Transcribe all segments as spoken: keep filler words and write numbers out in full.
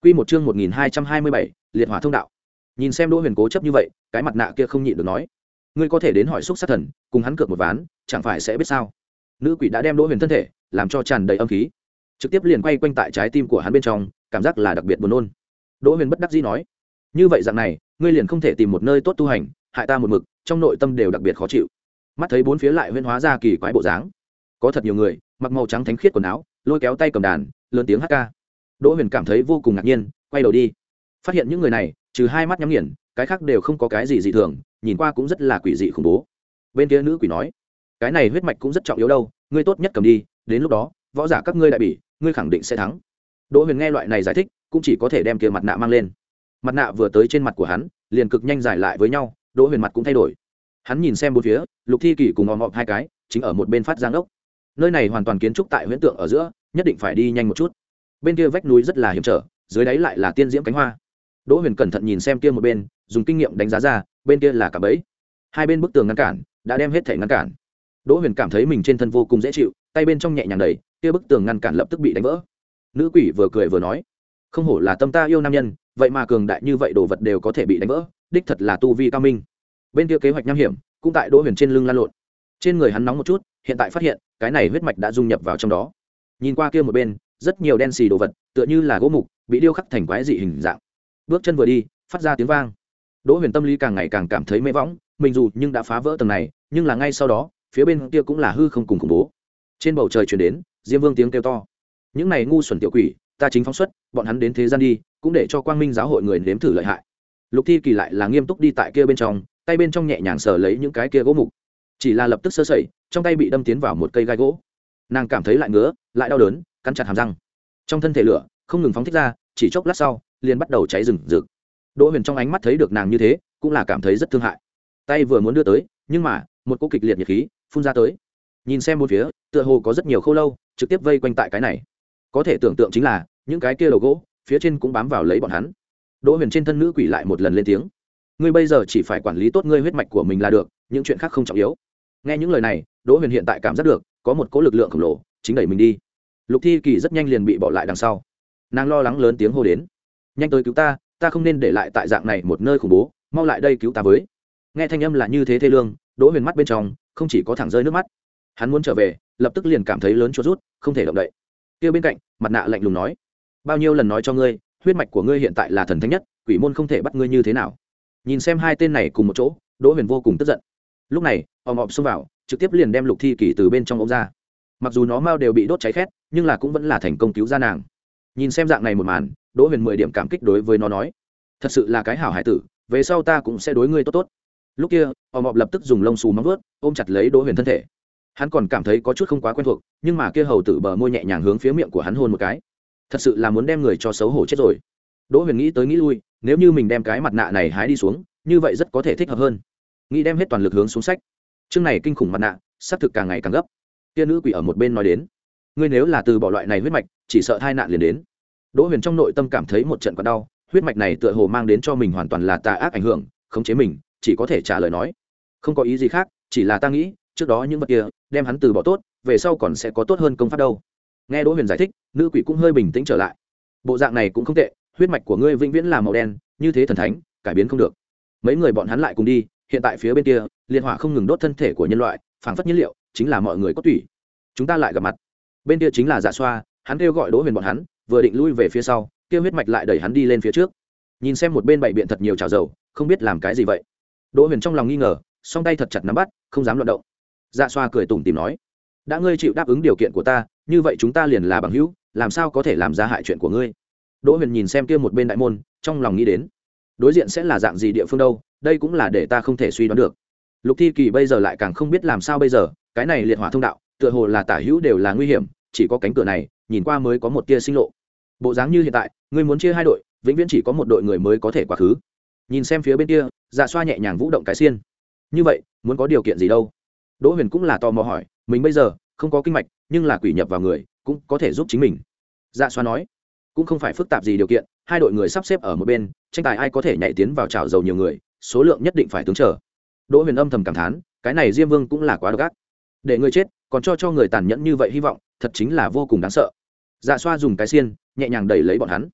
Quy một chương một nghìn hai trăm hai mươi bảy, liệt hỏa thông đạo. Nhìn xem Đỗ Huyền cố chấp như vậy, cái mặt nạ kia không nhịn được nói: "Ngươi có thể đến hỏi xúc sát thần, cùng hắn cược một ván, chẳng phải sẽ biết sao?" Nữ quỷ đã đem Đỗ Huyền thân thể làm cho tràn đầy âm khí, trực tiếp liền quay quanh tại trái tim của hắn bên trong, cảm giác là đặc biệt buồn nôn. Đỗ Huyền bất đắc dĩ nói: "Như vậy dạng này, ngươi liền không thể tìm một nơi tốt tu hành, hại ta một mực, trong nội tâm đều đặc biệt khó chịu." Mắt thấy bốn phía lại huyễn hóa ra kỳ quái bộ dáng, có thật nhiều người mặc màu trắng thánh khiết quần áo, lôi kéo tay cầm đàn, lớn tiếng hát ca. Đỗ Huyền cảm thấy vô cùng ngạc nhiên, quay đầu đi, phát hiện những người này trừ hai mắt nhắm nghiền, cái khác đều không có cái gì dị thường, nhìn qua cũng rất là quỷ dị khủng bố. Bên kia nữ quỷ nói: "Cái này huyết mạch cũng rất trọng yếu đâu, ngươi tốt nhất cầm đi, đến lúc đó, võ giả các ngươi đại bỉ, ngươi khẳng định sẽ thắng." Đỗ Huyền nghe loại này giải thích, cũng chỉ có thể đem kia mặt nạ mang lên. Mặt nạ vừa tới trên mặt của hắn, liền cực nhanh giải lại với nhau, Đỗ Huyền mặt cũng thay đổi. Hắn nhìn xem bốn phía, Lục Thi Kỳ cùng ngọ ngọt hai cái, chính ở một bên phát giang ốc. Nơi này hoàn toàn kiến trúc tại huyễn tượng ở giữa, nhất định phải đi nhanh một chút. Bên kia vách núi rất là hiểm trở, dưới đáy lại là tiên diễm cánh hoa. Đỗ Huyền cẩn thận nhìn xem kia một bên, dùng kinh nghiệm đánh giá ra, bên kia là cả bẫy. Hai bên bức tường ngăn cản, đã đem hết thể ngăn cản. Đỗ Huyền cảm thấy mình trên thân vô cùng dễ chịu, tay bên trong nhẹ nhàng đẩy, kia bức tường ngăn cản lập tức bị đánh vỡ. Nữ quỷ vừa cười vừa nói: "Không hổ là tâm ta yêu nam nhân, vậy mà cường đại như vậy đồ vật đều có thể bị đánh vỡ, đích thật là tu vi cao minh." Bên kia kế hoạch nham hiểm, cũng tại Đỗ Huyền trên lưng lan lộn. Trên người hắn nóng một chút, hiện tại phát hiện, cái này huyết mạch đã dung nhập vào trong đó. Nhìn qua kia một bên, rất nhiều đen xì đồ vật, tựa như là gỗ mục, bị điêu khắc thành quái dị hình dạng. Bước chân vừa đi, phát ra tiếng vang. Đỗ Huyền tâm lý càng ngày càng cảm thấy mê võng, mình dù nhưng đã phá vỡ tầng này, nhưng là ngay sau đó, phía bên kia cũng là hư không cùng khủng bố. Trên bầu trời truyền đến Diêm Vương tiếng kêu to: "Những này ngu xuẩn tiểu quỷ, ta chính phóng xuất, bọn hắn đến thế gian đi, cũng để cho Quang Minh giáo hội người nếm thử lợi hại." Lục Thi Kỳ lại là nghiêm túc đi tại kia bên trong, tay bên trong nhẹ nhàng sờ lấy những cái kia gỗ mục, chỉ là lập tức sơ sẩy, trong tay bị đâm tiến vào một cây gai gỗ. Nàng cảm thấy lại ngứa, lại đau đớn, cắn chặt hàm răng. Trong thân thể lửa không ngừng phóng thích ra, chỉ chốc lát sau, liền bắt đầu cháy rừng rực. Đỗ Huyền trong ánh mắt thấy được nàng như thế, cũng là cảm thấy rất thương hại. Tay vừa muốn đưa tới, nhưng mà, một cỗ kịch liệt nhiệt khí phun ra tới. Nhìn xem bốn phía, tựa hồ có rất nhiều khâu lâu, trực tiếp vây quanh tại cái này. Có thể tưởng tượng chính là, những cái kia đầu gỗ, phía trên cũng bám vào lấy bọn hắn. Đỗ Huyền trên thân nữ quỷ lại một lần lên tiếng: "Ngươi bây giờ chỉ phải quản lý tốt ngươi huyết mạch của mình là được, những chuyện khác không trọng yếu." Nghe những lời này, Đỗ Huyền hiện tại cảm giác được, có một cỗ lực lượng khổng lồ chính đẩy mình đi. Lục Thi Kỳ rất nhanh liền bị bỏ lại đằng sau. Nàng lo lắng lớn tiếng hô đến: "Nhanh tới cứu ta, ta không nên để lại tại dạng này một nơi khủng bố, mau lại đây cứu ta với." Nghe thanh âm là như thế thê lương, Đỗ Huyền mắt bên trong không chỉ có thẳng rơi nước mắt. Hắn muốn trở về, lập tức liền cảm thấy lớn chỗ rút, không thể động đậy. Kia bên cạnh, mặt nạ lạnh lùng nói: "Bao nhiêu lần nói cho ngươi, huyết mạch của ngươi hiện tại là thần thánh nhất, quỷ môn không thể bắt ngươi như thế nào." Nhìn xem hai tên này cùng một chỗ, Đỗ Huyền vô cùng tức giận. Lúc này, ầm ầm xông vào, trực tiếp liền đem Lục Thi Kỳ từ bên trong ôm ra. Mặc dù nó mau đều bị đốt cháy khét, nhưng là cũng vẫn là thành công cứu ra nàng. Nhìn xem dạng này một màn, Đỗ Huyền mười điểm cảm kích đối với nó nói: "Thật sự là cái hảo hải tử, về sau ta cũng sẽ đối ngươi tốt tốt." Lúc kia, ầm ầm lập tức dùng lông xù móng vuốt ôm chặt lấy Đỗ Huyền thân thể. Hắn còn cảm thấy có chút không quá quen thuộc, nhưng mà kia hầu tử bờ môi nhẹ nhàng hướng phía miệng của hắn hôn một cái. Thật sự là muốn đem người cho xấu hổ chết rồi. Đỗ Huyền nghĩ tới nghĩ lui, nếu như mình đem cái mặt nạ này hái đi xuống, như vậy rất có thể thích hợp hơn. Nghĩ đem hết toàn lực hướng xuống sách. Chương này kinh khủng mặt nạ, sắp thực càng ngày càng gấp. Kia nữ quỷ ở một bên nói đến: "Ngươi nếu là từ bỏ loại này huyết mạch, chỉ sợ tai nạn liền đến." Đỗ Huyền trong nội tâm cảm thấy một trận quặn đau, huyết mạch này tựa hồ mang đến cho mình hoàn toàn là tà ác ảnh hưởng, khống chế mình, chỉ có thể trả lời nói: "Không có ý gì khác, chỉ là ta nghĩ, trước đó những vật kia, đem hắn từ bỏ tốt, về sau còn sẽ có tốt hơn công pháp đâu." Nghe Đỗ Huyền giải thích, nữ quỷ cũng hơi bình tĩnh trở lại. "Bộ dạng này cũng không tệ, huyết mạch của ngươi vĩnh viễn là màu đen, như thế thần thánh, cải biến không được." Mấy người bọn hắn lại cùng đi, hiện tại phía bên kia, liên hỏa không ngừng đốt thân thể của nhân loại, phảng phất nhiên liệu, chính là mọi người có tủy. Chúng ta lại gặp mặt. Bên kia chính là Dạ Xoa, hắn kêu gọi Đỗ Huyền bọn hắn, vừa định lui về phía sau, kia huyết mạch lại đẩy hắn đi lên phía trước. Nhìn xem một bên bảy biện thật nhiều chảo dầu, không biết làm cái gì vậy. Đỗ Huyền trong lòng nghi ngờ, song tay thật chặt nắm bắt, không dám loạn động. Dạ Xoa cười tủm tỉm nói: "Đã ngươi chịu đáp ứng điều kiện của ta, như vậy chúng ta liền là bằng hữu, làm sao có thể làm ra hại chuyện của ngươi?" Đỗ Huyền nhìn xem kia một bên đại môn, trong lòng nghĩ đến, đối diện sẽ là dạng gì địa phương đâu, đây cũng là để ta không thể suy đoán được. Lục Thi Kỳ bây giờ lại càng không biết làm sao bây giờ, cái này liệt hỏa thông đạo, tựa hồ là tả hữu đều là nguy hiểm, chỉ có cánh cửa này, nhìn qua mới có một tia sinh lộ. Bộ dáng như hiện tại, ngươi muốn chia hai đội, vĩnh viễn chỉ có một đội người mới có thể qua khứ. Nhìn xem phía bên kia, Dạ Xoa nhẹ nhàng vũ động cái xiên. Như vậy, muốn có điều kiện gì đâu? Đỗ Huyền cũng là tò mò hỏi, mình bây giờ không có kinh mạch, nhưng là quỷ nhập vào người, cũng có thể giúp chính mình. Dạ Xoa nói, cũng không phải phức tạp gì điều kiện, hai đội người sắp xếp ở một bên, tranh tài ai có thể nhảy tiến vào chảo dầu nhiều người, số lượng nhất định phải tướng chờ. Đỗ Huyền âm thầm cảm thán, cái này Diêm Vương cũng là quá độc ác, để người chết, còn cho cho người tàn nhẫn như vậy hy vọng, thật chính là vô cùng đáng sợ. Dạ Xoa dùng cái xiên nhẹ nhàng đẩy lấy bọn hắn.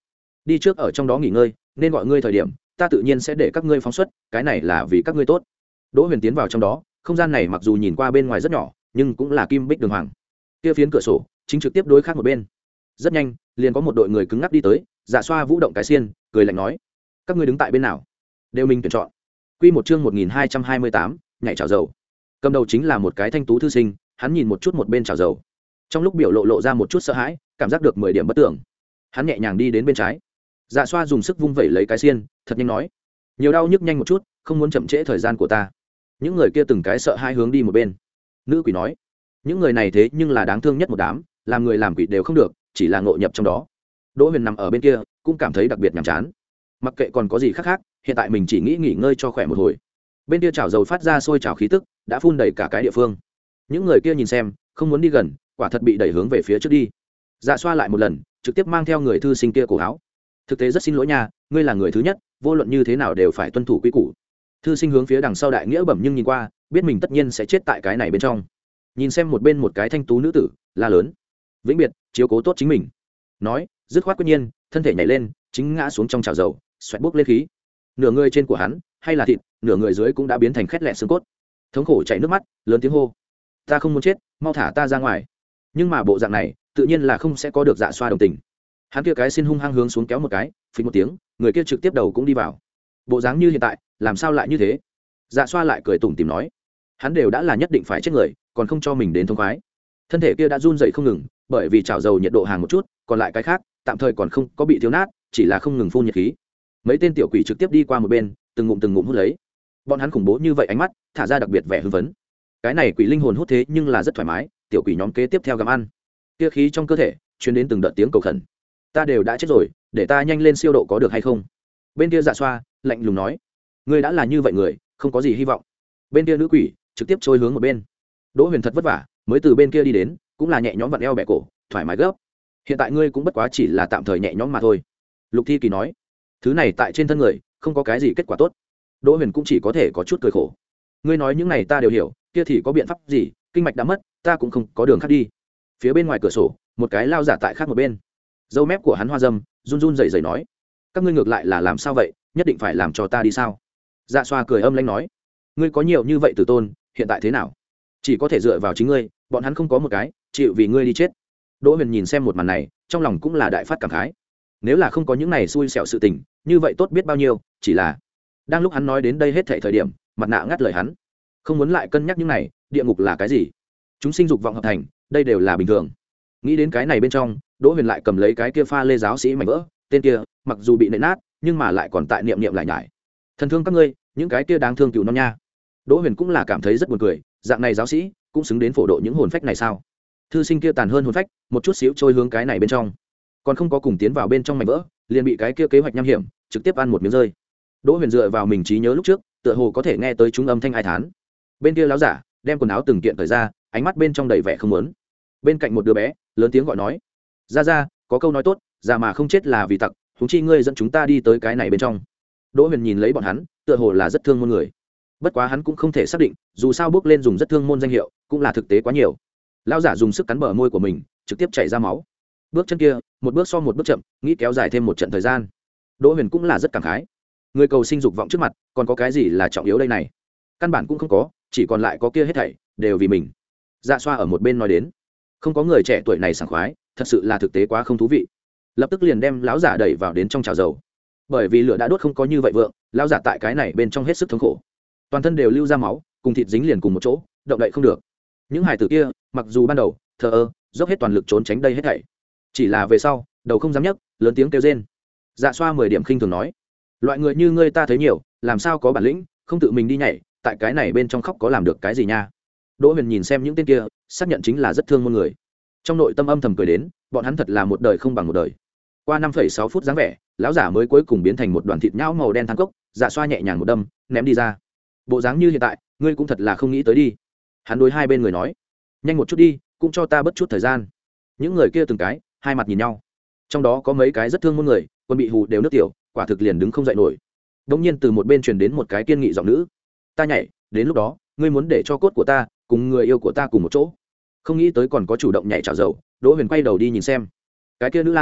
đi trước ở trong đó nghỉ ngơi, nên gọi ngươi thời điểm ta tự nhiên sẽ để các ngươi phóng xuất, cái này là vì các ngươi tốt. Đỗ Huyền tiến vào trong đó, không gian này mặc dù nhìn qua bên ngoài rất nhỏ, nhưng cũng là kim bích đường hoàng. Kia phiến cửa sổ chính trực tiếp đối khác một bên. Rất nhanh, liền có một đội người cứng ngắc đi tới, Dạ Xoa vũ động cái xiên, cười lạnh nói: "Các ngươi đứng tại bên nào? Đều mình tuyển chọn." Quy một chương một nghìn hai trăm hai mươi tám, nhảy chảo dầu. Cầm đầu chính là một cái thanh tú thư sinh, hắn nhìn một chút một bên chảo dầu. Trong lúc biểu lộ lộ ra một chút sợ hãi, cảm giác được mười điểm bất tưởng. Hắn nhẹ nhàng đi đến bên trái. Dạ Xoa dùng sức vung vẩy lấy cái xiên, thật nhanh nói: "Nhiều đau nhức nhanh một chút, không muốn chậm trễ thời gian của ta." Những người kia từng cái sợ hai hướng đi một bên. Nữ quỷ nói: "Những người này thế nhưng là đáng thương nhất một đám, làm người làm quỷ đều không được, chỉ là ngộ nhập trong đó." Đỗ Huyền nằm ở bên kia, cũng cảm thấy đặc biệt nhàm chán. Mặc kệ còn có gì khác khác, hiện tại mình chỉ nghĩ nghỉ ngơi cho khỏe một hồi. Bên kia chảo dầu phát ra sôi trào khí tức, đã phun đầy cả cái địa phương. Những người kia nhìn xem, không muốn đi gần, quả thật bị đẩy hướng về phía trước đi. Dạ Xoa lại một lần, trực tiếp mang theo người thư sinh kia cổ áo. "Thực tế rất xin lỗi nha, ngươi là người thứ nhất, vô luận như thế nào đều phải tuân thủ quy củ." Thư sinh hướng phía đằng sau đại nghĩa bẩm nhưng nhìn qua, biết mình tất nhiên sẽ chết tại cái này bên trong. Nhìn xem một bên một cái thanh tú nữ tử, la lớn: "Vĩnh biệt, chiếu cố tốt chính mình." Nói, dứt khoát quyết nhiên, thân thể nhảy lên, chính ngã xuống trong chảo dầu, xoẹt bốc lên khí. Nửa người trên của hắn, hay là thịt, nửa người dưới cũng đã biến thành khét lẹ xương cốt. Thống khổ chảy nước mắt, lớn tiếng hô: "Ta không muốn chết, mau thả ta ra ngoài." Nhưng mà bộ dạng này, tự nhiên là không sẽ có được Dạ Xoa đồng tình. Hắn kia cái xin hung hăng hướng xuống kéo một cái, phình một tiếng, người kia trực tiếp đầu cũng đi vào. Bộ dáng như hiện tại, làm sao lại như thế? Dạ Xoa lại cười tủm tỉm nói: "Hắn đều đã là nhất định phải chết người, còn không cho mình đến thông khoái." Thân thể kia đã run rẩy không ngừng, bởi vì chảo dầu nhiệt độ hàng một chút, còn lại cái khác, tạm thời còn không có bị thiếu nát, chỉ là không ngừng phun nhiệt khí. Mấy tên tiểu quỷ trực tiếp đi qua một bên, từng ngụm từng ngụm hút lấy. Bọn hắn khủng bố như vậy ánh mắt, thả ra đặc biệt vẻ hưng phấn. Cái này quỷ linh hồn hút thế nhưng là rất thoải mái, tiểu quỷ nhóm kế tiếp theo gặm ăn. Kia khí trong cơ thể truyền đến từng đợt tiếng cầu khẩn. "Ta đều đã chết rồi, để ta nhanh lên siêu độ có được hay không?" Bên kia Dạ Xoa lạnh lùng nói: "Ngươi đã là như vậy người, không có gì hy vọng." Bên kia nữ quỷ trực tiếp trôi hướng một bên. Đỗ Huyền thật vất vả mới từ bên kia đi đến, cũng là nhẹ nhõm vặn eo bẻ cổ, thoải mái gấp. "Hiện tại ngươi cũng bất quá chỉ là tạm thời nhẹ nhõm mà thôi." Lục Thi Kỳ nói: "Thứ này tại trên thân người, không có cái gì kết quả tốt." Đỗ Huyền cũng chỉ có thể có chút cười khổ: "Ngươi nói những này ta đều hiểu, kia thì có biện pháp gì, kinh mạch đã mất, ta cũng không có đường khác đi." Phía bên ngoài cửa sổ, một cái lao giả tại khác một bên. Râu mép của hắn hoa râm, run run rẩy rẩy nói: "Các ngươi ngược lại là làm sao vậy, nhất định phải làm cho ta đi sao?" Dạ Xoa cười âm lãnh nói: "Ngươi có nhiều như vậy tử tôn, hiện tại thế nào? Chỉ có thể dựa vào chính ngươi, bọn hắn không có một cái chịu vì ngươi đi chết." Đỗ Huyền nhìn xem một màn này, trong lòng cũng là đại phát cảm khái. Nếu là không có những này xui xẻo sự tình, như vậy tốt biết bao nhiêu, chỉ là đang lúc hắn nói đến đây hết thảy thời điểm, mặt nạ ngắt lời hắn: "Không muốn lại cân nhắc những này, địa ngục là cái gì? Chúng sinh dục vọng hợp thành, đây đều là bình thường." Nghĩ đến cái này bên trong, Đỗ Huyền lại cầm lấy cái kia pha lê giáo sĩ mảnh vỡ, tên kia mặc dù bị nện nát, nhưng mà lại còn tại niệm niệm lại nhải: "Thần thương các ngươi, những cái kia đáng thương cừu non nha." Đỗ Huyền cũng là cảm thấy rất buồn cười, dạng này giáo sĩ cũng xứng đến phổ độ những hồn phách này sao? Thư sinh kia tàn hơn hồn phách, một chút xíu trôi hướng cái này bên trong, còn không có cùng tiến vào bên trong mảnh vỡ, liền bị cái kia kế hoạch nham hiểm trực tiếp ăn một miếng rơi. Đỗ Huyền dựa vào mình trí nhớ lúc trước, tựa hồ có thể nghe tới chúng âm thanh ai thán. Bên kia láo giả đem quần áo từng kiện thời ra, ánh mắt bên trong đầy vẻ không muốn. Bên cạnh một đứa bé lớn tiếng gọi nói: "Ra ra, có câu nói tốt, già mà không chết là vì tặc, huống chi ngươi dẫn chúng ta đi tới cái này bên trong." Đỗ Huyền nhìn lấy bọn hắn, tựa hồ là rất thương môn người. Bất quá hắn cũng không thể xác định, dù sao bước lên dùng rất thương môn danh hiệu, cũng là thực tế quá nhiều. Lão giả dùng sức cắn bờ môi của mình, trực tiếp chảy ra máu. Bước chân kia, một bước so một bước chậm, nghĩ kéo dài thêm một trận thời gian. Đỗ Huyền cũng là rất cảm khái. Người cầu sinh dục vọng trước mặt, còn có cái gì là trọng yếu đây này? Căn bản cũng không có, chỉ còn lại có kia hết thảy đều vì mình. Dạ Xoa ở một bên nói đến: "Không có người trẻ tuổi này sảng khoái, thật sự là thực tế quá không thú vị." Lập tức liền đem lão giả đẩy vào đến trong chảo dầu. Bởi vì lửa đã đốt không có như vậy vượng, lão giả tại cái này bên trong hết sức thống khổ. Toàn thân đều lưu ra máu, cùng thịt dính liền cùng một chỗ, động đậy không được. Những hài tử kia, mặc dù ban đầu thờ ơ, dốc hết toàn lực trốn tránh đây hết thảy, chỉ là về sau, đầu không dám nhấc, lớn tiếng kêu rên. Dạ Xoa mười điểm khinh thường nói: "Loại người như ngươi ta thấy nhiều, làm sao có bản lĩnh, không tự mình đi nhảy, tại cái này bên trong khóc có làm được cái gì nha?" Đỗ Huyền nhìn xem những tên kia, xác nhận chính là rất thương môn người. Trong nội tâm âm thầm cười đến, bọn hắn thật là một đời không bằng một đời. Qua năm phẩy sáu phút dáng vẻ, lão giả mới cuối cùng biến thành một đoàn thịt nhão màu đen than cốc. Dạ Xoa nhẹ nhàng một đâm, ném đi ra. "Bộ dáng như hiện tại, ngươi cũng thật là không nghĩ tới đi." Hắn đối hai bên người nói: "Nhanh một chút đi, cũng cho ta bớt chút thời gian." Những người kia từng cái hai mặt nhìn nhau, trong đó có mấy cái rất thương môn người, quân bị hù đều nước tiểu, quả thực liền đứng không dậy nổi. Đột nhiên từ một bên truyền đến một cái kiên nghị giọng nữ: "Ta nhảy, đến lúc đó, ngươi muốn để cho cốt của ta cùng người yêu của ta cùng một chỗ." Không nghĩ tới còn có chủ động nhảy chảo dầu. Đỗ Huyền quay đầu đi nhìn xem, cái kia nữ lang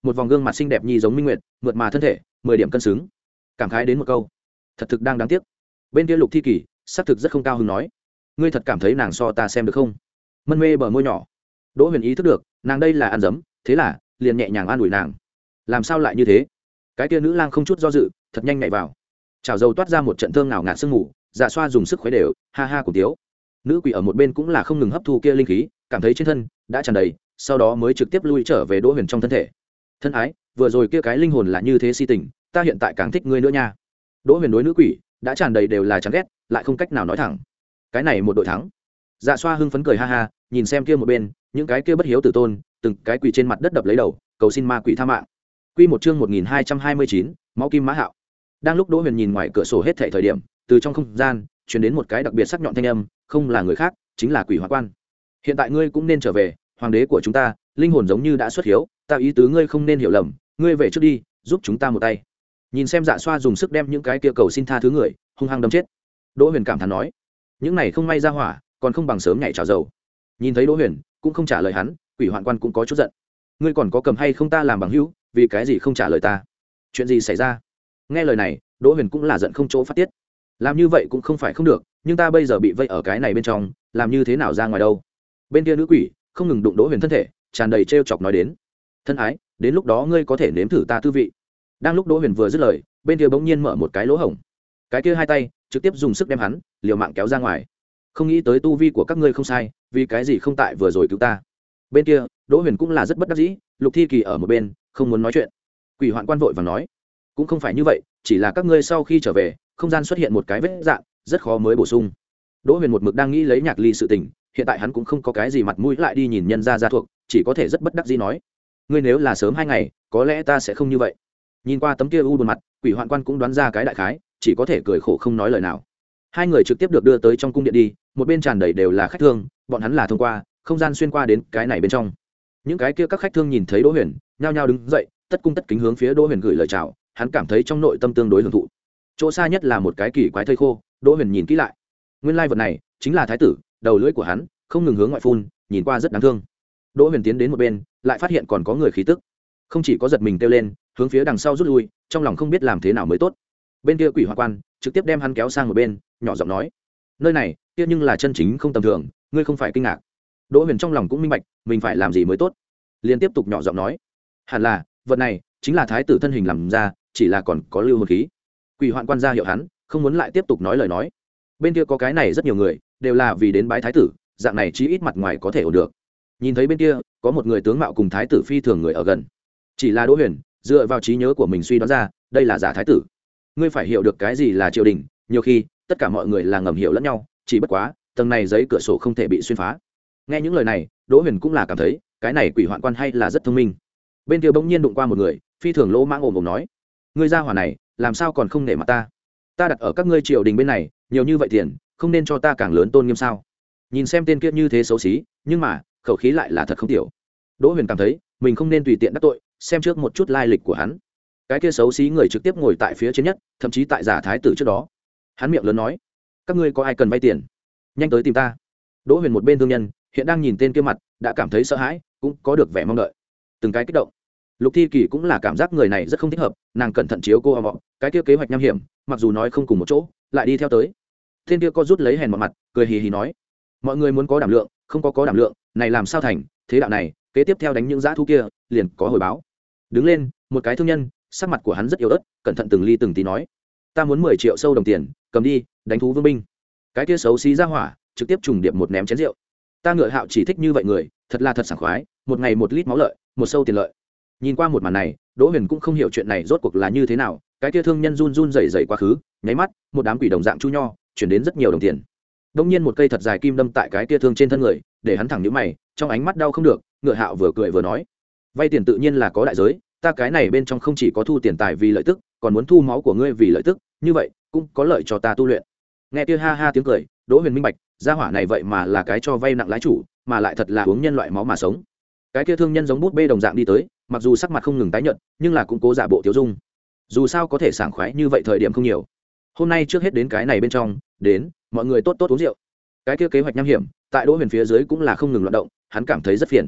một vòng gương mặt xinh đẹp nhi giống minh nguyệt, mượt mà thân thể mười điểm cân xứng, cảm khái đến một câu thật thực đang đáng tiếc. Bên kia Lục Thi Kỳ xác thực rất không cao hứng nói, ngươi thật cảm thấy nàng so ta xem được không? Mân mê bờ môi nhỏ. Đỗ Huyền ý thức được nàng đây là ăn dấm, thế là liền nhẹ nhàng an ủi nàng. Làm sao lại như thế? Cái kia nữ lang không chút do dự, thật nhanh nhảy vào. Chảo dầu toát ra một trận thơm ngào ngạt sương mù, Dạ Xoa dùng sức khuấy đều, ha ha cùng tiếu. Nữ quỷ ở một bên cũng là không ngừng hấp thu kia linh khí, cảm thấy trên thân đã tràn đầy, sau đó mới trực tiếp lui trở về Đỗ Huyền trong thân thể. Thân ái, vừa rồi kia cái linh hồn là như thế si tình, ta hiện tại càng thích ngươi nữa nha. Đỗ Huyền đối nữ quỷ đã tràn đầy đều là chán ghét, lại không cách nào nói thẳng. Cái này một đội thắng. Dạ Xoa hưng phấn cười ha ha, nhìn xem kia một bên, những cái kia bất hiếu tử tôn, từng cái quỳ trên mặt đất đập lấy đầu, cầu xin ma quỷ tha mạng. Quy một chương một nghìn hai trăm hai mươi chín, máu kim mã hạo. Đang lúc Đỗ Huyền nhìn ngoài cửa sổ hết thảy thời điểm, từ trong không gian truyền đến một cái đặc biệt sắc nhọn thanh âm, không là người khác, chính là Quỷ Hoạn Quan. Hiện tại ngươi cũng nên trở về, hoàng đế của chúng ta, linh hồn giống như đã xuất hiếu, ta ý tứ ngươi không nên hiểu lầm, ngươi về trước đi, giúp chúng ta một tay. Nhìn xem Dạ Xoa dùng sức đem những cái kia cầu xin tha thứ người hung hăng đâm chết, Đỗ Huyền cảm thán nói, những này không may ra hỏa, còn không bằng sớm nhảy trào dầu. Nhìn thấy Đỗ Huyền cũng không trả lời hắn, Quỷ Hoạn Quan cũng có chút giận. Ngươi còn có cầm hay không ta làm bằng hữu, vì cái gì không trả lời ta? Chuyện gì xảy ra? Nghe lời này, Đỗ Huyền cũng là giận không chỗ phát tiết. Làm như vậy cũng không phải không được, nhưng ta bây giờ bị vây ở cái này bên trong, làm như thế nào ra ngoài đâu? Bên kia nữ quỷ không ngừng đụng Đỗ Huyền thân thể, tràn đầy trêu chọc nói đến. Thân ái, đến lúc đó ngươi có thể nếm thử ta tư vị. Đang lúc Đỗ Huyền vừa dứt lời, bên kia bỗng nhiên mở một cái lỗ hổng. Cái kia hai tay trực tiếp dùng sức đem hắn liều mạng kéo ra ngoài. Không nghĩ tới tu vi của các ngươi không sai, vì cái gì không tại vừa rồi cứu ta? Bên kia Đỗ Huyền cũng là rất bất đắc dĩ, Lục Thi Kỳ ở một bên không muốn nói chuyện. Quỷ Hoạn Quan vội vàng nói, cũng không phải như vậy, chỉ là các ngươi sau khi trở về, không gian xuất hiện một cái vết dạng, rất khó mới bổ sung. Đỗ Huyền một mực đang nghĩ lấy Nhạc Ly sự tình, hiện tại hắn cũng không có cái gì mặt mũi lại đi nhìn nhân gia gia thuộc, chỉ có thể rất bất đắc dĩ nói, ngươi nếu là sớm hai ngày, có lẽ ta sẽ không như vậy. Nhìn qua tấm kia u buồn mặt, Quỷ Hoạn Quan cũng đoán ra cái đại khái, chỉ có thể cười khổ không nói lời nào. Hai người trực tiếp được đưa tới trong cung điện đi, một bên tràn đầy đều là khách thương, bọn hắn là thông qua không gian xuyên qua đến cái này bên trong. Những cái kia các khách thương nhìn thấy Đỗ Huyền, nhao nhao đứng dậy, tất cung tất kính hướng phía Đỗ Huyền gửi lời chào, hắn cảm thấy trong nội tâm tương đối hưởng thụ. Chỗ xa nhất là một cái kỳ quái thây khô, Đỗ Huyền nhìn kỹ lại, nguyên lai vật này chính là thái tử, đầu lưỡi của hắn không ngừng hướng ngoại phun, nhìn qua rất đáng thương. Đỗ Huyền tiến đến một bên, lại phát hiện còn có người khí tức, không chỉ có giật mình kêu lên, hướng phía đằng sau rút lui, trong lòng không biết làm thế nào mới tốt. Bên kia Quỷ Hoạn Quan trực tiếp đem hắn kéo sang một bên, nhỏ giọng nói, nơi này kia nhưng là chân chính không tầm thường, ngươi không phải kinh ngạc. Đỗ Huyền trong lòng cũng minh bạch, mình phải làm gì mới tốt, liền tiếp tục nhỏ giọng nói, hẳn là vật này chính là thái tử thân hình làm ra, chỉ là còn có lưu hồn khí. Quỷ Hoạn Quan ra hiệu hắn không muốn lại tiếp tục nói lời nói. Bên kia có cái này rất nhiều người, đều là vì đến bái thái tử, dạng này chí ít mặt ngoài có thể ổn được. Nhìn thấy bên kia có một người tướng mạo cùng thái tử phi thường người ở gần, chỉ là Đỗ Huyền dựa vào trí nhớ của mình suy đoán ra, đây là giả thái tử. Ngươi phải hiểu được cái gì là triều đình, nhiều khi tất cả mọi người là ngầm hiểu lẫn nhau, chỉ bất quá tầng này giấy cửa sổ không thể bị xuyên phá. Nghe những lời này, Đỗ Huyền cũng là cảm thấy cái này Quỷ Hoạn Quan hay là rất thông minh. Bên kia bỗng nhiên đụng qua một người, phi thường lỗ mãng ồm ồm nói, ngươi gia hỏa này làm sao còn không nể mặt ta? Ta đặt ở các ngươi triều đình bên này nhiều như vậy tiền, không nên cho ta càng lớn tôn nghiêm sao? Nhìn xem tên kia như thế xấu xí, nhưng mà khẩu khí lại là thật không tiểu. Đỗ Huyền cảm thấy mình không nên tùy tiện đắc tội, xem trước một chút lai lịch của hắn. Cái kia xấu xí người trực tiếp ngồi tại phía trên nhất, thậm chí tại giả thái tử trước đó. Hắn miệng lớn nói, các ngươi có ai cần vay tiền, nhanh tới tìm ta. Đỗ Huyền một bên thương nhân hiện đang nhìn tên kia mặt, đã cảm thấy sợ hãi, cũng có được vẻ mong đợi, từng cái kích động. Lục Thi Kỳ cũng là cảm giác người này rất không thích hợp, nàng cẩn thận chiếu cô họ, cái kia kế hoạch nham hiểm, mặc dù nói không cùng một chỗ, lại đi theo tới. Tên kia có rút lấy hèn một mặt, cười hì hì nói, mọi người muốn có đảm lượng, không có có đảm lượng, này làm sao thành, thế đạo này, kế tiếp theo đánh những dã thú kia, liền có hồi báo. Đứng lên, một cái thương nhân, sắc mặt của hắn rất yếu ớt, cẩn thận từng ly từng tí nói, ta muốn mười triệu sâu đồng tiền, cầm đi, đánh thú vương binh. Cái kia xấu xí ra hỏa, trực tiếp trùng điệp một ném chén rượu. Ta Ngựa Hạo chỉ thích như vậy người, thật là thật sảng khoái, một ngày một lít máu lợi, một sâu tiền lợi. Nhìn qua một màn này, Đỗ Huyền cũng không hiểu chuyện này rốt cuộc là như thế nào, cái kia thương nhân run run rẩy rẩy quá khứ, nháy mắt, một đám quỷ đồng dạng chu nho, chuyển đến rất nhiều đồng tiền. Đông nhiên một cây thật dài kim đâm tại cái kia thương trên thân người, để hắn thẳng nhíu mày, trong ánh mắt đau không được, Ngựa Hạo vừa cười vừa nói, vay tiền tự nhiên là có đại giới, ta cái này bên trong không chỉ có thu tiền tài vì lợi tức, còn muốn thu máu của ngươi vì lợi tức, như vậy cũng có lợi cho ta tu luyện. Nghe kia ha ha tiếng cười, Đỗ Huyền minh bạch, gia hỏa này vậy mà là cái cho vay nặng lãi chủ, mà lại thật là uống nhân loại máu mà sống. Cái kia thương nhân giống bút bê đồng dạng đi tới, mặc dù sắc mặt không ngừng tái nhợt, nhưng là cũng cố giả bộ thiếu dung. Dù sao có thể sảng khoái như vậy thời điểm không nhiều. Hôm nay trước hết đến cái này bên trong, đến, mọi người tốt tốt uống rượu. Cái kia kế hoạch nham hiểm, tại Đỗ Huyền phía dưới cũng là không ngừng loạn động, hắn cảm thấy rất phiền.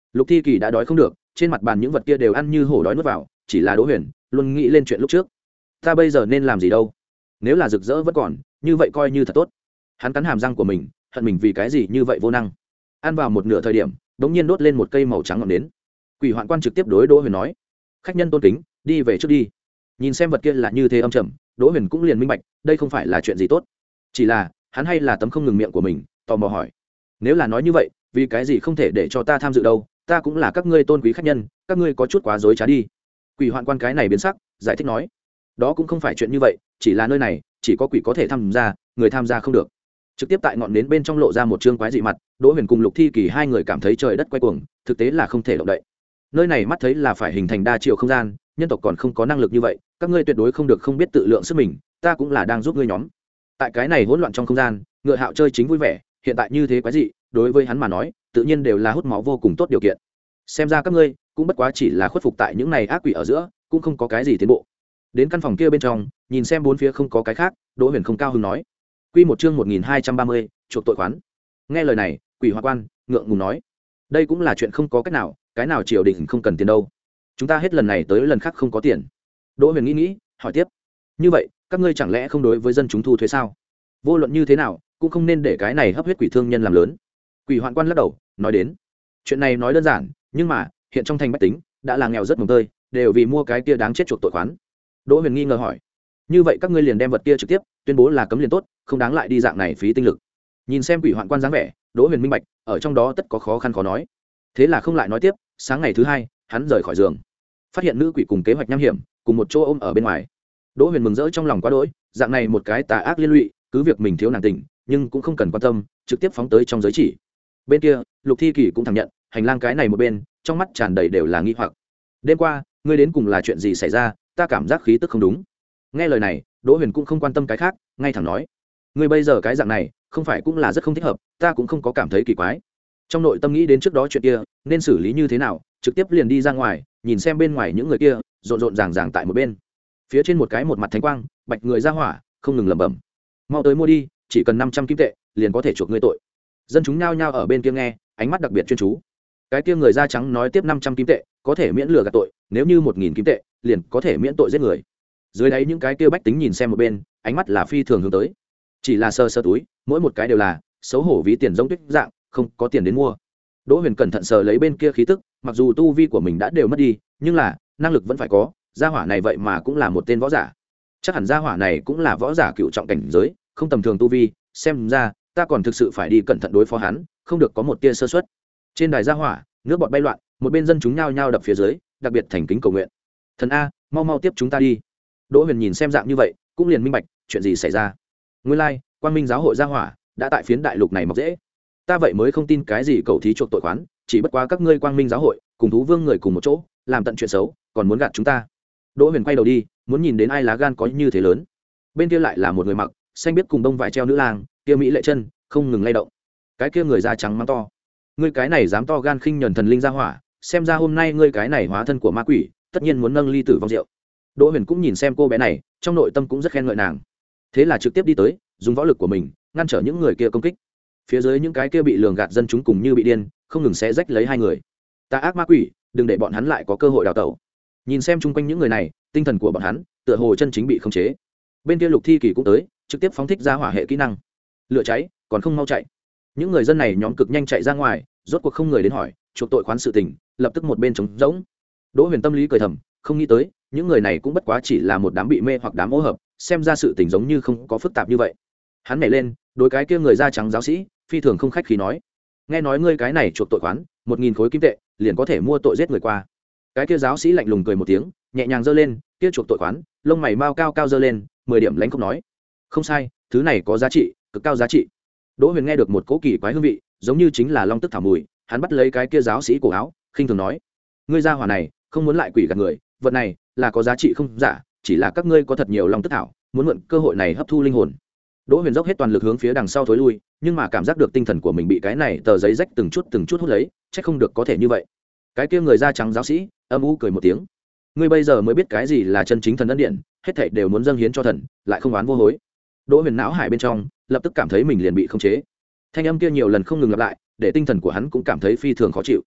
Lục Thi Kỳ đã đói không được, trên mặt bàn những vật kia đều ăn như hổ đói nuốt vào, chỉ là Đỗ Huyền luôn nghĩ lên chuyện lúc trước. Ta bây giờ nên làm gì đâu? Nếu là rực rỡ vẫn còn, như vậy coi như thật tốt. Hắn cắn hàm răng của mình, hận mình vì cái gì như vậy vô năng. Ăn vào một nửa thời điểm, đống nhiên đốt lên một cây màu trắng ngọn nến. Quỷ Hoạn Quan trực tiếp đối Đỗ Huyền nói: khách nhân tôn kính, đi về trước đi. Nhìn xem vật kia là như thế âm trầm, Đỗ Huyền cũng liền minh bạch, đây không phải là chuyện gì tốt. Chỉ là hắn hay là tấm không ngừng miệng của mình, tò mò hỏi: nếu là nói như vậy, vì cái gì không thể để cho ta tham dự đâu? Ta cũng là các ngươi tôn quý khách nhân, các ngươi có chút quá dối trá đi. Quỷ Hoạn Quan cái này biến sắc, giải thích nói: đó cũng không phải chuyện như vậy, chỉ là nơi này chỉ có quỷ có thể tham gia, người tham gia không được. Trực tiếp tại ngọn nến bên trong lộ ra một trương quái dị mặt, Đỗ Huyền cùng Lục Thi Kỳ hai người cảm thấy trời đất quay cuồng, thực tế là không thể động đậy. Nơi này mắt thấy là phải hình thành đa chiều không gian, nhân tộc còn không có năng lực như vậy, các ngươi tuyệt đối không được không biết tự lượng sức mình, ta cũng là đang giúp ngươi nhóm. Tại cái này hỗn loạn trong không gian, Ngựa Hạo chơi chính vui vẻ, hiện tại như thế quái dị, đối với hắn mà nói, tự nhiên đều là hút máu vô cùng tốt điều kiện. Xem ra các ngươi cũng bất quá chỉ là khuất phục tại những này ác quỷ ở giữa, cũng không có cái gì tiến bộ. Đến căn phòng kia bên trong, nhìn xem bốn phía không có cái khác, Đỗ Huyền không cao hứng nói: quy một chương một nghìn hai trăm ba mươi, chuộc tội khoán. Nghe lời này, Quỷ Hoạn Quan ngượng ngùng nói: đây cũng là chuyện không có cách nào, cái nào triều đình không cần tiền đâu, chúng ta hết lần này tới lần khác không có tiền. Đỗ Huyền nghĩ nghĩ, hỏi tiếp: như vậy các ngươi chẳng lẽ không đối với dân chúng thu thuế sao? Vô luận như thế nào cũng không nên để cái này hấp huyết quỷ thương nhân làm lớn. Quỷ Hoạn Quan lắc đầu nói đến: chuyện này nói đơn giản, nhưng mà hiện trong thành bách tính đã là nghèo rất mồng tơi, đều vì mua cái kia đáng chết chuộc tội khoán. Đỗ Huyền nghi ngờ hỏi: như vậy các ngươi liền đem vật kia trực tiếp tuyên bố là cấm liền tốt, không đáng lại đi dạng này phí tinh lực. Nhìn xem Quỷ Hoạn Quan dáng vẻ, Đỗ Huyền minh bạch ở trong đó tất có khó khăn khó nói, thế là không lại nói tiếp. Sáng ngày thứ hai, hắn rời khỏi giường, phát hiện nữ quỷ cùng kế hoạch nham hiểm cùng một chỗ ôm ở bên ngoài. Đỗ Huyền mừng rỡ trong lòng quá đỗi, dạng này một cái tà ác liên lụy, cứ việc mình thiếu nàng tình, nhưng cũng không cần quan tâm, trực tiếp phóng tới trong giới chỉ. Bên kia, Lục Thi Kỳ cũng thẳng nhận, hành lang cái này một bên, trong mắt tràn đầy đều là nghi hoặc. đêm qua ngươi đến cùng là chuyện gì xảy ra? Ta cảm giác khí tức không đúng. Nghe lời này, Đỗ Huyền cũng không quan tâm cái khác, ngay thẳng nói: ngươi bây giờ cái dạng này không phải cũng là rất không thích hợp, ta cũng không có cảm thấy kỳ quái. Trong nội tâm nghĩ đến trước đó chuyện kia nên xử lý như thế nào, trực tiếp liền đi ra ngoài, nhìn xem bên ngoài những người kia rộn rộn ràng ràng tại một bên. Phía trên một cái một mặt thánh quang bạch người ra hỏa, không ngừng lẩm bẩm: mau tới mua đi, chỉ cần năm trăm kim tệ liền có thể chuộc ngươi tội. Dân chúng nhao nhao ở bên kia nghe, ánh mắt đặc biệt chuyên chú. Cái kia người da trắng nói tiếp: năm trăm kim tệ có thể miễn lừa gạt tội, nếu như một nghìn kim tệ liền có thể miễn tội giết người. Dưới đáy những cái kia bách tính nhìn xem một bên, ánh mắt là phi thường hướng tới. Chỉ là sơ sơ túi, mỗi một cái đều là xấu hổ ví tiền giống tuyết dạng, không có tiền đến mua. Đỗ Huyền cẩn thận sờ lấy bên kia khí tức, mặc dù tu vi của mình đã đều mất đi, nhưng là năng lực vẫn phải có. Gia hỏa này vậy mà cũng là một tên võ giả, chắc hẳn gia hỏa này cũng là võ giả cựu trọng cảnh giới, không tầm thường tu vi. Xem ra ta còn thực sự phải đi cẩn thận đối phó hắn, không được có một tia sơ suất. Trên đài gia hỏa, nước bọt bay loạn, một bên dân chúng nhao nhao đập phía dưới, đặc biệt thành kính cầu nguyện: thần a, mau mau tiếp chúng ta đi. Đỗ Huyền nhìn xem dạng như vậy, cũng liền minh bạch chuyện gì xảy ra. Nguyên lai, like, Quang Minh giáo hội gia hỏa đã tại phiến đại lục này mọc dễ. Ta vậy mới không tin cái gì cầu thí chuộc tội khoán, chỉ bất quá các ngươi Quang Minh giáo hội cùng thú vương người cùng một chỗ làm tận chuyện xấu, còn muốn gạt chúng ta. Đỗ Huyền quay đầu đi, muốn nhìn đến ai lá gan có như thế lớn. Bên kia lại là một người mặc xanh biết cùng đông vải treo nữ lang, kia mỹ lệ chân không ngừng lay động. Cái kia người da trắng mắng to: ngươi cái này dám to gan khinh nhẫn thần linh gia hỏa, xem ra hôm nay ngươi cái này hóa thân của ma quỷ, tất nhiên muốn nâng ly tử vong rượu. Đỗ Huyền cũng nhìn xem cô bé này, trong nội tâm cũng rất khen ngợi nàng. Thế là trực tiếp đi tới, dùng võ lực của mình ngăn trở những người kia công kích. Phía dưới những cái kia bị lường gạt dân chúng cùng như bị điên, không ngừng xé rách lấy hai người. Ta ác ma quỷ, đừng để bọn hắn lại có cơ hội đào tẩu. Nhìn xem chung quanh những người này, tinh thần của bọn hắn tựa hồ chân chính bị khống chế. Bên kia Lục Thi Kỳ cũng tới, trực tiếp phóng thích ra hỏa hệ kỹ năng. Lửa cháy, còn không mau chạy. Những người dân này nhóm cực nhanh chạy ra ngoài, rốt cuộc không người đến hỏi chuộc tội khoán sự tình, lập tức một bên trống rỗng. Đỗ Huyền tâm lý cười thầm, không nghĩ tới những người này cũng bất quá chỉ là một đám bị mê hoặc đám ô hợp, xem ra sự tình giống như không có phức tạp như vậy. Hắn nhảy lên, đối cái kia người da trắng giáo sĩ phi thường không khách khí nói: nghe nói ngươi cái này chuộc tội khoán một nghìn khối kim tệ liền có thể mua tội giết người qua. Cái kia giáo sĩ lạnh lùng cười một tiếng, nhẹ nhàng giơ lên kia chuộc tội khoán, lông mày mau cao cao giơ lên, mười điểm lãnh không nói: không sai, thứ này có giá trị, cực cao giá trị. Đỗ Huyền nghe được một cỗ kỳ quái hương vị, giống như chính là long tức thảo mùi. Hắn bắt lấy cái kia giáo sĩ cổ áo, khinh thường nói: ngươi gia hỏa này không muốn lại quỷ gạt người, vật này là có giá trị không giả, chỉ là các ngươi có thật nhiều long tức thảo, muốn mượn cơ hội này hấp thu linh hồn. Đỗ Huyền dốc hết toàn lực hướng phía đằng sau thối lui, nhưng mà cảm giác được tinh thần của mình bị cái này tờ giấy rách từng chút từng chút hút lấy, chắc không được có thể như vậy. Cái kia người da trắng giáo sĩ âm u cười một tiếng: ngươi bây giờ mới biết cái gì là chân chính thần ân điện, hết thảy đều muốn dâng hiến cho thần, lại không oán vô hối. Đỗ Huyền não hải bên trong lập tức cảm thấy mình liền bị khống chế. Thanh âm kia nhiều lần không ngừng lặp lại, để tinh thần của hắn cũng cảm thấy phi thường khó chịu.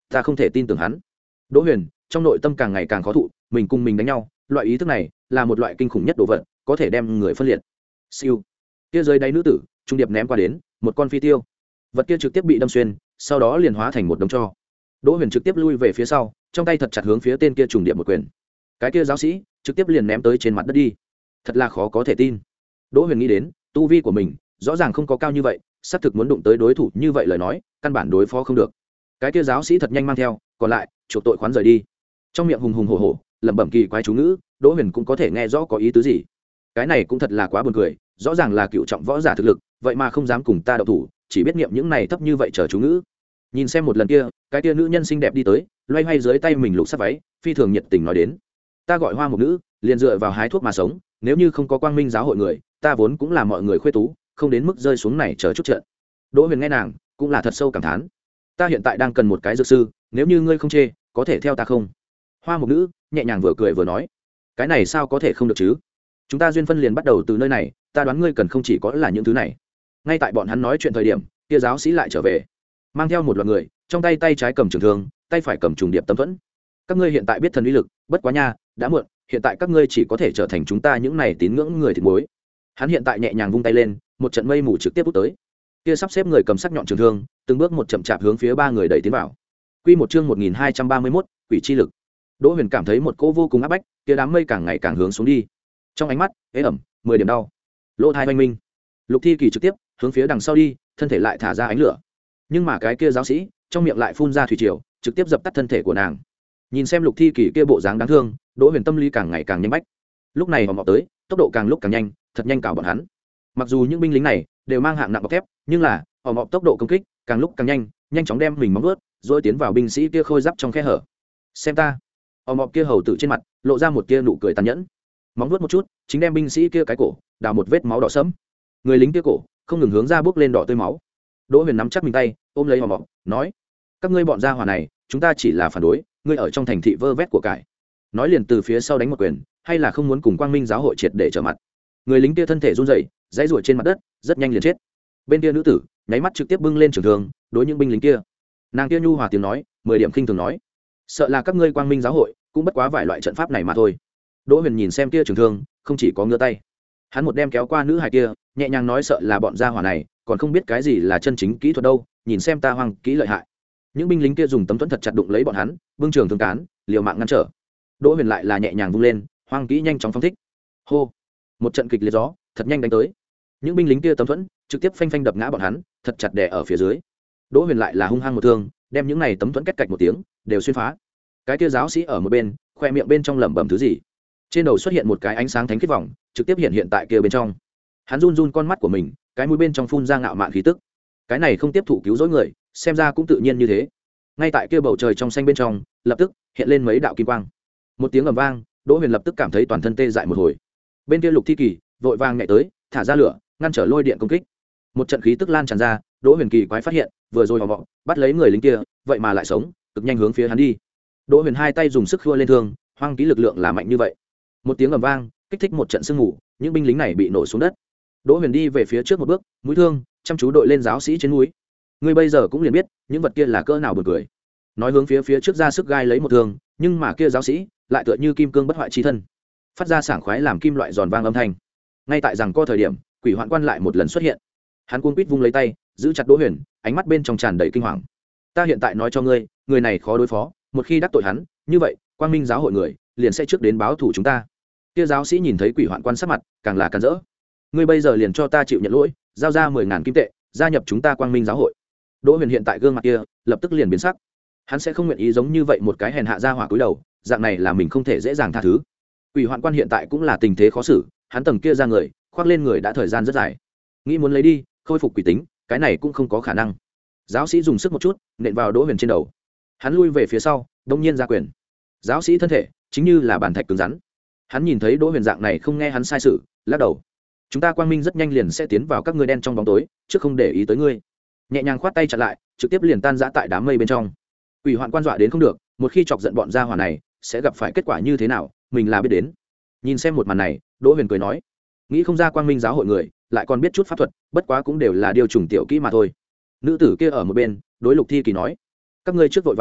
ta không thể tin tưởng hắn. Đỗ Huyền trong nội tâm càng ngày càng khó thụ, mình cùng mình đánh nhau, loại ý thức này là một loại kinh khủng nhất đồ vật, có thể đem người phân liệt. Siêu, kia dưới đáy nữ tử trung điệp ném qua đến một con phi tiêu, vật kia trực tiếp bị đâm xuyên, sau đó liền hóa thành một đống tro. Đỗ Huyền trực tiếp lui về phía sau, trong tay thật chặt hướng phía tên kia trùng điệp một quyền. Cái kia giáo sĩ trực tiếp liền ném tới trên mặt đất đi. Thật là khó có thể tin. Đỗ Huyền nghĩ đến, tu vi của mình rõ ràng không có cao như vậy, xác thực muốn đụng tới đối thủ như vậy lời nói, căn bản đối phó không được. Cái kia giáo sĩ thật nhanh mang theo, còn lại chuộc tội khoán rời đi. Trong miệng hùng hùng hổ hổ, lẩm bẩm kỳ quái chú ngữ, Đỗ Huyền cũng có thể nghe rõ có ý tứ gì. Cái này cũng thật là quá buồn cười, rõ ràng là cựu trọng võ giả thực lực, vậy mà không dám cùng ta động thủ, chỉ biết niệm những này thấp như vậy chờ chú ngữ. Nhìn xem một lần kia, cái kia nữ nhân xinh đẹp đi tới, loay hoay dưới tay mình lục sắc váy, phi thường nhiệt tình nói đến: ta gọi Hoa Mục Nữ, liền dựa vào hái thuốc mà sống, nếu như không có Quang Minh giáo hội người, ta vốn cũng là mọi người khuê tú, không đến mức rơi xuống này chờ chút trận. Đỗ Huyền nghe nàng cũng là thật sâu cảm thán. Ta hiện tại đang cần một cái dược sư, nếu như ngươi không chê, có thể theo ta không? Hoa Mục Nữ nhẹ nhàng vừa cười vừa nói: cái này sao có thể không được chứ, chúng ta duyên phân liền bắt đầu từ nơi này, ta đoán ngươi cần không chỉ có là những thứ này. Ngay tại bọn hắn nói chuyện thời điểm, kia giáo sĩ lại trở về, mang theo một loạt người, trong tay tay trái cầm trường thương, tay phải cầm trùng điệp tấm thuẫn. Các ngươi hiện tại biết thần uy lực, bất quá nha, đã muộn, hiện tại các ngươi chỉ có thể trở thành chúng ta những này tín ngưỡng người thịt muối. Hắn hiện tại nhẹ nhàng vung tay lên, một trận mây mù trực tiếp út tới. Kia sắp xếp người cầm sắc nhọn trường thương, từng bước một chậm chạp hướng phía ba người đẩy tiến vào. Quy một chương một nghìn hai trăm ba mươi mốt, quỷ chi lực. Đỗ Huyền cảm thấy một cỗ vô cùng áp bách, kia đám mây càng ngày càng hướng xuống đi. Trong ánh mắt ế ẩm, mười điểm đau. Lỗ thai oanh minh. Lục Thi Kỳ trực tiếp hướng phía đằng sau đi, thân thể lại thả ra ánh lửa. Nhưng mà cái kia giáo sĩ trong miệng lại phun ra thủy triều, trực tiếp dập tắt thân thể của nàng. Nhìn xem Lục Thi Kỳ kia bộ dáng đáng thương, Đỗ Huyền tâm lý càng ngày càng nhanh bách. Lúc này họ mọc tới, tốc độ càng lúc càng nhanh, thật nhanh cào bọn hắn. Mặc dù những binh lính này đều mang hạng nặng bọc thép, nhưng là họ mọc tốc độ công kích càng lúc càng nhanh, nhanh chóng đem mình móng vuốt rồi tiến vào binh sĩ kia khôi giáp trong khe hở. Xem ta, họ mọc kia hầu tử trên mặt lộ ra một tia nụ cười tàn nhẫn, móng vuốt một chút chính đem binh sĩ kia cái cổ đào một vết máu đỏ sẫm. Người lính kia cổ không ngừng hướng ra bước lên đỏ tươi máu. Đỗ Huyền nắm chắc mình tay, ôm lấy họ mọc, nói: các ngươi bọn gia hỏa này, chúng ta chỉ là phản đối, ngươi ở trong thành thị vơ vét của cải. Nói liền từ phía sau đánh một quyền, hay là không muốn cùng Quang Minh giáo hội triệt để trở mặt. Người lính kia thân thể run rẩy, dãy rủa trên mặt đất, rất nhanh liền chết. Bên kia nữ tử nháy mắt trực tiếp bưng lên trường thương đối những binh lính kia. Nàng kia nhu hòa tiếng nói, mười điểm khinh thường nói: sợ là các ngươi Quang Minh giáo hội cũng bất quá vài loại trận pháp này mà thôi. Đỗ Huyền nhìn xem kia trường thương, không chỉ có ngửa tay, hắn một đem kéo qua nữ hài kia, nhẹ nhàng nói: sợ là bọn gia hỏa này còn không biết cái gì là chân chính kỹ thuật đâu, nhìn xem ta hoang kỹ lợi hại. Những binh lính kia dùng tấm thuẫn thật chặt đụng lấy bọn hắn, bưng trường thương cán, liều mạng ngăn trở. Đỗ Huyền lại là nhẹ nhàng vung lên, hoang kỹ nhanh chóng phóng thích. Hô, một trận kịch liệt gió thật nhanh đánh tới. Những binh lính kia tấm thuẫn trực tiếp phanh phanh đập ngã bọn hắn, thật chặt đè ở phía dưới. Đỗ Huyền lại là hung hăng một thương, đem những này tấm thuẫn két cạch một tiếng đều xuyên phá. Cái kia giáo sĩ ở một bên, khoe miệng bên trong lẩm bẩm thứ gì. Trên đầu xuất hiện một cái ánh sáng thánh khiết vòng, trực tiếp hiện hiện tại kia bên trong. Hắn run run con mắt của mình, cái mũi bên trong phun ra ngạo mạn khí tức. Cái này không tiếp thụ cứu rỗi người, xem ra cũng tự nhiên như thế. Ngay tại kia bầu trời trong xanh bên trong, lập tức hiện lên mấy đạo kim quang. Một tiếng ầm vang, Đỗ Huyền lập tức cảm thấy toàn thân tê dại một hồi. Bên kia Lục Thi Kỳ vội vàng nhảy tới, thả ra lửa, ngăn trở lôi điện công kích. Một trận khí tức lan tràn ra, Đỗ Huyền kỳ quái phát hiện, vừa rồi họ vọng bắt lấy người lính kia, vậy mà lại sống, cực nhanh hướng phía hắn đi. Đỗ Huyền hai tay dùng sức khua lên thương, hoang kỹ lực lượng là mạnh như vậy. Một tiếng ầm vang, kích thích một trận sương mù, những binh lính này bị nổ xuống đất. Đỗ Huyền đi về phía trước một bước, mũi thương chăm chú đội lên giáo sĩ trên núi. Ngươi bây giờ cũng liền biết, những vật kia là cỡ nào buồn cười. Nói hướng phía phía trước ra sức gai lấy một thương, nhưng mà kia giáo sĩ lại tựa như kim cương bất hoại chi thân, phát ra sảng khoái làm kim loại giòn vang âm thanh. Ngay tại rằng co thời điểm, quỷ hoạn quan lại một lần xuất hiện. Hắn cuống quýt vung lấy tay, giữ chặt Đỗ Huyền, ánh mắt bên trong tràn đầy kinh hoàng. Ta hiện tại nói cho ngươi, người này khó đối phó, một khi đắc tội hắn, như vậy Quang Minh giáo hội người liền sẽ trước đến báo thù chúng ta. Kia giáo sĩ nhìn thấy quỷ hoạn quan sắc mặt, càng là càn rỡ. Ngươi bây giờ liền cho ta chịu nhận lỗi, giao ra mười ngàn kim tệ, gia nhập chúng ta Quang Minh giáo hội. Đỗ Huyền hiện tại gương mặt kia lập tức liền biến sắc. Hắn sẽ không nguyện ý giống như vậy một cái hèn hạ gia hỏa cúi đầu, dạng này là mình không thể dễ dàng tha thứ. Quỷ hoạn quan hiện tại cũng là tình thế khó xử, hắn tầng kia ra người, khoác lên người đã thời gian rất dài, nghĩ muốn lấy đi khôi phục quỷ tính, cái này cũng không có khả năng. Giáo sĩ dùng sức một chút nện vào Đỗ Huyền trên đầu, hắn lui về phía sau, đông nhiên ra quyền. Giáo sĩ thân thể chính như là bàn thạch cứng rắn. Hắn nhìn thấy Đỗ Huyền dạng này không nghe hắn sai sự, lắc đầu. Chúng ta Quang Minh rất nhanh liền sẽ tiến vào các ngươi đen trong bóng tối, trước không để ý tới ngươi. Nhẹ nhàng khoát tay chặn lại, trực tiếp liền tan rã tại đám mây bên trong. Quỷ hoạn quan dọa đến không được, một khi chọc giận bọn gia hỏa này, sẽ gặp phải kết quả như thế nào, mình là biết đến. Nhìn xem một màn này, Đỗ Huyền cười nói, nghĩ không ra Quang Minh giáo hội người lại còn biết chút pháp thuật, bất quá cũng đều là điều trùng tiểu kỹ mà thôi. Nữ tử kia ở một bên đối Lục Thi Kỳ nói, các ngươi trước vội vàng,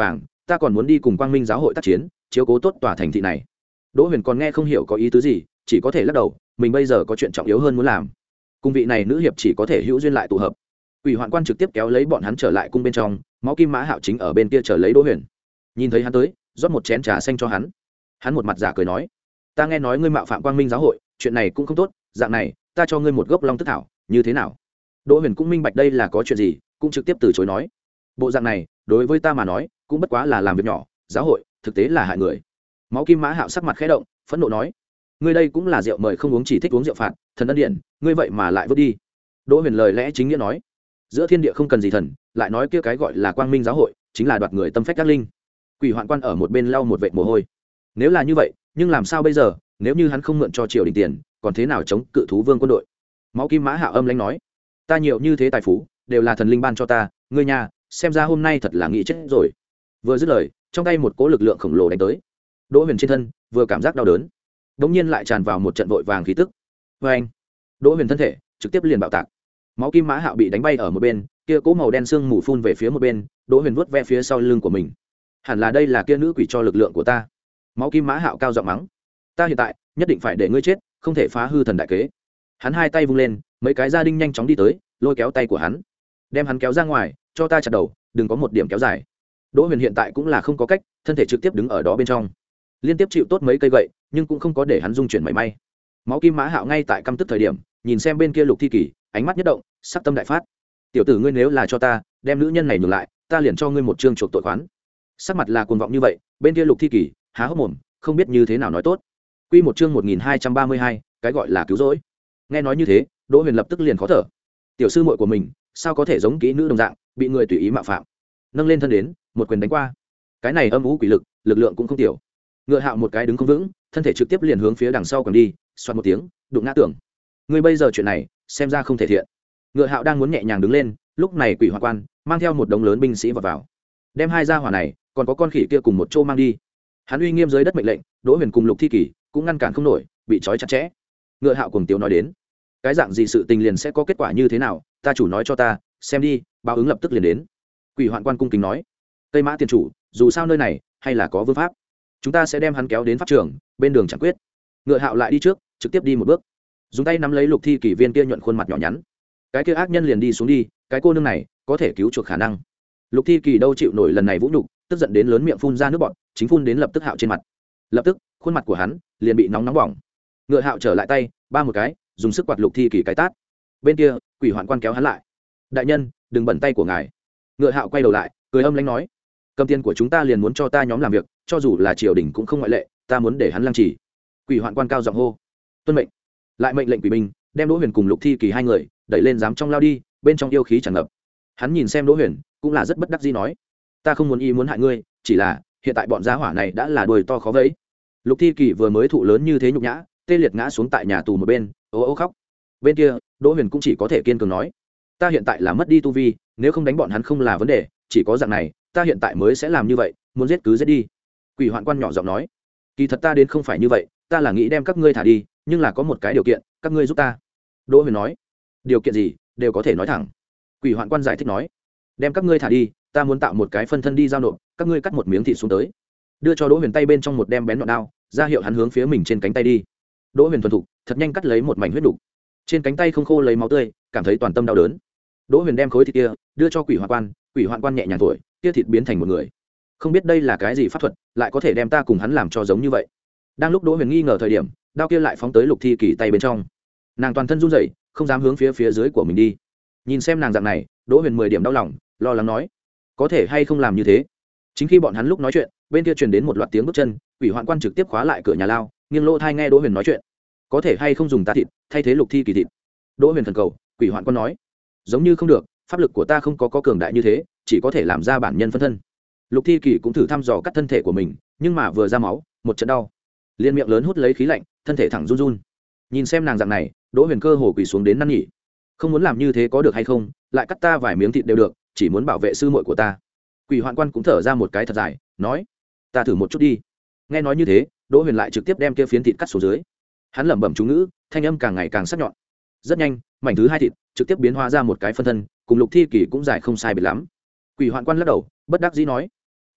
ta còn muốn đi cùng quang minh giáo hội tác chiến, chiếu cố tốt tòa thành thị này. Đỗ Huyền còn nghe không hiểu có ý tứ gì, chỉ có thể lắc đầu, mình bây giờ có chuyện trọng yếu hơn muốn làm. Cung vị này nữ hiệp chỉ có thể hữu duyên lại tụ hợp. Quỷ Hoạn Quan trực tiếp kéo lấy bọn hắn trở lại cung bên trong, Máu Kim Mã Hạo chính ở bên kia chờ lấy Đỗ Huyền. Nhìn thấy hắn tới, rót một chén trà xanh cho hắn. Hắn một mặt giả cười nói: "Ta nghe nói ngươi mạo phạm quang minh giáo hội, chuyện này cũng không tốt, dạng này, ta cho ngươi một gốc long tức thảo, như thế nào?" Đỗ Huyền cũng minh bạch đây là có chuyện gì, cũng trực tiếp từ chối nói: "Bộ dạng này, đối với ta mà nói, cũng bất quá là làm việc nhỏ, giáo hội, thực tế là hại người." Máu Kim Mã Hạo sắc mặt khẽ động, phẫn nộ nói: "Ngươi đây cũng là rượu mời không uống, chỉ thích uống rượu phạt, thần ân điện, ngươi vậy mà lại vứt đi." Đỗ Huyền lời lẽ chính nghĩa nói: "Giữa thiên địa không cần gì thần, lại nói kia cái gọi là quang minh giáo hội, chính là đoạt người tâm phách các linh." Quỷ Hoạn Quan ở một bên lau một vệt mồ hôi. Nếu là như vậy, nhưng làm sao bây giờ, nếu như hắn không mượn cho triều đình tiền, còn thế nào chống cự thú vương quân đội? Máu Kim Mã Hạo âm lãnh nói: "Ta nhiều như thế tài phú, đều là thần linh ban cho ta, ngươi nhà, xem ra hôm nay thật là nghĩ chết rồi." Vừa dứt lời, trong tay một cỗ lực lượng khổng lồ đánh tới. Đỗ Huyền trên thân vừa cảm giác đau đớn, đống nhiên lại tràn vào một trận vội vàng khí tức. Và anh, Đỗ Huyền thân thể trực tiếp liền bạo tạc. Máu Kim Mã Hạo bị đánh bay ở một bên, kia cỗ màu đen xương mù phun về phía một bên, Đỗ Huyền vuốt ve phía sau lưng của mình. Hẳn là đây là kia nữ quỷ cho lực lượng của ta. Máu Kim Mã Hạo cao giọng mắng: "Ta hiện tại nhất định phải để ngươi chết, không thể phá hư thần đại kế." Hắn hai tay vung lên, mấy cái gia đình nhanh chóng đi tới, lôi kéo tay của hắn, đem hắn kéo ra ngoài, "Cho ta chặt đầu, đừng có một điểm kéo dài." Đỗ Huyền hiện tại cũng là không có cách, thân thể trực tiếp đứng ở đó bên trong, liên tiếp chịu tốt mấy cây gậy, nhưng cũng không có để hắn dung chuyển mảy may. Máu Kim Mã Hạo ngay tại căm tức thời điểm, nhìn xem bên kia Lục Thi Kỳ, ánh mắt nhất động, sắc tâm đại phát. "Tiểu tử, ngươi nếu là cho ta đem nữ nhân này nhường lại, ta liền cho ngươi một chương chuộc tội khoán." Sắc mặt là cuồng vọng như vậy, bên kia Lục Thi Kỳ há hốc mồm, không biết như thế nào nói tốt. Quy một chương một nghìn hai trăm ba mươi hai, cái gọi là cứu rỗi. Nghe nói như thế, Đỗ Huyền lập tức liền khó thở. Tiểu sư muội của mình, sao có thể giống kỹ nữ đồng dạng, bị người tùy ý mạo phạm. Nâng lên thân đến, một quyền đánh qua. Cái này âm u quỷ lực, lực lượng cũng không tiểu. Ngựa Hạo một cái đứng không vững, thân thể trực tiếp liền hướng phía đằng sau còn đi, xoạt một tiếng, đụng ngã tường. Ngươi bây giờ chuyện này, xem ra không thể thiện. Ngựa Hạo đang muốn nhẹ nhàng đứng lên, lúc này Quỷ Hoạn Quan mang theo một đống lớn binh sĩ vào vào, đem hai gia hỏa này, còn có con khỉ kia cùng một chỗ mang đi. Hắn uy nghiêm dưới đất mệnh lệnh, Đỗ Huyền cùng Lục Thi Kỳ cũng ngăn cản không nổi, bị trói chặt chẽ. Ngựa Hạo cùng Tiếu nói đến: "Cái dạng gì sự tình liền sẽ có kết quả như thế nào, ta chủ nói cho ta, xem đi, báo ứng lập tức liền đến." Quỷ Hoạn Quan cung kính nói: "Tây Mã tiền chủ, dù sao nơi này hay là có vương pháp, chúng ta sẽ đem hắn kéo đến pháp trường, bên đường chẳng quyết." Ngựa Hạo lại đi trước, trực tiếp đi một bước, dùng tay nắm lấy Lục Thi Kỳ viên kia nhuận khuôn mặt nhỏ nhắn. Cái kia ác nhân liền đi xuống đi, cái cô nương này có thể cứu chuộc khả năng. Lục Thi Kỳ đâu chịu nổi lần này vũ nhục, tức giận đến lớn miệng phun ra nước bọt, chính phun đến lập tức Hạo trên mặt. Lập tức, khuôn mặt của hắn liền bị nóng nóng bỏng. Ngựa Hạo trở lại tay, ba một cái, dùng sức quạt Lục Thi Kỳ cái tát. Bên kia, Quỷ Hoạn Quan kéo hắn lại: "Đại nhân, đừng bẩn tay của ngài." Ngựa Hạo quay đầu lại, cười âm lãnh nói: "Cầm tiền của chúng ta liền muốn cho ta nhóm làm việc, cho dù là triều đình cũng không ngoại lệ, ta muốn để hắn lăng trì." Quỷ Hoạn Quan cao giọng hô: "Tuân mệnh!" Lại mệnh lệnh quỷ binh đem Đỗ Huyền cùng Lục Thi Kỳ hai người đẩy lên giám trong lao đi, bên trong yêu khí tràn ngập. Hắn nhìn xem Đỗ Huyền, cũng là rất bất đắc dĩ nói: "Ta không muốn y muốn hại ngươi, chỉ là hiện tại bọn gia hỏa này đã là đuôi to khó vẫy." Lục Thi Kỳ vừa mới thụ lớn như thế nhục nhã, tê liệt ngã xuống tại nhà tù một bên, ố ố khóc. Bên kia, Đỗ Huyền cũng chỉ có thể kiên cường nói: "Ta hiện tại là mất đi tu vi, nếu không đánh bọn hắn không là vấn đề, chỉ có dạng này, ta hiện tại mới sẽ làm như vậy, muốn giết cứ giết đi." Quỷ Hoạn Quan nhỏ giọng nói: "Kỳ thật ta đến không phải như vậy, ta là nghĩ đem các ngươi thả đi, nhưng là có một cái điều kiện, các ngươi giúp ta." Đỗ Huyền nói: "Điều kiện gì, đều có thể nói thẳng." Quỷ Hoạn Quan giải thích nói: "Đem các ngươi thả đi, ta muốn tạo một cái phân thân đi giao nộp, các ngươi cắt một miếng thịt xuống tới." Đưa cho Đỗ Huyền tay bên trong một đem bén nhọn đao, ra hiệu hắn hướng phía mình trên cánh tay đi. Đỗ Huyền thuần thục, thật nhanh cắt lấy một mảnh huyết đục. Trên cánh tay không khô lấy máu tươi, cảm thấy toàn tâm đau đớn. Đỗ Huyền đem khối thịt kia đưa cho Quỷ Hoạn Quan, Quỷ Hoạn Quan nhẹ nhàng thổi, kia thịt biến thành một người. Không biết đây là cái gì pháp thuật, lại có thể đem ta cùng hắn làm cho giống như vậy. Đang lúc Đỗ Huyền nghi ngờ thời điểm, đao kia lại phóng tới Lục Thi Kỳ tay bên trong. Nàng toàn thân run rẩy, không dám hướng phía phía dưới của mình đi. Nhìn xem nàng dạng này, Đỗ Huyền mười điểm đau lòng, lo lắng nói: "Có thể hay không làm như thế?" Chính khi bọn hắn lúc nói chuyện, bên kia truyền đến một loạt tiếng bước chân, Quỷ Hoạn Quan trực tiếp khóa lại cửa nhà lao, nghiêng lỗ tai nghe Đỗ Huyền nói chuyện: "Có thể hay không dùng ta thịt thay thế Lục Thi Kỳ thịt?" Đỗ Huyền thần cầu. Quỷ Hoạn Quan nói: "Giống như không được, pháp lực của ta không có có cường đại như thế, chỉ có thể làm ra bản nhân phân thân." Lục Thi Kỳ cũng thử thăm dò cắt thân thể của mình, nhưng mà vừa ra máu, một trận đau, liên miệng lớn hút lấy khí lạnh, thân thể thẳng run run. Nhìn xem nàng dạng này, Đỗ Huyền cơ hồ quỳ xuống đến năn nỉ: "Không muốn làm như thế có được hay không, lại cắt ta vài miếng thịt đều được, chỉ muốn bảo vệ sư muội của ta." Quỷ Hoạn Quan cũng thở ra một cái thật dài, nói: "Ta thử một chút đi." Nghe nói như thế, Đỗ Huyền lại trực tiếp đem kia phiến thịt cắt xuống dưới. Hắn lẩm bẩm chú ngữ, thanh âm càng ngày càng sắc nhọn. Rất nhanh, mảnh thứ hai thịt trực tiếp biến hóa ra một cái phân thân, cùng Lục Thi Kỳ cũng dài không sai biệt lắm. Quỷ Hoạn Quan lắc đầu, bất đắc dĩ nói: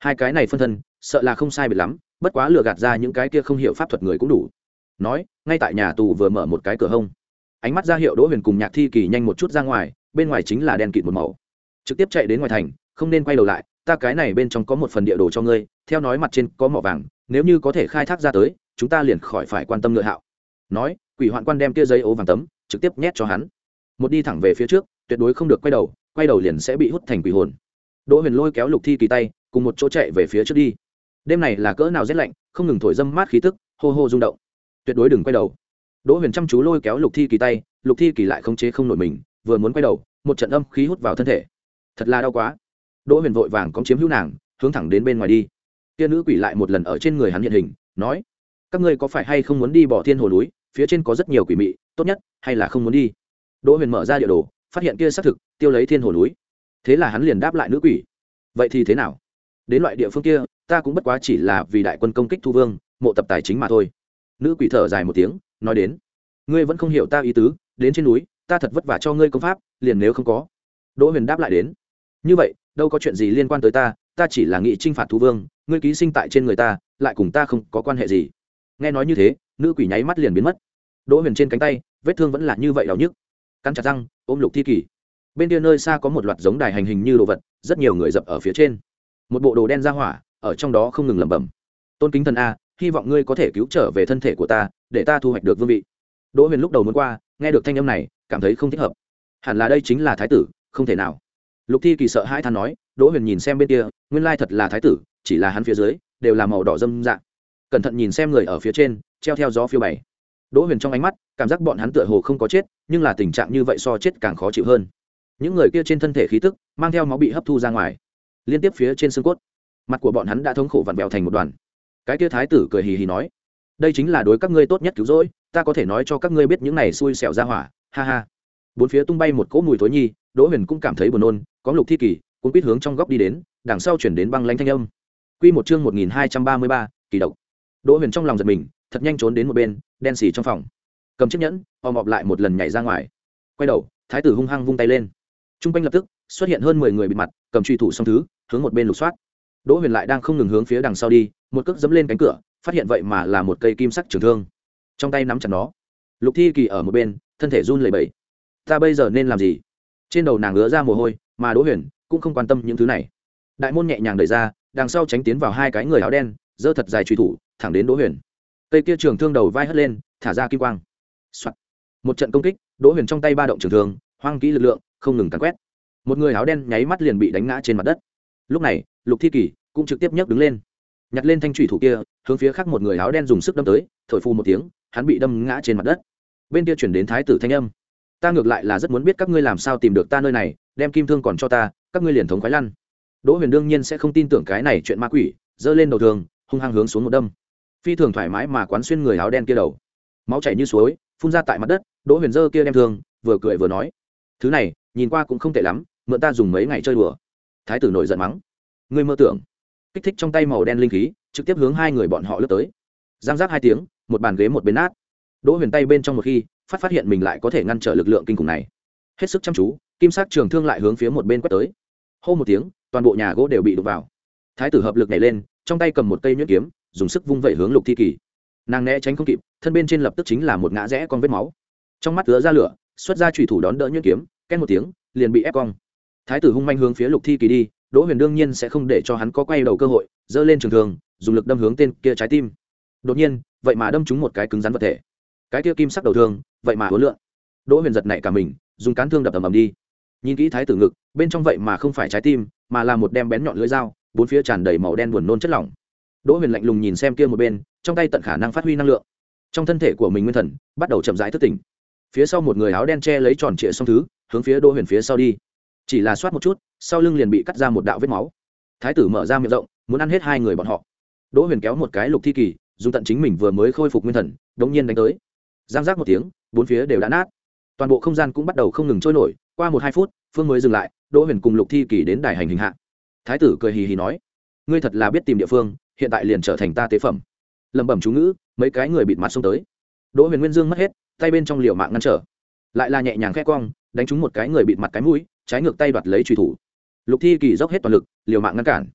hai cái này phân thân sợ là không sai biệt lắm, bất quá lừa gạt ra những cái kia không hiểu pháp thuật người cũng đủ. Nói ngay tại nhà tù vừa mở một cái cửa hông, ánh mắt ra hiệu Đỗ Huyền cùng Nhạc Thi Kỳ nhanh một chút ra ngoài, bên ngoài chính là đen kịt một màu, trực tiếp chạy đến ngoài thành, không nên quay đầu lại. Ta cái này bên trong có một phần địa đồ cho ngươi, theo nói mặt trên có mỏ vàng, nếu như có thể khai thác ra tới, chúng ta liền khỏi phải quan tâm ngựa hạo. Nói quỷ hoạn quan đem kia giấy ố vàng tấm trực tiếp nhét cho hắn, một đi thẳng về phía trước, tuyệt đối không được quay đầu, quay đầu liền sẽ bị hút thành quỷ hồn. Đỗ Huyền lôi kéo Lục Thi Kỳ tay, cùng một chỗ chạy về phía trước đi. Đêm này là cỡ nào rét lạnh, không ngừng thổi dâm mát khí tức, hô hô rung động, tuyệt đối đừng quay đầu. Đỗ Huyền chăm chú lôi kéo Lục Thi Kỳ tay, Lục Thi Kỳ lại không chế không nổi mình, vừa muốn quay đầu, một trận âm khí hút vào thân thể, thật là đau quá. Đỗ Huyền vội vàng cóng chiếm hữu nàng, hướng thẳng đến bên ngoài đi. Kia nữ quỷ lại một lần ở trên người hắn hiện hình, nói: các ngươi có phải hay không muốn đi bỏ thiên hồ núi, phía trên có rất nhiều quỷ mị, tốt nhất hay là không muốn đi. Đỗ Huyền mở ra địa đồ, phát hiện kia xác thực tiêu lấy thiên hồ núi, thế là hắn liền đáp lại nữ quỷ: vậy thì thế nào, đến loại địa phương kia ta cũng bất quá chỉ là vì đại quân công kích thu vương, mộ tập tài chính mà thôi. Nữ quỷ thở dài một tiếng, nói đến: ngươi vẫn không hiểu ta ý tứ, đến trên núi ta thật vất vả cho ngươi công pháp, liền nếu không có. Đỗ Huyền đáp lại đến: như vậy đâu có chuyện gì liên quan tới ta, ta chỉ là nghị trinh phạt thu vương, ngươi ký sinh tại trên người ta lại cùng ta không có quan hệ gì. Nghe nói như thế, nữ quỷ nháy mắt liền biến mất. Đỗ Huyền trên cánh tay vết thương vẫn là như vậy đau nhức, cắn chặt răng ôm Lục Thi Kỳ. Bên kia nơi xa có một loạt giống đài hành hình như đồ vật, rất nhiều người dập ở phía trên, một bộ đồ đen ra hỏa ở trong đó không ngừng lẩm bẩm: tôn kính thần a, hy vọng ngươi có thể cứu trở về thân thể của ta, để ta thu hoạch được vương vị. Đỗ Huyền lúc đầu muốn qua, nghe được thanh âm này cảm thấy không thích hợp, hẳn là đây chính là thái tử, không thể nào. Lục Thi Kỳ sợ hãi than nói. Đỗ Huyền nhìn xem bên kia, nguyên lai thật là thái tử, chỉ là hắn phía dưới đều là màu đỏ dâm dạng. Cẩn thận nhìn xem người ở phía trên, treo theo gió phiêu bày. Đỗ Huyền trong ánh mắt cảm giác bọn hắn tựa hồ không có chết, nhưng là tình trạng như vậy so chết càng khó chịu hơn. Những người kia trên thân thể khí tức mang theo máu bị hấp thu ra ngoài, liên tiếp phía trên xương cốt, mặt của bọn hắn đã thống khổ vặn vẹo thành một đoàn. Cái kia thái tử cười hì hì nói: đây chính là đối các ngươi tốt nhất cứu rỗi, ta có thể nói cho các ngươi biết những này xui xẻo ra hỏa, ha ha. Bốn phía tung bay một cỗ mùi thối nhi, Đỗ Huyền cũng cảm thấy buồn nôn, có Lục Thi Kỳ cuốn quýt hướng trong góc đi đến, đằng sau chuyển đến băng lãnh thanh âm. Quy một chương một nghìn hai trăm ba mươi ba, kỳ độc. Đỗ Huyền trong lòng giật mình, thật nhanh trốn đến một bên, đen xì trong phòng, cầm chiếc nhẫn, ôm ọp lại một lần nhảy ra ngoài. Quay đầu, thái tử hung hăng vung tay lên, trung quanh lập tức xuất hiện hơn mười người bịt mặt, cầm truy thủ song thứ, hướng một bên lục soát. Đỗ Huyền lại đang không ngừng hướng phía đằng sau đi, một cước dẫm lên cánh cửa, phát hiện vậy mà là một cây kim sắc trường thương, trong tay nắm chặt nó. Lục Thi Kỳ ở một bên, thân thể run lẩy bẩy. Ta bây giờ nên làm gì? Trên đầu nàng ứa ra mồ hôi, mà Đỗ Huyền cũng không quan tâm những thứ này. Đại môn nhẹ nhàng đẩy ra, đằng sau tránh tiến vào hai cái người áo đen, giơ thật dài truy thủ, thẳng đến Đỗ Huyền. Cây kia trường thương đầu vai hất lên, thả ra kim quang. Soạt. Một trận công kích, Đỗ Huyền trong tay ba động trường thương, hoang kỹ lực lượng không ngừng càn quét. Một người áo đen nháy mắt liền bị đánh ngã trên mặt đất. Lúc này, Lục Thi Kỳ cũng trực tiếp nhấc đứng lên, nhặt lên thanh thủy thủ kia, hướng phía khác một người áo đen dùng sức đâm tới, thổi phù một tiếng, hắn bị đâm ngã trên mặt đất. Bên kia chuyển đến thái tử thanh âm: ta ngược lại là rất muốn biết các ngươi làm sao tìm được ta nơi này, đem kim thương còn cho ta, các ngươi liền thống khoái lăn. Đỗ Huyền đương nhiên sẽ không tin tưởng cái này chuyện ma quỷ, giơ lên đầu thường, hung hăng hướng xuống một đâm, phi thường thoải mái mà quán xuyên người áo đen kia đầu, máu chảy như suối phun ra tại mặt đất. Đỗ Huyền giơ kia đem thương, vừa cười vừa nói: thứ này nhìn qua cũng không tệ lắm, mượn ta dùng mấy ngày chơi đùa. Thái tử nổi giận mắng: ngươi mơ tưởng. Kích thích trong tay màu đen linh khí trực tiếp hướng hai người bọn họ lướt tới. Giang giác hai tiếng, một bàn ghế một bên nát. Đỗ Huyền tay bên trong một khi phát phát hiện mình lại có thể ngăn trở lực lượng kinh khủng này, hết sức chăm chú, kim sắc trường thương lại hướng phía một bên quét tới. Hô một tiếng, toàn bộ nhà gỗ đều bị đụng vào. Thái tử hợp lực nhảy lên, trong tay cầm một cây nhuyễn kiếm, dùng sức vung vẩy hướng Lục Thi Kỳ. Nàng né tránh không kịp, thân bên trên lập tức chính là một ngã rẽ con vết máu, trong mắt ứa ra lửa, xuất ra chủy thủ đón đỡ nhuyễn kiếm, két một tiếng liền bị ép cong. Thái tử hung manh hướng phía Lục Thi Kỳ đi, Đỗ Huyền đương nhiên sẽ không để cho hắn có quay đầu cơ hội, giơ lên trường thương, dùng lực đâm hướng tên kia trái tim. Đột nhiên, vậy mà đâm trúng một cái cứng rắn vật thể. Cái kia kim sắc đầu thương, vậy mà uốn lượn. Đỗ Huyền giật nảy cả mình, dùng cán thương đập ầm ầm đi. Nhìn kỹ thái tử ngực, bên trong vậy mà không phải trái tim, mà là một đem bén nhọn lưỡi dao, bốn phía tràn đầy màu đen buồn nôn chất lỏng. Đỗ Huyền lạnh lùng nhìn xem kia một bên, trong tay tận khả năng phát huy năng lượng. Trong thân thể của mình nguyên thần bắt đầu chậm rãi thức tỉnh. Phía sau một người áo đen che lấy tròn trịa song thứ, hướng phía Đỗ Huyền phía sau đi. Chỉ là soát một chút, sau lưng liền bị cắt ra một đạo vết máu. Thái tử mở ra miệng rộng, muốn ăn hết hai người bọn họ. Đỗ Huyền kéo một cái Lục Thi Kỳ, dùng tận chính mình vừa mới khôi phục nguyên thần, đống nhiên đánh tới. Giang giác một tiếng, bốn phía đều đã nát. Toàn bộ không gian cũng bắt đầu không ngừng trôi nổi. Qua một hai phút, phương mới dừng lại, Đỗ Huyền cùng Lục Thi Kỳ đến đài hành hình hạ. Thái tử cười hì hì nói: ngươi thật là biết tìm địa phương, hiện tại liền trở thành ta tế phẩm. Lẩm bẩm chú ngữ, mấy cái người bịt mặt xông tới. Đỗ Huyền nguyên dương mất hết, tay bên trong liều mạng ngăn trở, lại là nhẹ nhàng khẽ cong, đánh trúng một cái người bịt mặt cái mũi, trái ngược tay đoạt lấy truy thủ. Lục Thi Kỳ dốc hết toàn lực, liều mạng ngăn cản.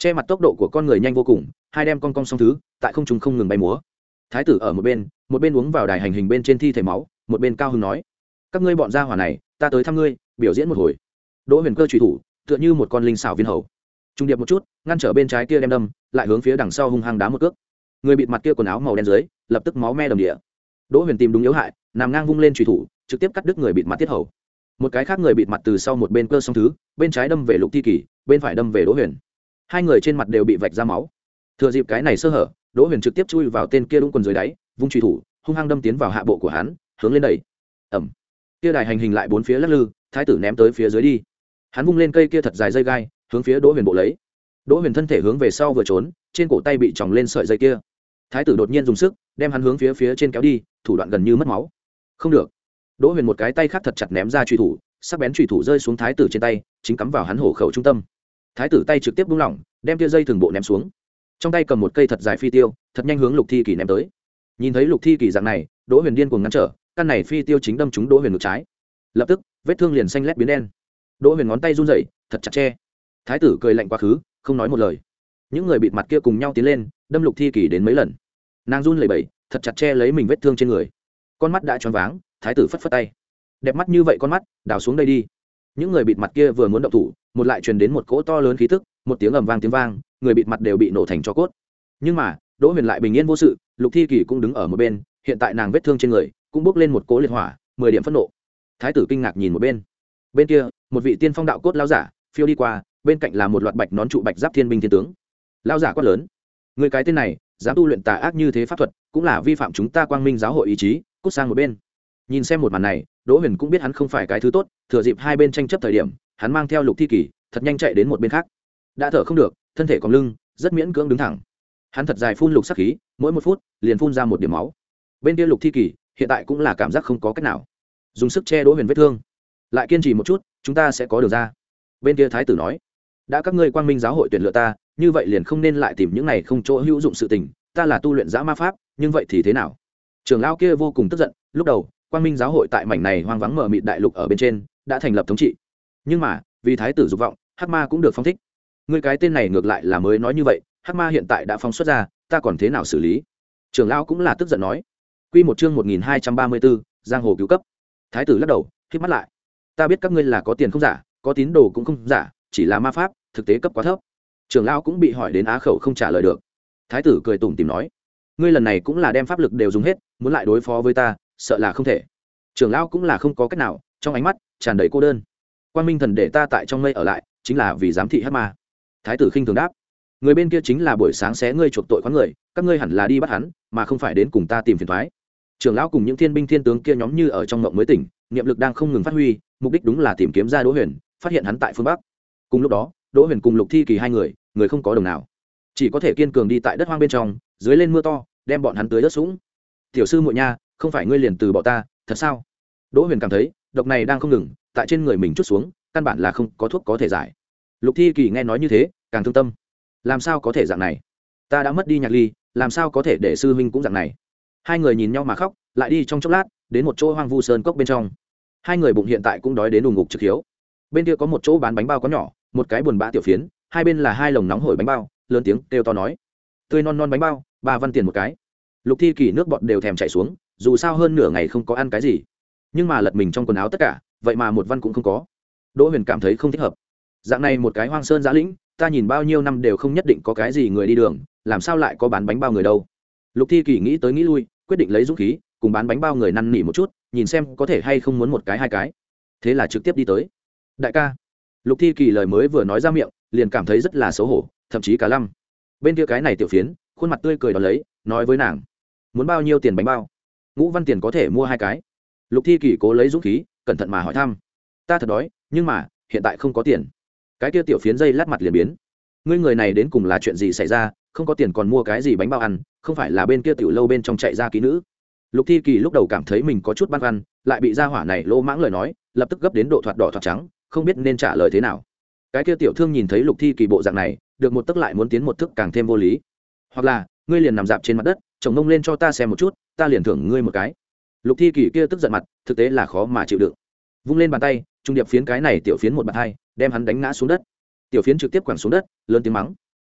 che mặt tốc độ của con người nhanh vô cùng, hai đem con cong song thứ tại không trung không ngừng bay múa. Thái tử ở một bên một bên uống vào đài hành hình bên trên thi thể máu, một bên cao hứng nói: các ngươi bọn gia hỏa này, ta tới thăm ngươi, biểu diễn một hồi. Đỗ Huyền Cơ chủy thủ tựa như một con linh xảo viên hầu, trung điệp một chút ngăn trở bên trái kia đem đâm, lại hướng phía đằng sau hung hăng đá một cước. Người bịt mặt kia quần áo màu đen dưới lập tức máu me đầm địa. Đỗ Huyền tìm đúng yếu hại, nằm ngang vung lên chủy thủ, trực tiếp cắt đứt người bịt mặt tiết hầu. Một cái khác người bịt mặt từ sau một bên cơ song thứ, bên trái đâm về Lục Thi Kỳ, bên phải đâm về Đỗ Huyền. Hai người trên mặt đều bị vạch ra máu. Thừa dịp cái này sơ hở, Đỗ Huyền trực tiếp chui vào tên kia đúng quần dưới đáy, vung chủy thủ hung hăng đâm tiến vào hạ bộ của hắn, hướng lên đẩy. Ầm. Kia đài hành hình lại bốn phía lắc lư, thái tử ném tới phía dưới đi. Hắn vung lên cây kia thật dài dây gai, hướng phía Đỗ Huyền bộ lấy. Đỗ Huyền thân thể hướng về sau vừa trốn, trên cổ tay bị tròng lên sợi dây kia. Thái tử đột nhiên dùng sức đem hắn hướng phía phía trên kéo đi, thủ đoạn gần như mất máu. Không được. Đỗ Huyền một cái tay khác thật chặt ném ra chủy thủ, sắc bén chủy thủ rơi xuống thái tử trên tay, chính cắm vào hắn hổ khẩu trung tâm. Thái tử tay trực tiếp buông lỏng, đem kia dây thường bộ ném xuống. Trong tay cầm một cây thật dài phi tiêu, thật nhanh hướng Lục Thi Kỳ ném tới. Nhìn thấy Lục Thi Kỳ dạng này, Đỗ Huyền điên cuồng ngăn trở, căn này phi tiêu chính đâm trúng Đỗ Huyền ngực trái. Lập tức, vết thương liền xanh lét biến đen. Đỗ Huyền ngón tay run rẩy, thật chặt che. Thái tử cười lạnh quá khứ, không nói một lời. Những người bịt mặt kia cùng nhau tiến lên, đâm Lục Thi Kỳ đến mấy lần. Nàng run lẩy bẩy, thật chặt che lấy mình vết thương trên người. Con mắt đã choáng váng, thái tử phất phất tay. Đẹp mắt như vậy con mắt, đào xuống đây đi. Những người bịt mặt kia vừa muốn động thủ, một lại truyền đến một cỗ to lớn khí tức, một tiếng ầm vang tiếng vang, người bịt mặt đều bị nổ thành tro cốt. Nhưng mà, Đỗ Huyền lại bình yên vô sự, Lục Thi Kỳ cũng đứng ở một bên, hiện tại nàng vết thương trên người cũng bốc lên một cỗ liệt hỏa, mười điểm phẫn nộ. Thái tử kinh ngạc nhìn một bên. Bên kia, một vị tiên phong đạo cốt lão giả phiêu đi qua, bên cạnh là một loạt bạch nón trụ bạch giáp thiên binh thiên tướng. Lão giả quát lớn: người cái tên này, dám tu luyện tà ác như thế pháp thuật, cũng là vi phạm chúng ta Quang Minh giáo hội ý chí, cút sang một bên. Nhìn xem một màn này, Đỗ Huyền cũng biết hắn không phải cái thứ tốt, thừa dịp hai bên tranh chấp thời điểm, hắn mang theo Lục Thi Kỳ thật nhanh chạy đến một bên khác. Đã thở không được, thân thể còng lưng, rất miễn cưỡng đứng thẳng. Hắn thật dài phun lục sắc khí, mỗi một phút liền phun ra một điểm máu. Bên kia Lục Thi Kỳ hiện tại cũng là cảm giác không có cách nào, dùng sức che Đỗ Huyền vết thương. Lại kiên trì một chút, chúng ta sẽ có đường ra. Bên kia thái tử nói: đã các ngươi Quang Minh giáo hội tuyển lựa ta, như vậy liền không nên lại tìm những này không chỗ hữu dụng sự tình. Ta là tu luyện dã ma pháp, nhưng vậy thì thế nào? Trưởng lão kia vô cùng tức giận. Lúc đầu Quang Minh giáo hội tại mảnh này hoang vắng mờ mịt đại lục ở bên trên đã thành lập thống trị, nhưng mà vì thái tử dục vọng, hắc ma cũng được phong thích. Ngươi cái tên này ngược lại là mới nói như vậy, hắc ma hiện tại đã phóng xuất ra, ta còn thế nào xử lý? Trưởng lão cũng là tức giận nói. Quy một chương một nghìn hai trăm ba mươi bốn, giang hồ cứu cấp. Thái tử lắc đầu, khép mắt lại. Ta biết các ngươi là có tiền không giả, có tín đồ cũng không giả, chỉ là ma pháp, thực tế cấp quá thấp. Trưởng lão cũng bị hỏi đến á khẩu không trả lời được. Thái tử cười tủm tỉm nói: ngươi lần này cũng là đem pháp lực đều dùng hết, muốn lại đối phó với ta, sợ là không thể. Trưởng lão cũng là không có cách nào, trong ánh mắt tràn đầy cô đơn. Quang Minh thần để ta tại trong mây ở lại, chính là vì giám thị hắc ma. Thái tử khinh thường đáp: người bên kia chính là buổi sáng xé ngươi chuộc tội khoán người, các ngươi hẳn là đi bắt hắn, mà không phải đến cùng ta tìm phiền toái. Trưởng lão cùng những thiên binh thiên tướng kia nhóm như ở trong mộng mới tỉnh, niệm lực đang không ngừng phát huy, mục đích đúng là tìm kiếm ra Đỗ Huyền, phát hiện hắn tại phương bắc. Cùng lúc đó, Đỗ Huyền cùng Lục Thi Kỳ hai người, người không có đồng nào, chỉ có thể kiên cường đi tại đất hoang bên trong, dưới lên mưa to, đem bọn hắn tưới đất sũng. Tiểu sư muội nha, không phải ngươi liền từ bỏ ta, thật sao? Đỗ Huyền cảm thấy độc này đang không ngừng tại trên người mình chút xuống, căn bản là không có thuốc có thể giải. Lục Thi Kỳ nghe nói như thế, càng thương tâm. Làm sao có thể dạng này? Ta đã mất đi Nhạc Ly, làm sao có thể để sư huynh cũng dạng này? Hai người nhìn nhau mà khóc, lại đi trong chốc lát, đến một chỗ hoang vu sơn cốc bên trong. Hai người bụng hiện tại cũng đói đến đùng ngục trực hiếu. Bên kia có một chỗ bán bánh bao có nhỏ, một cái buồn bã tiểu phiến, hai bên là hai lồng nóng hổi bánh bao, lớn tiếng kêu to nói: tươi non non bánh bao, ba văn tiền một cái. Lục Thi Kỳ nước bọt đều thèm chảy xuống, dù sao hơn nửa ngày không có ăn cái gì, nhưng mà lật mình trong quần áo tất cả, vậy mà một văn cũng không có. Đỗ Huyền cảm thấy không thích hợp. Dạng này một cái hoang sơn giã lĩnh, ta nhìn bao nhiêu năm đều không nhất định có cái gì người đi đường, làm sao lại có bán bánh bao người đâu? Lục Thi Kỳ nghĩ tới nghĩ lui, quyết định lấy dũng khí cùng bán bánh bao người năn nỉ một chút, nhìn xem có thể hay không muốn một cái hai cái. Thế là trực tiếp đi tới. Đại ca. Lục Thi Kỳ lời mới vừa nói ra miệng, liền cảm thấy rất là xấu hổ, thậm chí cả lăm. Bên kia cái này tiểu phiến, khuôn mặt tươi cười đón lấy, nói với nàng: muốn bao nhiêu tiền bánh bao? Ngũ văn tiền có thể mua hai cái. Lục Thi Kỳ cố lấy dũng khí, cẩn thận mà hỏi thăm: ta thật đói, nhưng mà hiện tại không có tiền. Cái kia tiểu phiến dây lát mặt liền biến. Ngươi người này đến cùng là chuyện gì xảy ra, không có tiền còn mua cái gì bánh bao ăn, không phải là bên kia tiểu lâu bên trong chạy ra kỹ nữ? Lục Thi Kỳ lúc đầu cảm thấy mình có chút băn khoăn, lại bị gia hỏa này lô mãng lời nói, lập tức gấp đến độ thoạt đỏ thoạt trắng, không biết nên trả lời thế nào. Cái kia tiểu thương nhìn thấy Lục Thi Kỳ bộ dạng này, được một tức lại muốn tiến một thức càng thêm vô lý. Hoặc là, ngươi liền nằm dạp trên mặt đất, chồng mông lên cho ta xem một chút, ta liền thưởng ngươi một cái. Lục Thi Kỳ kia tức giận mặt, thực tế là khó mà chịu đựng. Vung lên bàn tay, trung điệp phiến cái này tiểu phiến một bàn hai, đem hắn đánh ngã xuống đất. Tiểu phiến trực tiếp quẳng xuống đất, lớn tiếng mắng: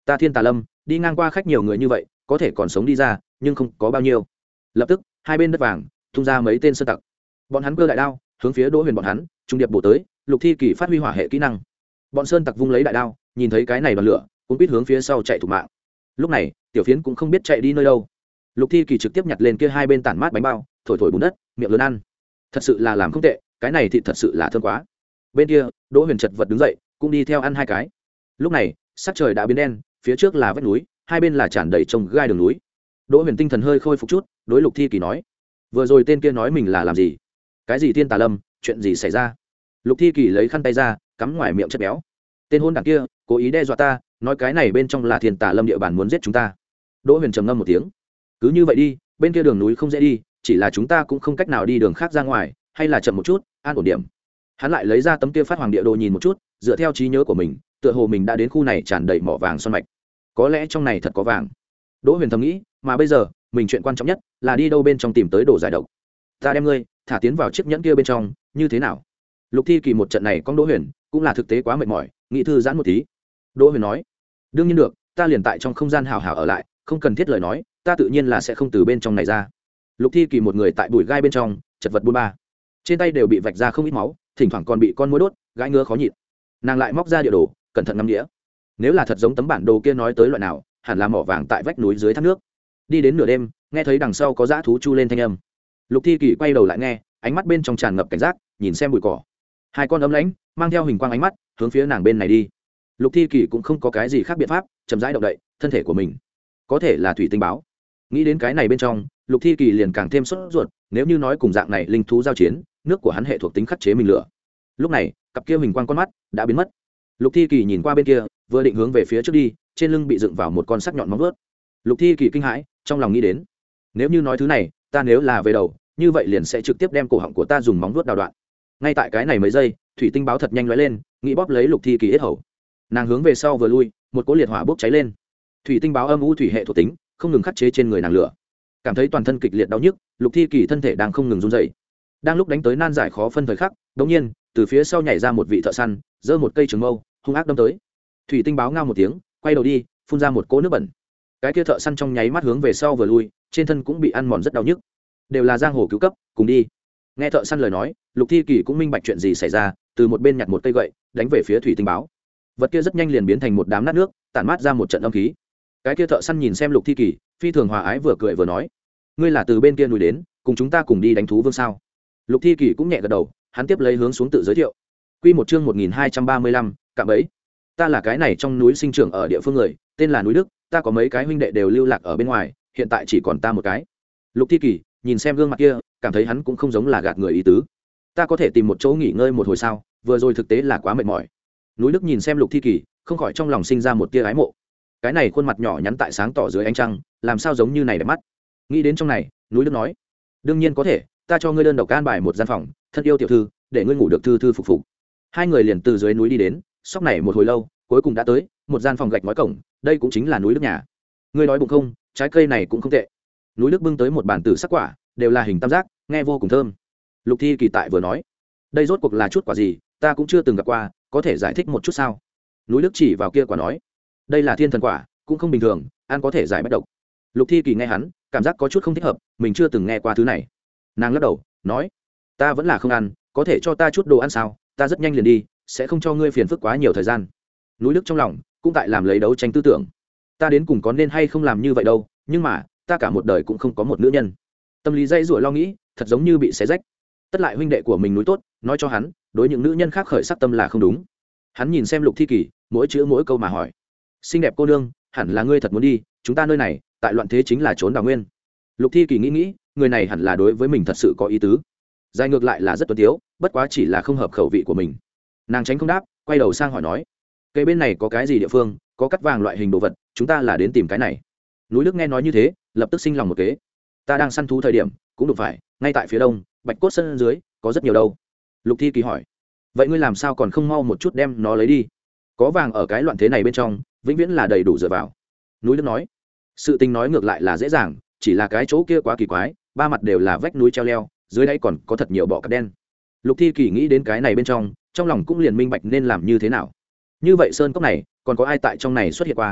ta thiên tà lâm đi ngang qua khách nhiều người như vậy có thể còn sống đi ra nhưng không có bao nhiêu. Lập tức hai bên đất vàng tung ra mấy tên sơn tặc, bọn hắn cơ đại đao hướng phía Đỗ Huyền bọn hắn trung điệp bổ tới. Lục Thi Kỳ phát huy hỏa hệ kỹ năng, bọn sơn tặc vung lấy đại đao, nhìn thấy cái này đoàn lửa cũng biết hướng phía sau chạy thủ mạng. Lúc này tiểu phiến cũng không biết chạy đi nơi đâu. Lục Thi Kỳ trực tiếp nhặt lên kia hai bên tản mát bánh bao, thổi thổi bùn đất, miệng lớn ăn. Thật sự là làm không tệ, cái này thì thật sự là thơm quá. Bên kia Đỗ Huyền chật vật đứng dậy, cũng đi theo ăn hai cái. Lúc này sắc trời đã biến đen, phía trước là vách núi, hai bên là tràn đầy trông gai đường núi. Đỗ Huyền tinh thần hơi khôi phục chút, đối Lục Thi Kỳ nói: vừa rồi tên kia nói mình là làm gì? Cái gì thiên tà lâm, chuyện gì xảy ra? Lục Thi Kỳ lấy khăn tay ra, cắm ngoài miệng chất béo. Tên hôn đảng kia cố ý đe dọa ta, nói cái này bên trong là thiên tà lâm địa bàn muốn giết chúng ta. Đỗ Huyền trầm ngâm một tiếng: cứ như vậy đi, bên kia đường núi không dễ đi, chỉ là chúng ta cũng không cách nào đi đường khác ra ngoài, hay là chậm một chút, an ổn điểm. Hắn lại lấy ra tấm kia phát hoàng địa đồ nhìn một chút, dựa theo trí nhớ của mình, tựa hồ mình đã đến khu này tràn đầy mỏ vàng son mạch, có lẽ trong này thật có vàng. Đỗ Huyền thầm nghĩ, mà bây giờ mình chuyện quan trọng nhất là đi đâu bên trong tìm tới đồ giải độc. Ta đem ngươi thả tiến vào chiếc nhẫn kia bên trong, như thế nào? Lục Thi Kỳ một trận này con Đỗ Huyền cũng là thực tế quá mệt mỏi, nghĩ thư giãn một tí. Đỗ Huyền nói: đương nhiên được, ta liền tại trong không gian hào hào ở lại, không cần thiết lời nói, ta tự nhiên là sẽ không từ bên trong này ra. Lục Thi Kỳ một người tại bụi gai bên trong chật vật buôn ba, trên tay đều bị vạch ra không ít máu, thỉnh thoảng còn bị con muỗi đốt, gãi ngứa khó nhịn. Nàng lại móc ra địa đồ, cẩn thận ngắm đĩa. Nếu là thật giống tấm bản đồ kia nói tới loại nào, hẳn là mỏ vàng tại vách núi dưới thác nước. Đi đến nửa đêm, nghe thấy đằng sau có dã thú chu lên thanh âm. Lục Thi Kỳ quay đầu lại nghe, ánh mắt bên trong tràn ngập cảnh giác, nhìn xem bụi cỏ. Hai con ấm lãnh mang theo hình quang ánh mắt hướng phía nàng bên này đi. Lục Thi Kỳ cũng không có cái gì khác biện pháp, chậm rãi động đậy thân thể của mình. Có thể là thủy tinh báo. Nghĩ đến cái này bên trong, Lục Thi Kỳ liền càng thêm sốt ruột, nếu như nói cùng dạng này linh thú giao chiến, nước của hắn hệ thuộc tính khắc chế mình lửa. Lúc này, cặp kia hình quang con mắt đã biến mất. Lục Thi Kỳ nhìn qua bên kia, vừa định hướng về phía trước đi, trên lưng bị dựng vào một con sắc nhọn móng vuốt. Lục Thi Kỳ kinh hãi, trong lòng nghĩ đến, nếu như nói thứ này, ta nếu là về đầu, như vậy liền sẽ trực tiếp đem cổ họng của ta dùng móng vuốt đào đoạn. Ngay tại cái này mấy giây, thủy tinh báo thật nhanh lóe lên, nghĩ bóp lấy Lục Thi Kỳ yết hầu. Nàng hướng về sau vừa lui, một cỗ liệt hỏa bốc cháy lên. Thủy tinh báo âm u thủy hệ thuộc tính, không ngừng khắc chế trên người nàng lửa. Cảm thấy toàn thân kịch liệt đau nhức, Lục Thi Kỳ thân thể đang không ngừng run rẩy. Đang lúc đánh tới nan giải khó phân thời khắc, đột nhiên, từ phía sau nhảy ra một vị thợ săn, giơ một cây trường mâu, hung ác đâm tới. Thủy tinh báo ngao một tiếng, quay đầu đi, phun ra một cỗ nước bẩn. Cái kia thợ săn trong nháy mắt hướng về sau vừa lui, trên thân cũng bị ăn mòn rất đau nhức. Đều là giang hồ cứu cấp, cùng đi. Nghe thợ săn lời nói, Lục Thi Kỳ cũng minh bạch chuyện gì xảy ra, từ một bên nhặt một cây gậy, đánh về phía thủy tinh báo. Vật kia rất nhanh liền biến thành một đám nát nước, tản mát ra một trận âm khí. Cái kia thợ săn nhìn xem Lục Thi Kỳ, phi thường hòa ái vừa cười vừa nói: ngươi là từ bên kia núi đến, cùng chúng ta cùng đi đánh thú vương sao? Lục Thi Kỳ cũng nhẹ gật đầu, hắn tiếp lấy hướng xuống tự giới thiệu. Quy một chương một nghìn hai trăm ba mươi lăm, cạm bẫy. Ta là cái này trong núi sinh trưởng ở địa phương người, tên là núi Đức, ta có mấy cái huynh đệ đều lưu lạc ở bên ngoài, hiện tại chỉ còn ta một cái. Lục Thi Kỳ nhìn xem gương mặt kia, cảm thấy hắn cũng không giống là gạt người ý tứ. Ta có thể tìm một chỗ nghỉ ngơi một hồi sao? Vừa rồi thực tế là quá mệt mỏi. Núi Đức nhìn xem Lục Thi Kỳ, không khỏi trong lòng sinh ra một tia ái mộ. Cái này khuôn mặt nhỏ nhắn tại sáng tỏ dưới ánh trăng, làm sao giống như này đẹp mắt. Nghĩ đến trong này, Núi Đức nói: đương nhiên có thể, ta cho ngươi đơn độc an bài một gian phòng, thân yêu tiểu thư, để ngươi ngủ được thư thư phục phục. Hai người liền từ dưới núi đi đến, sóc này một hồi lâu, cuối cùng đã tới một gian phòng gạch ngói cổng, đây cũng chính là Núi Đức nhà. Ngươi nói bụng không, trái cây này cũng không tệ. Núi Đức bưng tới một bàn tử sắc quả, đều là hình tam giác, nghe vô cùng thơm. Lục Thi Kỳ tại vừa nói: đây rốt cuộc là chút quả gì, ta cũng chưa từng gặp qua, có thể giải thích một chút sao? Núi Đức chỉ vào kia quả nói: đây là thiên thần quả, cũng không bình thường, ăn có thể giải bách độc. Lục Thi Kỳ nghe hắn, cảm giác có chút không thích hợp, mình chưa từng nghe qua thứ này. Nàng lắc đầu nói: ta vẫn là không ăn, có thể cho ta chút đồ ăn sao? Ta rất nhanh liền đi, sẽ không cho ngươi phiền phức quá nhiều thời gian. Núi Đức trong lòng cũng tại làm lấy đấu tranh tư tưởng, ta đến cùng có nên hay không làm như vậy đâu, nhưng mà ta cả một đời cũng không có một nữ nhân. Tâm lý dây rủa lo nghĩ, thật giống như bị xé rách. Tất lại huynh đệ của mình Núi Tốt nói cho hắn, đối những nữ nhân khác khởi sắc tâm là không đúng. Hắn nhìn xem Lục Thi Kỳ, mỗi chữ mỗi câu mà hỏi: xinh đẹp cô nương, hẳn là ngươi thật muốn đi, chúng ta nơi này tại loạn thế chính là trốn đào nguyên. Lục Thi Kỳ nghĩ nghĩ, người này hẳn là đối với mình thật sự có ý tứ. Dài ngược lại là rất tuấn tiếu, bất quá chỉ là không hợp khẩu vị của mình. Nàng tránh không đáp, quay đầu sang hỏi nói: cây bên này có cái gì địa phương có cắt vàng loại hình đồ vật, chúng ta là đến tìm cái này. Núi Đức nghe nói như thế, lập tức sinh lòng một kế: ta đang săn thú thời điểm cũng đụng phải, ngay tại phía đông bạch cốt sân dưới có rất nhiều đâu. Lục Thi Kỳ hỏi: vậy ngươi làm sao còn không mau một chút đem nó lấy đi? Có vàng ở cái loạn thế này bên trong, vĩnh viễn là đầy đủ dựa vào. Núi Đức nói: sự tình nói ngược lại là dễ dàng, chỉ là cái chỗ kia quá kỳ quái, ba mặt đều là vách núi treo leo, dưới đáy còn có thật nhiều bọ cạp đen. Lục Thi Kỳ nghĩ đến cái này bên trong, trong lòng cũng liền minh bạch nên làm như thế nào. Như vậy sơn cốc này còn có ai tại trong này xuất hiện qua?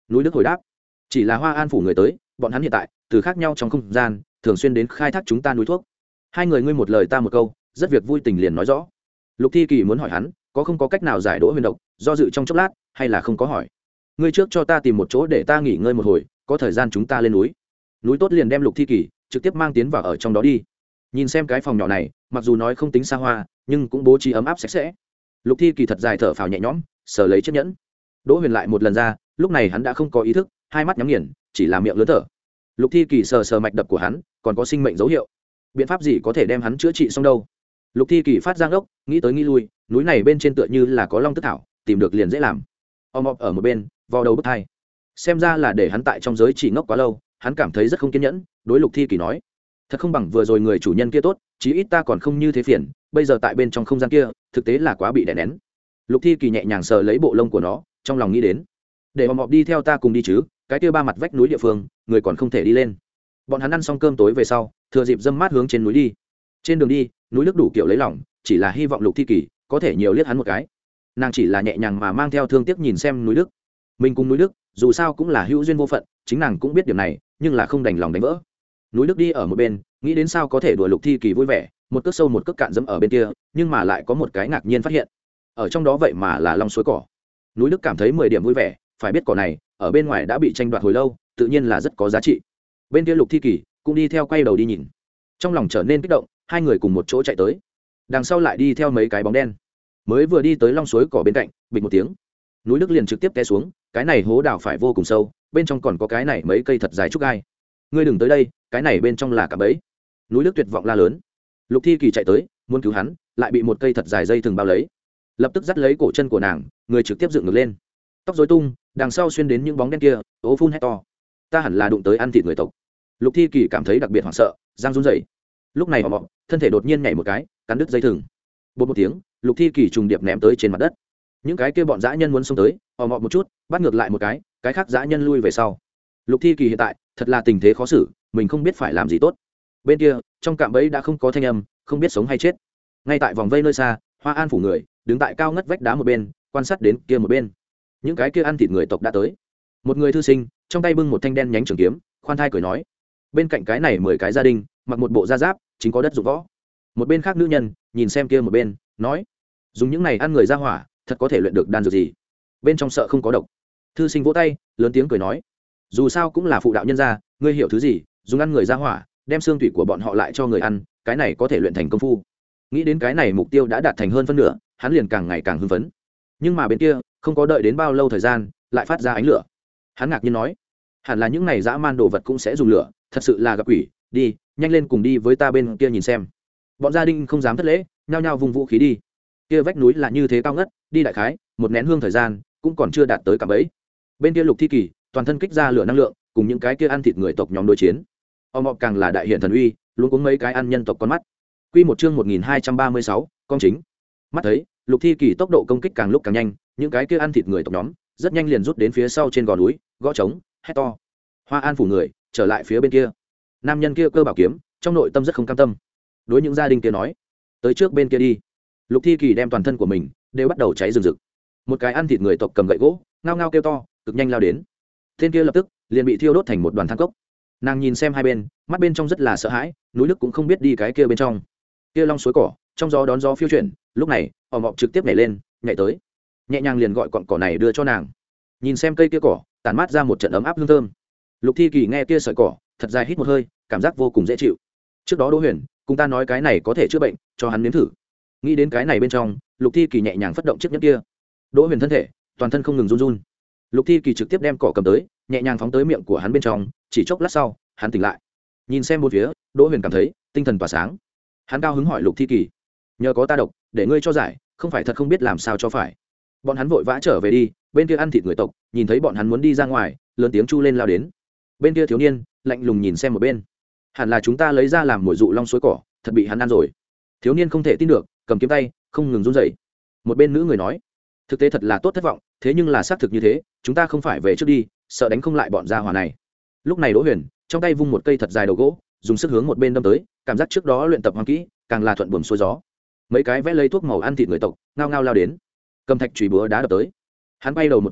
Núi Đức hồi đáp, chỉ là Hoa An phủ người tới, bọn hắn hiện tại từ khác nhau trong không gian thường xuyên đến khai thác chúng ta núi thuốc. Hai người ngươi một lời ta một câu, rất việc vui tình liền nói rõ. Lục Thi Kỳ muốn hỏi hắn có không có cách nào giải đỗ huyền độc, do dự trong chốc lát hay là không có hỏi. Ngươi trước cho ta tìm một chỗ để ta nghỉ ngơi một hồi, có thời gian chúng ta lên núi. Núi Tốt liền đem Lục Thi Kỳ trực tiếp mang tiến vào ở trong đó đi. Nhìn xem cái phòng nhỏ này, mặc dù nói không tính xa hoa, nhưng cũng bố trí ấm áp sạch sẽ. Lục Thi Kỳ thật dài thở phào nhẹ nhõm, sờ lấy chiếc nhẫn. Đỗ Huyền lại một lần ra, lúc này hắn đã không có ý thức, hai mắt nhắm nghiền, chỉ là miệng lớn thở. Lục Thi Kỳ sờ sờ mạch đập của hắn, còn có sinh mệnh dấu hiệu. Biện pháp gì có thể đem hắn chữa trị xong đâu? Lục Thi Kỳ phát giang đốc, nghĩ tới nghĩ lui, núi này bên trên tựa như là có long tức thảo, tìm được liền dễ làm. Om op ở một bên, vào đầu bứt tai. Xem ra là để hắn tại trong giới chỉ ngốc quá lâu, hắn cảm thấy rất không kiên nhẫn, đối Lục Thi Kỳ nói: "Thật không bằng vừa rồi người chủ nhân kia tốt, chí ít ta còn không như thế phiền, bây giờ tại bên trong không gian kia, thực tế là quá bị đè nén." Lục Thi Kỳ nhẹ nhàng sờ lấy bộ lông của nó, trong lòng nghĩ đến: "Để Om op đi theo ta cùng đi chứ, cái kia ba mặt vách núi địa phương, người còn không thể đi lên." Bọn hắn ăn xong cơm tối về sau, thừa dịp dâm mát hướng trên núi đi. Trên đường đi, núi Đức đủ kiểu lấy lòng, chỉ là hy vọng Lục Thi Kỳ có thể nhiều liếc hắn một cái. Nàng chỉ là nhẹ nhàng mà mang theo thương tiếc nhìn xem núi Đức. Mình cùng núi Đức, dù sao cũng là hữu duyên vô phận, chính nàng cũng biết điểm này, nhưng là không đành lòng đánh vỡ. Núi Đức đi ở một bên, nghĩ đến sao có thể đùa Lục Thi Kỳ vui vẻ, một cước sâu một cước cạn dẫm ở bên kia, nhưng mà lại có một cái ngạc nhiên phát hiện. Ở trong đó vậy mà là long suối cỏ. Núi Đức cảm thấy mười điểm vui vẻ, phải biết cỏ này ở bên ngoài đã bị tranh đoạt hồi lâu, tự nhiên là rất có giá trị. Bên kia Lục Thi Kỳ cũng đi theo quay đầu đi nhìn, trong lòng trở nên kích động, hai người cùng một chỗ chạy tới, đằng sau lại đi theo mấy cái bóng đen. Mới vừa đi tới long suối cỏ bên cạnh, bịch một tiếng, núi Đức liền trực tiếp té xuống. Cái này hố đào phải vô cùng sâu, bên trong còn có cái này mấy cây thật dài trúc gai. Ngươi đừng tới đây, cái này bên trong là cả bẫy. Núi Đức tuyệt vọng la lớn. Lục Thi Kỳ chạy tới muốn cứu hắn, lại bị một cây thật dài dây thừng bao lấy, lập tức dắt lấy cổ chân của nàng, người trực tiếp dựng ngược lên, tóc rối tung, đằng sau xuyên đến những bóng đen kia, ố phun hét to: "Ta hẳn là đụng tới ăn thịt người tộc." Lục Thi Kỳ cảm thấy đặc biệt hoảng sợ, răng run rẩy. Lúc này họ mọ thân thể đột nhiên nhảy một cái, cắn đứt dây thừng. Bột một tiếng, Lục Thi Kỳ trùng điệp ném tới trên mặt đất. Những cái kia bọn dã nhân muốn xông tới, họ mọ một chút bắt ngược lại một cái, cái khác dã nhân lui về sau. Lục Thi Kỳ hiện tại thật là tình thế khó xử, mình không biết phải làm gì tốt. Bên kia trong cạm bẫy đã không có thanh âm, không biết sống hay chết. Ngay tại vòng vây nơi xa, Hoa An phủ người đứng tại cao ngất vách đá một bên, quan sát đến kia một bên. Những cái kia ăn thịt người tộc đã tới. Một người thư sinh trong tay bưng một thanh đen nhánh trường kiếm, khoan thai cười nói: "Bên cạnh cái này mười cái gia đình mặc một bộ da giáp, chính có đất dụng võ." Một bên khác nữ nhân nhìn xem kia một bên, nói: "Dùng những này ăn người ra hỏa, thật có thể luyện được đan dược gì? Bên trong sợ không có độc." Thư sinh vỗ tay, lớn tiếng cười nói: "Dù sao cũng là phụ đạo nhân gia, ngươi hiểu thứ gì, dùng ăn người ra hỏa, đem xương tủy của bọn họ lại cho người ăn, cái này có thể luyện thành công phu." Nghĩ đến cái này mục tiêu đã đạt thành hơn phân nửa, hắn liền càng ngày càng hưng phấn. Nhưng mà bên kia không có đợi đến bao lâu thời gian, lại phát ra ánh lửa. Hắn ngạc nhiên nói: "Hẳn là những này dã man đồ vật cũng sẽ dùng lửa, thật sự là gặp quỷ. Đi, nhanh lên cùng đi với ta bên kia nhìn xem." Bọn gia đình không dám thất lễ, nhao nhao vùng vũ khí đi. Kia vách núi là như thế cao ngất, đi đại khái một nén hương thời gian cũng còn chưa đạt tới cả bẫy. Bên kia Lục Thi Kỳ toàn thân kích ra lửa năng lượng, cùng những cái kia ăn thịt người tộc nhóm đối chiến. Ông mọc càng là đại hiện thần uy, luôn cuống mấy cái ăn nhân tộc con mắt. Quy một chương một nghìn hai trăm ba mươi sáu, công chính. Mắt thấy Lục Thi Kỳ tốc độ công kích càng lúc càng nhanh, những cái kia ăn thịt người tộc nhóm rất nhanh liền rút đến phía sau trên gò núi, gõ trống, hét to. Hoa An phủ người trở lại phía bên kia. Nam nhân kia cơ bảo kiếm, trong nội tâm rất không cam tâm, đối những gia đình kia nói: "Tới trước bên kia đi." Lục Thi Kỳ đem toàn thân của mình đều bắt đầu cháy rừng rực. Một cái ăn thịt người tộc cầm gậy gỗ, ngao ngao kêu to, cực nhanh lao đến. Tên kia lập tức liền bị thiêu đốt thành một đoàn than cốc. Nàng nhìn xem hai bên, mắt bên trong rất là sợ hãi, núi Đức cũng không biết đi cái kia bên trong. Kia long suối cỏ, trong gió đón gió phiêu chuyển, lúc này, họ mọc trực tiếp nhảy lên, nhảy tới, nhẹ nhàng liền gọi cọn cỏ này đưa cho nàng. Nhìn xem cây kia cỏ, tản mát ra một trận ấm áp hương thơm. Lục Thi Kỳ nghe kia sợi cỏ, thật dài hít một hơi, cảm giác vô cùng dễ chịu. Trước đó Đỗ Huyền cùng ta nói cái này có thể chữa bệnh, cho hắn nếm thử. Nghĩ đến cái này bên trong, Lục Thi Kỳ nhẹ nhàng phất động chiếc nhẫn kia. Đỗ Huyền thân thể toàn thân không ngừng run run. Lục Thi Kỳ trực tiếp đem cỏ cầm tới, nhẹ nhàng phóng tới miệng của hắn bên trong, chỉ chốc lát sau, hắn tỉnh lại. Nhìn xem bốn phía, Đỗ Huyền cảm thấy tinh thần tỏa sáng. Hắn cao hứng hỏi Lục Thi Kỳ: "Nhờ có ta độc, để ngươi cho giải, không phải thật không biết làm sao cho phải." Bọn hắn vội vã trở về đi, bên kia ăn thịt người tộc, nhìn thấy bọn hắn muốn đi ra ngoài, lớn tiếng chu lên lao đến. Bên kia thiếu niên lạnh lùng nhìn xem một bên. Hẳn là chúng ta lấy ra làm mồi dụ long suối cỏ, thật bị hắn ăn rồi. Thiếu niên không thể tin được, cầm kiếm tay không ngừng run rẩy. Một bên nữ người nói: "Thực tế thật là tốt thất vọng, thế nhưng là xác thực như thế, chúng ta không phải về trước đi, sợ đánh không lại bọn gia hỏa này." Lúc này Đỗ Huyền trong tay vung một cây thật dài đầu gỗ, dùng sức hướng một bên đâm tới, cảm giác trước đó luyện tập hoàn kỹ, càng là thuận buồm xuôi gió. Mấy cái vẽ lấy thuốc màu ăn thịt người tộc, ngao ngao lao đến, cầm thạch chùy búa đá đập tới. Hắn bay đầu một chút,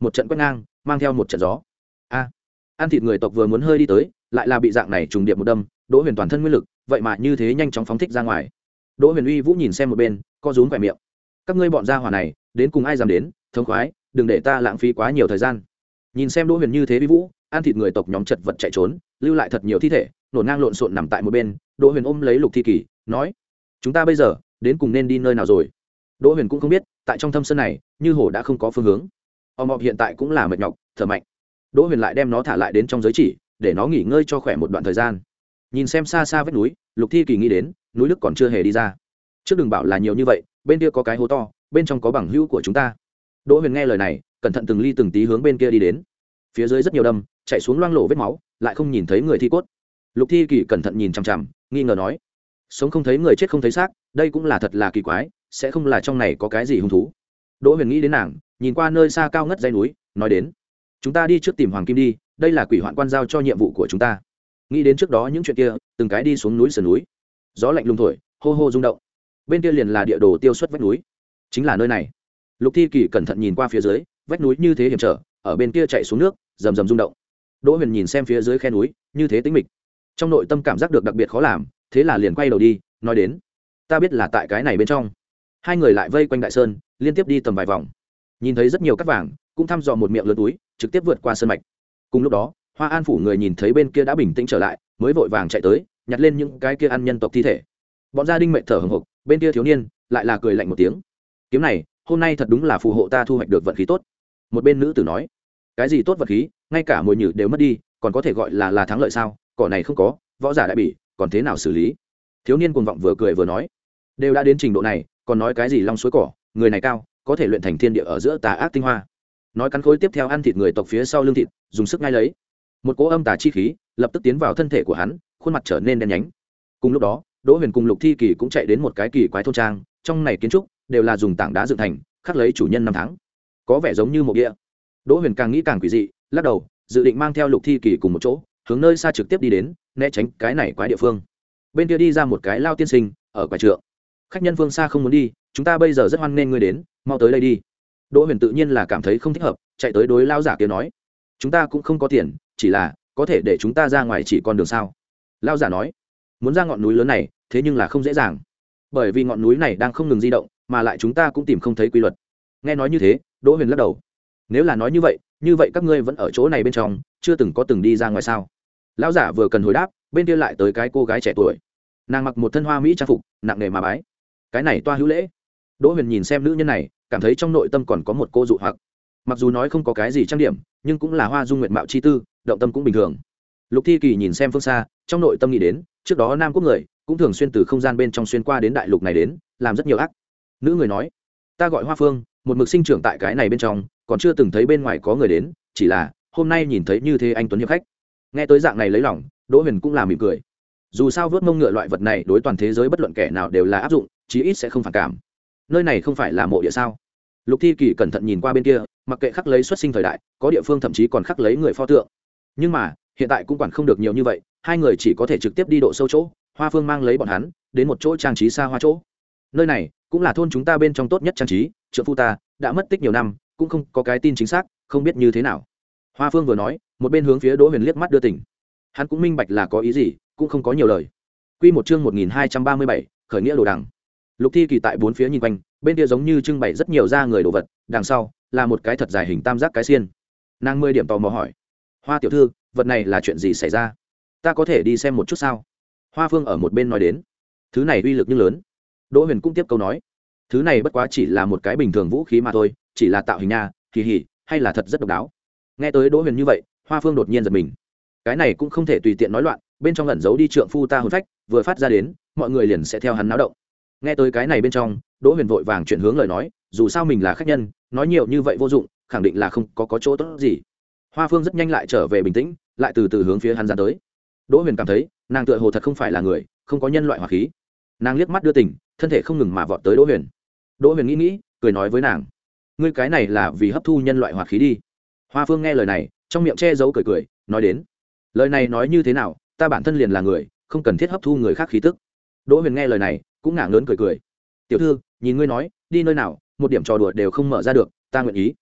một trận quét ngang mang theo một trận gió. A, ăn thịt người tộc vừa muốn hơi đi tới, lại là bị dạng này trùng điệp một đâm. Đỗ Huyền toàn thân nguyên lực vậy mà như thế nhanh chóng phóng thích ra ngoài. Đỗ Huyền uy vũ nhìn xem một bên, co rúm quẹt miệng. Các ngươi bọn gia hỏa này đến cùng ai dám đến, thống khoái, đừng để ta lãng phí quá nhiều thời gian. Nhìn xem Đỗ Huyền như thế uy vũ, ăn thịt người tộc nhóm chật vật chạy trốn, lưu lại thật nhiều thi thể nổn ngang lộn xộn nằm tại một bên. Đỗ Huyền ôm lấy Lục Thi Kỳ nói, chúng ta bây giờ đến cùng nên đi nơi nào rồi? Đỗ Huyền cũng không biết, tại trong thâm sơn này như hồ đã không có phương hướng. Ông mọc hiện tại cũng là mệt nhọc thở mạnh. Đỗ Huyền lại đem nó thả lại đến trong giới chỉ để nó nghỉ ngơi cho khỏe một đoạn thời gian. Nhìn xem xa xa vách núi, Lục Thi Kỳ nghĩ đến núi Đức còn chưa hề đi ra. Trước đừng bảo là nhiều như vậy, bên kia có cái hố to, bên trong có bằng hữu của chúng ta. Đỗ Huyền nghe lời này, cẩn thận từng ly từng tí hướng bên kia đi đến. Phía dưới rất nhiều đâm, chạy xuống loang lổ vết máu, lại không nhìn thấy người thi cốt. Lục Thi Kỳ cẩn thận nhìn chằm chằm, nghi ngờ nói, sống không thấy người, chết không thấy xác, đây cũng là thật là kỳ quái, sẽ không là trong này có cái gì hung thú. Đỗ Huyền nghĩ đến nàng, nhìn qua nơi xa cao ngất dãy núi, nói đến, chúng ta đi trước tìm Hoàng Kim đi, đây là quỷ hoạn quan giao cho nhiệm vụ của chúng ta. Nghĩ đến trước đó những chuyện kia, từng cái đi xuống núi sườn núi, gió lạnh lùng thổi, hô hô rung động. Bên kia liền là địa đồ tiêu xuất vách núi, chính là nơi này. Lục Thi Kỳ cẩn thận nhìn qua phía dưới, vách núi như thế hiểm trở, ở bên kia chạy xuống nước, rầm rầm rung động. Đỗ Huyền nhìn xem phía dưới khe núi, như thế tĩnh mịch, trong nội tâm cảm giác được đặc biệt khó làm, thế là liền quay đầu đi, nói đến, ta biết là tại cái này bên trong. Hai người lại vây quanh đại sơn, liên tiếp đi tầm vài vòng, nhìn thấy rất nhiều cát vàng, cũng thăm dò một miệng lớn túi, trực tiếp vượt qua sơn mạch. Cùng lúc đó, Hoa An phủ người nhìn thấy bên kia đã bình tĩnh trở lại, mới vội vàng chạy tới, nhặt lên những cái kia ăn nhân tộc thi thể. Bọn gia đình mệt thở hổn hộc, bên kia thiếu niên lại là cười lạnh một tiếng. Kiếm này, hôm nay thật đúng là phù hộ ta thu hoạch được vận khí tốt. Một bên nữ tử nói, cái gì tốt vận khí, ngay cả mồi nhử đều mất đi, còn có thể gọi là là thắng lợi sao? Cỏ này không có, võ giả đại bỉ, còn thế nào xử lý? Thiếu niên cuồng vọng vừa cười vừa nói, đều đã đến trình độ này, còn nói cái gì long suối cỏ, người này cao, có thể luyện thành thiên địa ở giữa tà ác tinh hoa. Nói cắn khối tiếp theo ăn thịt người tộc phía sau lưng thịt, dùng sức ngay lấy. Một cỗ âm tà chi khí lập tức tiến vào thân thể của hắn, khuôn mặt trở nên đen nhánh. Cùng lúc đó, Đỗ Huyền cùng Lục Thi Kỳ cũng chạy đến một cái kỳ quái thôn trang, trong này kiến trúc đều là dùng tảng đá dựng thành, khắc lấy chủ nhân năm tháng, có vẻ giống như mộ địa. Đỗ Huyền càng nghĩ càng quỷ dị, lắc đầu, dự định mang theo Lục Thi Kỳ cùng một chỗ, hướng nơi xa trực tiếp đi đến, né tránh cái này quái địa phương. Bên kia đi ra một cái lao tiên sinh, ở quầy trượng. Khách nhân phương xa không muốn đi, chúng ta bây giờ rất hoan nghênh ngươi đến, mau tới đây đi. Đỗ Huyền tự nhiên là cảm thấy không thích hợp, chạy tới đối lao giả kia nói, chúng ta cũng không có tiền, chỉ là có thể để chúng ta ra ngoài chỉ con đường sao? Lao giả nói, muốn ra ngọn núi lớn này, thế nhưng là không dễ dàng, bởi vì ngọn núi này đang không ngừng di động, mà lại chúng ta cũng tìm không thấy quy luật. Nghe nói như thế, Đỗ Huyền lắc đầu, nếu là nói như vậy, như vậy các ngươi vẫn ở chỗ này bên trong, chưa từng có từng đi ra ngoài sao? Lão giả vừa cần hồi đáp, bên kia lại tới cái cô gái trẻ tuổi, nàng mặc một thân hoa mỹ trang phục, nặng nề mà bái, cái này toa hữu lễ. Đỗ Huyền nhìn xem nữ nhân này, cảm thấy trong nội tâm còn có một cô dụ hoặc, mặc dù nói không có cái gì trang điểm, nhưng cũng là hoa dung nguyệt mạo chi tư, động tâm cũng bình thường. Lục Thi Kỳ nhìn xem phương xa, trong nội tâm nghĩ đến, trước đó Nam Quốc người cũng thường xuyên từ không gian bên trong xuyên qua đến đại lục này đến, làm rất nhiều ác. Nữ người nói, ta gọi Hoa Phương, một mực sinh trưởng tại cái này bên trong, còn chưa từng thấy bên ngoài có người đến, chỉ là hôm nay nhìn thấy như thế anh tuấn hiệp khách. Nghe tới dạng này lấy lòng, Đỗ Huyền cũng là mỉm cười. Dù sao vớt mông ngựa loại vật này đối toàn thế giới bất luận kẻ nào đều là áp dụng, chí ít sẽ không phản cảm. Nơi này không phải là mộ địa sao? Lục Thi Kỳ cẩn thận nhìn qua bên kia, mặc kệ khắc lấy xuất sinh thời đại, có địa phương thậm chí còn khắc lấy người pho tượng. Nhưng mà hiện tại cũng quản không được nhiều như vậy, hai người chỉ có thể trực tiếp đi độ sâu chỗ. Hoa Phương mang lấy bọn hắn đến một chỗ trang trí xa hoa chỗ. Nơi này cũng là thôn chúng ta bên trong tốt nhất trang trí, trượng phu ta đã mất tích nhiều năm, cũng không có cái tin chính xác, không biết như thế nào. Hoa Phương vừa nói, một bên hướng phía Đỗ Huyền liếc mắt đưa tỉnh. Hắn cũng minh bạch là có ý gì, cũng không có nhiều lời. Quy một chương một nghìn hai trăm ba mươi bảy, khởi nghĩa đồ đằng. Lục Thi Kỳ tại bốn phía nhìn quanh, bên kia giống như trưng bày rất nhiều da người đồ vật, đằng sau là một cái thật dài hình tam giác cái xiên. Nàng mười điểm tò mò hỏi, Hoa tiểu thư, vật này là chuyện gì xảy ra? Ta có thể đi xem một chút sao? Hoa Phương ở một bên nói đến, thứ này uy lực như lớn. Đỗ Huyền cũng tiếp câu nói, thứ này bất quá chỉ là một cái bình thường vũ khí mà thôi, chỉ là tạo hình nha, kỳ hỉ, hay là thật rất độc đáo. Nghe tới Đỗ Huyền như vậy, Hoa Phương đột nhiên giật mình. Cái này cũng không thể tùy tiện nói loạn, bên trong ẩn giấu đi trượng phu ta hồn phách, vừa phát ra đến, mọi người liền sẽ theo hắn náo động. Nghe tới cái này bên trong, Đỗ Huyền vội vàng chuyển hướng lời nói, dù sao mình là khách nhân, nói nhiều như vậy vô dụng, khẳng định là không có có chỗ tốt gì. Hoa Phương rất nhanh lại trở về bình tĩnh, lại từ từ hướng phía hắn dán tới. Đỗ Huyền cảm thấy, nàng tựa hồ thật không phải là người, không có nhân loại hỏa khí. Nàng liếc mắt đưa tình, thân thể không ngừng mà vọt tới Đỗ Huyền. Đỗ Huyền nghĩ nghĩ, cười nói với nàng, ngươi cái này là vì hấp thu nhân loại hỏa khí đi. Hoa Phương nghe lời này, trong miệng che giấu cười cười, nói đến, lời này nói như thế nào, ta bản thân liền là người, không cần thiết hấp thu người khác khí tức. Đỗ Huyền nghe lời này, cũng ngả ngớn cười cười, tiểu thư, nhìn ngươi nói, đi nơi nào, một điểm trò đùa đều không mở ra được, ta nguyện ý.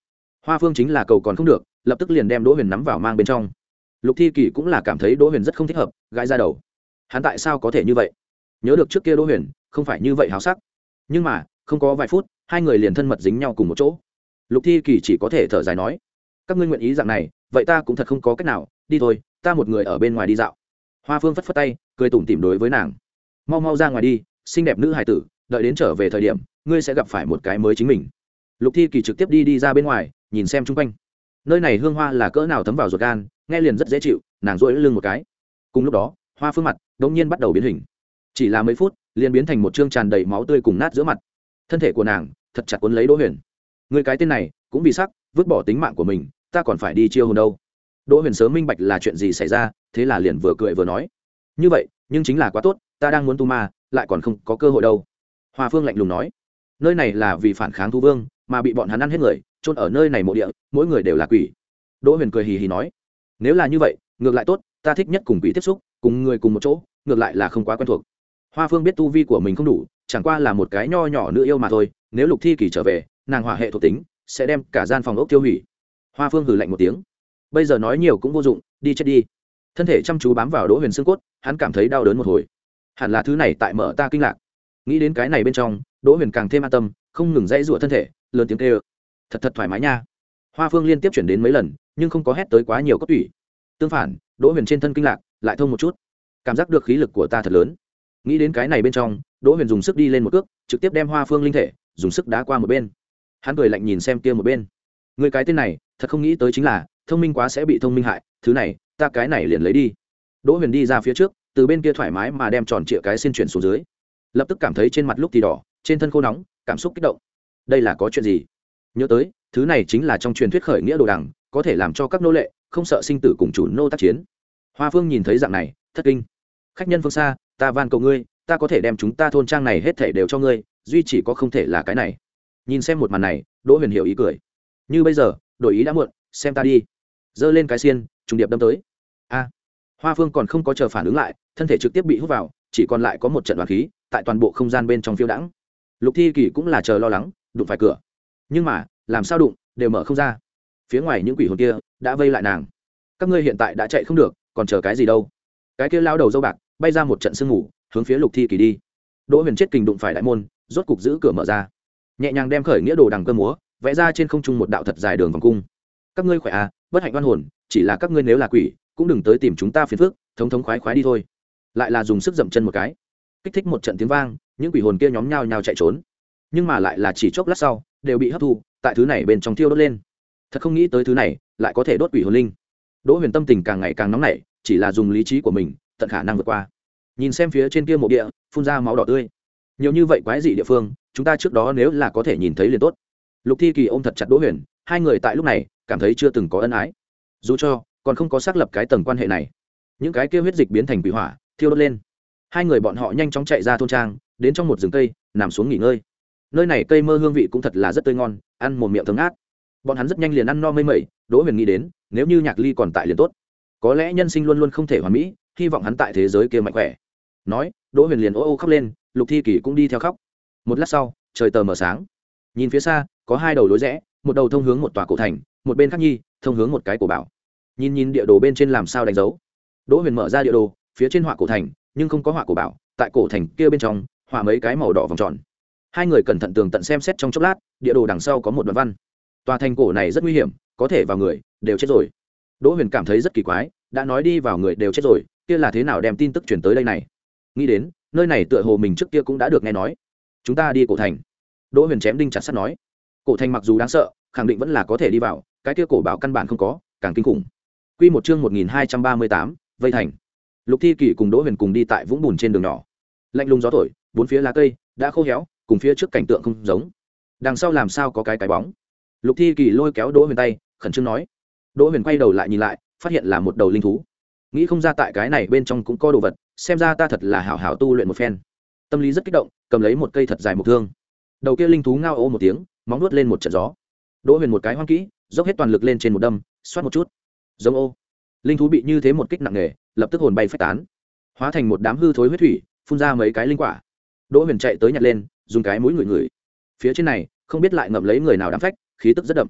Hoa Phương chính là cầu còn không được, lập tức liền đem Đỗ Huyền nắm vào mang bên trong. Lục Thi Kỳ cũng là cảm thấy Đỗ Huyền rất không thích hợp, gãi ra đầu. Hắn tại sao có thể như vậy? Nhớ được trước kia Đỗ Huyền không phải như vậy háo sắc, nhưng mà không có vài phút, hai người liền thân mật dính nhau cùng một chỗ. Lục Thi Kỳ chỉ có thể thở dài nói: các ngươi nguyện ý dạng này, vậy ta cũng thật không có cách nào, đi thôi, ta một người ở bên ngoài đi dạo. Hoa Phương phất phất tay, cười tủm tỉm đối với nàng: mau mau ra ngoài đi, xinh đẹp nữ hài tử, đợi đến trở về thời điểm ngươi sẽ gặp phải một cái mới chính mình. Lục Thi Kỳ trực tiếp đi đi ra bên ngoài, nhìn xem chung quanh, nơi này hương hoa là cỡ nào thấm vào ruột gan, nghe liền rất dễ chịu. Nàng duỗi lưng một cái. Cùng lúc đó Hoa Phương mặt đống nhiên bắt đầu biến hình, chỉ là mấy phút liền biến thành một trương tràn đầy máu tươi cùng nát giữa mặt. Thân thể của nàng thật chặt cuốn lấy Đỗ Huyền. Người cái tên này cũng bị sắc, vứt bỏ tính mạng của mình, ta còn phải đi chiêu hồn đâu. Đỗ Huyền sớm minh bạch là chuyện gì xảy ra, thế là liền vừa cười vừa nói: như vậy nhưng chính là quá tốt, ta đang muốn tu ma lại còn không có cơ hội đâu. Hoa Phương lạnh lùng nói: nơi này là vì phản kháng thú vương mà bị bọn hắn ăn hết người, chôn ở nơi này mộ địa, mỗi người đều là quỷ. Đỗ Huyền cười hì hì nói: nếu là như vậy ngược lại tốt, ta thích nhất cùng quỷ tiếp xúc, cùng người cùng một chỗ ngược lại là không quá quen thuộc. Hoa Phương biết tu vi của mình không đủ, chẳng qua là một cái nho nhỏ nữ yêu mà thôi, nếu Lục Thi Kỳ trở về, nàng hỏa hệ thuộc tính sẽ đem cả gian phòng ốc tiêu hủy. Hoa Phương hừ lạnh một tiếng: bây giờ nói nhiều cũng vô dụng, đi chết đi. Thân thể chăm chú bám vào Đỗ Huyền xương cốt, hắn cảm thấy đau đớn một hồi. Hẳn là thứ này tại mở ta kinh lạc. Nghĩ đến cái này bên trong, Đỗ Huyền càng thêm an tâm, không ngừng dãy rủa thân thể, lớn tiếng kêu: thật thật thoải mái nha. Hoa Phương liên tiếp chuyển đến mấy lần, nhưng không có hét tới quá nhiều cốt tủy. Tương phản, Đỗ Huyền trên thân kinh lạc lại thông một chút, cảm giác được khí lực của ta thật lớn. Nghĩ đến cái này bên trong, Đỗ Huyền dùng sức đi lên một cước, trực tiếp đem Hoa Phương linh thể dùng sức đá qua một bên. Hắn cười lạnh nhìn xem kia một bên, người cái tên này thật không nghĩ tới chính là thông minh quá sẽ bị thông minh hại, thứ này ta cái này liền lấy đi. Đỗ Huyền đi ra phía trước, từ bên kia thoải mái mà đem tròn trịa cái xin chuyển xuống dưới, lập tức cảm thấy trên mặt lúc thì đỏ, trên thân khô nóng, cảm xúc kích động. Đây là có chuyện gì? Nhớ tới thứ này chính là trong truyền thuyết khởi nghĩa đồ đằng, có thể làm cho các nô lệ không sợ sinh tử cùng chủ nô tác chiến. Hoa Phương nhìn thấy dạng này thất kinh: khách nhân phương xa, ta van cầu ngươi, ta có thể đem chúng ta thôn trang này hết thảy đều cho ngươi, duy chỉ có không thể là cái này. Nhìn xem một màn này, Đỗ Huyền hiểu ý cười: như bây giờ đổi ý đã muộn, xem ta đi. Giơ lên cái xiên, trùng điệp đâm tới. A! Hoa Phương còn không có chờ phản ứng lại, thân thể trực tiếp bị hút vào, chỉ còn lại có một trận đoàn khí tại toàn bộ không gian bên trong phiêu đãng. Lục Thi Kỳ cũng là chờ lo lắng, đụng phải cửa, nhưng mà làm sao đụng đều mở không ra. Phía ngoài những quỷ hồn kia đã vây lại nàng. Các ngươi hiện tại đã chạy không được, còn chờ cái gì đâu? Cái kia lao đầu dâu bạc bay ra một trận sương mù, hướng phía Lục Thi Kỳ đi. Đỗ Huyền chết kình đụng phải đại môn, rốt cục giữ cửa mở ra, nhẹ nhàng đem khởi nghĩa đồ đằng cơ múa, vẽ ra trên không trung một đạo thật dài đường vòng cung. Các ngươi khỏe à, bất hạnh oan hồn, chỉ là các ngươi nếu là quỷ cũng đừng tới tìm chúng ta phiền phức, thống thống khoái khoái đi thôi. Lại là dùng sức dậm chân một cái, kích thích một trận tiếng vang, những quỷ hồn kia nhóm nhao nhao chạy trốn, nhưng mà lại là chỉ chốc lát sau đều bị hấp thu tại thứ này bên trong thiêu đốt lên. Thật không nghĩ tới thứ này lại có thể đốt quỷ hồn linh. Đỗ Huyền tâm tình càng ngày càng nóng nảy, chỉ là dùng lý trí của mình tận khả năng vượt qua. Nhìn xem phía trên kia mộ địa phun ra máu đỏ tươi, nhiều như vậy quái dị địa phương, chúng ta trước đó nếu là có thể nhìn thấy liền tốt. Lục Thi Kỳ ôm thật chặt Đỗ Huyền, hai người tại lúc này cảm thấy chưa từng có ân ái, dù cho còn không có xác lập cái tầng quan hệ này. Những cái kia huyết dịch biến thành quỷ hỏa thiêu đốt lên, hai người bọn họ nhanh chóng chạy ra thôn trang, đến trong một rừng cây nằm xuống nghỉ ngơi. Nơi này cây mơ hương vị cũng thật là rất tươi ngon, ăn một miệng thơm ngát. Bọn hắn rất nhanh liền ăn no mây mẩy. Đỗ Huyền nghĩ đến, nếu như Nhạc Ly còn tại liền tốt, có lẽ nhân sinh luôn luôn không thể hoàn mỹ, hy vọng hắn tại thế giới kia mạnh khỏe. Nói, Đỗ Huyền liền ô ô khóc lên, Lục Thi Kỳ cũng đi theo khóc. Một lát sau, trời tờ mờ sáng, nhìn phía xa có hai đầu lối rẽ, một đầu thông hướng một tòa cổ thành, một bên khác nhi thông hướng một cái cổ bảo. Nhìn nhìn địa đồ bên trên làm sao đánh dấu, Đỗ Huyền mở ra địa đồ, phía trên họa cổ thành nhưng không có họa cổ bảo, tại cổ thành kia bên trong họa mấy cái màu đỏ vòng tròn. Hai người cẩn thận tường tận xem xét trong chốc lát, địa đồ đằng sau có một đoạn văn: tòa thành cổ này rất nguy hiểm, có thể vào người đều chết rồi. Đỗ Huyền cảm thấy rất kỳ quái, đã nói đi vào người đều chết rồi, kia là thế nào đem tin tức truyền tới đây này? Nghĩ đến nơi này tựa hồ mình trước kia cũng đã được nghe nói. Chúng ta đi cổ thành. Đỗ Huyền chém đinh chặt sắt nói. Cổ thành mặc dù đáng sợ, khẳng định vẫn là có thể đi vào, cái kia cổ bảo căn bản không có, càng kinh khủng. Quy một chương một nghìn hai trăm ba mươi tám, vây thành. Lục Thi Kỳ cùng Đỗ Huyền cùng đi tại vũng bùn trên đường nhỏ. Lạnh lùng gió thổi, bốn phía lá cây đã khô héo, cùng phía trước cảnh tượng không giống. Đằng sau làm sao có cái cái bóng? Lục Thi Kỳ lôi kéo Đỗ Huyền tay, khẩn trương nói. Đỗ Huyền quay đầu lại nhìn lại, phát hiện là một đầu linh thú. Nghĩ không ra tại cái này bên trong cũng có đồ vật, xem ra ta thật là hảo hảo tu luyện một phen. Tâm lý rất kích động, cầm lấy một cây thật dài mục thương. Đầu kia linh thú ngao ô một tiếng, móng nuốt lên một trận gió. Đỗ Huyền một cái hoang kỹ, dốc hết toàn lực lên trên một đâm, xoát một chút. Giống ô. Linh thú bị như thế một kích nặng nề, lập tức hồn bay phách tán, hóa thành một đám hư thối huyết thủy, phun ra mấy cái linh quả. Đỗ Huyền chạy tới nhặt lên, dùng cái mũi ngửi ngửi. Phía trên này không biết lại ngậm lấy người nào đám phách, khí tức rất đậm.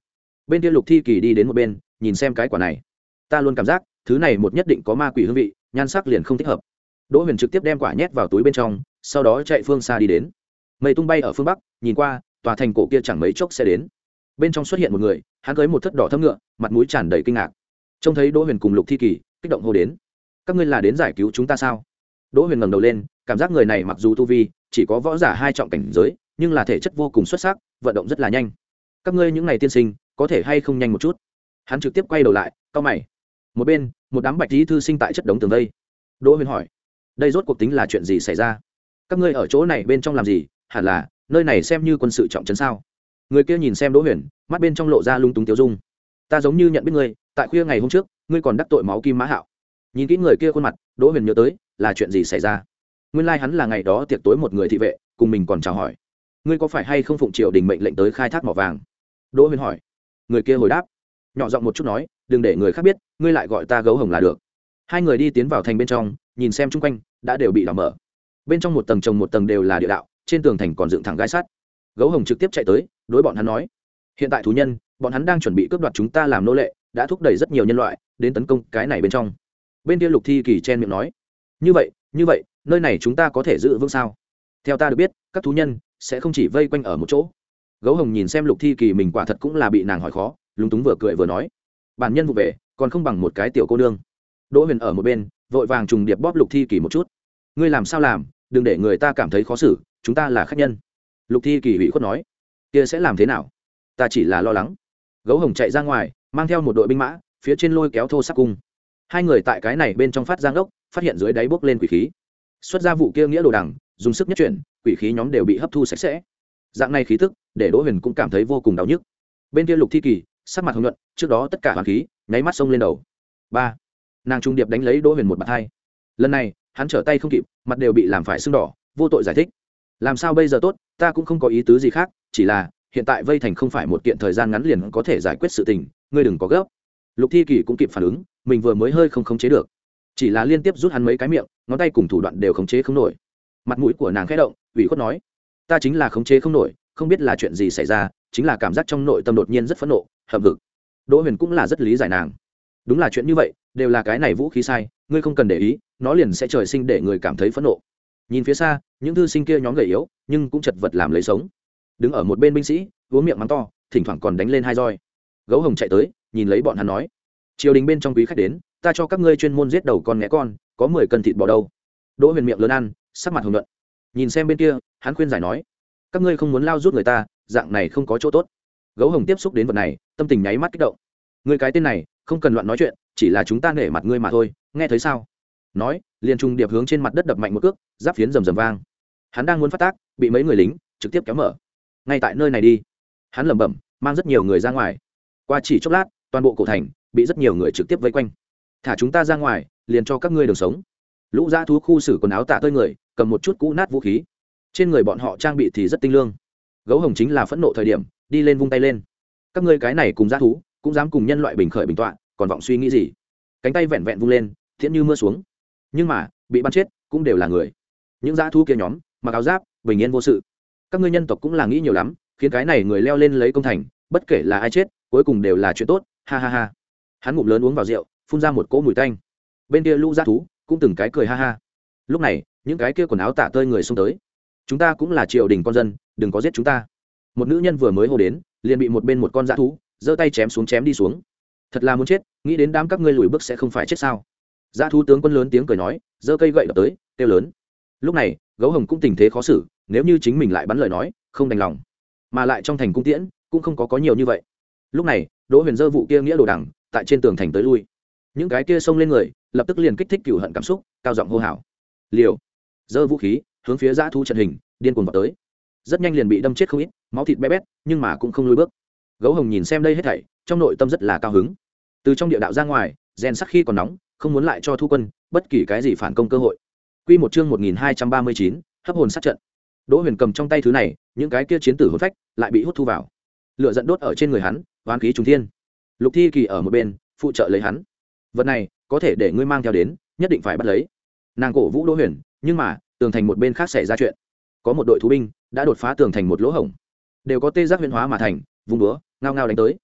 bên kia Lục Thi Kỳ đi đến một bên nhìn xem cái quả này. Ta luôn cảm giác thứ này một nhất định có ma quỷ hương vị, nhan sắc liền không thích hợp. Đỗ Huyền trực tiếp đem quả nhét vào túi bên trong, sau đó chạy phương xa đi đến. Mây tung bay ở phương bắc, nhìn qua tòa thành cổ kia chẳng mấy chốc sẽ đến. Bên trong xuất hiện một người, hắn cưỡi một thất đỏ thẫm ngựa, mặt mũi tràn đầy kinh ngạc. Trông thấy Đỗ Huyền cùng Lục Thi Kỳ, kích động hô đến: các ngươi là đến giải cứu chúng ta sao? Đỗ Huyền ngẩng đầu lên, cảm giác người này mặc dù tu vi chỉ có võ giả hai trọng cảnh giới, nhưng là thể chất vô cùng xuất sắc, vận động rất là nhanh. Các ngươi những này tiên sinh, có thể hay không nhanh một chút? Hắn trực tiếp quay đầu lại, cau mày. Một bên, một đám bạch y thư sinh tại chất đống tường vây. Đỗ Huyền hỏi: đây rốt cuộc tính là chuyện gì xảy ra? Các ngươi ở chỗ này bên trong làm gì? Hẳn là nơi này xem như quân sự trọng trấn sao? Người kia nhìn xem Đỗ Huyền, mắt bên trong lộ ra lung túng tiêu dung. Ta giống như nhận biết ngươi, tại khuya ngày hôm trước, ngươi còn đắc tội máu Kim Mã Hạo. Nhìn kỹ người kia khuôn mặt, Đỗ Huyền nhớ tới, là chuyện gì xảy ra? Nguyên lai like hắn là ngày đó tiệc tối một người thị vệ, cùng mình còn chào hỏi. Ngươi có phải hay không phụng triều đình mệnh lệnh tới khai thác mỏ vàng? Đỗ Huyền hỏi. Người kia hồi đáp, nhỏ giọng một chút nói, đừng để người khác biết, ngươi lại gọi ta Gấu Hồng là được. Hai người đi tiến vào thành bên trong, nhìn xem chung quanh đã đều bị đào mở. Bên trong một tầng chồng một tầng đều là địa đạo, trên tường thành còn dựng thẳng gai sắt. Gấu Hồng trực tiếp chạy tới, đối bọn hắn nói: hiện tại thú nhân, bọn hắn đang chuẩn bị cướp đoạt chúng ta làm nô lệ, đã thúc đẩy rất nhiều nhân loại đến tấn công cái này bên trong. Bên kia Lục Thi Kỳ chen miệng nói: như vậy, như vậy, nơi này chúng ta có thể giữ vững sao? Theo ta được biết, các thú nhân sẽ không chỉ vây quanh ở một chỗ. Gấu Hồng nhìn xem Lục Thi Kỳ, mình quả thật cũng là bị nàng hỏi khó, lúng túng vừa cười vừa nói: bản nhân vụ về, còn không bằng một cái tiểu cô nương. Đỗ Huyền ở một bên vội vàng trùng điệp bóp Lục Thi Kỳ một chút. Ngươi làm sao làm, đừng để người ta cảm thấy khó xử, chúng ta là khách nhân. Lục Thi Kỳ ủy khuất nói: kia sẽ làm thế nào? Ta chỉ là lo lắng. Gấu Hồng chạy ra ngoài, mang theo một đội binh mã, phía trên lôi kéo thô sắc cung. Hai người tại cái này bên trong phát giang ốc, phát hiện dưới đáy bốc lên quỷ khí. Xuất ra vụ kia nghĩa đồ đằng, dùng sức nhất chuyển, quỷ khí nhóm đều bị hấp thu sạch sẽ. Dạng này khí tức, để Đỗ Huyền cũng cảm thấy vô cùng đau nhức. Bên kia Lục Thi Kỳ, sắc mặt hồng nhuận, trước đó tất cả hoàn khí, nháy mắt xông lên đầu. Ba, nàng trung điệp đánh lấy Đỗ Huyền một bạt hai. Lần này, hắn trở tay không kịp, mặt đều bị làm phải sưng đỏ, vô tội giải thích: làm sao bây giờ tốt, ta cũng không có ý tứ gì khác, chỉ là hiện tại vây thành không phải một kiện thời gian ngắn liền có thể giải quyết sự tình, ngươi đừng có gấp. Lục Thi Kỳ cũng kịp phản ứng, mình vừa mới hơi không khống chế được, chỉ là liên tiếp rút hắn mấy cái miệng, ngón tay cùng thủ đoạn đều khống chế không nổi. Mặt mũi của nàng khẽ động, ủy khuất nói: ta chính là khống chế không nổi, không biết là chuyện gì xảy ra, chính là cảm giác trong nội tâm đột nhiên rất phẫn nộ, hậm hực. Đỗ Huyền cũng là rất lý giải nàng, đúng là chuyện như vậy, đều là cái này vũ khí sai, ngươi không cần để ý, nó liền sẽ trời sinh để người cảm thấy phẫn nộ. Nhìn phía xa, những thư sinh kia nhóm gầy yếu, nhưng cũng chật vật làm lấy sống. Đứng ở một bên binh sĩ uống miệng mắng to, thỉnh thoảng còn đánh lên hai roi. Gấu Hồng chạy tới, nhìn lấy bọn hắn nói: triều đình bên trong quý khách đến, ta cho các ngươi chuyên môn giết đầu con nghé con, có mười cân thịt bò đâu. Đỗ Huyền miệng lớn ăn, sắc mặt hồng nhuận. Nhìn xem bên kia, hắn khuyên giải nói: các ngươi không muốn lao rút người ta, dạng này không có chỗ tốt. Gấu Hồng tiếp xúc đến vật này, tâm tình nháy mắt kích động. Ngươi cái tên này, không cần loạn nói chuyện, chỉ là chúng ta nể mặt ngươi mà thôi, nghe thấy sao? Nói, liền trung điệp hướng trên mặt đất đập mạnh một cước, giáp phiến rầm rầm vang. Hắn đang muốn phát tác, bị mấy người lính trực tiếp kéo mở. Ngay tại nơi này đi. Hắn lẩm bẩm, mang rất nhiều người ra ngoài. Qua chỉ chốc lát, toàn bộ cổ thành bị rất nhiều người trực tiếp vây quanh. Thả chúng ta ra ngoài, liền cho các ngươi đường sống. Lũ dã thú khu xử quần áo tả tơi người, cầm một chút cũ nát vũ khí. Trên người bọn họ trang bị thì rất tinh lương. Gấu Hồng chính là phẫn nộ thời điểm, đi lên vung tay lên. Các ngươi cái này cùng dã thú, cũng dám cùng nhân loại bình khởi bình tọa, còn vọng suy nghĩ gì? Cánh tay vẹn vẹn vung lên, thiện như mưa xuống. Nhưng mà, bị bắn chết cũng đều là người. Những dã thú kia nhóm, mặc áo giáp, bình yên vô sự. Các ngươi nhân tộc cũng là nghĩ nhiều lắm, khiến cái này người leo lên lấy công thành, bất kể là ai chết, cuối cùng đều là chuyện tốt, ha ha ha. Hắn ngụm lớn uống vào rượu, phun ra một cỗ mùi tanh. Bên kia lũ dã thú cũng từng cái cười ha ha. Lúc này, những cái kia quần áo tả tơi người xông tới. Chúng ta cũng là triều đình con dân, đừng có giết chúng ta. Một nữ nhân vừa mới hô đến, liền bị một bên một con dã thú giơ tay chém xuống chém đi xuống. Thật là muốn chết, nghĩ đến đám các ngươi lùi bước sẽ không phải chết sao? Dã thú tướng quân lớn tiếng cười nói, giơ cây gậy đập tới, kêu lớn. Lúc này, Gấu Hồng cũng tình thế khó xử, nếu như chính mình lại bắn lời nói, không đành lòng. Mà lại trong thành cung tiễn cũng không có có nhiều như vậy. Lúc này, Đỗ Huyền giơ vụ kia nghĩa đồ đằng tại trên tường thành tới lui. Những cái kia xông lên người, lập tức liền kích thích cừu hận cảm xúc, cao giọng hô hào. Liều, giơ vũ khí, hướng phía dã thú trận hình, điên cuồng vào tới. Rất nhanh liền bị đâm chết không ít, máu thịt bé bét, nhưng mà cũng không lùi bước. Gấu Hồng nhìn xem đây hết thảy, trong nội tâm rất là cao hứng. Từ trong địa đạo ra ngoài, rèn sắc khi còn nóng, không muốn lại cho thu quân bất kỳ cái gì phản công cơ hội. Quy một chương một nghìn hai trăm ba mươi chín, hấp hồn sát trận. Đỗ Huyền cầm trong tay thứ này, những cái kia chiến tử hồn phách lại bị hút thu vào. Lửa giận đốt ở trên người hắn, oán khí trùng thiên. Lục Thi Kỳ ở một bên, phụ trợ lấy hắn. Vật này, có thể để ngươi mang theo đến, nhất định phải bắt lấy. Nàng cổ vũ Đỗ Huyền, nhưng mà, tường thành một bên khác xảy ra chuyện. Có một đội thú binh đã đột phá tường thành một lỗ hổng, đều có tê giác huyền hóa mà thành, vùng búa, ngao ngao đánh tới.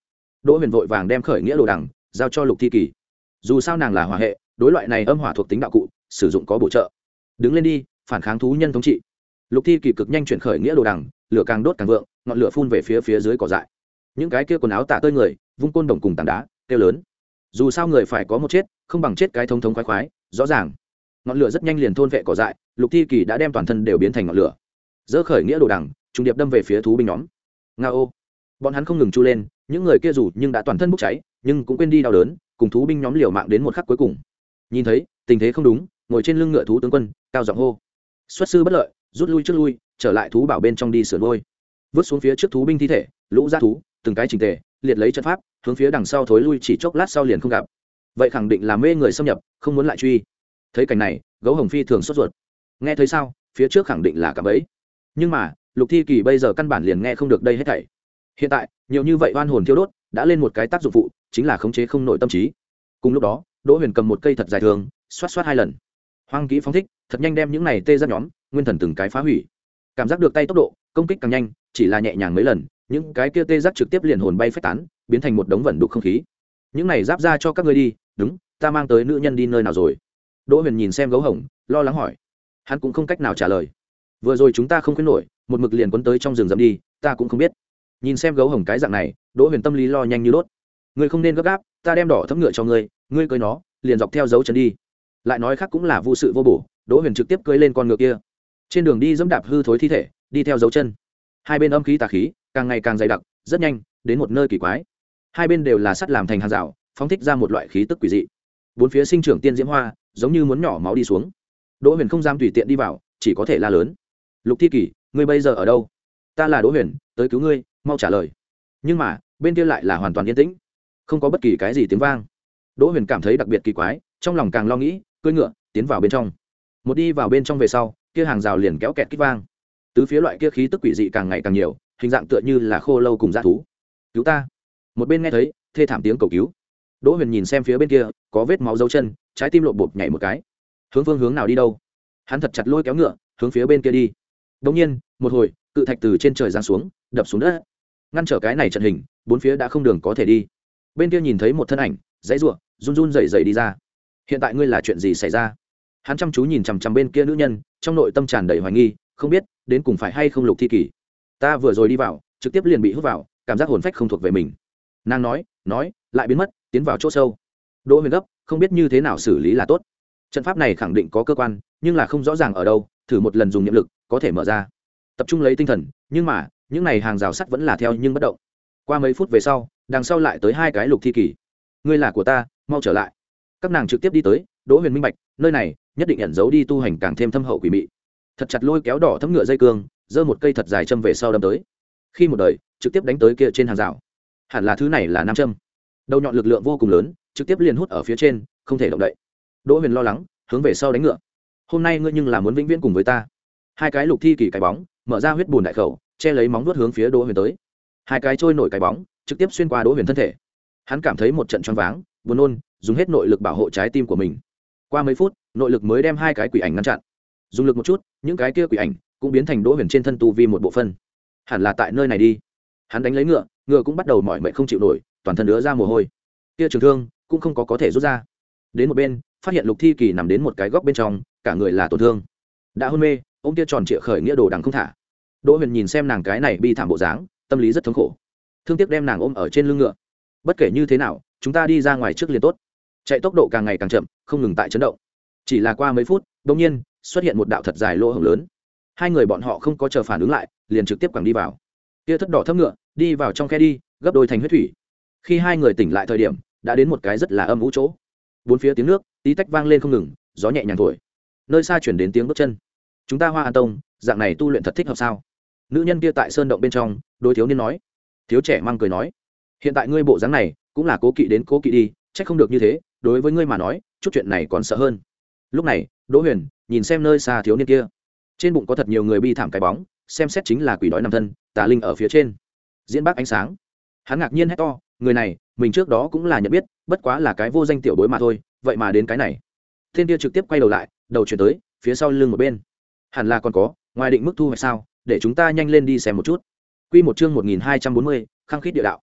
Đỗ Huyền vội vàng đem khởi nghĩa đồ đằng giao cho Lục Thi Kỳ. Dù sao nàng là hỏa hệ, đối loại này âm hỏa thuộc tính đạo cụ sử dụng có bổ trợ. Đứng lên đi, phản kháng thú nhân thống trị. Lục Thi Kỳ cực nhanh chuyển khởi nghĩa đồ đằng, lửa càng đốt càng vượng, ngọn lửa phun về phía phía dưới cỏ dại. Những cái kia quần áo tả tơi người vung côn đồng cùng tảng đá kêu lớn. Dù sao người phải có một chết, không bằng chết cái thống thống khoái khoái. Rõ ràng ngọn lửa rất nhanh liền thôn vệ cỏ dại. Lục Thi Kỳ đã đem toàn thân đều biến thành ngọn lửa, dỡ khởi nghĩa đồ đằng trung điệp đâm về phía thú binh nhóm. Nga ô, bọn hắn không ngừng chu lên, những người kia dù nhưng đã toàn thân bốc cháy, nhưng cũng quên đi đau đớn, cùng thú binh nhóm liều mạng đến một khắc cuối cùng. Nhìn thấy tình thế không đúng, ngồi trên lưng ngựa thú tướng quân cao giọng hô: xuất sư bất lợi, rút lui trước lui, trở lại thú bảo bên trong đi sửa đôi. Vứt xuống phía trước thú binh thi thể, lũ giã thú từng cái chỉnh tề liệt lấy trận pháp hướng phía đằng sau thối lui, chỉ chốc lát sau liền không gặp. Vậy khẳng định là mê người xâm nhập, không muốn lại truy. Thấy cảnh này, gấu hồng phi thường sốt ruột. Nghe thấy sao, phía trước khẳng định là cả bẫy. Nhưng mà Lục Thi Kỳ bây giờ căn bản liền nghe không được đây hết thảy. Hiện tại nhiều như vậy oan hồn thiêu đốt đã lên một cái tác dụng phụ, chính là khống chế không nội tâm trí. Cùng lúc đó Đỗ Huyền cầm một cây thật dài thường xoát xoát hai lần, hoang kỹ phóng thích, thật nhanh đem những này tê giác nhóm nguyên thần từng cái phá hủy. Cảm giác được tay tốc độ công kích càng nhanh, chỉ là nhẹ nhàng mấy lần, những cái kia tê giác trực tiếp liền hồn bay phách tán, biến thành một đống vẩn đục không khí. Những này giáp ra cho các ngươi đi. Đúng, ta mang tới nữ nhân đi nơi nào rồi? Đỗ Huyền nhìn xem gấu hồng, lo lắng hỏi. Hắn cũng không cách nào trả lời. Vừa rồi chúng ta không khuyến nổi, một mực liền quấn tới trong rừng rậm đi, ta cũng không biết. Nhìn xem gấu hồng cái dạng này, Đỗ Huyền tâm lý lo nhanh như đốt. Ngươi không nên gấp gáp, ta đem đỏ thấm ngựa cho ngươi, ngươi cưỡi nó, liền dọc theo dấu chân đi. Lại nói khác cũng là vô sự vô bổ, Đỗ Huyền trực tiếp cưỡi lên con ngựa kia. Trên đường đi dẫm đạp hư thối thi thể, đi theo dấu chân. Hai bên âm khí tà khí càng ngày càng dày đặc, rất nhanh đến một nơi kỳ quái. Hai bên đều là sắt làm thành hàng rào, phóng thích ra một loại khí tức quỷ dị. Bốn phía sinh trưởng tiên diễm hoa, giống như muốn nhỏ máu đi xuống. Đỗ Huyền không dám tùy tiện đi vào, chỉ có thể la lớn: Lục Thi Kỳ, ngươi bây giờ ở đâu? Ta là Đỗ Huyền, tới cứu ngươi, mau trả lời. Nhưng mà bên kia lại là hoàn toàn yên tĩnh, không có bất kỳ cái gì tiếng vang. Đỗ Huyền cảm thấy đặc biệt kỳ quái, trong lòng càng lo nghĩ, cưỡi ngựa tiến vào bên trong. Một đi vào bên trong về sau, kia hàng rào liền kéo kẹt kít vang, tứ phía loại kia khí tức quỷ dị càng ngày càng nhiều, hình dạng tựa như là khô lâu cùng dã thú. Cứu ta! Một bên nghe thấy thê thảm tiếng cầu cứu. Đỗ Huyền nhìn xem phía bên kia có vết máu dấu chân, trái tim lộp bộp nhảy một cái. Hướng phương hướng nào đi đâu? Hắn thật chặt lôi kéo ngựa hướng phía bên kia đi. Đột nhiên một hồi cự thạch từ trên trời giáng xuống, đập xuống đất, ngăn trở cái này trận hình, bốn phía đã không đường có thể đi. Bên kia nhìn thấy một thân ảnh dãy rủa, run run rẩy rẩy đi ra. Hiện tại ngươi là chuyện gì xảy ra? Hắn chăm chú nhìn chằm chằm bên kia nữ nhân, trong nội tâm tràn đầy hoài nghi, không biết đến cùng phải hay không Lục Thi Kỳ. Ta vừa rồi đi vào, trực tiếp liền bị hút vào, cảm giác hồn phách không thuộc về mình. Nàng nói nói lại biến mất, tiến vào chỗ sâu. Đỗ Huyền gấp, không biết như thế nào xử lý là tốt. Trận pháp này khẳng định có cơ quan, nhưng là không rõ ràng ở đâu, thử một lần dùng niệm lực có thể mở ra. Tập trung lấy tinh thần, nhưng mà những này hàng rào sắt vẫn là theo nhưng bất động. Qua mấy phút về sau, đằng sau lại tới hai cái Lục Thi Kỳ. Ngươi là của ta, mau trở lại. Các nàng trực tiếp đi tới. Đỗ Huyền minh bạch, nơi này nhất định ẩn giấu đi tu hành càng thêm thâm hậu quỷ mị. Thật chặt lôi kéo đỏ thấm ngựa dây cương, giơ một cây thật dài châm về sau đâm tới. Khi một đời trực tiếp đánh tới kia trên hàng rào. Hẳn là thứ này là nam châm, đầu nhọn lực lượng vô cùng lớn, trực tiếp liền hút ở phía trên, không thể động đậy. Đỗ Huyền lo lắng hướng về sau đánh ngựa. Hôm nay ngươi nhưng là muốn vĩnh viễn cùng với ta. Hai cái Lục Thi Kỳ cái bóng mở ra huyết bùn đại khẩu, che lấy móng vuốt hướng phía Đỗ Huyền tới. Hai cái trôi nổi cái bóng trực tiếp xuyên qua Đỗ Huyền thân thể. Hắn cảm thấy một trận choáng váng, buồn nôn, dùng hết nội lực bảo hộ trái tim của mình. Qua mấy phút, nội lực mới đem hai cái quỷ ảnh ngăn chặn. Dùng lực một chút, những cái kia quỷ ảnh cũng biến thành Đỗ Huyền trên thân tu vi một bộ phận. Hẳn là tại nơi này đi. Hắn đánh lấy ngựa, ngựa cũng bắt đầu mỏi mệt không chịu nổi, toàn thân ứa ra mồ hôi. Kia trường thương cũng không có có thể rút ra. Đến một bên, phát hiện Lục Thi Kỳ nằm đến một cái góc bên trong, cả người là tổn thương, đã hôn mê. Ông kia tròn trịa khởi nghĩa đồ đằng không thả. Đỗ Huyền nhìn xem nàng cái này bi thảm bộ dáng, tâm lý rất thống khổ, thương tiếc đem nàng ôm ở trên lưng ngựa. Bất kể như thế nào, chúng ta đi ra ngoài trước liền tốt. Chạy tốc độ càng ngày càng chậm, không ngừng tại chấn động. Chỉ là qua mấy phút, đột nhiên xuất hiện một đạo thật dài lỗ hổng lớn. Hai người bọn họ không có chờ phản ứng lại, liền trực tiếp quẳng đi vào. Kia thất đỏ thấp ngựa đi vào trong khe đi, gấp đôi thành huyết thủy. Khi hai người tỉnh lại thời điểm, đã đến một cái rất là âm u chỗ. Bốn phía tiếng nước tí tách vang lên không ngừng, gió nhẹ nhàng thổi. Nơi xa chuyển đến tiếng bước chân. Chúng ta Hoa An Tông dạng này tu luyện thật thích hợp sao? Nữ nhân kia tại sơn động bên trong đối thiếu niên nói. Thiếu trẻ mang cười nói, hiện tại ngươi bộ dáng này cũng là cố kỵ đến cố kỵ đi, trách không được như thế, đối với ngươi mà nói chút chuyện này còn sợ hơn. Lúc này Đỗ Huyền nhìn xem nơi xa thiếu niên kia, trên bụng có thật nhiều người bi thảm cái bóng, xem xét chính là quỷ đói nằm thân, tà linh ở phía trên diễn bác ánh sáng. Hắn ngạc nhiên hét to, người này mình trước đó cũng là nhận biết, bất quá là cái vô danh tiểu bối mà thôi, vậy mà đến cái này. Thiên kia trực tiếp quay đầu lại, đầu chuyển tới phía sau lưng một bên. Hẳn là còn có ngoài định mức thu hoạch sao, để chúng ta nhanh lên đi xem một chút. Quy một chương một nghìn hai trăm bốn mươi, khăng khít địa đạo.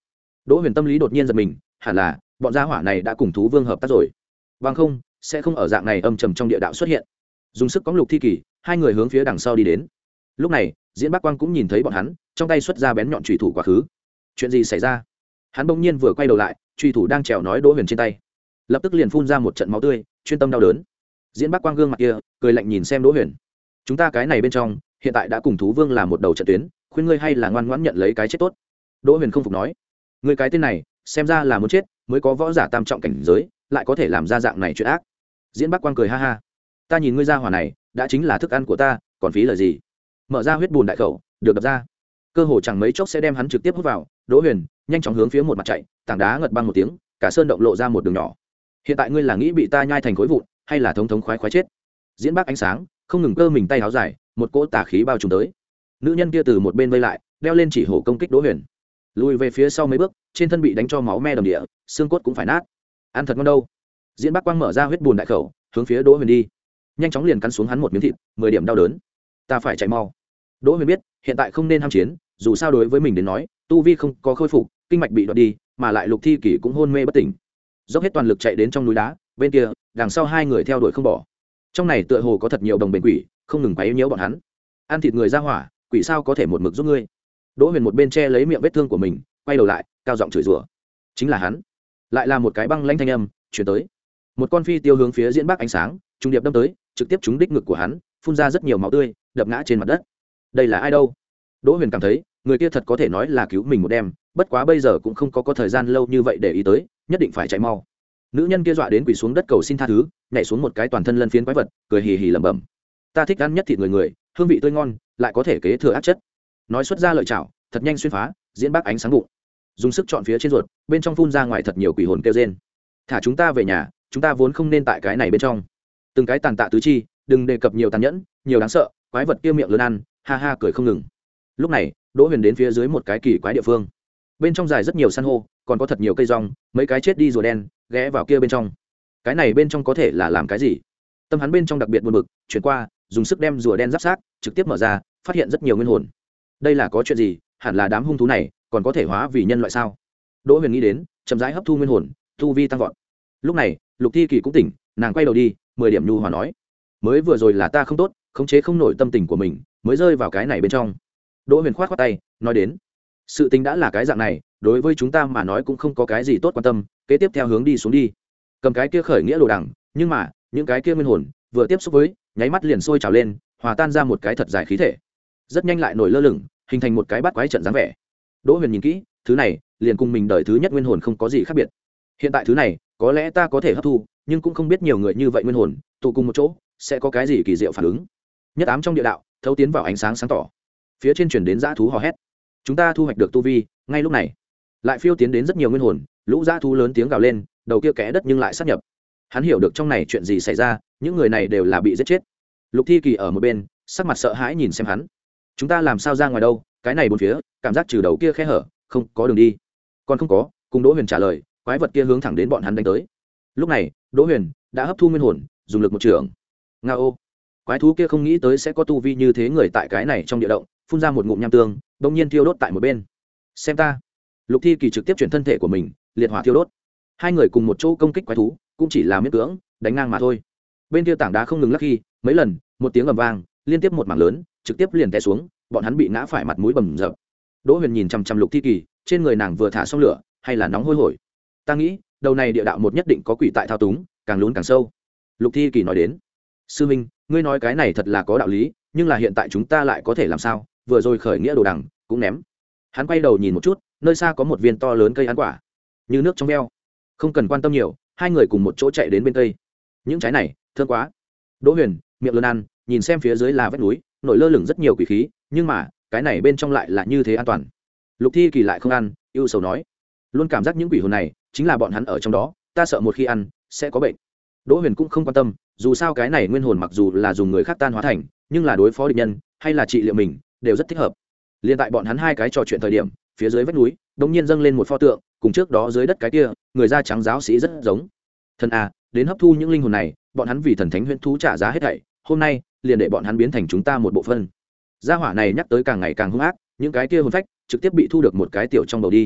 Đỗ Huyền tâm lý đột nhiên giật mình, hẳn là bọn gia hỏa này đã cùng thú vương hợp tác rồi, bằng không sẽ không ở dạng này âm trầm trong địa đạo xuất hiện. Dùng sức cóng Lục Thi Kỳ, hai người hướng phía đằng sau đi đến. Lúc này Diễn Bắc Quang cũng nhìn thấy bọn hắn, trong tay xuất ra bén nhọn chùy thủ quá khứ. Chuyện gì xảy ra? Hắn bỗng nhiên vừa quay đầu lại, chùy thủ đang trèo nói Đỗ Huyền trên tay, lập tức liền phun ra một trận máu tươi, chuyên tâm đau đớn. Diễn Bắc Quang gương mặt kia cười lạnh nhìn xem Đỗ Huyền, chúng ta cái này bên trong hiện tại đã cùng thú vương làm một đầu trận tuyến, khuyên ngươi hay là ngoan ngoãn nhận lấy cái chết tốt. Đỗ Huyền không phục nói, ngươi cái tên này xem ra là muốn chết, mới có võ giả tam trọng cảnh giới lại có thể làm ra dạng này chuyện ác. Diễn Bắc Quang cười ha ha, ta nhìn ngươi ra hỏa này đã chính là thức ăn của ta, còn phí lời gì. Mở ra huyết bùn đại khẩu, được đập ra, cơ hồ chẳng mấy chốc sẽ đem hắn trực tiếp hút vào. Đỗ Huyền nhanh chóng hướng phía một mặt chạy, tảng đá ngật băng một tiếng, cả sơn động lộ ra một đường nhỏ. Hiện tại ngươi là nghĩ bị ta nhai thành khối vụn, hay là thống thống khoái khoái chết? Diễn Bắc ánh sáng không ngừng cơ mình tay áo dài, một cỗ tà khí bao trùm tới. Nữ nhân kia từ một bên vây lại, đeo lên chỉ hổ công kích Đỗ Huyền, lùi về phía sau mấy bước, trên thân bị đánh cho máu me đầm địa, xương cốt cũng phải nát. Ăn thật ngon đâu. Diễn Bắc Quang mở ra huyết bùn đại khẩu, hướng phía Đỗ Huyền đi, nhanh chóng liền cắn xuống hắn một miếng thịt, mười điểm đau đớn. Ta phải chạy mau. Đỗ Huyền biết hiện tại không nên ham chiến, dù sao đối với mình đến nói, tu vi không có khôi phục, kinh mạch bị đoạt đi, mà lại Lục Thi Kỷ cũng hôn mê bất tỉnh. Dốc hết toàn lực chạy đến trong núi đá, bên kia đằng sau hai người theo đuổi không bỏ. Trong này tựa hồ có thật nhiều đồng bền quỷ, không ngừng quấy nhiễu bọn hắn. Ăn thịt người ra hỏa, quỷ sao có thể một mực giúp ngươi? Đỗ Huyền một bên che lấy miệng vết thương của mình, quay đầu lại, cao giọng chửi rủa. Chính là hắn. Lại là một cái băng lãnh thanh âm truyền tới. Một con phi tiêu hướng phía Diễn Bắc ánh sáng, trung điệp đâm tới, trực tiếp trúng đích ngực của hắn, phun ra rất nhiều máu tươi, đập ngã trên mặt đất. Đây là ai đâu? Đỗ Huyền cảm thấy, người kia thật có thể nói là cứu mình một đêm, bất quá bây giờ cũng không có có thời gian lâu như vậy để ý tới, nhất định phải chạy mau. Nữ nhân kia dọa đến quỳ xuống đất cầu xin tha thứ, nhảy xuống một cái toàn thân lân phiến quái vật, cười hì hì lẩm bẩm, ta thích ăn nhất thịt người người, hương vị tươi ngon, lại có thể kế thừa ác chất. Nói xuất ra lợi chảo, thật nhanh xuyên phá Diễn Bắc ánh sáng bụng, dùng sức chọn phía trên ruột, bên trong phun ra ngoài thật nhiều quỷ hồn kêu rên. Thả chúng ta về nhà, chúng ta vốn không nên tại cái này bên trong. Từng cái tàn tạ tứ chi, đừng đề cập nhiều tàn nhẫn, nhiều đáng sợ, quái vật kia miệng lớn ăn, ha ha cười không ngừng. Lúc này Đỗ Huyền đến phía dưới một cái kỳ quái địa phương, bên trong dài rất nhiều san hô, còn có thật nhiều cây rong, mấy cái chết đi rùa đen ghé vào kia bên trong. Cái này bên trong có thể là làm cái gì? Tâm hắn bên trong đặc biệt buồn bực, chuyển qua dùng sức đem rùa đen giáp sát, trực tiếp mở ra, phát hiện rất nhiều nguyên hồn. Đây là có chuyện gì? Hẳn là đám hung thú này còn có thể hóa vì nhân loại sao? Đỗ Huyền nghĩ đến, chậm rãi hấp thu nguyên hồn, tu vi tăng vọt. Lúc này Lục Thi Kỳ cũng tỉnh, nàng quay đầu đi, mười điểm nhu hòa nói, mới vừa rồi là ta không tốt, khống chế không nổi tâm tình của mình, mới rơi vào cái này bên trong. Đỗ Huyền khoát khoát tay, nói đến, sự tình đã là cái dạng này, đối với chúng ta mà nói cũng không có cái gì tốt quan tâm, kế tiếp theo hướng đi xuống đi. Cầm cái kia khởi nghĩa đồ đằng, nhưng mà những cái kia nguyên hồn vừa tiếp xúc với, nháy mắt liền sôi trào lên, hòa tan ra một cái thật dài khí thể, rất nhanh lại nổi lơ lửng, hình thành một cái bát quái trận dáng vẻ. Đỗ Huyền nhìn kỹ, thứ này liền cùng mình đời thứ nhất nguyên hồn không có gì khác biệt. Hiện tại thứ này có lẽ ta có thể hấp thu, nhưng cũng không biết nhiều người như vậy nguyên hồn tụ cùng một chỗ sẽ có cái gì kỳ diệu phản ứng. Nhất ám trong địa đạo thấu tiến vào ánh sáng sáng tỏ, phía trên chuyển đến dã thú hò hét. Chúng ta thu hoạch được tu vi. Ngay lúc này lại phiêu tiến đến rất nhiều nguyên hồn, lũ dã thú lớn tiếng gào lên, đầu kia kẽ đất nhưng lại sát nhập. Hắn hiểu được trong này chuyện gì xảy ra, những người này đều là bị giết chết. Lục Thi Kỳ ở một bên sắc mặt sợ hãi nhìn xem hắn. Chúng ta làm sao ra ngoài đâu? Cái này bốn phía cảm giác trừ đầu kia khe hở không có đường đi. Còn không có. Cùng Đỗ Huyền trả lời, quái vật kia hướng thẳng đến bọn hắn đánh tới. Lúc này Đỗ Huyền đã hấp thu nguyên hồn, dùng lực một trường. Ngao! Quái thú kia không nghĩ tới sẽ có tu vi như thế người tại cái này trong địa động, phun ra một ngụm nham tương, bỗng nhiên thiêu đốt tại một bên. Xem ta! Lục Thi Kỳ trực tiếp chuyển thân thể của mình, liệt hỏa thiêu đốt. Hai người cùng một chỗ công kích quái thú, cũng chỉ là miễn cưỡng đánh ngang mà thôi. Bên kia tảng đá không ngừng lắc khi, mấy lần, một tiếng ầm vang, liên tiếp một mảng lớn, trực tiếp liền té xuống, bọn hắn bị ngã phải mặt mũi bầm dập. Đỗ Huyền nhìn chằm chằm Lục Thi Kỳ, trên người nàng vừa thả xong lửa, hay là nóng hôi hổi. Ta nghĩ, đầu này địa đạo một nhất định có quỷ tại thao túng, càng lún càng sâu. Lục Thi Kỳ nói đến, sư minh, ngươi nói cái này thật là có đạo lý, nhưng là hiện tại chúng ta lại có thể làm sao? Vừa rồi khởi nghĩa đồ đằng cũng ném. Hắn quay đầu nhìn một chút, nơi xa có một viên to lớn cây ăn quả, như nước trong veo. Không cần quan tâm nhiều, hai người cùng một chỗ chạy đến bên cây. Những trái này thơm quá. Đỗ Huyền miệng lớn ăn, nhìn xem phía dưới là vách núi, nổi lơ lửng rất nhiều quỷ khí, nhưng mà cái này bên trong lại là như thế an toàn. Lục Thi Kỳ lại không ăn, ưu sầu nói, luôn cảm giác những quỷ hồn này chính là bọn hắn ở trong đó, ta sợ một khi ăn sẽ có bệnh. Đỗ Huyền cũng không quan tâm, dù sao cái này nguyên hồn mặc dù là dùng người khác tan hóa thành, nhưng là đối phó địch nhân hay là trị liệu mình đều rất thích hợp. Liên tại bọn hắn hai cái trò chuyện thời điểm, phía dưới vách núi đột nhiên dâng lên một pho tượng, cùng trước đó dưới đất cái kia người da trắng giáo sĩ rất giống. Thần a, đến hấp thu những linh hồn này, bọn hắn vì thần thánh huyễn thú trả giá hết thảy, hôm nay liền để bọn hắn biến thành chúng ta một bộ phận. Gia hỏa này nhắc tới càng ngày càng hung ác, những cái kia hồn phách trực tiếp bị thu được một cái tiểu trong đầu đi.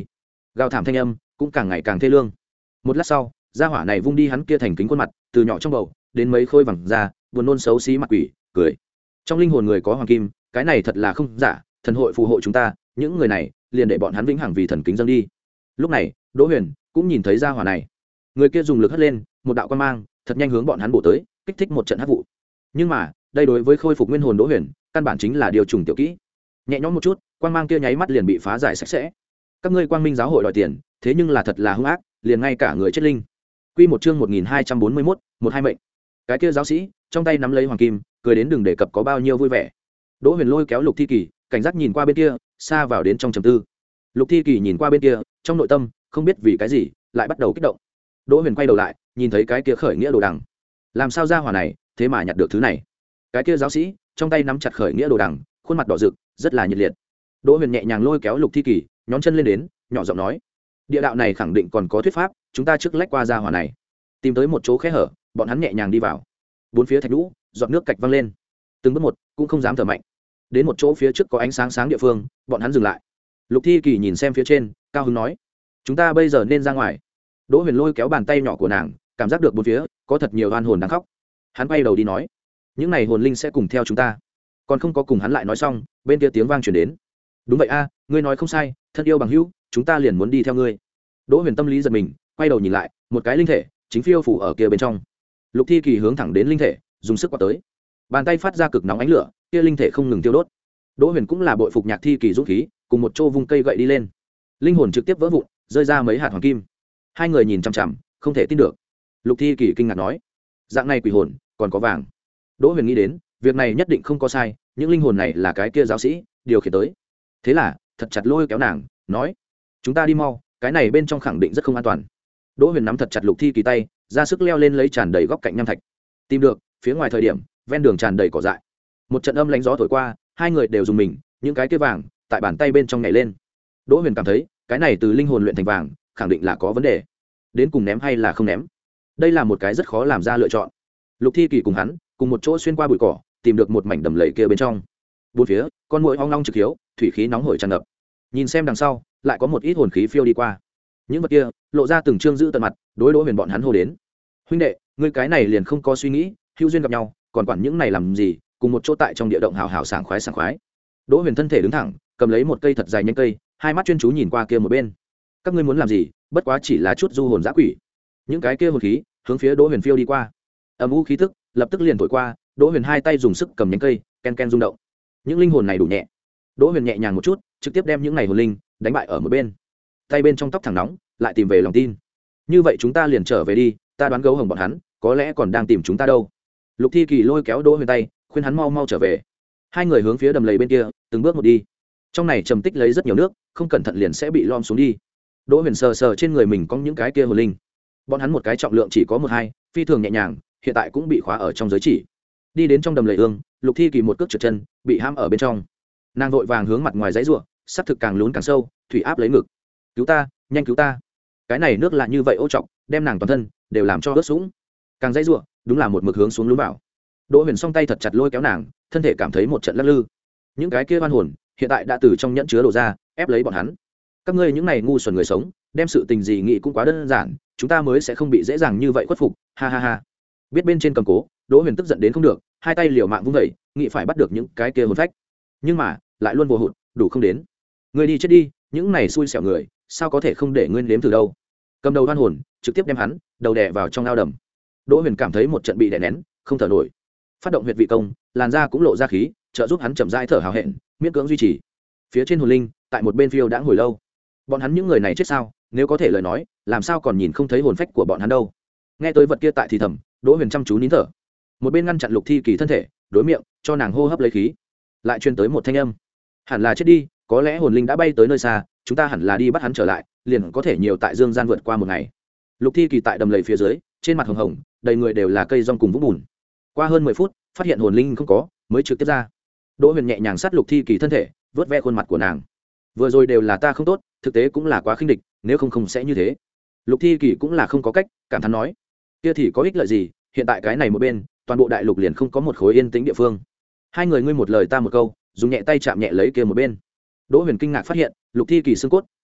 gào thảm thanh âm cũng càng ngày càng thê lương. Một lát sau, gia hỏa này vung đi hắn kia thành kính khuôn mặt, từ nhỏ trong bầu đến mấy khôi vàng da, buồn nôn xấu xí mặt quỷ, cười. Trong linh hồn người có hoàng kim, cái này thật là không giả, thần hội phù hộ chúng ta, những người này liền để bọn hắn vĩnh hằng vì thần kính dâng đi. Lúc này, Đỗ Huyền cũng nhìn thấy gia hỏa này. Người kia dùng lực hất lên, một đạo quang mang, thật nhanh hướng bọn hắn bổ tới, kích thích một trận hắc vụ. Nhưng mà, đây đối với khôi phục nguyên hồn Đỗ Huyền, căn bản chính là điều trùng tiểu kỹ. Nhẹ nhõm một chút, quang mang kia nháy mắt liền bị phá giải sạch sẽ. Các ngươi Quang Minh giáo hội đòi tiền, thế nhưng là thật là hung ác, liền ngay cả người chết linh. Quy một chương một nghìn hai trăm bốn mươi mốt, một hai mệnh. Cái kia giáo sĩ, trong tay nắm lấy hoàng kim, cười đến đừng đề cập có bao nhiêu vui vẻ. Đỗ Huyền lôi kéo Lục Thi Kỳ, cảnh giác nhìn qua bên kia, xa vào đến trong trầm tư. Lục Thi Kỳ nhìn qua bên kia, trong nội tâm không biết vì cái gì, lại bắt đầu kích động. Đỗ Huyền quay đầu lại, nhìn thấy cái kia khởi nghĩa đồ đằng. Làm sao ra hỏa này, thế mà nhặt được thứ này? Cái kia giáo sĩ, trong tay nắm chặt khởi nghĩa đồ đằng, khuôn mặt đỏ rực, rất là nhiệt liệt. Đỗ Huyền nhẹ nhàng lôi kéo Lục Thi Kỳ, nhón chân lên đến, nhỏ giọng nói: địa đạo này khẳng định còn có thuyết pháp, chúng ta trước lách qua ra hỏa này, tìm tới một chỗ khe hở, bọn hắn nhẹ nhàng đi vào. Bốn phía thạch lũ, giọt nước cạch văng lên, từng bước một cũng không dám thở mạnh. Đến một chỗ phía trước có ánh sáng sáng địa phương, bọn hắn dừng lại. Lục Thi Kỳ nhìn xem phía trên, cao hứng nói: chúng ta bây giờ nên ra ngoài. Đỗ Huyền lôi kéo bàn tay nhỏ của nàng, cảm giác được bốn phía có thật nhiều oan hồn đang khóc. Hắn quay đầu đi nói: những này hồn linh sẽ cùng theo chúng ta. Còn không có cùng hắn lại nói xong, bên kia tiếng vang truyền đến: đúng vậy a, ngươi nói không sai, thân yêu bằng hữu, chúng ta liền muốn đi theo ngươi. Đỗ Huyền tâm lý giật mình, quay đầu nhìn lại, một cái linh thể chính phiêu phủ ở kia bên trong. Lục Thi Kỳ hướng thẳng đến linh thể, dùng sức quát tới. Bàn tay phát ra cực nóng ánh lửa, kia linh thể không ngừng tiêu đốt. Đỗ Huyền cũng là bội phục Nhạc Thi Kỳ dũng khí, cùng một chỗ vung cây gậy đi lên. Linh hồn trực tiếp vỡ vụn, rơi ra mấy hạt hoàng kim. Hai người nhìn chằm chằm, không thể tin được. Lục Thi Kỳ kinh ngạc nói: dạng này quỷ hồn, còn có vàng. Đỗ Huyền nghĩ đến, việc này nhất định không có sai, những linh hồn này là cái kia giáo sĩ điều khiển tới. Thế là, thật chặt lôi kéo nàng, nói: chúng ta đi mau, cái này bên trong khẳng định rất không an toàn. Đỗ Huyền nắm thật chặt Lục Thi Kỳ tay, ra sức leo lên lấy tràn đầy góc cạnh nham thạch. Tìm được, phía ngoài thời điểm, ven đường tràn đầy cỏ dại. Một trận âm lánh gió thổi qua, hai người đều dùng mình, những cái kia vàng tại bàn tay bên trong nhảy lên. Đỗ Huyền cảm thấy, cái này từ linh hồn luyện thành vàng, khẳng định là có vấn đề. Đến cùng ném hay là không ném? Đây là một cái rất khó làm ra lựa chọn. Lục Thi Kỳ cùng hắn, cùng một chỗ xuyên qua bụi cỏ, tìm được một mảnh đầm lầy kia bên trong. Bốn phía, con muỗi ong long trực hiếu, thủy khí nóng hổi tràn ngập. Nhìn xem đằng sau, lại có một ít hồn khí phiêu đi qua. Những vật kia lộ ra từng trương giữ tận mặt, đối Đỗ Huyền bọn hắn hô đến: huynh đệ, ngươi cái này liền không có suy nghĩ, hữu duyên gặp nhau, còn quản những này làm gì? Cùng một chỗ tại trong địa động hào hào sảng khoái sảng khoái. Đỗ Huyền thân thể đứng thẳng, cầm lấy một cây thật dài nhánh cây, hai mắt chuyên chú nhìn qua kia một bên. Các ngươi muốn làm gì? Bất quá chỉ là chút du hồn dã quỷ. Những cái kia hồn khí hướng phía Đỗ Huyền phiêu đi qua. Âm u khí tức lập tức liền thổi qua, Đỗ Huyền hai tay dùng sức cầm nhánh cây, ken ken rung động. Những linh hồn này đủ nhẹ. Đỗ Huyền nhẹ nhàng một chút, trực tiếp đem những này hồn linh đánh bại ở một bên. Tay bên trong tóc thẳng nóng, lại tìm về lòng tin. Như vậy chúng ta liền trở về đi, ta đoán gấu hồng bọn hắn có lẽ còn đang tìm chúng ta đâu. Lục Thi Kỳ lôi kéo Đỗ Huyền tay, khuyên hắn mau mau trở về. Hai người hướng phía đầm lầy bên kia, từng bước một đi. Trong này trầm tích lấy rất nhiều nước, không cẩn thận liền sẽ bị lom xuống đi. Đỗ Huyền sờ sờ trên người mình có những cái kia hồn linh. Bọn hắn một cái trọng lượng chỉ có một hai, phi thường nhẹ nhàng, hiện tại cũng bị khóa ở trong giới chỉ. Đi đến trong đầm lầy ương, Lục Thi Kỳ một cước trượt chân, bị hãm ở bên trong. Nàng vội vàng hướng mặt ngoài dãy rủa, sắp thực càng lún càng sâu, thủy áp lấy ngực. Cứu ta, nhanh cứu ta! Cái này nước lạ như vậy ô trọng, đem nàng toàn thân đều làm cho ướt sũng. Càng dãy rủa, đúng là một mực hướng xuống lún vào. Đỗ Huyền song tay thật chặt lôi kéo nàng, thân thể cảm thấy một trận lắc lư. Những cái kia oan hồn hiện tại đã từ trong nhẫn chứa đổ ra, ép lấy bọn hắn. Các ngươi những này ngu xuẩn người sống, đem sự tình gì nghĩ cũng quá đơn giản, chúng ta mới sẽ không bị dễ dàng như vậy khuất phục. Ha ha ha! Biết bên trên cầm cố, Đỗ Huyền tức giận đến không được, hai tay liều mạng vung vẩy, nghĩ phải bắt được những cái kia hồn phách. Nhưng mà, lại luôn vô hụt, đủ không đến. Ngươi đi chết đi, những này xui xẻo người, sao có thể không để ngươi nếm thử đâu. Cầm đầu oan hồn, trực tiếp đem hắn đầu đè vào trong ao đầm. Đỗ Huyền cảm thấy một trận bị đè nén, không thở nổi. Phát động huyệt vị công, làn da cũng lộ ra khí, trợ giúp hắn chậm rãi thở hào hẹn, miễn cưỡng duy trì. Phía trên hồn linh, tại một bên phiêu đã hồi lâu. Bọn hắn những người này chết sao? Nếu có thể lời nói, làm sao còn nhìn không thấy hồn phách của bọn hắn đâu? Nghe tới vật kia tại thì thầm, Đỗ Huyền chăm chú nín thở. Một bên ngăn chặn Lục Thi Kỳ thân thể, đối miệng cho nàng hô hấp lấy khí. Lại truyền tới một thanh âm: hẳn là chết đi, có lẽ hồn linh đã bay tới nơi xa, chúng ta hẳn là đi bắt hắn trở lại, liền có thể nhiều tại dương gian vượt qua một ngày. Lục Thi Kỳ tại đầm lầy phía dưới, trên mặt hồng hồng, đầy người đều là cây rong cùng vũng bùn. Qua hơn mười phút, phát hiện hồn linh không có, mới trực tiếp ra. Đỗ Huyền nhẹ nhàng sát Lục Thi Kỳ thân thể, vớt ve khuôn mặt của nàng. Vừa rồi đều là ta không tốt, thực tế cũng là quá khinh địch, nếu không không sẽ như thế. Lục Thi Kỳ cũng là không có cách, cảm thán nói: kia thì có ích lợi gì, hiện tại cái này một bên, toàn bộ đại lục liền không có một khối yên tĩnh địa phương. Hai người ngươi một lời ta một câu, dùng nhẹ tay chạm nhẹ lấy kia một bên. Đỗ Huyền kinh ngạc phát hiện, Lục Thi Kỳ xương cốt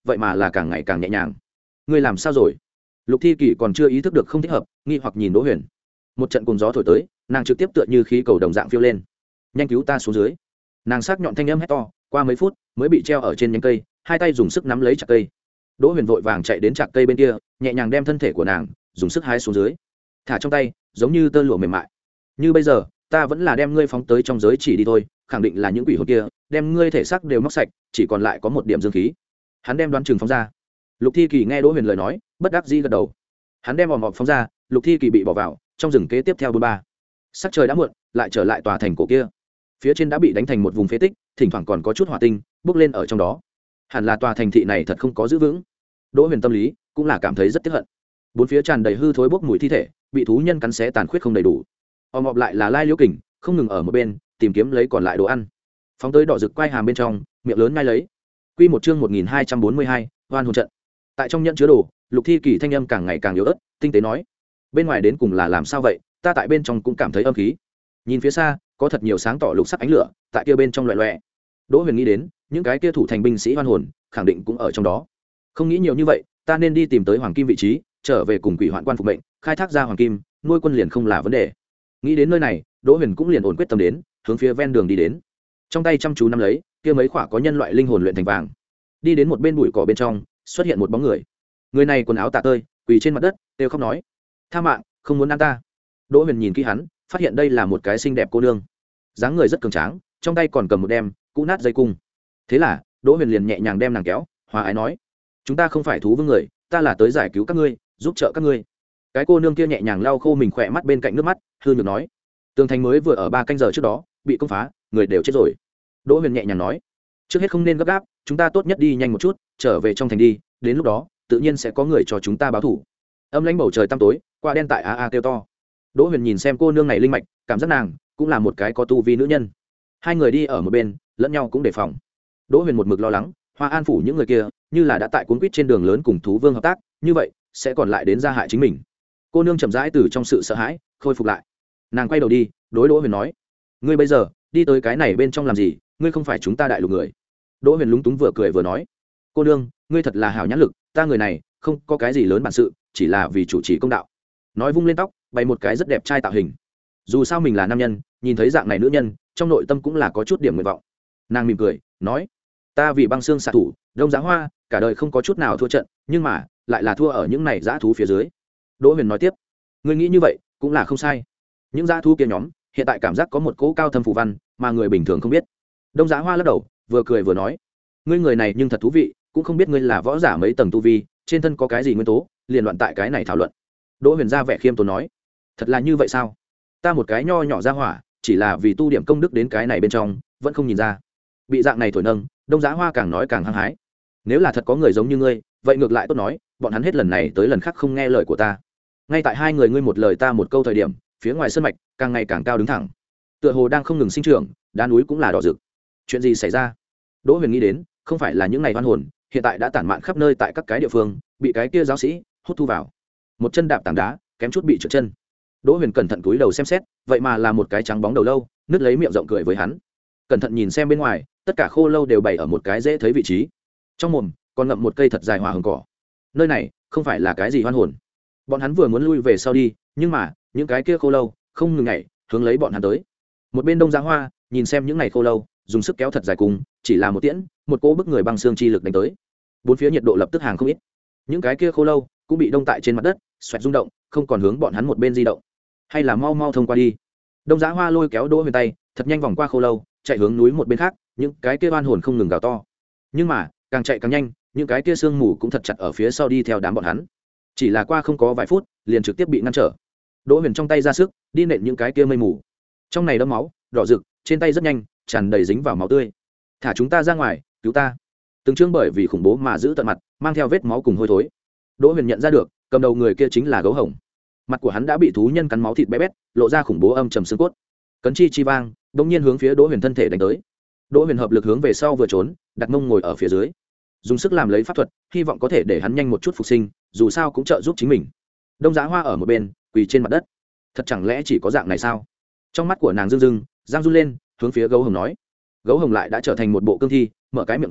vậy mà là càng ngày càng nhẹ nhàng. Ngươi làm sao rồi? Lục Thi Kỳ còn chưa ý thức được không thích hợp, nghi hoặc nhìn Đỗ Huyền. Một trận cuồng gió thổi tới, nàng trực tiếp tựa như khí cầu đồng dạng phiêu lên. Nhanh cứu ta xuống dưới. Nàng sắc nhọn thanh âm hét to, qua mấy phút mới bị treo ở trên nhánh cây, hai tay dùng sức nắm lấy chặt cây. Đỗ Huyền vội vàng chạy đến chặt cây bên kia, nhẹ nhàng đem thân thể của nàng dùng sức hái xuống dưới, thả trong tay giống như tơ lụa mềm mại. Như bây giờ ta vẫn là đem ngươi phóng tới trong giới chỉ đi thôi, khẳng định là những quỷ hồn kia đem ngươi thể xác đều móc sạch, chỉ còn lại có một điểm dương khí. Hắn đem đoán chừng phóng ra. Lục Thi Kỳ nghe Đỗ Huyền lời nói, bất đắc dĩ gật đầu. Hắn đem vòm vòm phóng ra, Lục Thi Kỳ bị bỏ vào trong rừng kế tiếp theo bốn ba. Sắc trời đã muộn, lại trở lại tòa thành cổ kia. Phía trên đã bị đánh thành một vùng phế tích, thỉnh thoảng còn có chút hỏa tinh bốc lên ở trong đó. Hẳn là tòa thành thị này thật không có giữ vững. Đỗ Huyền tâm lý cũng là cảm thấy rất tiếc hận. Bốn phía tràn đầy hư thối bốc mùi thi thể, bị thú nhân cắn xé tàn khuyết không đầy đủ. Ôm ngọp lại là Lai Liễu Kình, không ngừng ở một bên tìm kiếm lấy còn lại đồ ăn. Phóng tới đỏ rực quai hàm bên trong, miệng lớn ngay lấy. Quy một chương một nghìn hai trăm bốn mươi hai, Hoan hồn trận. Tại trong nhận chứa đồ, Lục Thi Kỳ thanh âm càng ngày càng yếu ớt, tinh tế nói: "Bên ngoài đến cùng là làm sao vậy? Ta tại bên trong cũng cảm thấy âm khí." Nhìn phía xa, có thật nhiều sáng tỏ lục sắc ánh lửa, tại kia bên trong loẹt loẹt. Đỗ Huyền nghĩ đến, những cái kia thủ thành binh sĩ hoan hồn, khẳng định cũng ở trong đó. Không nghĩ nhiều như vậy, ta nên đi tìm tới hoàng kim vị trí, trở về cùng quỷ hoạn quan phục mệnh, khai thác ra hoàng kim, nuôi quân liền không là vấn đề. Nghĩ đến nơi này, Đỗ Huyền cũng liền ổn quyết tâm đến, hướng phía ven đường đi đến. Trong tay chăm chú nắm lấy, kia mấy khỏa có nhân loại linh hồn luyện thành vàng. Đi đến một bên bụi cỏ bên trong, xuất hiện một bóng người. Người này quần áo tả tơi, quỳ trên mặt đất, kêu khóc nói: "Tha mạng, không muốn ăn ta." Đỗ Huyền nhìn kỹ hắn, phát hiện đây là một cái xinh đẹp cô nương, dáng người rất cường tráng, trong tay còn cầm một đem cũ nát dây cung. Thế là Đỗ Huyền liền nhẹ nhàng đem nàng kéo, hòa ái nói: "Chúng ta không phải thú vương người, ta là tới giải cứu các ngươi, giúp trợ các ngươi." Cái cô nương kia nhẹ nhàng lau khô mình khỏe mắt bên cạnh nước mắt, hư nhược nói: "Tường thành mới vừa ở ba canh giờ trước đó bị công phá, người đều chết rồi." Đỗ Huyền nhẹ nhàng nói: "Trước hết không nên gấp gáp, chúng ta tốt nhất đi nhanh một chút, trở về trong thành đi, đến lúc đó tự nhiên sẽ có người cho chúng ta báo thù." Âm lãnh bầu trời tăm tối, qua đen tại a a kêu to. Đỗ Huyền nhìn xem cô nương này linh mạch, cảm giác nàng cũng là một cái có tu vi nữ nhân. Hai người đi ở một bên, lẫn nhau cũng đề phòng. Đỗ Huyền một mực lo lắng, Hoa An phủ những người kia, như là đã tại cuốn quýt trên đường lớn cùng thú vương hợp tác, như vậy sẽ còn lại đến gia hại chính mình. Cô nương chậm rãi từ trong sự sợ hãi khôi phục lại. Nàng quay đầu đi, đối Đỗ Huyền nói: "Ngươi bây giờ đi tới cái này bên trong làm gì? Ngươi không phải chúng ta đại lục người." Đỗ Huyền lúng túng vừa cười vừa nói: "Cô nương, ngươi thật là hảo nhãn lực, ta người này không có cái gì lớn bản sự, chỉ là vì chủ trì công đạo." Nói vung lên tóc, bày một cái rất đẹp trai tạo hình. Dù sao mình là nam nhân, nhìn thấy dạng này nữ nhân, trong nội tâm cũng là có chút điểm nguyện vọng. Nàng mỉm cười nói: "Ta vì băng xương xạ thủ, Đông Giá Hoa, cả đời không có chút nào thua trận, nhưng mà lại là thua ở những này dã thú phía dưới." Đỗ Huyền nói tiếp: "Ngươi nghĩ như vậy cũng là không sai. Những dã thú kia nhóm hiện tại cảm giác có một cỗ cao thâm phù văn, mà người bình thường không biết." Đông Giá Hoa lắc đầu, vừa cười vừa nói: "Ngươi người này nhưng thật thú vị, cũng không biết ngươi là võ giả mấy tầng tu vi, trên thân có cái gì nguyên tố, liền loạn tại cái này thảo luận." Đỗ Huyền ra vẻ khiêm tốn nói: "Thật là như vậy sao? Ta một cái nho nhỏ ra hỏa, chỉ là vì tu điểm công đức đến cái này bên trong, vẫn không nhìn ra." Bị dạng này thổi nâng, Đông Giá Hoa càng nói càng hăng hái: "Nếu là thật có người giống như ngươi, vậy ngược lại tốt nói, bọn hắn hết lần này tới lần khác không nghe lời của ta." Ngay tại hai người ngươi một lời ta một câu thời điểm, phía ngoài sơn mạch càng ngày càng cao đứng thẳng, tựa hồ đang không ngừng sinh trưởng, đá núi cũng là đỏ rực. Chuyện gì xảy ra? Đỗ Huyền nghĩ đến, không phải là những ngày oan hồn hiện tại đã tản mạn khắp nơi tại các cái địa phương, bị cái kia giáo sĩ hút thu vào. Một chân đạp tảng đá, kém chút bị trượt chân. Đỗ Huyền cẩn thận cúi đầu xem xét, vậy mà là một cái trắng bóng đầu lâu, nứt lấy miệng rộng cười với hắn. Cẩn thận nhìn xem bên ngoài, tất cả khô lâu đều bày ở một cái dễ thấy vị trí. Trong mồm còn ngậm một cây thật dài hỏa hồng cỏ. Nơi này không phải là cái gì hoan hồn. Bọn hắn vừa muốn lui về sau đi, nhưng mà những cái kia khô lâu không ngừng nhảy, hướng lấy bọn hắn tới. Một bên Đông Giá Hoa nhìn xem những này khô lâu, dùng sức kéo thật dài cùng, chỉ là một tiễn, một cỗ bức người băng xương chi lực đánh tới. Bốn phía nhiệt độ lập tức hàng không ít. Những cái kia khô lâu cũng bị đông tại trên mặt đất, xoẹt rung động, không còn hướng bọn hắn một bên di động. Hay là mau mau thông qua đi. Đông Giá Hoa lôi kéo Đỗ Huyền tay, thật nhanh vòng qua khô lâu, chạy hướng núi một bên khác. Những cái kia oan hồn không ngừng gào to, nhưng mà càng chạy càng nhanh, những cái kia sương mù cũng thật chặt ở phía sau đi theo đám bọn hắn. Chỉ là qua không có vài phút, liền trực tiếp bị ngăn trở. Đỗ Huyền trong tay ra sức đi nện những cái kia mây mù, trong này đẫm máu đỏ rực, trên tay rất nhanh tràn đầy dính vào máu tươi. "Thả chúng ta ra ngoài, cứu ta!" Từng chương bởi vì khủng bố mà giữ tận mặt, mang theo vết máu cùng hôi thối. Đỗ Huyền nhận ra được, cầm đầu người kia chính là Gấu Hồng. Mặt của hắn đã bị thú nhân cắn máu thịt bé bét, lộ ra khủng bố âm trầm xương cốt. Cấn chi chi vang, đột nhiên hướng phía Đỗ Huyền thân thể đánh tới. Đỗ Huyền hợp lực hướng về sau vừa trốn, đặt mông ngồi ở phía dưới, dùng sức làm lấy pháp thuật, hy vọng có thể để hắn nhanh một chút phục sinh, dù sao cũng trợ giúp chính mình. Đông Giá Hoa ở một bên, quỳ trên mặt đất. Thật chẳng lẽ chỉ có dạng này sao? Trong mắt của nàng rưng rưng, giang run lên, hướng phía Gấu Hồng nói. Gấu Hồng lại đã trở thành một bộ cương thi, mở cái miệng rộng,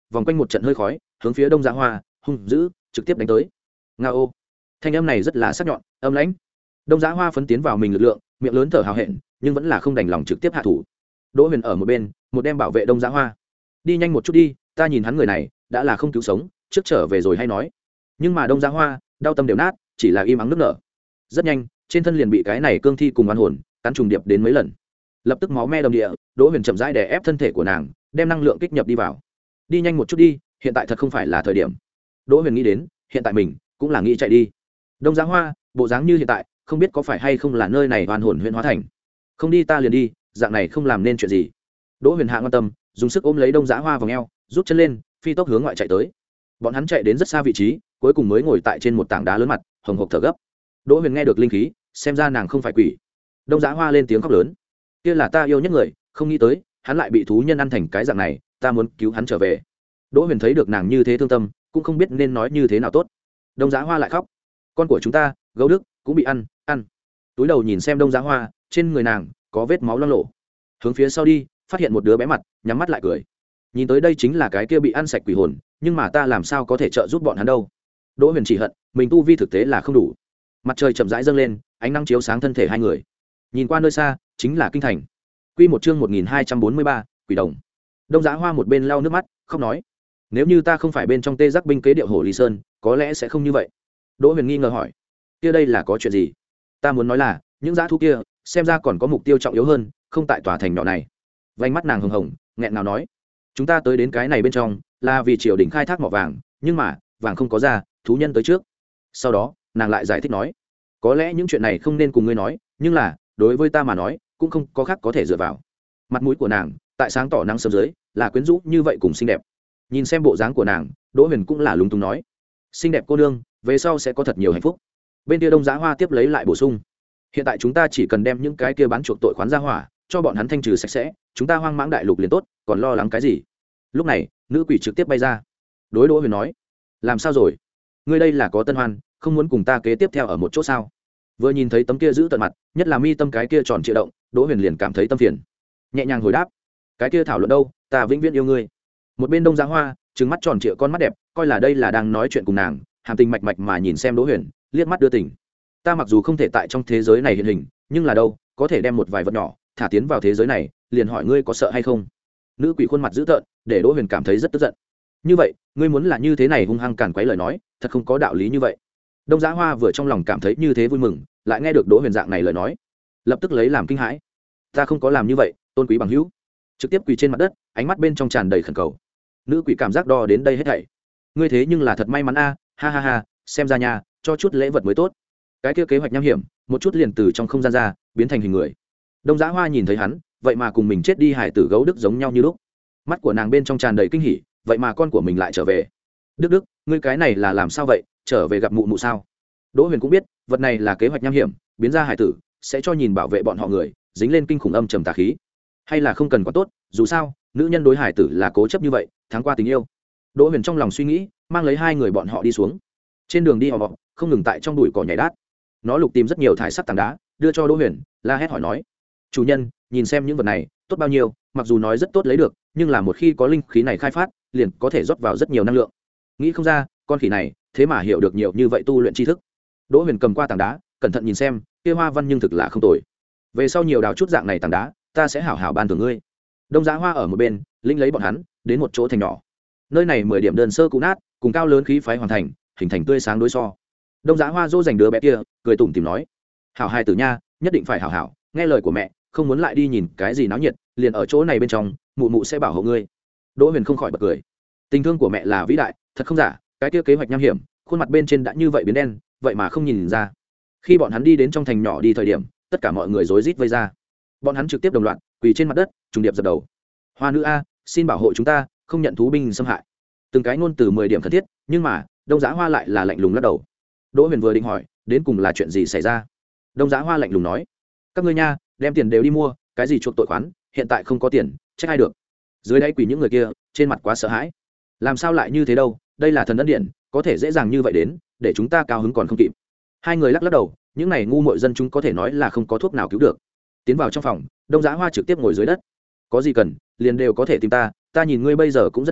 vòng quanh một trận hơi khói hướng phía đông giá hoa hung dữ trực tiếp đánh tới. Nga ô, thanh âm này rất là sắc nhọn âm lãnh. Đông giá hoa phấn tiến vào mình lực lượng, miệng lớn thở hào hẹn, nhưng vẫn là không đành lòng trực tiếp hạ thủ. Đỗ Huyền ở một bên một đem bảo vệ đông giá hoa. Đi nhanh một chút đi, ta nhìn hắn người này đã là không cứu sống, trước trở về rồi hay nói. Nhưng mà đông giá hoa đau tâm đều nát, chỉ là im ắng nước nở. Rất nhanh trên thân liền bị cái này cương thi cùng oan hồn cắn trùng điệp đến mấy lần, lập tức máu me đồng địa. Đỗ Huyền chậm rãi đè ép thân thể của nàng, đem năng lượng kích nhập đi vào. Đi nhanh một chút đi, hiện tại thật không phải là thời điểm. Đỗ Huyền nghĩ đến hiện tại mình cũng là nghĩ chạy đi. Đông giá hoa bộ dáng như hiện tại không biết có phải hay không là nơi này oan hồn huyện hóa thành. Không đi ta liền đi, dạng này không làm nên chuyện gì. Đỗ Huyền hạ quan tâm dùng sức ôm lấy đông giá hoa vào eo, rút chân lên phi tốc hướng ngoại chạy tới. Bọn hắn chạy đến rất xa vị trí, cuối cùng mới ngồi tại trên một tảng đá lớn mặt hồng hộc thở gấp. Đỗ Huyền nghe được linh khí, xem ra nàng không phải quỷ. Đông giá hoa lên tiếng khóc lớn, kia là ta yêu nhất người, không nghĩ tới hắn lại bị thú nhân ăn thành cái dạng này, ta muốn cứu hắn trở về. Đỗ Huyền thấy được nàng như thế thương tâm, cũng không biết nên nói như thế nào tốt. Đông giá hoa lại khóc, con của chúng ta gấu đức cũng bị ăn ăn. Túi đầu nhìn xem đông giá hoa, trên người nàng có vết máu loang lổ. Hướng phía sau đi, phát hiện một đứa bé mặt nhắm mắt lại cười. Nhìn tới đây chính là cái kia bị ăn sạch quỷ hồn, nhưng mà ta làm sao có thể trợ giúp bọn hắn đâu. Đỗ Huyền chỉ hận mình tu vi thực tế là không đủ. Mặt trời chậm rãi dâng lên, ánh nắng chiếu sáng thân thể hai người. Nhìn qua nơi xa chính là kinh thành. Quy một chương một nghìn hai trăm bốn mươi ba, quỷ đồng. Đông giá hoa một bên lau nước mắt khóc nói, nếu như ta không phải bên trong tê giác binh kế điệu hồ Lý Sơn, có lẽ sẽ không như vậy. Đỗ Huyền nghi ngờ hỏi, kia đây là có chuyện gì? Ta muốn nói là những dã thú kia xem ra còn có mục tiêu trọng yếu hơn, không tại tòa thành nhỏ này. Vành mắt nàng hồng hồng nghẹn ngào nói, chúng ta tới đến cái này bên trong là vì triều đình khai thác mỏ vàng, nhưng mà vàng không có ra, thú nhân tới trước. Sau đó nàng lại giải thích nói, có lẽ những chuyện này không nên cùng ngươi nói, nhưng là đối với ta mà nói cũng không có khác có thể dựa vào. Mặt mũi của nàng tại sáng tỏ nắng sớm dưới là quyến rũ như vậy cùng xinh đẹp. Nhìn xem bộ dáng của nàng, Đỗ Huyền cũng là lúng túng nói, xinh đẹp cô nương về sau sẽ có thật nhiều hạnh phúc. Bên kia đông giá hoa tiếp lấy lại bổ sung, hiện tại chúng ta chỉ cần đem những cái kia bán chuộc tội khoán ra hỏa cho bọn hắn thanh trừ sạch sẽ, chúng ta hoang mãng đại lục liền tốt, còn lo lắng cái gì? Lúc này nữ quỷ trực tiếp bay ra, đối Đỗ Huyền nói, làm sao rồi, ngươi đây là có tân hoan, không muốn cùng ta kế tiếp theo ở một chỗ sao? Vừa nhìn thấy tấm kia giữ tận mặt, nhất là mi tâm cái kia tròn triệu động, Đỗ Huyền liền cảm thấy tâm phiền, nhẹ nhàng hồi đáp, cái kia thảo luận đâu, ta vĩnh viễn yêu ngươi. Một bên đông giá hoa trừng mắt tròn trịa con mắt đẹp, coi là đây là đang nói chuyện cùng nàng, hàm tình mạch mạch mà nhìn xem Đỗ Huyền, liếc mắt đưa tình. Ta mặc dù không thể tại trong thế giới này hiện hình, nhưng là đâu có thể đem một vài vật nhỏ thả tiến vào thế giới này, liền hỏi ngươi có sợ hay không? Nữ quỷ khuôn mặt dữ tợn, để Đỗ Huyền cảm thấy rất tức giận. Như vậy ngươi muốn là như thế này hung hăng càn quấy lời nói, thật không có đạo lý như vậy. Đông giá hoa vừa trong lòng cảm thấy như thế vui mừng, lại nghe được Đỗ Huyền dạng này lời nói, lập tức lấy làm kinh hãi. Ta không có làm như vậy, tôn quý bằng hữu. Trực tiếp quỳ trên mặt đất, ánh mắt bên trong tràn đầy khẩn cầu. Nữ quỷ cảm giác đo đến đây hết thảy. Ngươi thế nhưng là thật may mắn a, ha ha ha, xem ra nhà cho chút lễ vật mới tốt. Cái kia kế hoạch nham hiểm, một chút liền từ trong không gian ra, biến thành hình người. Đông giá hoa nhìn thấy hắn, vậy mà cùng mình chết đi hải tử gấu đức giống nhau như lúc. Mắt của nàng bên trong tràn đầy kinh hỉ, vậy mà con của mình lại trở về. Đức Đức, ngươi cái này là làm sao vậy, trở về gặp mụ mụ sao? Đỗ Huyền cũng biết, vật này là kế hoạch nham hiểm, biến ra hải tử sẽ cho nhìn bảo vệ bọn họ người dính lên kinh khủng âm trầm tà khí, hay là không cần quá tốt, dù sao nữ nhân đối hải tử là cố chấp như vậy, tháng qua tình yêu. Đỗ Huyền trong lòng suy nghĩ, mang lấy hai người bọn họ đi xuống. Trên đường đi họ họ không ngừng tại trong bụi cỏ nhảy đát. Nó lục tìm rất nhiều thải sắc tảng đá, đưa cho Đỗ Huyền, la hét hỏi nói, chủ nhân, nhìn xem những vật này tốt bao nhiêu, mặc dù nói rất tốt lấy được, nhưng là một khi có linh khí này khai phát, liền có thể rót vào rất nhiều năng lượng. Nghĩ không ra con khỉ này thế mà hiểu được nhiều như vậy tu luyện tri thức. Đỗ Huyền cầm qua tảng đá, cẩn thận nhìn xem, kia hoa văn nhưng thực là không tồi. Về sau nhiều đào chút dạng này tảng đá, ta sẽ hảo hảo ban thưởng ngươi. Đông giá hoa ở một bên linh lấy bọn hắn đến một chỗ thành nhỏ. Nơi này mười điểm đơn sơ cũ nát, cùng cao lớn khí phái hoàn thành, hình thành tươi sáng đối so. Đông giá hoa dỗ dành đứa bé kia, cười tủm tỉm nói, hảo hai tử nha, nhất định phải hảo hảo nghe lời của mẹ, không muốn lại đi nhìn cái gì náo nhiệt, liền ở chỗ này bên trong, mụ mụ sẽ bảo hộ ngươi. Đỗ Huyền không khỏi bật cười, tình thương của mẹ là vĩ đại, thật không giả. Cái kia kế hoạch nham hiểm, khuôn mặt bên trên đã như vậy biến đen, vậy mà không nhìn ra. Khi bọn hắn đi đến trong thành nhỏ đi thời điểm, tất cả mọi người rối rít vây ra. Bọn hắn trực tiếp đồng loạt quỳ trên mặt đất, trùng điệp dập đầu. Hoa nữ a, xin bảo hộ chúng ta, không nhận thú binh xâm hại. Từng cái ngôn từ mười điểm cần thiết, nhưng mà đông giá hoa lại là lạnh lùng lắc đầu. Đỗ Huyền vừa định hỏi, đến cùng là chuyện gì xảy ra? Đông giá hoa lạnh lùng nói, các ngươi nha, đem tiền đều đi mua, cái gì chuộc tội khoán, hiện tại không có tiền, trách ai được? Dưới đáy quỳ những người kia, trên mặt quá sợ hãi. Làm sao lại như thế đâu, đây là thần ân điện, có thể dễ dàng như vậy đến, để chúng ta cao hứng còn không kịp. Hai người lắc lắc đầu, những này ngu muội dân chúng có thể nói là không có thuốc nào cứu được. Tiến vào trong phòng, đông giá hoa trực tiếp ngồi dưới đất. Có gì cần liền đều có thể tìm ta, ta nhìn ngươi bây giờ cũng rất đói,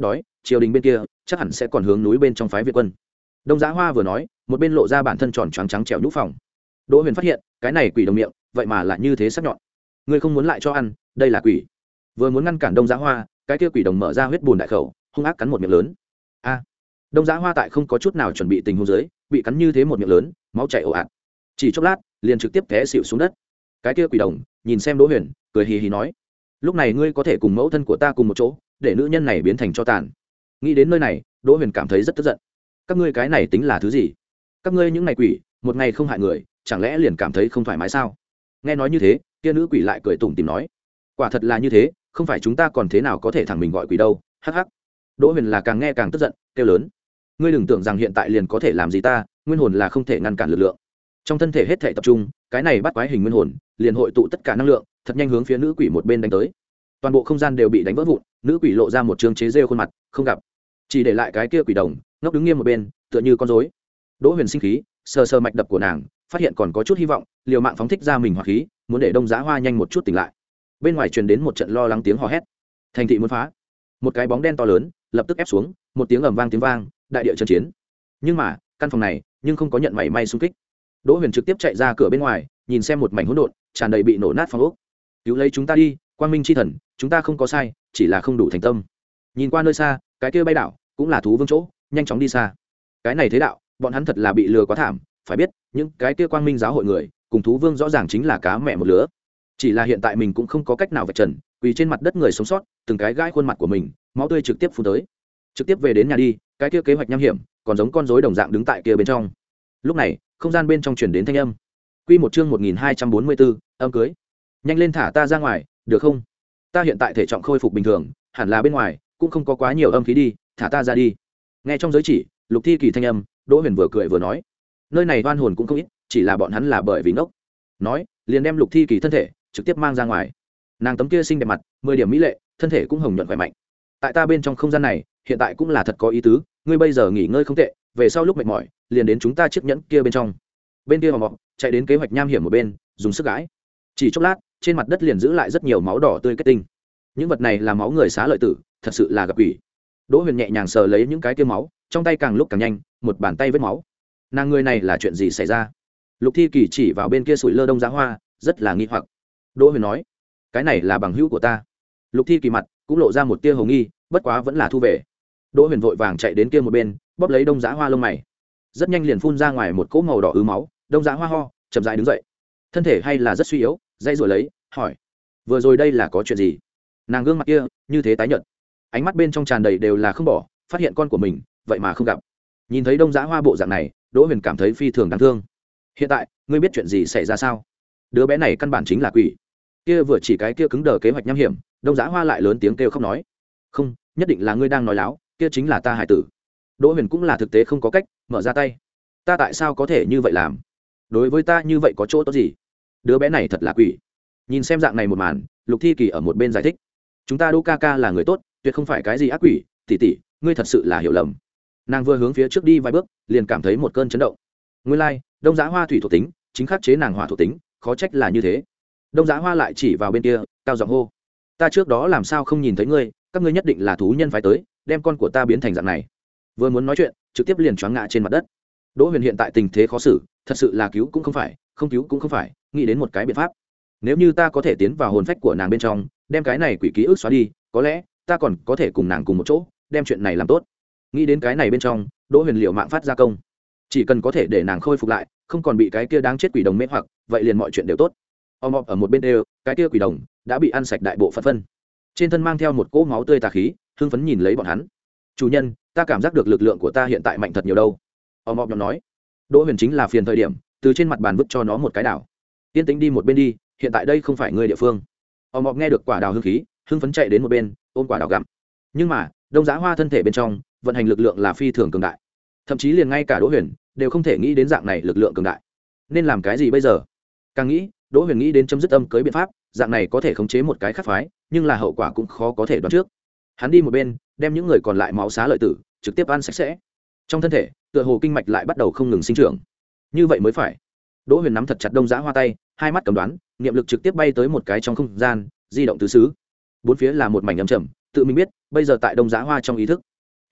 triều đình bên kia chắc hẳn sẽ còn hướng núi bên trong phái Việt quân. Đông Giá Hoa vừa nói, một bên lộ ra bản thân tròn trắng trắng trẻo nhũ phòng. Đỗ Huyền phát hiện, cái này quỷ đồng miệng, vậy mà lại như thế sắc nhọn. Ngươi không muốn lại cho ăn, đây là quỷ. Vừa muốn ngăn cản Đông Giá Hoa, cái kia quỷ đồng mở ra huyết bùn đại khẩu, hung ác cắn một miệng lớn. A! Đông Giá Hoa tại không có chút nào chuẩn bị tình huống dưới, bị cắn như thế một miệng lớn, máu chảy ồ ạt. Chỉ chốc lát, liền trực tiếp té xỉu xuống đất. Cái kia quỷ đồng nhìn xem Đỗ Huyền, cười hì hì nói: "Lúc này ngươi có thể cùng mẫu thân của ta cùng một chỗ, để nữ nhân này biến thành tro tàn." Nghĩ đến nơi này, Đỗ Huyền cảm thấy rất tức giận. Các ngươi cái này tính là thứ gì? Các ngươi những này quỷ, một ngày không hại người, chẳng lẽ liền cảm thấy không thoải mái sao? Nghe nói như thế, kia nữ quỷ lại cười tủm tỉm nói: "Quả thật là như thế, không phải chúng ta còn thế nào có thể thẳng mình gọi quỷ đâu." Hắc hắc. Đỗ Huyền là càng nghe càng tức giận, kêu lớn: "Ngươi đừng tưởng rằng hiện tại liền có thể làm gì ta, nguyên hồn là không thể ngăn cản lực lượng." Trong thân thể hết thảy tập trung, cái này bắt quái hình nguyên hồn, liền hội tụ tất cả năng lượng, thật nhanh hướng phía nữ quỷ một bên đánh tới. Toàn bộ không gian đều bị đánh vỡ vụn, nữ quỷ lộ ra một trương chế rêu khuôn mặt, không gặp, chỉ để lại cái kia quỷ đồng ngốc đứng nghiêm một bên, tựa như con rối. Đỗ Huyền sinh khí, sờ sờ mạch đập của nàng, phát hiện còn có chút hy vọng, liều mạng phóng thích ra mình hỏa khí, muốn để Đông Giá Hoa nhanh một chút tỉnh lại. Bên ngoài truyền đến một trận lo lắng tiếng hò hét. Thành thị muốn phá. Một cái bóng đen to lớn lập tức ép xuống, một tiếng ầm vang tiếng vang, đại địa chấn chiến. Nhưng mà, căn phòng này nhưng không có nhận mảy may xung kích. Đỗ Huyền trực tiếp chạy ra cửa bên ngoài, nhìn xem một mảnh hỗn độn, tràn đầy bị nổ nát phòng ốc. Cứu lấy chúng ta đi, Quang Minh chi thần, chúng ta không có sai, chỉ là không đủ thành tâm. Nhìn qua nơi xa, cái kia bay đảo cũng là thú vương chỗ, nhanh chóng đi xa. Cái này thế đạo, bọn hắn thật là bị lừa quá thảm, phải biết, những cái kia Quang Minh giáo hội người, cùng thú vương rõ ràng chính là cá mẹ một lứa. Chỉ là hiện tại mình cũng không có cách nào vạch trần, quỳ trên mặt đất người sống sót, từng cái gãi khuôn mặt của mình, máu tươi trực tiếp phun tới. Trực tiếp về đến nhà đi, cái kia kế hoạch nham hiểm, còn giống con rối đồng dạng đứng tại kia bên trong. Lúc này, không gian bên trong truyền đến thanh âm. Quy một chương một nghìn hai trăm bốn mươi bốn, âm cưới. Nhanh lên thả ta ra ngoài, được không? Ta hiện tại thể trọng khôi phục bình thường, hẳn là bên ngoài cũng không có quá nhiều âm khí đi, thả ta ra đi. Nghe trong giới chỉ, Lục Thi Kỳ thanh âm, Đỗ Huyền vừa cười vừa nói, nơi này oan hồn cũng không ít, chỉ là bọn hắn là bởi vì ngốc. Nói, liền đem Lục Thi Kỳ thân thể trực tiếp mang ra ngoài. Nàng tấm kia xinh đẹp mặt, mười điểm mỹ lệ, thân thể cũng hồng nhuận khỏe mạnh. Tại ta bên trong không gian này, hiện tại cũng là thật có ý tứ, ngươi bây giờ nghỉ ngơi không tệ, về sau lúc mệt mỏi, liền đến chúng ta chiếc nhẫn kia bên trong. Bên kia mà mọc, chạy đến kế hoạch nham hiểm một bên, dùng sức gãi. Chỉ chốc lát, trên mặt đất liền giữ lại rất nhiều máu đỏ tươi kết tinh. Những vật này là máu người xá lợi tử, thật sự là gặp quỷ. Đỗ Huyền nhẹ nhàng sờ lấy những cái kia máu, trong tay càng lúc càng nhanh, một bàn tay vết máu. Nàng người này là chuyện gì xảy ra? Lục Thi Kỳ chỉ vào bên kia sủi lơ Đông Giá Hoa, rất là nghi hoặc. Đỗ Huyền nói, cái này là bằng hữu của ta. Lục Thi Kỳ mặt cũng lộ ra một tia hồ nghi, bất quá vẫn là thu về. Đỗ Huyền vội vàng chạy đến kia một bên, bóp lấy Đông Giá Hoa lông mày. Rất nhanh liền phun ra ngoài một cỗ màu đỏ ứ máu. Đông Giá Hoa ho, chậm rãi đứng dậy. Thân thể hay là rất suy yếu, dây rồi lấy, hỏi, vừa rồi đây là có chuyện gì? Nàng gương mặt kia như thế tái nhợt, ánh mắt bên trong tràn đầy đều là không bỏ, phát hiện con của mình vậy mà không gặp. Nhìn thấy Đông Giá Hoa bộ dạng này, Đỗ Huyền cảm thấy phi thường đáng thương. Hiện tại ngươi biết chuyện gì xảy ra sao? Đứa bé này căn bản chính là quỷ. Kia vừa chỉ cái kia cứng đờ kế hoạch nham hiểm, Đông Giá Hoa lại lớn tiếng kêu khóc nói, không, nhất định là ngươi đang nói láo, kia chính là ta hải tử. Đỗ Huyền cũng là thực tế không có cách, mở ra tay. Ta tại sao có thể như vậy làm? Đối với ta như vậy có chỗ tốt gì? Đứa bé này thật là quỷ. Nhìn xem dạng này một màn, Lục Thi Kỳ ở một bên giải thích, chúng ta Đỗ ca ca là người tốt, tuyệt không phải cái gì ác quỷ, tỷ tỷ, ngươi thật sự là hiểu lầm. Nàng vừa hướng phía trước đi vài bước, liền cảm thấy một cơn chấn động. Nguyên lai, like, Đông Giá Hoa thủy thuộc tính, chính khắc chế nàng hỏa thuộc tính, khó trách là như thế. Đông Giá Hoa lại chỉ vào bên kia, cao giọng hô, ta trước đó làm sao không nhìn thấy ngươi, các ngươi nhất định là thú nhân phải tới, đem con của ta biến thành dạng này. Vừa muốn nói chuyện, trực tiếp liền choáng ngã trên mặt đất. Đỗ Huyền hiện tại tình thế khó xử, thật sự là cứu cũng không phải, không cứu cũng không phải, nghĩ đến một cái biện pháp. Nếu như ta có thể tiến vào hồn phách của nàng bên trong, đem cái này quỷ ký ức xóa đi, có lẽ ta còn có thể cùng nàng cùng một chỗ, đem chuyện này làm tốt. Nghĩ đến cái này bên trong, Đỗ Huyền liệu mạng phát ra công, chỉ cần có thể để nàng khôi phục lại, không còn bị cái kia đáng chết quỷ đồng mê hoặc, vậy liền mọi chuyện đều tốt. Om ở một bên đều, cái kia quỷ đồng đã bị ăn sạch đại bộ phận phân, trên thân mang theo một cỗ máu tươi tà khí, hưng phấn nhìn lấy bọn hắn. Chủ nhân, ta cảm giác được lực lượng của ta hiện tại mạnh thật nhiều đâu. Om nhóm nói. Đỗ Huyền chính là phiền thời điểm, từ trên mặt bàn vứt cho nó một cái đảo. Yên tĩnh đi một bên đi, hiện tại đây không phải người địa phương. Om nghe được quả đào hương khí, hưng phấn chạy đến một bên, ôm quả đào gặm. Nhưng mà, Đông Giá Hoa thân thể bên trong, vận hành lực lượng là phi thường cường đại. Thậm chí liền ngay cả Đỗ Huyền đều không thể nghĩ đến dạng này lực lượng cường đại. Nên làm cái gì bây giờ? Càng nghĩ, Đỗ Huyền nghĩ đến chấm dứt âm cưới biện pháp, dạng này có thể khống chế một cái khác phái, nhưng là hậu quả cũng khó có thể đoán trước. Hắn đi một bên, đem những người còn lại máu xá lợi tử trực tiếp ăn sạch sẽ. Trong thân thể, tựa hồ kinh mạch lại bắt đầu không ngừng sinh trưởng. Như vậy mới phải. Đỗ Huyền nắm thật chặt Đông Giá Hoa tay, hai mắt cầm đoán, niệm lực trực tiếp bay tới một cái trong không gian, di động tứ xứ. Bốn phía là một mảnh âm trầm, tự mình biết, bây giờ tại Đông Giá Hoa trong ý thức,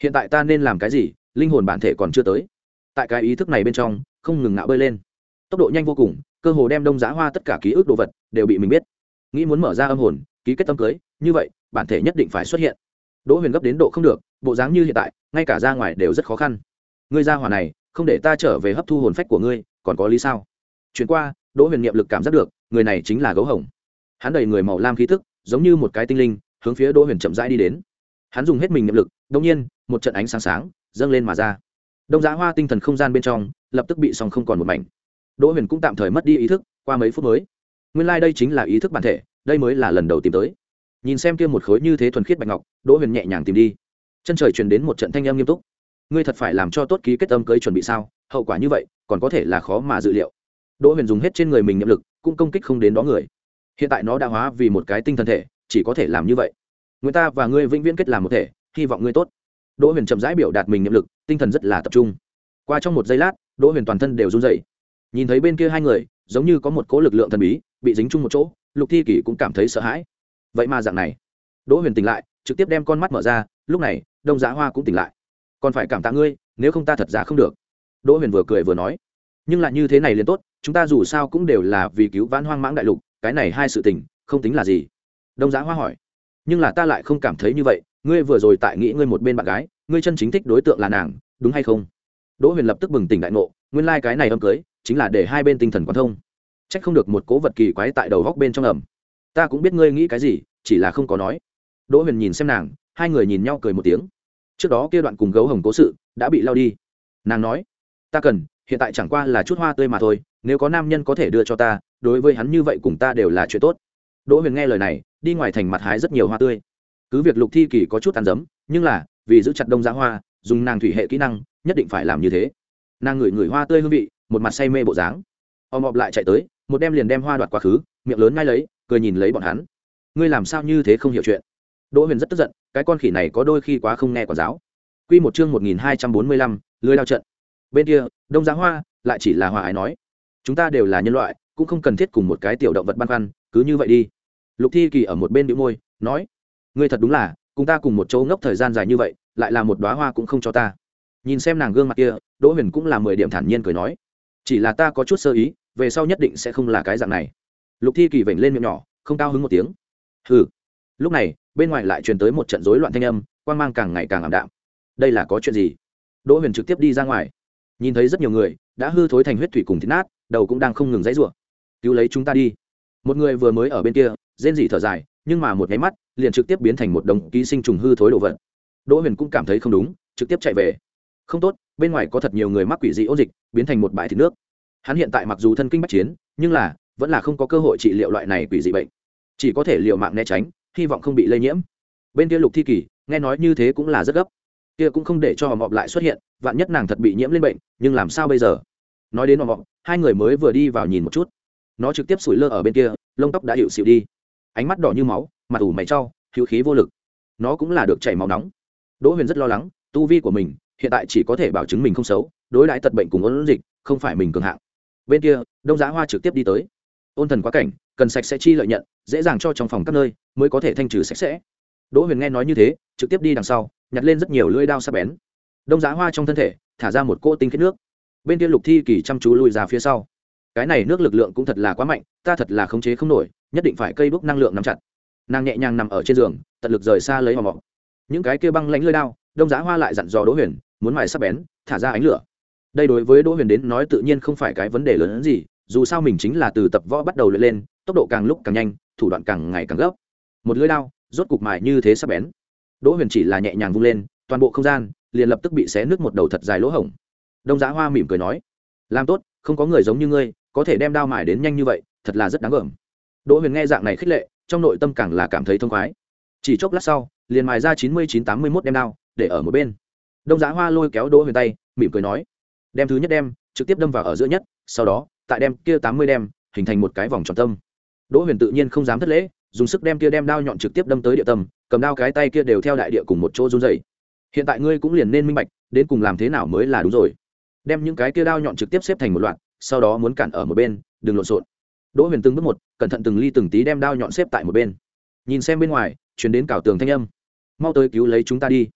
hiện tại ta nên làm cái gì? Linh hồn bản thể còn chưa tới. Tại cái ý thức này bên trong không ngừng ngạo bơi lên, tốc độ nhanh vô cùng, cơ hồ đem Đông Giá Hoa tất cả ký ức đồ vật đều bị mình biết. Nghĩ muốn mở ra âm hồn ký kết tâm cưới, như vậy bản thể nhất định phải xuất hiện. Đỗ Huyền gấp đến độ không được, bộ dáng như hiện tại ngay cả ra ngoài đều rất khó khăn. Ngươi ra hỏa này không để ta trở về hấp thu hồn phách của ngươi còn có lý sao? Chuyển qua, Đỗ Huyền niệm lực cảm giác được người này chính là Gấu Hồng. Hắn đầy người màu lam khí tức giống như một cái tinh linh hướng phía Đỗ Huyền chậm rãi đi đến. Hắn dùng hết mình niệm lực, đột nhiên một trận ánh sáng sáng dâng lên mà ra. Đông Giá Hoa tinh thần không gian bên trong lập tức bị song không còn một mảnh. Đỗ Huyền cũng tạm thời mất đi ý thức, qua mấy phút mới nguyên lai like đây chính là ý thức bản thể, đây mới là lần đầu tìm tới. Nhìn xem kia một khối như thế thuần khiết bạch ngọc, Đỗ Huyền nhẹ nhàng tìm đi. Chân trời truyền đến một trận thanh âm nghiêm túc. Ngươi thật phải làm cho tốt ký kết âm cưới chuẩn bị sao? Hậu quả như vậy còn có thể là khó mà dự liệu. Đỗ Huyền dùng hết trên người mình niệm lực cũng công kích không đến đó người. Hiện tại nó đã hóa vì một cái tinh thần thể, chỉ có thể làm như vậy. Người ta và ngươi vĩnh viễn kết làm một thể, hy vọng ngươi tốt. Đỗ Huyền chậm rãi biểu đạt mình niệm lực, tinh thần rất là tập trung. Qua trong một giây lát, Đỗ Huyền toàn thân đều run rẩy. Nhìn thấy bên kia hai người, giống như có một cỗ lực lượng thần bí bị dính chung một chỗ, Lục Thi Kỳ cũng cảm thấy sợ hãi. Vậy mà dạng này, Đỗ Huyền tỉnh lại, trực tiếp đem con mắt mở ra, lúc này, Đông Giá Hoa cũng tỉnh lại. Còn phải cảm tạ ngươi, nếu không ta thật giả không được. Đỗ Huyền vừa cười vừa nói, nhưng lại như thế này liền tốt, chúng ta dù sao cũng đều là vì cứu vãn hoang mãng đại lục, cái này hai sự tình không tính là gì. Đông Giá Hoa hỏi, nhưng là ta lại không cảm thấy như vậy, ngươi vừa rồi tại nghĩ ngươi một bên bạn gái, ngươi chân chính thích đối tượng là nàng, đúng hay không? Đỗ Huyền lập tức bừng tỉnh đại ngộ, nguyên lai like cái này âm cưới chính là để hai bên tinh thần quan thông. Trách không được một cố vật kỳ quái tại đầu góc bên trong ẩm. Ta cũng biết ngươi nghĩ cái gì, chỉ là không có nói. Đỗ Huyền nhìn xem nàng, hai người nhìn nhau cười một tiếng. Trước đó kia đoạn cùng Gấu Hồng cố sự đã bị lao đi. Nàng nói, ta cần hiện tại chẳng qua là chút hoa tươi mà thôi, nếu có nam nhân có thể đưa cho ta, đối với hắn như vậy cùng ta đều là chuyện tốt. Đỗ Huyền nghe lời này, đi ngoài thành mặt hái rất nhiều hoa tươi. Cứ việc Lục Thi Kỳ có chút ăn dấm, nhưng là vì giữ chặt Đông Giá Hoa, dùng nàng thủy hệ kỹ năng, nhất định phải làm như thế. Nàng ngửi ngửi hoa tươi hương vị, một mặt say mê bộ dáng. Om ọp lại chạy tới, một đem liền đem hoa đoạt quá khứ, miệng lớn ngay lấy, cười nhìn lấy bọn hắn. Ngươi làm sao như thế không hiểu chuyện? Đỗ Huyền rất tức giận, cái con khỉ này có đôi khi quá không nghe quản giáo. Quy một chương một nghìn hai trăm bốn mươi lăm, lưới đao trận. Bên kia, Đông Giá Hoa lại chỉ là hòa ái nói, chúng ta đều là nhân loại, cũng không cần thiết cùng một cái tiểu động vật băn khoăn, cứ như vậy đi. Lục Thi Kỳ ở một bên nhíu môi, nói, ngươi thật đúng là, cùng ta cùng một chỗ ngốc thời gian dài như vậy, lại là một đóa hoa cũng không cho ta. Nhìn xem nàng gương mặt kia, Đỗ Huyền cũng là mười điểm thản nhiên cười nói, chỉ là ta có chút sơ ý, về sau nhất định sẽ không là cái dạng này. Lục Thi Kỳ vểnh lên miệng nhỏ, không cao hứng một tiếng. Hừ. Lúc này, bên ngoài lại truyền tới một trận rối loạn thanh âm, quang mang càng ngày càng ảm đạm. Đây là có chuyện gì? Đỗ Huyền trực tiếp đi ra ngoài, nhìn thấy rất nhiều người đã hư thối thành huyết thủy cùng thịt nát, đầu cũng đang không ngừng giãy giụa. Cứu lấy chúng ta đi. Một người vừa mới ở bên kia, rên rỉ thở dài, nhưng mà một cái mắt, liền trực tiếp biến thành một đống ký sinh trùng hư thối đồ vật. Đỗ Huyền cũng cảm thấy không đúng, trực tiếp chạy về. Không tốt, bên ngoài có thật nhiều người mắc quỷ dị ôn dịch, biến thành một bãi thịt nước. Hắn hiện tại mặc dù thân kinh bách chiến, nhưng là vẫn là không có cơ hội trị liệu loại này quỷ dị bệnh, chỉ có thể liều mạng né tránh, hy vọng không bị lây nhiễm. Bên kia Lục Thi Kỳ nghe nói như thế cũng là rất gấp, kia cũng không để cho họ mọp lại xuất hiện, vạn nhất nàng thật bị nhiễm lên bệnh, nhưng làm sao bây giờ? Nói đến họ mọp, hai người mới vừa đi vào nhìn một chút, nó trực tiếp sủi lơ ở bên kia, lông tóc đã hiệu xịu đi, ánh mắt đỏ như máu, mặt ủ mày trao, hữu khí vô lực. Nó cũng là được chảy máu nóng. Đỗ Huyền rất lo lắng, tu vi của mình hiện tại chỉ có thể bảo chứng mình không xấu, đối đãi tật bệnh cùng ôn dịch không phải mình cường hạng. Bên kia, Đông Giá Hoa trực tiếp đi tới. Ôn thần quá cảnh, cần sạch sẽ chi lợi nhận, dễ dàng cho trong phòng các nơi mới có thể thanh trừ sạch sẽ. Đỗ Huyền nghe nói như thế, trực tiếp đi đằng sau, nhặt lên rất nhiều lưỡi đao sắc bén. Đông Giá Hoa trong thân thể thả ra một cỗ tinh khiết nước. Bên kia Lục Thi Kỳ chăm chú lùi ra phía sau. Cái này nước lực lượng cũng thật là quá mạnh, ta thật là khống chế không nổi, nhất định phải cây đuốc năng lượng nắm chặt. Nàng nhẹ nhàng nằm ở trên giường, tận lực rời xa lấy hòm mọc. Những cái kia băng lãnh lưỡi đao, Đông Giá Hoa lại dặn dò Đỗ Huyền, muốn mài sắc bén, thả ra ánh lửa. Đây đối với Đỗ Huyền đến nói tự nhiên không phải cái vấn đề lớn hơn gì, dù sao mình chính là từ tập võ bắt đầu luyện lên, tốc độ càng lúc càng nhanh, thủ đoạn càng ngày càng gấp. Một lưỡi đao, rốt cục mài như thế sắc bén. Đỗ Huyền chỉ là nhẹ nhàng vung lên, toàn bộ không gian liền lập tức bị xé nứt một đầu thật dài lỗ hổng. Đông Giá Hoa mỉm cười nói, làm tốt, không có người giống như ngươi có thể đem đao mài đến nhanh như vậy, thật là rất đáng gờm. Đỗ Huyền nghe dạng này khích lệ, trong nội tâm càng là cảm thấy thông khoái. Chỉ chốc lát sau, liền mài ra chín mươi chín tám mươi mốt đem đao, để ở một bên. Đông Giá Hoa lôi kéo Đỗ Huyền tay, mỉm cười nói, đem thứ nhất đem trực tiếp đâm vào ở giữa nhất, sau đó tại đem kia tám mươi đem hình thành một cái vòng tròn tâm. Đỗ Huyền tự nhiên không dám thất lễ, dùng sức đem kia đem đao nhọn trực tiếp đâm tới địa tâm, cầm đao cái tay kia đều theo đại địa cùng một chỗ run rẩy. Hiện tại ngươi cũng liền nên minh bạch, đến cùng làm thế nào mới là đúng rồi. Đem những cái kia đao nhọn trực tiếp xếp thành một loạt, sau đó muốn cản ở một bên, đừng lộn xộn. Đỗ Huyền từng bước một, cẩn thận từng ly từng tí đem đao nhọn xếp tại một bên. Nhìn xem bên ngoài, truyền đến cào tường thanh âm. Mau tới cứu lấy chúng ta đi.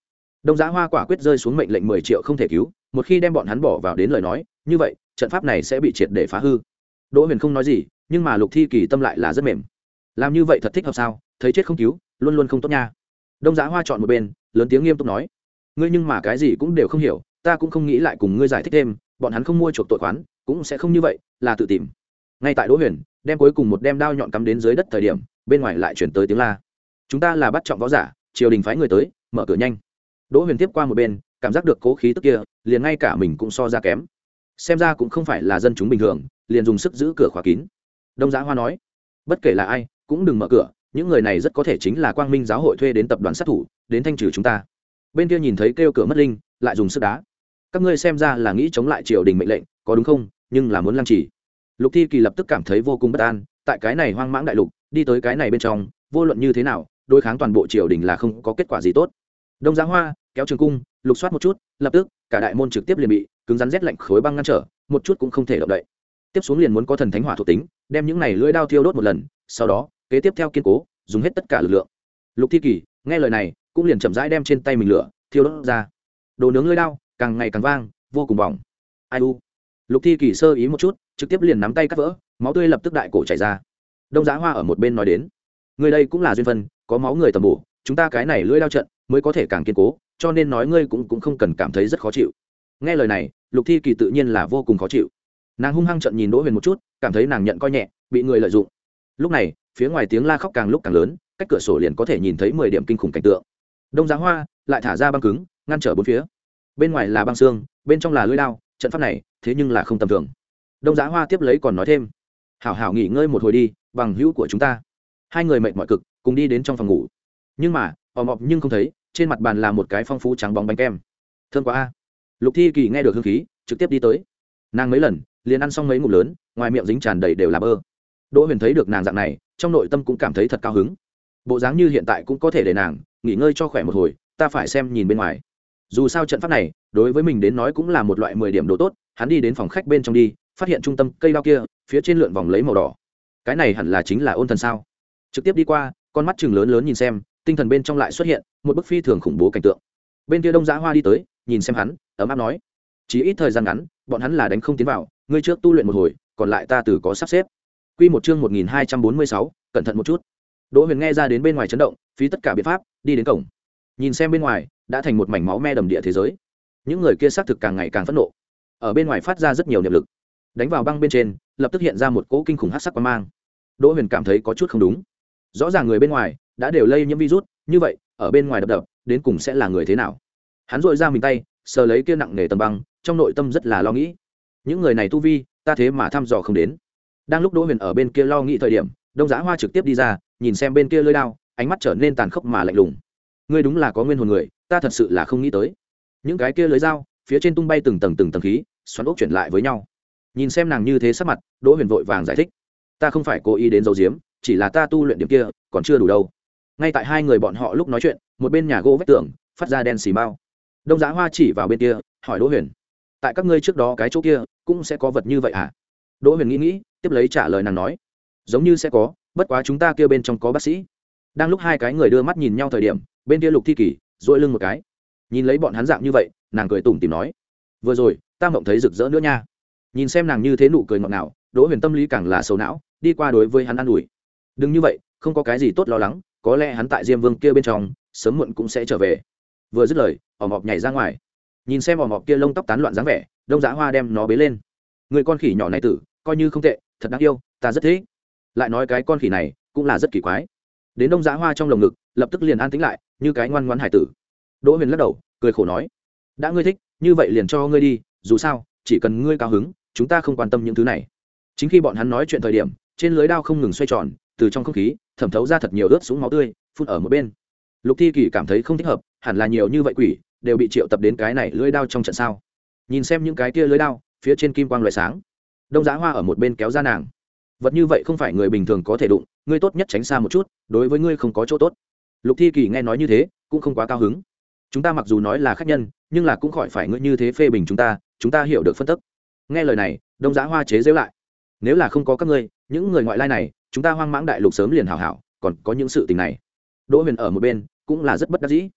Đông Giá Hoa quả quyết rơi xuống mệnh lệnh mười triệu không thể cứu, một khi đem bọn hắn bỏ vào đến lời nói, như vậy trận pháp này sẽ bị triệt để phá hư. Đỗ Huyền không nói gì, nhưng mà Lục Thi Kỳ tâm lại là rất mềm. Làm như vậy thật thích hợp sao? Thấy chết không cứu, luôn luôn không tốt nha. Đông Giá Hoa chọn một bên, lớn tiếng nghiêm túc nói: ngươi nhưng mà cái gì cũng đều không hiểu, ta cũng không nghĩ lại cùng ngươi giải thích thêm, bọn hắn không mua chuộc tội khoán, cũng sẽ không như vậy, là tự tìm. Ngay tại Đỗ Huyền đem cuối cùng một đem đao nhọn cắm đến dưới đất thời điểm, bên ngoài lại chuyển tới tiếng la: chúng ta là bắt trọng võ giả, triều đình phái người tới, mở cửa nhanh. Đỗ Huyền tiếp qua một bên, cảm giác được cố khí tức kia, liền ngay cả mình cũng so ra kém. Xem ra cũng không phải là dân chúng bình thường, liền dùng sức giữ cửa khóa kín. Đông Giá Hoa nói: bất kể là ai, cũng đừng mở cửa, những người này rất có thể chính là Quang Minh giáo hội thuê đến tập đoàn sát thủ, đến thanh trừ chúng ta. Bên kia nhìn thấy kêu cửa mất linh, lại dùng sức đá. Các ngươi xem ra là nghĩ chống lại triều đình mệnh lệnh, có đúng không? Nhưng là muốn lăng trì. Lục Thi Kỳ lập tức cảm thấy vô cùng bất an, tại cái này hoang mãng đại lục, đi tới cái này bên trong, vô luận như thế nào, đối kháng toàn bộ triều đình là không có kết quả gì tốt. Đông Giá Hoa kéo trường cung, lục soát một chút, lập tức cả đại môn trực tiếp liền bị cứng rắn rét lạnh khối băng ngăn trở, một chút cũng không thể động đậy. Tiếp xuống liền muốn có thần thánh hỏa thuộc tính, đem những này lưỡi đao thiêu đốt một lần, sau đó kế tiếp theo kiên cố, dùng hết tất cả lực lượng. Lục Thi Kỳ nghe lời này, cũng liền chậm rãi đem trên tay mình lửa thiêu đốt ra. Đồ nướng lưỡi đao càng ngày càng vang, vô cùng bỏng. Ai u. Lục Thi Kỳ sơ ý một chút, trực tiếp liền nắm tay cắt vỡ, máu tươi lập tức đại cổ chảy ra. Đông Giá Hoa ở một bên nói đến: người đây cũng là duyên phận, có máu người tầm bổ, chúng ta cái này lưỡi đao trận mới có thể càng kiên cố, cho nên nói ngươi cũng cũng không cần cảm thấy rất khó chịu. Nghe lời này, Lục Thi Kỳ tự nhiên là vô cùng khó chịu. Nàng hung hăng trợn nhìn Đỗ Huyền một chút, cảm thấy nàng nhận coi nhẹ, bị người lợi dụng. Lúc này, phía ngoài tiếng la khóc càng lúc càng lớn, cách cửa sổ liền có thể nhìn thấy mười điểm kinh khủng cảnh tượng. Đông Giá Hoa lại thả ra băng cứng, ngăn trở bốn phía. Bên ngoài là băng xương, bên trong là lưỡi đao, trận pháp này thế nhưng là không tầm thường. Đông Giá Hoa tiếp lấy còn nói thêm: hảo hảo nghỉ ngơi một hồi đi, bằng hữu của chúng ta. Hai người mệt mỏi cực, cùng đi đến trong phòng ngủ. Nhưng mà òm ọp nhưng không thấy, trên mặt bàn là một cái phong phú trắng bóng bánh kem. Thơm quá a. Lục Thi Kỳ nghe được hương khí, trực tiếp đi tới. Nàng mấy lần liền ăn xong mấy ngụm lớn, ngoài miệng dính tràn đầy đều là bơ. Đỗ Huyền thấy được nàng dạng này, trong nội tâm cũng cảm thấy thật cao hứng. Bộ dáng như hiện tại cũng có thể để nàng nghỉ ngơi cho khỏe một hồi, ta phải xem nhìn bên ngoài. Dù sao trận pháp này đối với mình đến nói cũng là một loại mười điểm đồ tốt. Hắn đi đến phòng khách bên trong đi, phát hiện trung tâm cây đao kia phía trên lượn vòng lấy màu đỏ. Cái này hẳn là chính là ôn thần sao? Trực tiếp đi qua, con mắt chừng lớn lớn nhìn xem, tinh thần bên trong lại xuất hiện một bức phi thường khủng bố cảnh tượng. Bên kia Đông Giá Hoa đi tới, nhìn xem hắn, ấm áp nói: chỉ ít thời gian ngắn, bọn hắn là đánh không tiến vào, ngươi trước tu luyện một hồi, còn lại ta từ có sắp xếp. Quy một chương một nghìn hai trăm bốn mươi sáu, cẩn thận một chút. Đỗ Huyền nghe ra đến bên ngoài chấn động, phí tất cả biện pháp, đi đến cổng. Nhìn xem bên ngoài, đã thành một mảnh máu me đầm địa thế giới. Những người kia xác thực càng ngày càng phẫn nộ. Ở bên ngoài phát ra rất nhiều niệm lực, đánh vào băng bên trên, lập tức hiện ra một cỗ kinh khủng hắc sắc quang mang. Đỗ Huyền cảm thấy có chút không đúng. Rõ ràng người bên ngoài đã đều lây nhiễm virus, như vậy, ở bên ngoài đập đập, đến cùng sẽ là người thế nào? Hắn rũa ra mình tay, sờ lấy kia nặng nề tầng băng, trong nội tâm rất là lo nghĩ. Những người này tu vi, ta thế mà thăm dò không đến. Đang lúc Đỗ Huyền ở bên kia lo nghĩ thời điểm, Đông Giá Hoa trực tiếp đi ra, nhìn xem bên kia lưỡi đao, ánh mắt trở nên tàn khốc mà lạnh lùng. Ngươi đúng là có nguyên hồn người, ta thật sự là không nghĩ tới. Những cái kia lưới dao, phía trên tung bay từng tầng từng tầng khí, xoắn ốc chuyển lại với nhau. Nhìn xem nàng như thế sắc mặt, Đỗ Huyền vội vàng giải thích: ta không phải cố ý đến giấu giếm, chỉ là ta tu luyện điểm kia còn chưa đủ đâu. Ngay tại hai người bọn họ lúc nói chuyện, một bên nhà gỗ vách tường phát ra đen xì mau. Đông Giá Hoa chỉ vào bên kia, hỏi Đỗ Huyền: tại các ngươi trước đó cái chỗ kia cũng sẽ có vật như vậy à? Đỗ Huyền nghĩ nghĩ, tiếp lấy trả lời nàng nói: giống như sẽ có, bất quá chúng ta kia bên trong có bác sĩ. Đang lúc hai cái người đưa mắt nhìn nhau thời điểm, bên kia Lục Thi Kỳ duỗi lưng một cái, nhìn lấy bọn hắn dạng như vậy, nàng cười tủm tỉm nói: vừa rồi ta mộng thấy rực rỡ nữa nha. Nhìn xem nàng như thế nụ cười ngọt ngào, Đỗ Huyền tâm lý càng là sầu não, đi qua đối với hắn an ủi: đừng như vậy, không có cái gì tốt lo lắng, có lẽ hắn tại Diêm Vương kia bên trong sớm muộn cũng sẽ trở về. Vừa dứt lời, ỏm ọp nhảy ra ngoài. Nhìn xem ỏm ọp kia lông tóc tán loạn dáng vẻ, Đông Giá Hoa đem nó bế lên. Người con khỉ nhỏ này tử, coi như không tệ, thật đáng yêu, ta rất thích. Lại nói cái con khỉ này cũng là rất kỳ quái. Đến Đông Giá Hoa trong lồng ngực, lập tức liền an tĩnh lại, như cái ngoan ngoãn hải tử. Đỗ Huyền lắc đầu, cười khổ nói: đã ngươi thích, như vậy liền cho ngươi đi, dù sao, chỉ cần ngươi cao hứng, chúng ta không quan tâm những thứ này. Chính khi bọn hắn nói chuyện thời điểm, trên lưới đao không ngừng xoay tròn, từ trong không khí thẩm thấu ra thật nhiều ướt sũng máu tươi, phun ở một bên. Lục Thi Kỳ cảm thấy không thích hợp, hẳn là nhiều như vậy quỷ đều bị triệu tập đến cái này lưới đao trong trận sao? Nhìn xem những cái kia lưới đao, phía trên kim quang loại sáng. Đông Giá Hoa ở một bên kéo ra nàng: vật như vậy không phải người bình thường có thể đụng, ngươi tốt nhất tránh xa một chút, đối với ngươi không có chỗ tốt. Lục Thi Kỳ nghe nói như thế, cũng không quá cao hứng. Chúng ta mặc dù nói là khách nhân, nhưng là cũng khỏi phải ngươi như thế phê bình chúng ta, chúng ta hiểu được phân tức. Nghe lời này, Đông Giá Hoa chế giễu lại: nếu là không có các ngươi, những người ngoại lai này, chúng ta hoang mãng đại lục sớm liền hảo hảo, còn có những sự tình này. Đỗ Huyền ở một bên cũng là rất bất đắc dĩ.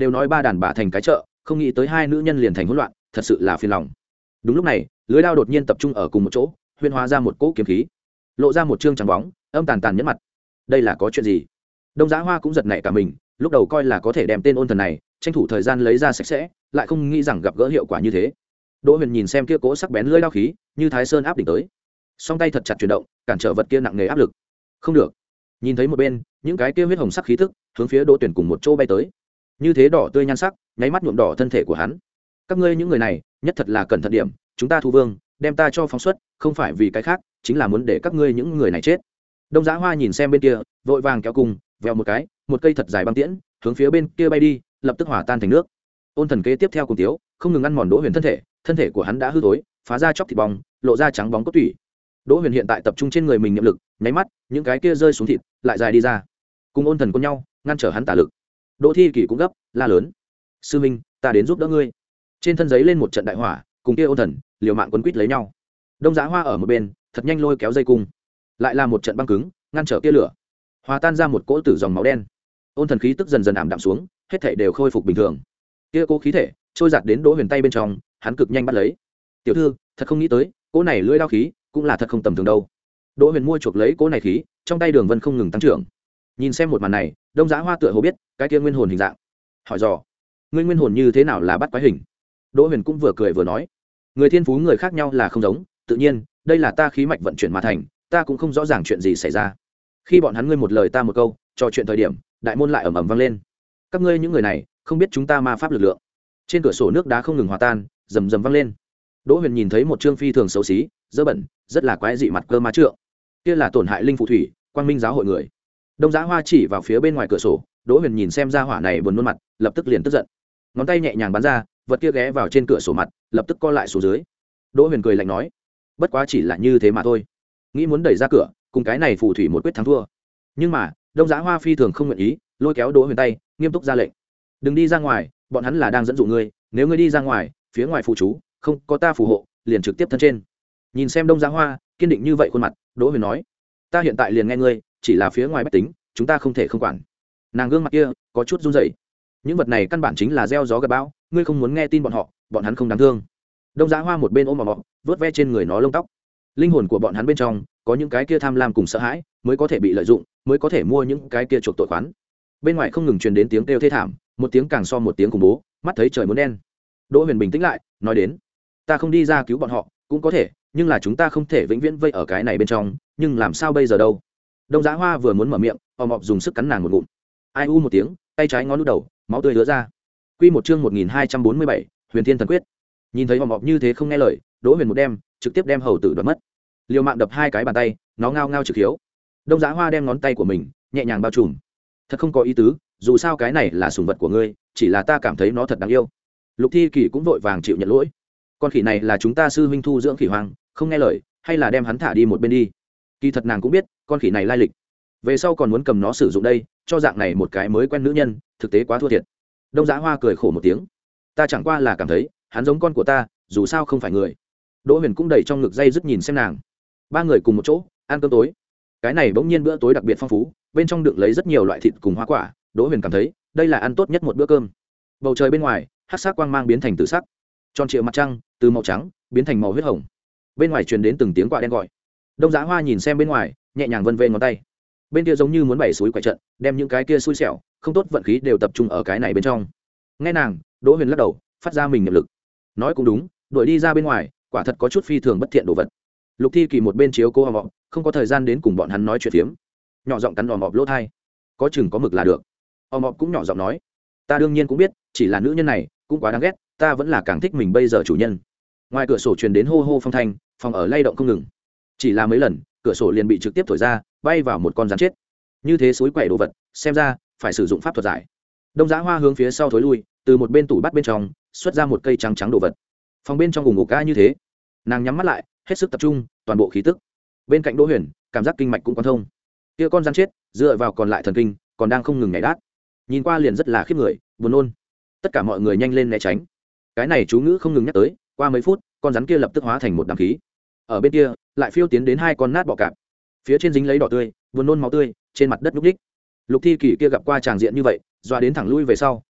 đều nói ba đàn bà thành cái chợ, không nghĩ tới hai nữ nhân liền thành hỗn loạn, thật sự là phiền lòng. Đúng lúc này, lưới đao đột nhiên tập trung ở cùng một chỗ, huyễn hóa ra một cỗ kiếm khí, lộ ra một trương trắng bóng, âm tàn tàn nhẫn mặt. Đây là có chuyện gì? Đông Giá Hoa cũng giật nảy cả mình, lúc đầu coi là có thể đem tên ôn thần này tranh thủ thời gian lấy ra sạch sẽ, lại không nghĩ rằng gặp gỡ hiệu quả như thế. Đỗ Huyền nhìn xem kia cỗ sắc bén lưỡi đao khí, như Thái Sơn áp đỉnh tới, song tay thật chặt chuyển động, cản trở vật kia nặng nề áp lực. Không được. Nhìn thấy một bên, những cái kia huyết hồng sắc khí tức, hướng phía Đỗ Tuyển cùng một chỗ bay tới. Như thế đỏ tươi nhan sắc, nháy mắt nhuộm đỏ thân thể của hắn. Các ngươi những người này, nhất thật là cẩn thận điểm, chúng ta thu vương, đem ta cho phóng xuất, không phải vì cái khác, chính là muốn để các ngươi những người này chết. Đông Giá Hoa nhìn xem bên kia, vội vàng kéo cùng, vèo một cái, một cây thật dài băng tiễn, hướng phía bên kia bay đi, lập tức hòa tan thành nước. Ôn thần kế tiếp theo cùng tiếu, không ngừng ăn mòn Đỗ Huyền thân thể, thân thể của hắn đã hư tối, phá ra chóc thịt bong, lộ ra trắng bóng cốt tủy. Đỗ Huyền hiện tại tập trung trên người mình niệm lực, nháy mắt, những cái kia rơi xuống thịt, lại dài đi ra. Cùng ôn thần cùng nhau, ngăn trở hắn tà lực. Đỗ Thi Kỳ cũng gấp, la lớn: "Sư minh, ta đến giúp đỡ ngươi." Trên thân giấy lên một trận đại hỏa, cùng kia ôn thần, liều mạng quấn quýt lấy nhau. Đông Giá Hoa ở một bên, thật nhanh lôi kéo dây cung, lại là một trận băng cứng, ngăn trở kia lửa, hòa tan ra một cỗ tử dòng máu đen. Ôn thần khí tức dần dần ảm đạm xuống, hết thảy đều khôi phục bình thường. Kia cỗ khí thể trôi giạt đến Đỗ Huyền tay bên trong, hắn cực nhanh bắt lấy. "Tiểu thư, thật không nghĩ tới, cỗ này lưỡi đao khí, cũng là thật không tầm thường đâu." Đỗ Huyền mua chuộc lấy cỗ này khí, trong tay Đường Vân không ngừng tăng trưởng. Nhìn xem một màn này, Đông Giá Hoa tựa hồ biết cái kia nguyên hồn hình dạng, hỏi dò: "Ngươi nguyên hồn như thế nào là bắt quái hình?" Đỗ Huyền cũng vừa cười vừa nói: "Người thiên phú người khác nhau là không giống, tự nhiên, đây là ta khí mạch vận chuyển mà thành, ta cũng không rõ ràng chuyện gì xảy ra." Khi bọn hắn ngươi một lời ta một câu, trò chuyện thời điểm, đại môn lại ầm ầm vang lên. "Các ngươi những người này, không biết chúng ta ma pháp lực lượng." Trên cửa sổ nước đá không ngừng hòa tan, rầm rầm vang lên. Đỗ Huyền nhìn thấy một trương phi thường xấu xí, dơ bẩn, rất là quái dị mặt cơ ma trượng. Kia là tổn hại linh phù thủy, quang minh giáo hội người. Đông Giá Hoa chỉ vào phía bên ngoài cửa sổ, Đỗ Huyền nhìn xem ra hỏa này buồn nôn mặt, lập tức liền tức giận. Ngón tay nhẹ nhàng bắn ra, vật kia ghé vào trên cửa sổ mặt, lập tức co lại xuống dưới. Đỗ Huyền cười lạnh nói: "Bất quá chỉ là như thế mà thôi." Nghĩ muốn đẩy ra cửa, cùng cái này phù thủy một quyết thắng thua. Nhưng mà, Đông Giá Hoa phi thường không nguyện ý, lôi kéo Đỗ Huyền tay, nghiêm túc ra lệnh: "Đừng đi ra ngoài, bọn hắn là đang dẫn dụ ngươi, nếu ngươi đi ra ngoài, phía ngoài phụ chú, không có ta phù hộ, liền trực tiếp thân trên." Nhìn xem Đông Giá Hoa kiên định như vậy khuôn mặt, Đỗ Huyền nói: "Ta hiện tại liền nghe ngươi, chỉ là phía ngoài bách tính, chúng ta không thể không quản." Nàng gương mặt kia có chút run rẩy. Những vật này căn bản chính là gieo gió gặt bão, ngươi không muốn nghe tin bọn họ, bọn hắn không đáng thương. Đông Giá Hoa một bên ôm mò mò, vớt ve trên người nó lông tóc. Linh hồn của bọn hắn bên trong có những cái kia tham lam cùng sợ hãi, mới có thể bị lợi dụng, mới có thể mua những cái kia chuộc tội khoán. Bên ngoài không ngừng truyền đến tiếng kêu thê thảm, một tiếng càng so một tiếng khủng bố, mắt thấy trời muốn đen. Đỗ Huyền bình tĩnh lại, nói đến: "Ta không đi ra cứu bọn họ, cũng có thể, nhưng là chúng ta không thể vĩnh viễn vây ở cái này bên trong, nhưng làm sao bây giờ đâu?" Đông Giá Hoa vừa muốn mở miệng, ò mọp dùng sức cắn nàng một ngụm. Ai u một tiếng, tay trái ngón nút đầu, máu tươi lứa ra. Quy một chương một nghìn hai trăm bốn mươi bảy, Huyền Thiên Thần Quyết. Nhìn thấy ò mọp như thế không nghe lời, Đỗ Huyền một đem, trực tiếp đem hầu tử đoạt mất. Liều mạng đập hai cái bàn tay, nó ngao ngao trực hiếu. Đông Giá Hoa đem ngón tay của mình nhẹ nhàng bao trùm. "Thật không có ý tứ, dù sao cái này là sủng vật của ngươi, chỉ là ta cảm thấy nó thật đáng yêu." Lục Thi Kỳ cũng vội vàng chịu nhận lỗi. "Con khỉ này là chúng ta sư huynh thu dưỡng khỉ hoang, không nghe lời, hay là đem hắn thả đi một bên đi." Kỳ thật nàng cũng biết, con khỉ này lai lịch. Về sau còn muốn cầm nó sử dụng đây, cho dạng này một cái mới quen nữ nhân, thực tế quá thua thiệt. Đông Giá Hoa cười khổ một tiếng: "Ta chẳng qua là cảm thấy, hắn giống con của ta, dù sao không phải người." Đỗ Huyền cũng đầy trong ngực dây dứt nhìn xem nàng. Ba người cùng một chỗ ăn cơm tối. Cái này bỗng nhiên bữa tối đặc biệt phong phú, bên trong đựng lấy rất nhiều loại thịt cùng hoa quả. Đỗ Huyền cảm thấy đây là ăn tốt nhất một bữa cơm. Bầu trời bên ngoài hắc sắc quang mang biến thành tử sắc, tròn trịa mặt trăng từ màu trắng biến thành màu huyết hồng. Bên ngoài truyền đến từng tiếng quạ đen gọi. Đông Giá Hoa nhìn xem bên ngoài, nhẹ nhàng vân vê ngón tay. Bên kia giống như muốn bày suối quậy trận, đem những cái kia xui xẻo, không tốt vận khí đều tập trung ở cái này bên trong. Nghe nàng, Đỗ Huyền lắc đầu, phát ra mình niệm lực. Nói cũng đúng, đuổi đi ra bên ngoài, quả thật có chút phi thường bất thiện đồ vật. Lục Thi Kỳ một bên chiếu cô ò mọp, không có thời gian đến cùng bọn hắn nói chuyện phiếm. Nhỏ giọng cắn ò mọp lỗ thai. "Có chừng có mực là được." Ò mọp cũng nhỏ giọng nói: "Ta đương nhiên cũng biết, chỉ là nữ nhân này cũng quá đáng ghét, ta vẫn là càng thích mình bây giờ chủ nhân." Ngoài cửa sổ truyền đến hô hô phong thanh, phòng ở lay động không ngừng. Chỉ là mấy lần, cửa sổ liền bị trực tiếp thổi ra, bay vào một con rắn chết. Như thế suối quậy đồ vật, xem ra phải sử dụng pháp thuật giải. Đông Giá Hoa hướng phía sau thối lui, từ một bên tủ bắt bên trong xuất ra một cây trắng trắng đồ vật. Phòng bên trong cùng ngủ ca như thế, nàng nhắm mắt lại, hết sức tập trung toàn bộ khí tức. Bên cạnh Đỗ Huyền, cảm giác kinh mạch cũng quan thông. Kia con rắn chết dựa vào còn lại thần kinh, còn đang không ngừng nhảy đát. Nhìn qua liền rất là khiếp người, buồn nôn. Tất cả mọi người nhanh lên né tránh. Cái này chú ngữ không ngừng nhắc tới, qua mấy phút, con rắn kia lập tức hóa thành một đám khí. Ở bên kia, lại phiêu tiến đến hai con nát bọ cạp. Phía trên dính lấy đỏ tươi, buồn nôn máu tươi, trên mặt đất núc đích. Lục Thi Kỳ kia gặp qua tràng diện như vậy, doa đến thẳng lui về sau,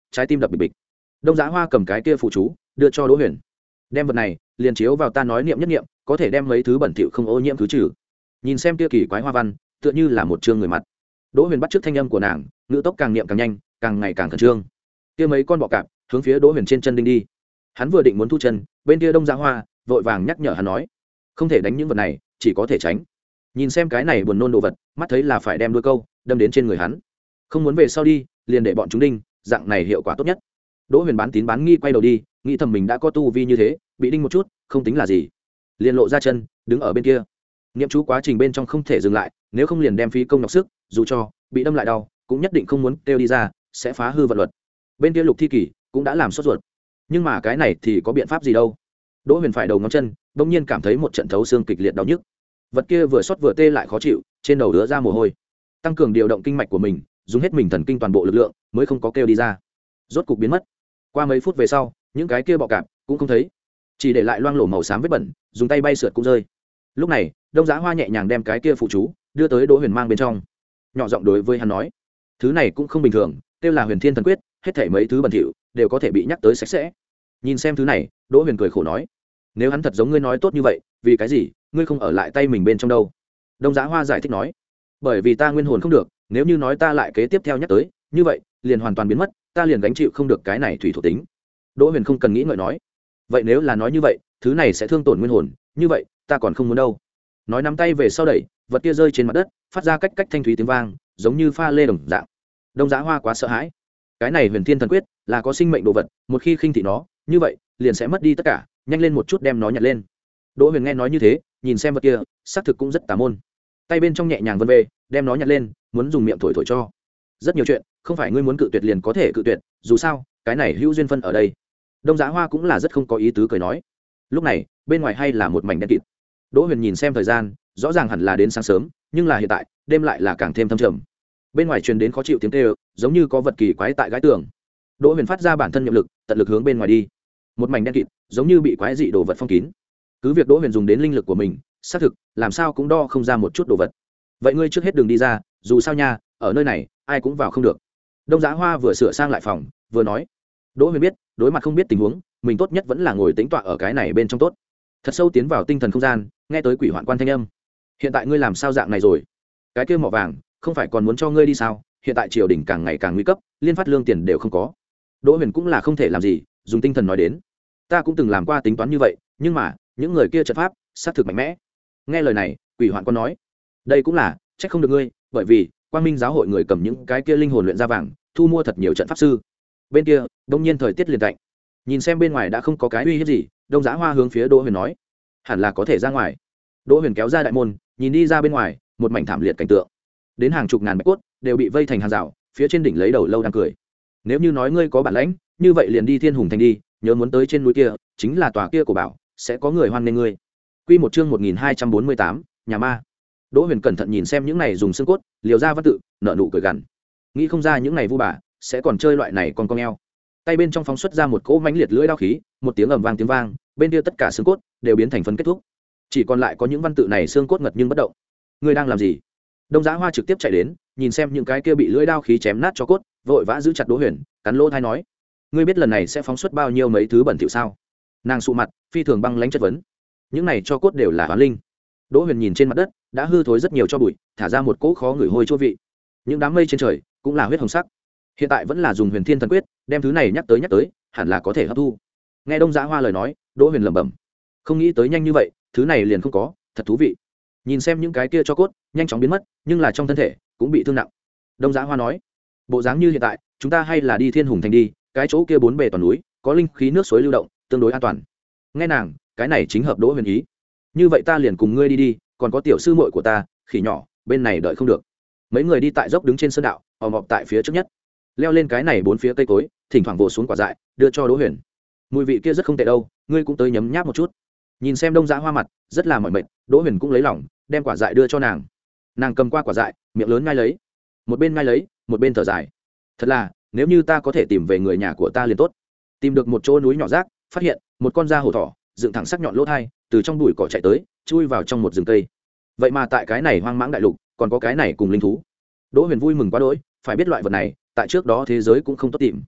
trái tim đập bịch bịch. Đông Giá Hoa cầm cái kia phụ chú đưa cho Đỗ Huyền, đem vật này liền chiếu vào ta nói niệm nhất niệm, có thể đem mấy thứ bẩn thỉu không ô nhiễm thứ trừ. Nhìn xem kia kỳ quái hoa văn, tựa như là một trương người mặt. Đỗ Huyền bắt chước thanh âm của nàng, ngữ tốc càng niệm càng nhanh, càng ngày càng khẩn trương. Kia mấy con bọ cạp hướng phía Đỗ Huyền trên chân đinh đi. Hắn vừa định muốn thu chân, bên kia Đông Giá Hoa vội vàng nhắc nhở hắn nói, không thể đánh những vật này, chỉ có thể tránh. Nhìn xem cái này buồn nôn đồ vật, mắt thấy là phải đem đuôi câu đâm đến trên người hắn, không muốn về sau đi, liền để bọn chúng đinh, dạng này hiệu quả tốt nhất. Đỗ Huyền bán tín bán nghi quay đầu đi, nghĩ thầm mình đã có tu vi như thế, bị đinh một chút không tính là gì, liền lộ ra chân đứng ở bên kia. Niệm chú quá trình bên trong không thể dừng lại, nếu không liền đem phí công nhọc sức, dù cho bị đâm lại đau cũng nhất định không muốn kêu đi ra, sẽ phá hư vật luật. Bên kia Lục Thi Kỳ cũng đã làm sốt ruột, nhưng mà cái này thì có biện pháp gì đâu. Đỗ Huyền phải đầu ngón chân bỗng nhiên cảm thấy một trận thấu xương kịch liệt đau nhức, vật kia vừa xót vừa tê lại khó chịu, trên đầu đứa ra mồ hôi, tăng cường điều động kinh mạch của mình, dùng hết mình thần kinh toàn bộ lực lượng mới không có kêu đi ra, rốt cục biến mất. Qua mấy phút về sau, những cái kia bọ cạp cũng không thấy, chỉ để lại loang lổ màu xám vết bẩn, dùng tay bay sượt cũng rơi. Lúc này Đông Giá Hoa nhẹ nhàng đem cái kia phụ chú đưa tới Đỗ Huyền mang bên trong, nhỏ giọng đối với hắn nói, thứ này cũng không bình thường, kêu là Huyền Thiên Thần Quyết, hết thảy mấy thứ bẩn thỉu đều có thể bị nhắc tới sạch sẽ. Nhìn xem thứ này, Đỗ Huyền cười khổ nói, nếu hắn thật giống ngươi nói tốt như vậy, vì cái gì ngươi không ở lại tay mình bên trong đâu? Đông Giá Hoa giải thích nói, bởi vì ta nguyên hồn không được, nếu như nói ta lại kế tiếp theo nhắc tới, như vậy liền hoàn toàn biến mất, ta liền gánh chịu không được cái này thủy thuộc tính. Đỗ Huyền không cần nghĩ ngợi nói, vậy nếu là nói như vậy, thứ này sẽ thương tổn nguyên hồn, như vậy ta còn không muốn đâu. Nói nắm tay về sau đẩy, vật kia rơi trên mặt đất, phát ra cách cách thanh thúy tiếng vang, giống như pha lê đồng dạng. Đông Giá Hoa quá sợ hãi, cái này Huyền Thiên Thần Quyết là có sinh mệnh đồ vật, một khi khinh thị nó, như vậy liền sẽ mất đi tất cả, nhanh lên một chút đem nó nhặt lên. Đỗ Huyền nghe nói như thế, nhìn xem vật kia, xác thực cũng rất tà môn, tay bên trong nhẹ nhàng vân về, đem nó nhặt lên, muốn dùng miệng thổi thổi cho. Rất nhiều chuyện không phải ngươi muốn cự tuyệt liền có thể cự tuyệt, dù sao cái này hữu duyên phân ở đây. Đông Giá Hoa cũng là rất không có ý tứ cười nói. Lúc này bên ngoài hay là một mảnh đen kịt. Đỗ Huyền nhìn xem thời gian, rõ ràng hẳn là đến sáng sớm, nhưng là hiện tại đêm lại là càng thêm thâm trầm. Bên ngoài truyền đến khó chịu tiếng kêu, giống như có vật kỳ quái tại gái tường. Đỗ Huyền phát ra bản thân nhiệm lực, tận lực hướng bên ngoài đi. Một mảnh đen kịt, giống như bị quái dị đồ vật phong kín. Cứ việc Đỗ Huyền dùng đến linh lực của mình, xác thực làm sao cũng đo không ra một chút đồ vật. Vậy ngươi trước hết đừng đi ra, dù sao nha, ở nơi này ai cũng vào không được. Đông Giá Hoa vừa sửa sang lại phòng, vừa nói. Đỗ Huyền biết, đối mặt không biết tình huống, mình tốt nhất vẫn là ngồi tĩnh tọa ở cái này bên trong tốt. Thật sâu tiến vào tinh thần không gian, nghe tới quỷ hoạn quan thanh âm. Hiện tại ngươi làm sao dạng này rồi? Cái kia mỏ vàng, không phải còn muốn cho ngươi đi sao? Hiện tại triều đình càng ngày càng nguy cấp, liên phát lương tiền đều không có. Đỗ Huyền cũng là không thể làm gì, dùng tinh thần nói đến. Ta cũng từng làm qua tính toán như vậy, nhưng mà những người kia trận pháp xác thực mạnh mẽ. Nghe lời này, quỷ hoạn quan nói, đây cũng là trách không được ngươi, bởi vì Quang Minh giáo hội người cầm những cái kia linh hồn luyện ra vàng, thu mua thật nhiều trận pháp sư. Bên kia đông nhiên thời tiết liền cạnh, nhìn xem bên ngoài đã không có cái uy hiếp gì, Đông Giá Hoa hướng phía Đỗ Huyền nói, hẳn là có thể ra ngoài. Đỗ Huyền kéo ra đại môn, nhìn đi ra bên ngoài, một mảnh thảm liệt cảnh tượng. Đến hàng chục ngàn bạch cốt đều bị vây thành hàng rào, phía trên đỉnh lấy đầu lâu đang cười. Nếu như nói ngươi có bản lãnh, như vậy liền đi Thiên Hùng Thành đi, nhớ muốn tới trên núi kia, chính là tòa kia của bảo, sẽ có người hoan nghênh ngươi. Quy một chương một nghìn hai trăm bốn mươi tám, nhà ma. Đỗ Huyền cẩn thận nhìn xem những này dùng xương cốt liều ra văn tự, nở nụ cười gằn. Nghĩ không ra những này vu bà sẽ còn chơi loại này con con eo. Tay bên trong phóng xuất ra một cỗ mãnh liệt lưỡi đao khí, một tiếng ầm vang tiếng vang, bên kia tất cả xương cốt đều biến thành phấn kết thúc. Chỉ còn lại có những văn tự này xương cốt ngật nhưng bất động. Ngươi đang làm gì? Đông Giá Hoa trực tiếp chạy đến, nhìn xem những cái kia bị lưỡi đao khí chém nát cho cốt, vội vã giữ chặt Đỗ Huyền, cắn lỗ tai nói: "Ngươi biết lần này sẽ phóng xuất bao nhiêu mấy thứ bẩn thỉu sao?" Nàng sụ mặt, phi thường băng lãnh chất vấn: "Những này cho cốt đều là hoán linh." Đỗ Huyền nhìn trên mặt đất đã hư thối rất nhiều cho bụi, thả ra một cỗ khó ngửi hôi chua vị. Những đám mây trên trời cũng là huyết hồng sắc. Hiện tại vẫn là dùng Huyền Thiên Thần Quyết, đem thứ này nhắc tới nhắc tới, hẳn là có thể hấp thu. Nghe Đông Giá Hoa lời nói, Đỗ Huyền lẩm bẩm: "Không nghĩ tới nhanh như vậy, thứ này liền không có, thật thú vị." Nhìn xem những cái kia cho cốt nhanh chóng biến mất, nhưng là trong thân thể cũng bị thương nặng. Đông Giá Hoa nói: "Bộ dáng như hiện tại, chúng ta hay là đi Thiên Hùng Thành đi, cái chỗ kia bốn bề toàn núi, có linh khí nước suối lưu động, tương đối an toàn." Nghe nàng, cái này chính hợp Đỗ Huyền ý. "Như vậy ta liền cùng ngươi đi đi, còn có tiểu sư muội của ta, khỉ nhỏ, bên này đợi không được." Mấy người đi tại dốc đứng trên sơn đạo, ồm ồm tại phía trước nhất. Leo lên cái này bốn phía cây cối, thỉnh thoảng vồ xuống quả dại, đưa cho Đỗ Huyền. "Mùi vị kia rất không tệ đâu, ngươi cũng tới nhấm nháp một chút." Nhìn xem Đông Giá Hoa mặt rất là mỏi mệt, Đỗ Huyền cũng lấy lòng, đem quả dại đưa cho nàng. Nàng cầm qua quả dại, miệng lớn nhai lấy, một bên nhai lấy, một bên thở dài: "Thật là, nếu như ta có thể tìm về người nhà của ta liền tốt." Tìm được một chỗ núi nhỏ rác, phát hiện một con da hổ thỏ dựng thẳng sắc nhọn lỗ thai, từ trong bụi cỏ chạy tới, chui vào trong một rừng cây. Vậy mà tại cái này hoang mãng đại lục, còn có cái này cùng linh thú. Đỗ Huyền vui mừng quá đỗi, phải biết loại vật này, tại trước đó thế giới cũng không tốt tìm.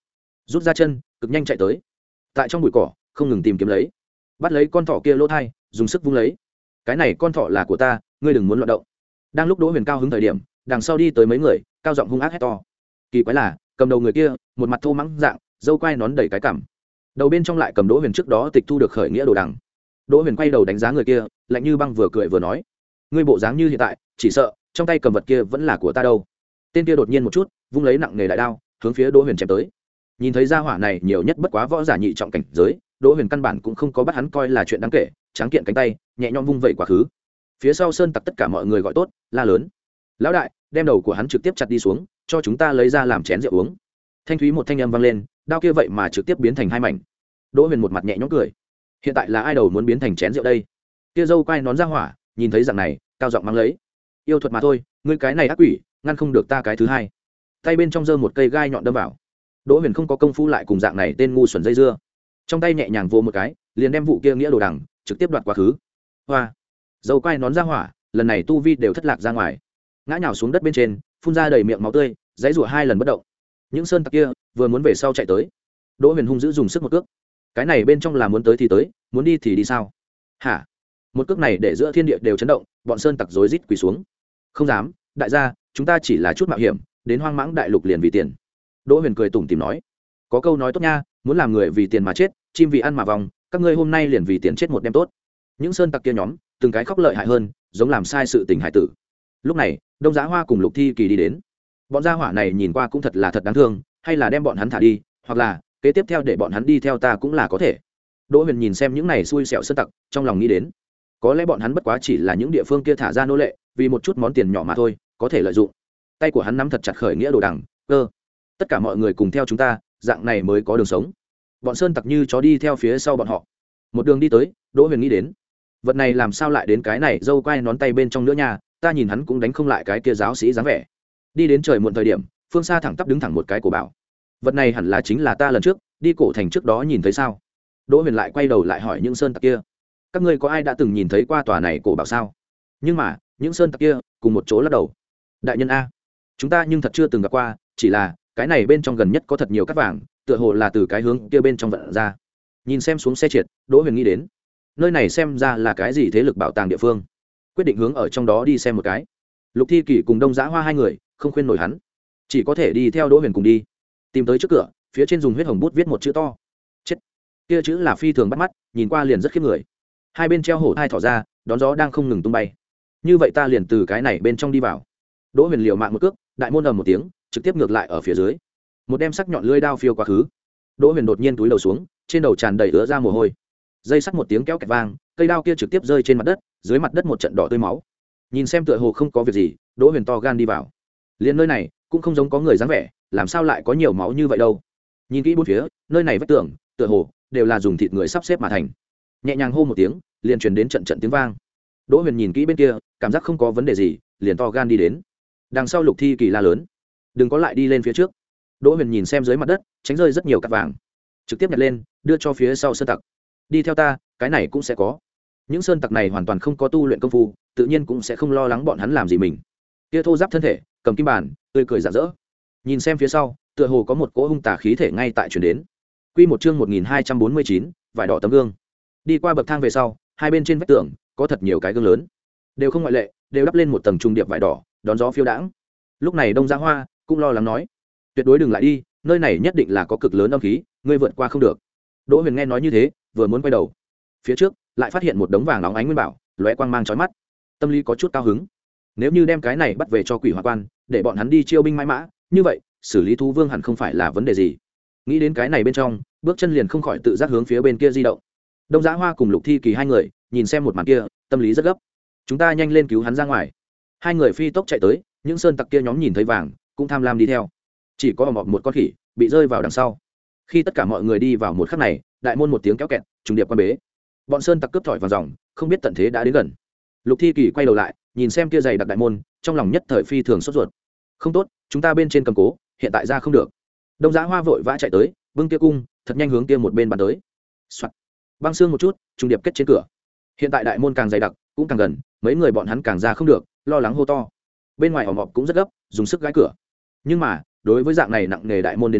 rút ra chân cực nhanh chạy tới, tại trong bụi cỏ không ngừng tìm kiếm lấy, bắt lấy con thỏ kia lỗ thai dùng sức vung lấy. Cái này con thỏ là của ta, ngươi đừng muốn loạn động. Đang lúc Đỗ Huyền cao hứng thời điểm, đằng sau đi tới mấy người, cao giọng hung ác hét to. Kỳ quái là cầm đầu người kia một mặt thô mắng dạng, dâu quai nón đầy cái cằm, đầu bên trong lại cầm Đỗ Huyền trước đó tịch thu được khởi nghĩa đồ đằng. Đỗ Huyền quay đầu đánh giá người kia, lạnh như băng vừa cười vừa nói, ngươi bộ dáng như hiện tại, chỉ sợ trong tay cầm vật kia vẫn là của ta đâu. Tên kia đột nhiên một chút vung lấy nặng nghề đại đao hướng phía Đỗ Huyền chém tới. Nhìn thấy gia hỏa này nhiều nhất bất quá võ giả nhị trọng cảnh giới, Đỗ Huyền căn bản cũng không có bắt hắn coi là chuyện đáng kể, tráng kiện cánh tay nhẹ nhõm vung vẩy quá khứ. Phía sau sơn tặc tất cả mọi người gọi tốt, la lớn, lão đại, đem đầu của hắn trực tiếp chặt đi xuống, cho chúng ta lấy ra làm chén rượu uống. Thanh thúy một thanh âm vang lên, đao kia vậy mà trực tiếp biến thành hai mảnh. Đỗ Huyền một mặt nhẹ nhõm cười, hiện tại là ai đầu muốn biến thành chén rượu đây? Kia dâu quai nón ra hỏa nhìn thấy dạng này, cao giọng mang lấy, yêu thuật mà thôi, ngươi cái này ác quỷ, ngăn không được ta cái thứ hai. Tay bên trong giơ một cây gai nhọn đâm vào. Đỗ Huyền không có công phu lại cùng dạng này tên ngu xuẩn dây dưa, trong tay nhẹ nhàng vô một cái, liền đem vụ kia nghĩa đồ đằng trực tiếp đoạt quá khứ. Hoa, dâu quai nón ra hỏa lần này tu vi đều thất lạc ra ngoài, ngã nhào xuống đất bên trên, phun ra đầy miệng máu tươi, dãy rủa hai lần bất động. Những sơn tặc kia vừa muốn về sau chạy tới, Đỗ Huyền hung dữ dùng sức một cước. Cái này bên trong là muốn tới thì tới, muốn đi thì đi sao? Hả? Một cước này để giữa thiên địa đều chấn động, bọn sơn tặc rối rít quỳ xuống. Không dám, đại gia, chúng ta chỉ là chút mạo hiểm, đến Hoang Mãng đại lục liền vì tiền. Đỗ Huyền cười tủm tỉm nói, có câu nói tốt nha, muốn làm người vì tiền mà chết, chim vì ăn mà vòng, các ngươi hôm nay liền vì tiền chết một đêm tốt. Những sơn tặc kia nhóm từng cái khóc lợi hại hơn, giống làm sai sự tình hải tử. Lúc này Đông Giá Hoa cùng Lục Thi Kỳ đi đến, bọn gia hỏa này nhìn qua cũng thật là thật đáng thương, hay là đem bọn hắn thả đi, hoặc là kế tiếp theo để bọn hắn đi theo ta cũng là có thể. Đỗ Huyền nhìn xem những này xui xẻo sơn tặc, trong lòng nghĩ đến, có lẽ bọn hắn bất quá chỉ là những địa phương kia thả ra nô lệ, vì một chút món tiền nhỏ mà thôi, có thể lợi dụng. Tay của hắn nắm thật chặt khởi nghĩa đồ đằng, cơ. Tất cả mọi người cùng theo chúng ta, dạng này mới có đường sống. Bọn sơn tặc như chó đi theo phía sau bọn họ. Một đường đi tới, Đỗ Huyền nghĩ đến, vật này làm sao lại đến cái này dâu quai nón tay bên trong nữa nha, ta nhìn hắn cũng đánh không lại cái kia giáo sĩ dáng vẻ. Đi đến trời muộn thời điểm, phương xa thẳng tắp đứng thẳng một cái cổ bảo. Vật này hẳn là chính là ta lần trước đi cổ thành trước đó nhìn thấy sao? Đỗ Huyền lại quay đầu lại hỏi những sơn tặc kia, các ngươi có ai đã từng nhìn thấy qua tòa này cổ bảo sao? Nhưng mà những sơn tặc kia cùng một chỗ lắc đầu, đại nhân a, chúng ta nhưng thật chưa từng gặp qua, chỉ là cái này bên trong gần nhất có thật nhiều cát vàng, tựa hồ là từ cái hướng kia bên trong vận ra. Nhìn xem xuống xe triệt, Đỗ Huyền nghĩ đến, nơi này xem ra là cái gì thế lực bảo tàng địa phương, quyết định hướng ở trong đó đi xem một cái. Lục Thi Kỷ cùng Đông Giá Hoa hai người không khuyên nổi hắn, chỉ có thể đi theo Đỗ Huyền cùng đi. Tìm tới trước cửa, phía trên dùng huyết hồng bút viết một chữ to, chết. Kia chữ là phi thường bắt mắt, nhìn qua liền rất khiếp người. Hai bên treo hổ thai thỏ ra, đón gió đang không ngừng tung bay. Như vậy ta liền từ cái này bên trong đi vào. Đỗ Huyền liều mạng một cước, đại môn ầm một tiếng, trực tiếp ngược lại ở phía dưới. Một đem sắc nhọn lưỡi đao phiêu quá khứ. Đỗ Huyền đột nhiên túi đầu xuống, trên đầu tràn đầy ứa ra mồ hôi. Dây sắt một tiếng kéo kẹt vang, cây đao kia trực tiếp rơi trên mặt đất, dưới mặt đất một trận đỏ tươi máu. Nhìn xem tựa hồ không có việc gì, Đỗ Huyền to gan đi vào. Liên nơi này cũng không giống có người dáng vẻ, làm sao lại có nhiều máu như vậy đâu? Nhìn kỹ bốn phía, nơi này vách tường, tựa hồ đều là dùng thịt người sắp xếp mà thành. Nhẹ nhàng hô một tiếng, liền truyền đến trận trận tiếng vang. Đỗ Huyền nhìn kỹ bên kia, cảm giác không có vấn đề gì, liền to gan đi đến. Đằng sau Lục Thi Kỳ la lớn, đừng có lại đi lên phía trước. Đỗ Huyền nhìn xem dưới mặt đất, tránh rơi rất nhiều cát vàng, trực tiếp nhặt lên, đưa cho phía sau sơn tặc. Đi theo ta, cái này cũng sẽ có. Những sơn tặc này hoàn toàn không có tu luyện công phu, tự nhiên cũng sẽ không lo lắng bọn hắn làm gì mình. Kia thô giáp thân thể, cầm kim bàn, tươi cười rạng rỡ. Nhìn xem phía sau, tựa hồ có một cỗ hung tà khí thể ngay tại chuyển đến. Quy một chương một nghìn hai trăm bốn mươi chín, vải đỏ tấm gương. Đi qua bậc thang về sau, hai bên trên vách tường có thật nhiều cái gương lớn, đều không ngoại lệ, đều đắp lên một tầng trung điệp vải đỏ, đón gió phiêu đãng. Lúc này Đông Giá Hoa cũng lo lắng nói, tuyệt đối đừng lại đi, nơi này nhất định là có cực lớn âm khí, ngươi vượt qua không được. Đỗ Huyền nghe nói như thế, vừa muốn quay đầu, phía trước lại phát hiện một đống vàng óng ánh nguyên bảo, lóe quang mang chói mắt. Tâm lý có chút cao hứng, nếu như đem cái này bắt về cho Quỷ Hỏa Quan, để bọn hắn đi chiêu binh mãi mã, như vậy xử lý thú vương hẳn không phải là vấn đề gì. Nghĩ đến cái này bên trong, bước chân liền không khỏi tự giác hướng phía bên kia di động. Đông Giá Hoa cùng Lục Thi Kỳ hai người nhìn xem một màn kia, tâm lý rất gấp. Chúng ta nhanh lên cứu hắn ra ngoài. Hai người phi tốc chạy tới, những sơn tặc kia nhóm nhìn thấy vàng cũng tham lam đi theo, chỉ có mọc một con khỉ bị rơi vào đằng sau. Khi tất cả mọi người đi vào một khắc này, đại môn một tiếng kéo kẹt, trùng điệp quan bế. Bọn sơn tặc cướp thỏi vào dòng, không biết tận thế đã đến gần. Lục Thi Kỳ quay đầu lại, nhìn xem kia dày đặc đại môn, trong lòng nhất thời phi thường sốt ruột. Không tốt, chúng ta bên trên cầm cố, hiện tại ra không được. Đông Giá Hoa vội vã chạy tới, bưng kia cung thật nhanh hướng kia một bên bắn tới. Soạt. Băng xương một chút, trùng điệp kết trên cửa. Hiện tại đại môn càng dày đặc, cũng càng gần, mấy người bọn hắn càng ra không được, lo lắng hô to. Bên ngoài ỏm ọp cũng rất gấp, dùng sức gãi cửa. Nhưng mà đối với dạng này nặng nề đại môn đến nói,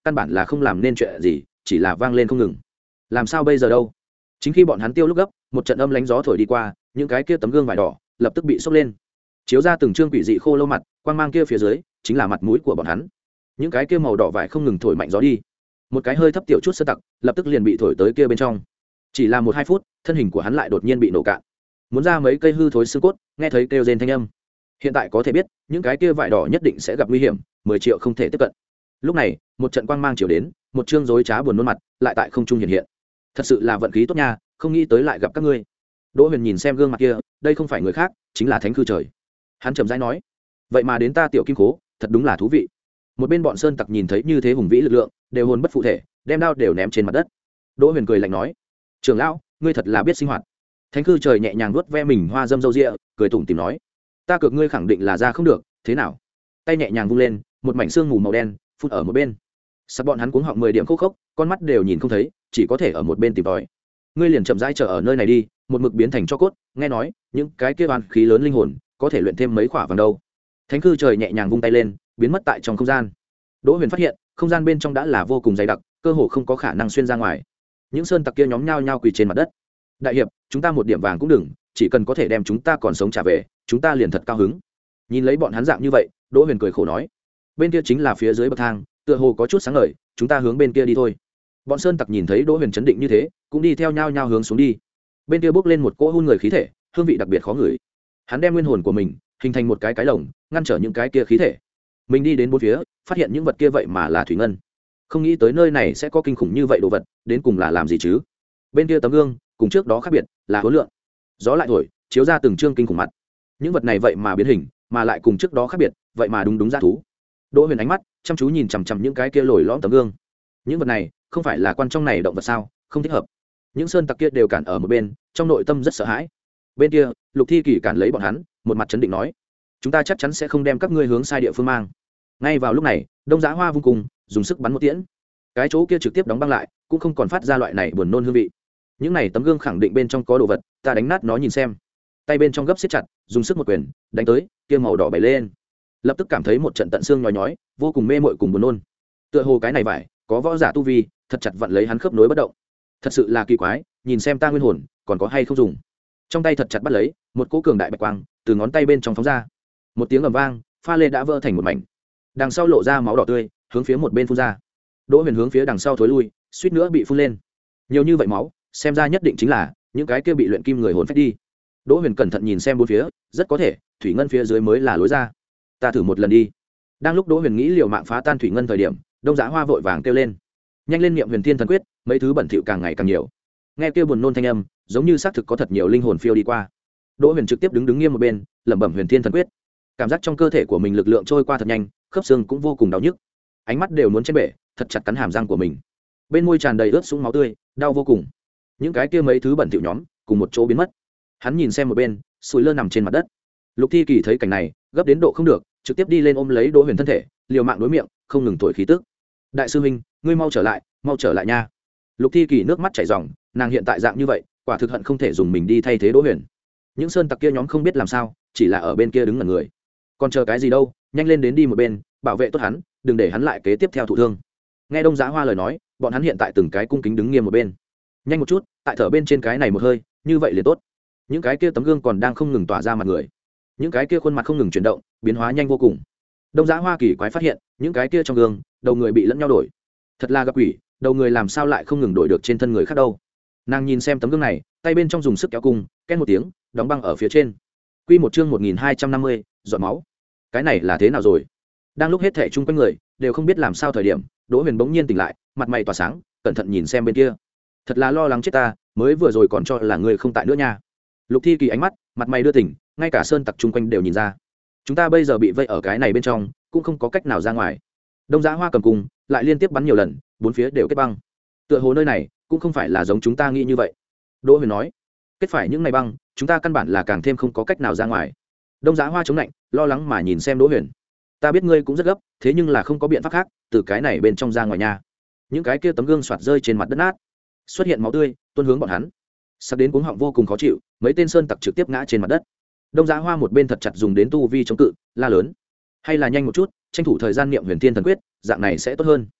căn bản là không làm nên chuyện gì, chỉ là vang lên không ngừng. Làm sao bây giờ đâu? Chính khi bọn hắn tiêu lúc gấp, một trận âm lánh gió thổi đi qua, những cái kia tấm gương vải đỏ lập tức bị sốc lên, chiếu ra từng trương quỷ dị khô lâu mặt, quang mang kia phía dưới chính là mặt mũi của bọn hắn. Những cái kia màu đỏ vải không ngừng thổi mạnh gió đi, một cái hơi thấp tiểu chút sơ tặc lập tức liền bị thổi tới kia bên trong. Chỉ là một hai phút, thân hình của hắn lại đột nhiên bị nổ cạn, muốn ra mấy cây hư thối xương cốt, nghe thấy kêu rên thanh âm. Hiện tại có thể biết, những cái kia vải đỏ nhất định sẽ gặp nguy hiểm, mười triệu không thể tiếp cận. Lúc này, một trận quang mang chiếu đến, một trương rối trá buồn nôn mặt lại tại không trung hiện hiện. Thật sự là vận khí tốt nha, không nghĩ tới lại gặp các ngươi. Đỗ Huyền nhìn xem gương mặt kia, đây không phải người khác, chính là Thánh Khư Trời. Hắn chậm rãi nói, vậy mà đến ta tiểu kim cố, thật đúng là thú vị. Một bên bọn sơn tặc nhìn thấy như thế hùng vĩ lực lượng, đều hồn bất phụ thể, đem đao đều ném trên mặt đất. Đỗ Huyền cười lạnh nói, trưởng lão, ngươi thật là biết sinh hoạt. Thánh Khư Trời nhẹ nhàng vuốt ve mình hoa dâm râu ria, cười tủm tỉm nói, ta cược ngươi khẳng định là ra không được, thế nào? Tay nhẹ nhàng vung lên, một mảnh xương mù màu đen phun ở một bên. Sắc bọn hắn cuống họng mười điểm khô khốc, con mắt đều nhìn không thấy, chỉ có thể ở một bên tìm tòi. Ngươi liền chậm rãi chờ ở nơi này đi, một mực biến thành cho cốt, nghe nói, những cái kia oan khí lớn linh hồn, có thể luyện thêm mấy khỏa vàng đâu. Thánh Khư Trời nhẹ nhàng vung tay lên, biến mất tại trong không gian. Đỗ Huyền phát hiện, không gian bên trong đã là vô cùng dày đặc, cơ hồ không có khả năng xuyên ra ngoài. Những sơn tặc kia nhóm nhao nhao quỳ trên mặt đất. Đại hiệp, chúng ta một điểm vàng cũng đừng, chỉ cần có thể đem chúng ta còn sống trả về, chúng ta liền thật cao hứng. Nhìn lấy bọn hắn dạng như vậy, Đỗ Huyền cười khổ nói, bên kia chính là phía dưới bậc thang, tựa hồ có chút sáng ngời, chúng ta hướng bên kia đi thôi. Bọn sơn tặc nhìn thấy Đỗ Huyền chấn định như thế, cũng đi theo nhau nhau hướng xuống đi. Bên kia bốc lên một cỗ hun người khí thể, hương vị đặc biệt khó ngửi. Hắn đem nguyên hồn của mình hình thành một cái cái lồng, ngăn trở những cái kia khí thể. Mình đi đến bốn phía, phát hiện những vật kia vậy mà là thủy ngân. Không nghĩ tới nơi này sẽ có kinh khủng như vậy đồ vật, đến cùng là làm gì chứ? Bên kia tấm gương, cùng trước đó khác biệt, là hối lượng. Gió lại thổi, chiếu ra từng trương kinh khủng mặt. Những vật này vậy mà biến hình, mà lại cùng trước đó khác biệt, vậy mà đúng đúng ra thú. Đỗ Huyền ánh mắt chăm chú nhìn chằm chằm những cái kia lồi lõm tấm gương. Những vật này, không phải là quan trong này động vật sao? Không thích hợp. Những sơn tặc kia đều cản ở một bên, trong nội tâm rất sợ hãi. Bên kia, Lục Thi Kỳ cản lấy bọn hắn, một mặt chấn định nói, chúng ta chắc chắn sẽ không đem các ngươi hướng sai địa phương mang. Ngay vào lúc này, Đông Giá Hoa vung cùng, dùng sức bắn một tiễn. Cái chỗ kia trực tiếp đóng băng lại, cũng không còn phát ra loại này buồn nôn hương vị. Những này tấm gương khẳng định bên trong có đồ vật, ta đánh nát nó nhìn xem. Tay bên trong gấp siết chặt, dùng sức một quyền đánh tới, kia màu đỏ bày lên. Lập tức cảm thấy một trận tận xương nhói nhói, vô cùng mê mội cùng buồn nôn. Tựa hồ cái này vải có võ giả tu vi, thật chặt vặn lấy hắn khớp nối bất động. Thật sự là kỳ quái, nhìn xem ta nguyên hồn còn có hay không dùng. Trong tay thật chặt bắt lấy, một cỗ cường đại bạch quang từ ngón tay bên trong phóng ra. Một tiếng ầm vang, pha lê đã vỡ thành một mảnh. Đằng sau lộ ra máu đỏ tươi, hướng phía một bên phun ra. Đỗ Huyền hướng phía đằng sau thối lui, suýt nữa bị phun lên. Nhiều như vậy máu, xem ra nhất định chính là những cái kia bị luyện kim người hồn phách đi. Đỗ Huyền cẩn thận nhìn xem bốn phía, rất có thể thủy ngân phía dưới mới là lối ra. Ta thử một lần đi. Đang lúc Đỗ Huyền nghĩ liều mạng phá tan thủy ngân thời điểm, Đông Giá Hoa vội vàng kêu lên, nhanh lên niệm Huyền Thiên Thần Quyết, mấy thứ bẩn thỉu càng ngày càng nhiều. Nghe kia buồn nôn thanh âm, giống như xác thực có thật nhiều linh hồn phiêu đi qua. Đỗ Huyền trực tiếp đứng đứng nghiêm một bên, lẩm bẩm Huyền Thiên Thần Quyết. Cảm giác trong cơ thể của mình lực lượng trôi qua thật nhanh, khớp xương cũng vô cùng đau nhức, ánh mắt đều muốn chen bể, thật chặt cắn hàm răng của mình. Bên môi tràn đầy ướt sũng máu tươi, đau vô cùng. Những cái kia mấy thứ bẩn thỉu nhóm cùng một chỗ biến mất. Hắn nhìn xem một bên, sùi lơ nằm trên mặt đất. Lục Thi Kỳ thấy cảnh này, gấp đến độ không được, trực tiếp đi lên ôm lấy Đỗ Huyền thân thể, liều mạng đối miệng, không ngừng thổi khí tức. Đại sư huynh, ngươi mau trở lại, mau trở lại nha. Lục Thi Kỳ nước mắt chảy ròng, nàng hiện tại dạng như vậy, quả thực hận không thể dùng mình đi thay thế Đỗ Huyền. Những sơn tặc kia nhóm không biết làm sao, chỉ là ở bên kia đứng ngẩn người. Còn chờ cái gì đâu, nhanh lên đến đi một bên, bảo vệ tốt hắn, đừng để hắn lại kế tiếp theo thụ thương. Nghe Đông Giá Hoa lời nói, bọn hắn hiện tại từng cái cung kính đứng nghiêm một bên. Nhanh một chút, tại thở bên trên cái này một hơi, như vậy liền tốt. Những cái kia tấm gương còn đang không ngừng tỏa ra mặt người, những cái kia khuôn mặt không ngừng chuyển động, biến hóa nhanh vô cùng. Đông Giá Hoa kỳ quái phát hiện, những cái kia trong gương, đầu người bị lẫn nhau đổi. Thật là gặp quỷ, đầu người làm sao lại không ngừng đổi được trên thân người khác đâu. Nàng nhìn xem tấm gương này, tay bên trong dùng sức kéo cung, két một tiếng, đóng băng ở phía trên. Quy một chương một nghìn hai trăm năm mươi, giọt máu. Cái này là thế nào rồi? Đang lúc hết thảy chung quanh người đều không biết làm sao thời điểm, Đỗ Huyền bỗng nhiên tỉnh lại, mặt mày tỏa sáng, cẩn thận nhìn xem bên kia. Thật là lo lắng chết ta, mới vừa rồi còn cho là người không tại nữa nha. Lục Thi Kỳ ánh mắt, mặt mày đưa tỉnh, ngay cả sơn tặc chung quanh đều nhìn ra. Chúng ta bây giờ bị vây ở cái này bên trong, cũng không có cách nào ra ngoài. Đông Giá Hoa cầm cung, lại liên tiếp bắn nhiều lần, bốn phía đều kết băng. Tựa hồ nơi này cũng không phải là giống chúng ta nghĩ như vậy. Đỗ Huyền nói, kết phải những này băng, chúng ta căn bản là càng thêm không có cách nào ra ngoài. Đông Giá Hoa chống lạnh, lo lắng mà nhìn xem Đỗ Huyền. Ta biết ngươi cũng rất gấp, thế nhưng là không có biện pháp khác, từ cái này bên trong ra ngoài nhà. Những cái kia tấm gương xoạt rơi trên mặt đất nát, xuất hiện máu tươi tuôn hướng bọn hắn. Sắp đến cuống họng vô cùng khó chịu, mấy tên sơn tặc trực tiếp ngã trên mặt đất. Đông Giá Hoa một bên thật chặt dùng đến tu vi chống cự, la lớn, hay là nhanh một chút, tranh thủ thời gian niệm Huyền Thiên Thần Quyết, dạng này sẽ tốt hơn.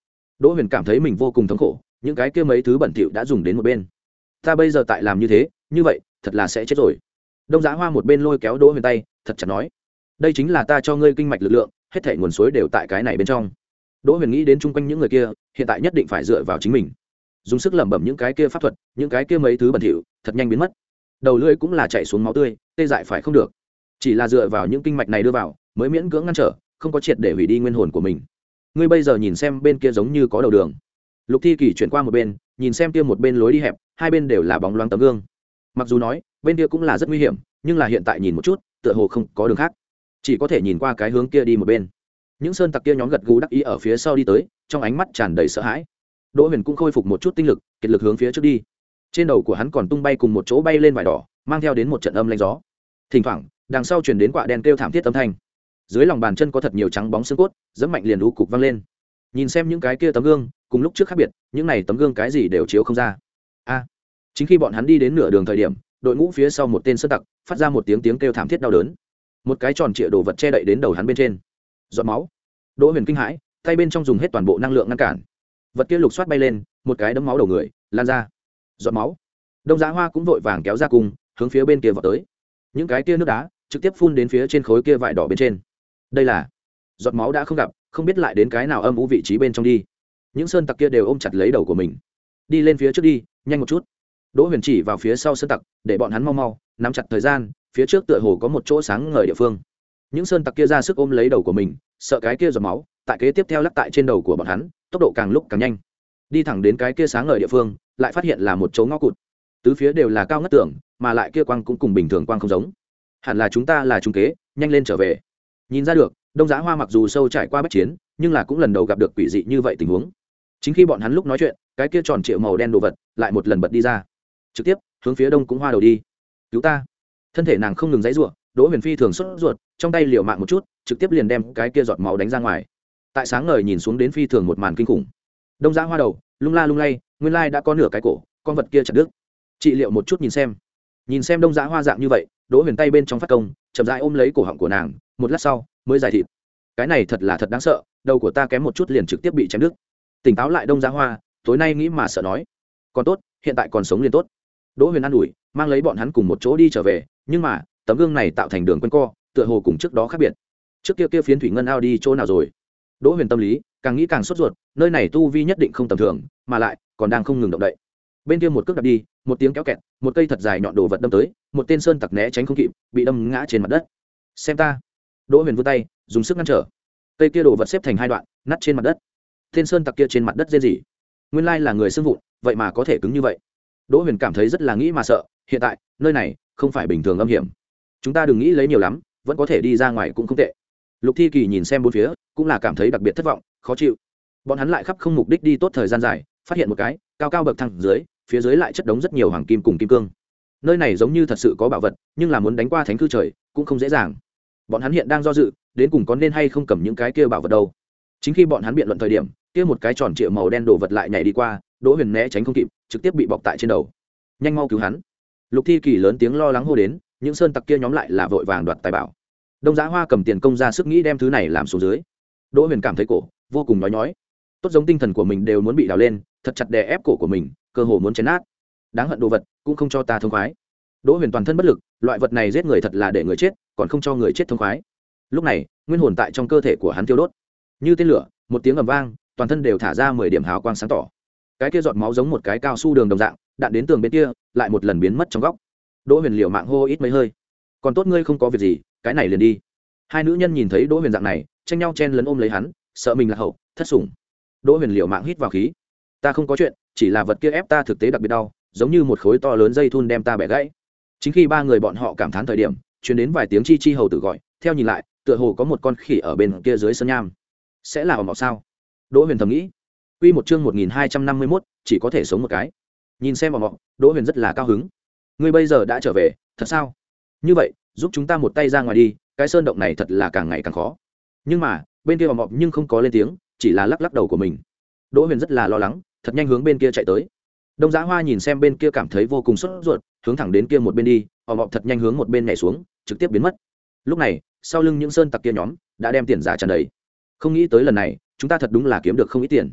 Đỗ Huyền cảm thấy mình vô cùng thống khổ, những cái kia mấy thứ bẩn thỉu đã dùng đến một bên. Ta bây giờ tại làm như thế, như vậy, thật là sẽ chết rồi. Đông Giá Hoa một bên lôi kéo Đỗ Huyền tay, thật chặt nói: "Đây chính là ta cho ngươi kinh mạch lực lượng, hết thảy nguồn suối đều tại cái này bên trong." Đỗ Huyền nghĩ đến chung quanh những người kia, hiện tại nhất định phải dựa vào chính mình. Dùng sức lẩm bẩm những cái kia pháp thuật, những cái kia mấy thứ bẩn thỉu, thật nhanh biến mất. Đầu lưỡi cũng là chảy xuống máu tươi, tê dại phải không được. Chỉ là dựa vào những kinh mạch này đưa vào, mới miễn cưỡng ngăn trở, không có triệt để hủy đi nguyên hồn của mình. Ngươi bây giờ nhìn xem bên kia giống như có đầu đường. Lục Thi Kỳ chuyển qua một bên, nhìn xem kia một bên lối đi hẹp, hai bên đều là bóng loáng tấm gương. Mặc dù nói bên kia cũng là rất nguy hiểm, nhưng là hiện tại nhìn một chút, tựa hồ không có đường khác, chỉ có thể nhìn qua cái hướng kia đi một bên. Những sơn tặc kia nhóm gật gù đắc ý ở phía sau đi tới, trong ánh mắt tràn đầy sợ hãi. Đỗ Huyền cũng khôi phục một chút tinh lực, kiệt lực hướng phía trước đi. Trên đầu của hắn còn tung bay cùng một chỗ bay lên vải đỏ, mang theo đến một trận âm lạnh gió. Thỉnh thoảng, đằng sau truyền đến quạ đen kêu thảm thiết âm thanh. Dưới lòng bàn chân có thật nhiều trắng bóng xương cốt, giẫm mạnh liền u cục văng lên. Nhìn xem những cái kia tấm gương, cùng lúc trước khác biệt, những này tấm gương cái gì đều chiếu không ra. A! Chính khi bọn hắn đi đến nửa đường thời điểm, đội ngũ phía sau một tên sơn tặc phát ra một tiếng tiếng kêu thảm thiết đau đớn. Một cái tròn trịa đồ vật che đậy đến đầu hắn bên trên. Giọt máu. Đỗ Huyền kinh hãi, tay bên trong dùng hết toàn bộ năng lượng ngăn cản. Vật kia lục xoát bay lên, một cái đấm máu đầu người lan ra. Giọt máu. Đông Giá Hoa cũng vội vàng kéo ra cùng, hướng phía bên kia vọt tới. Những cái kia nước đá trực tiếp phun đến phía trên khối kia vải đỏ bên trên. Đây là giọt máu đã không gặp, không biết lại đến cái nào âm u vị trí bên trong đi. Những sơn tặc kia đều ôm chặt lấy đầu của mình. Đi lên phía trước đi, nhanh một chút. Đỗ Huyền chỉ vào phía sau sơn tặc, để bọn hắn mau mau nắm chặt thời gian, phía trước tựa hồ có một chỗ sáng ngời địa phương. Những sơn tặc kia ra sức ôm lấy đầu của mình, sợ cái kia giọt máu tại kế tiếp theo lắc tại trên đầu của bọn hắn, tốc độ càng lúc càng nhanh. Đi thẳng đến cái kia sáng ngời địa phương, lại phát hiện là một chỗ ngõ cụt. Tứ phía đều là cao ngất tường, mà lại kia quang cũng cùng bình thường quang không giống. Hẳn là chúng ta là trung kế, nhanh lên trở về. Nhìn ra được, Đông Giá Hoa mặc dù sâu trải qua bách chiến, nhưng là cũng lần đầu gặp được quỷ dị như vậy tình huống. Chính khi bọn hắn lúc nói chuyện, cái kia tròn trịa màu đen đồ vật lại một lần bật đi ra, trực tiếp hướng phía đông cũng hoa đầu đi. Cứu ta! Thân thể nàng không ngừng giãy giụa, Đỗ Huyền phi thường sốt ruột, trong tay liều mạng một chút, trực tiếp liền đem cái kia giọt máu đánh ra ngoài. Tại sáng ngời nhìn xuống đến phi thường một màn kinh khủng. Đông Giá Hoa đầu lung la lung lay, nguyên lai đã có nửa cái cổ, con vật kia chặt đứt. Trị liệu một chút nhìn xem. Nhìn xem Đông Giá Hoa dạng như vậy, Đỗ Huyền tay bên trong phát công, chậm rãi ôm lấy cổ họng của nàng, một lát sau mới giải thịt. Cái này thật là thật đáng sợ, đầu của ta kém một chút liền trực tiếp bị chém đứt. Tỉnh táo lại Đông Giá Hoa, tối nay nghĩ mà sợ nói, còn tốt, hiện tại còn sống liền tốt. Đỗ Huyền an ủi, mang lấy bọn hắn cùng một chỗ đi trở về, nhưng mà tấm gương này tạo thành đường quanh co, tựa hồ cùng trước đó khác biệt. Trước kia kia phiến thủy ngân ao đi chỗ nào rồi? Đỗ Huyền tâm lý càng nghĩ càng sốt ruột, nơi này tu vi nhất định không tầm thường, mà lại còn đang không ngừng động đậy. Bên kia một cước đạp đi, một tiếng kéo kẹt, một cây thật dài nhọn đồ vật đâm tới, một tên sơn tặc né tránh không kịp, bị đâm ngã trên mặt đất. Xem ta! Đỗ Huyền vươn tay, dùng sức ngăn trở. Cây kia đồ vật xếp thành hai đoạn, nát trên mặt đất. Tên sơn tặc kia trên mặt đất rên rỉ. Nguyên lai là người xương vụn, vậy mà có thể cứng như vậy. Đỗ Huyền cảm thấy rất là nghĩ mà sợ, hiện tại nơi này không phải bình thường âm hiểm, chúng ta đừng nghĩ lấy nhiều lắm, vẫn có thể đi ra ngoài cũng không tệ. Lục Thi Kỳ nhìn xem bốn phía, cũng là cảm thấy đặc biệt thất vọng, khó chịu. Bọn hắn lại khắp không mục đích đi tốt thời gian dài, phát hiện một cái cao cao bậc thang dưới, phía dưới lại chất đống rất nhiều hoàng kim cùng kim cương. Nơi này giống như thật sự có bảo vật, nhưng là muốn đánh qua thánh cư trời cũng không dễ dàng. Bọn hắn hiện đang do dự, đến cùng có nên hay không cầm những cái kia bảo vật đâu. Chính khi bọn hắn biện luận thời điểm, kia một cái tròn trịa màu đen đồ vật lại nhảy đi qua, Đỗ Huyền né tránh không kịp, trực tiếp bị bọc tại trên đầu. Nhanh mau cứu hắn! Lục Thi Kỳ lớn tiếng lo lắng hô đến, những sơn tặc kia nhóm lại là vội vàng đoạt tài bảo. Đông Giá Hoa cầm tiền công ra sức nghĩ đem thứ này làm xuống dưới. Đỗ Huyền cảm thấy cổ vô cùng nhói nhói, tốt giống tinh thần của mình đều muốn bị đào lên, thật chặt đè ép cổ của mình, cơ hồ muốn chấn nát. Đáng hận đồ vật cũng không cho ta thông khoái. Đỗ Huyền toàn thân bất lực, loại vật này giết người thật là để người chết, còn không cho người chết thông khoái. Lúc này, nguyên hồn tại trong cơ thể của hắn thiêu đốt, như tên lửa, một tiếng ầm vang, toàn thân đều thả ra mười điểm hào quang sáng tỏ. Cái kia giọt máu giống một cái cao su đường đồng dạng, đạn đến tường bên kia, lại một lần biến mất trong góc. Đỗ Huyền liều mạng hô ít mấy hơi. Còn tốt ngươi không có việc gì, cái này liền đi. Hai nữ nhân nhìn thấy Đỗ Huyền dạng này, tranh nhau chen lấn ôm lấy hắn, sợ mình là hậu thất sủng. Đỗ Huyền liều mạng hít vào khí. Ta không có chuyện, chỉ là vật kia ép ta thực tế đặc biệt đau, giống như một khối to lớn dây thun đem ta bẻ gãy. Chính khi ba người bọn họ cảm thán thời điểm, truyền đến vài tiếng chi chi hầu tử gọi, theo nhìn lại, tựa hồ có một con khỉ ở bên kia dưới sân nham. Sẽ là ầm ầm sao? Đỗ Huyền thầm nghĩ. Quy một chương một nghìn hai trăm năm mươi mốt, chỉ có thể sống một cái. Nhìn xem ầm ầm, Đỗ Huyền rất là cao hứng. Ngươi bây giờ đã trở về, thật sao? Như vậy, giúp chúng ta một tay ra ngoài đi, cái sơn động này thật là càng ngày càng khó. Nhưng mà, bên kia ầm ầm nhưng không có lên tiếng, chỉ là lắc lắc đầu của mình. Đỗ Huyền rất là lo lắng, thật nhanh hướng bên kia chạy tới. Đông Giá Hoa nhìn xem bên kia cảm thấy vô cùng sốt ruột, hướng thẳng đến kia một bên đi, ầm ầm thật nhanh hướng một bên nhảy xuống, trực tiếp biến mất. Lúc này, sau lưng những sơn tặc kia nhóm đã đem tiền giả tràn đầy. Không nghĩ tới lần này, chúng ta thật đúng là kiếm được không ít tiền.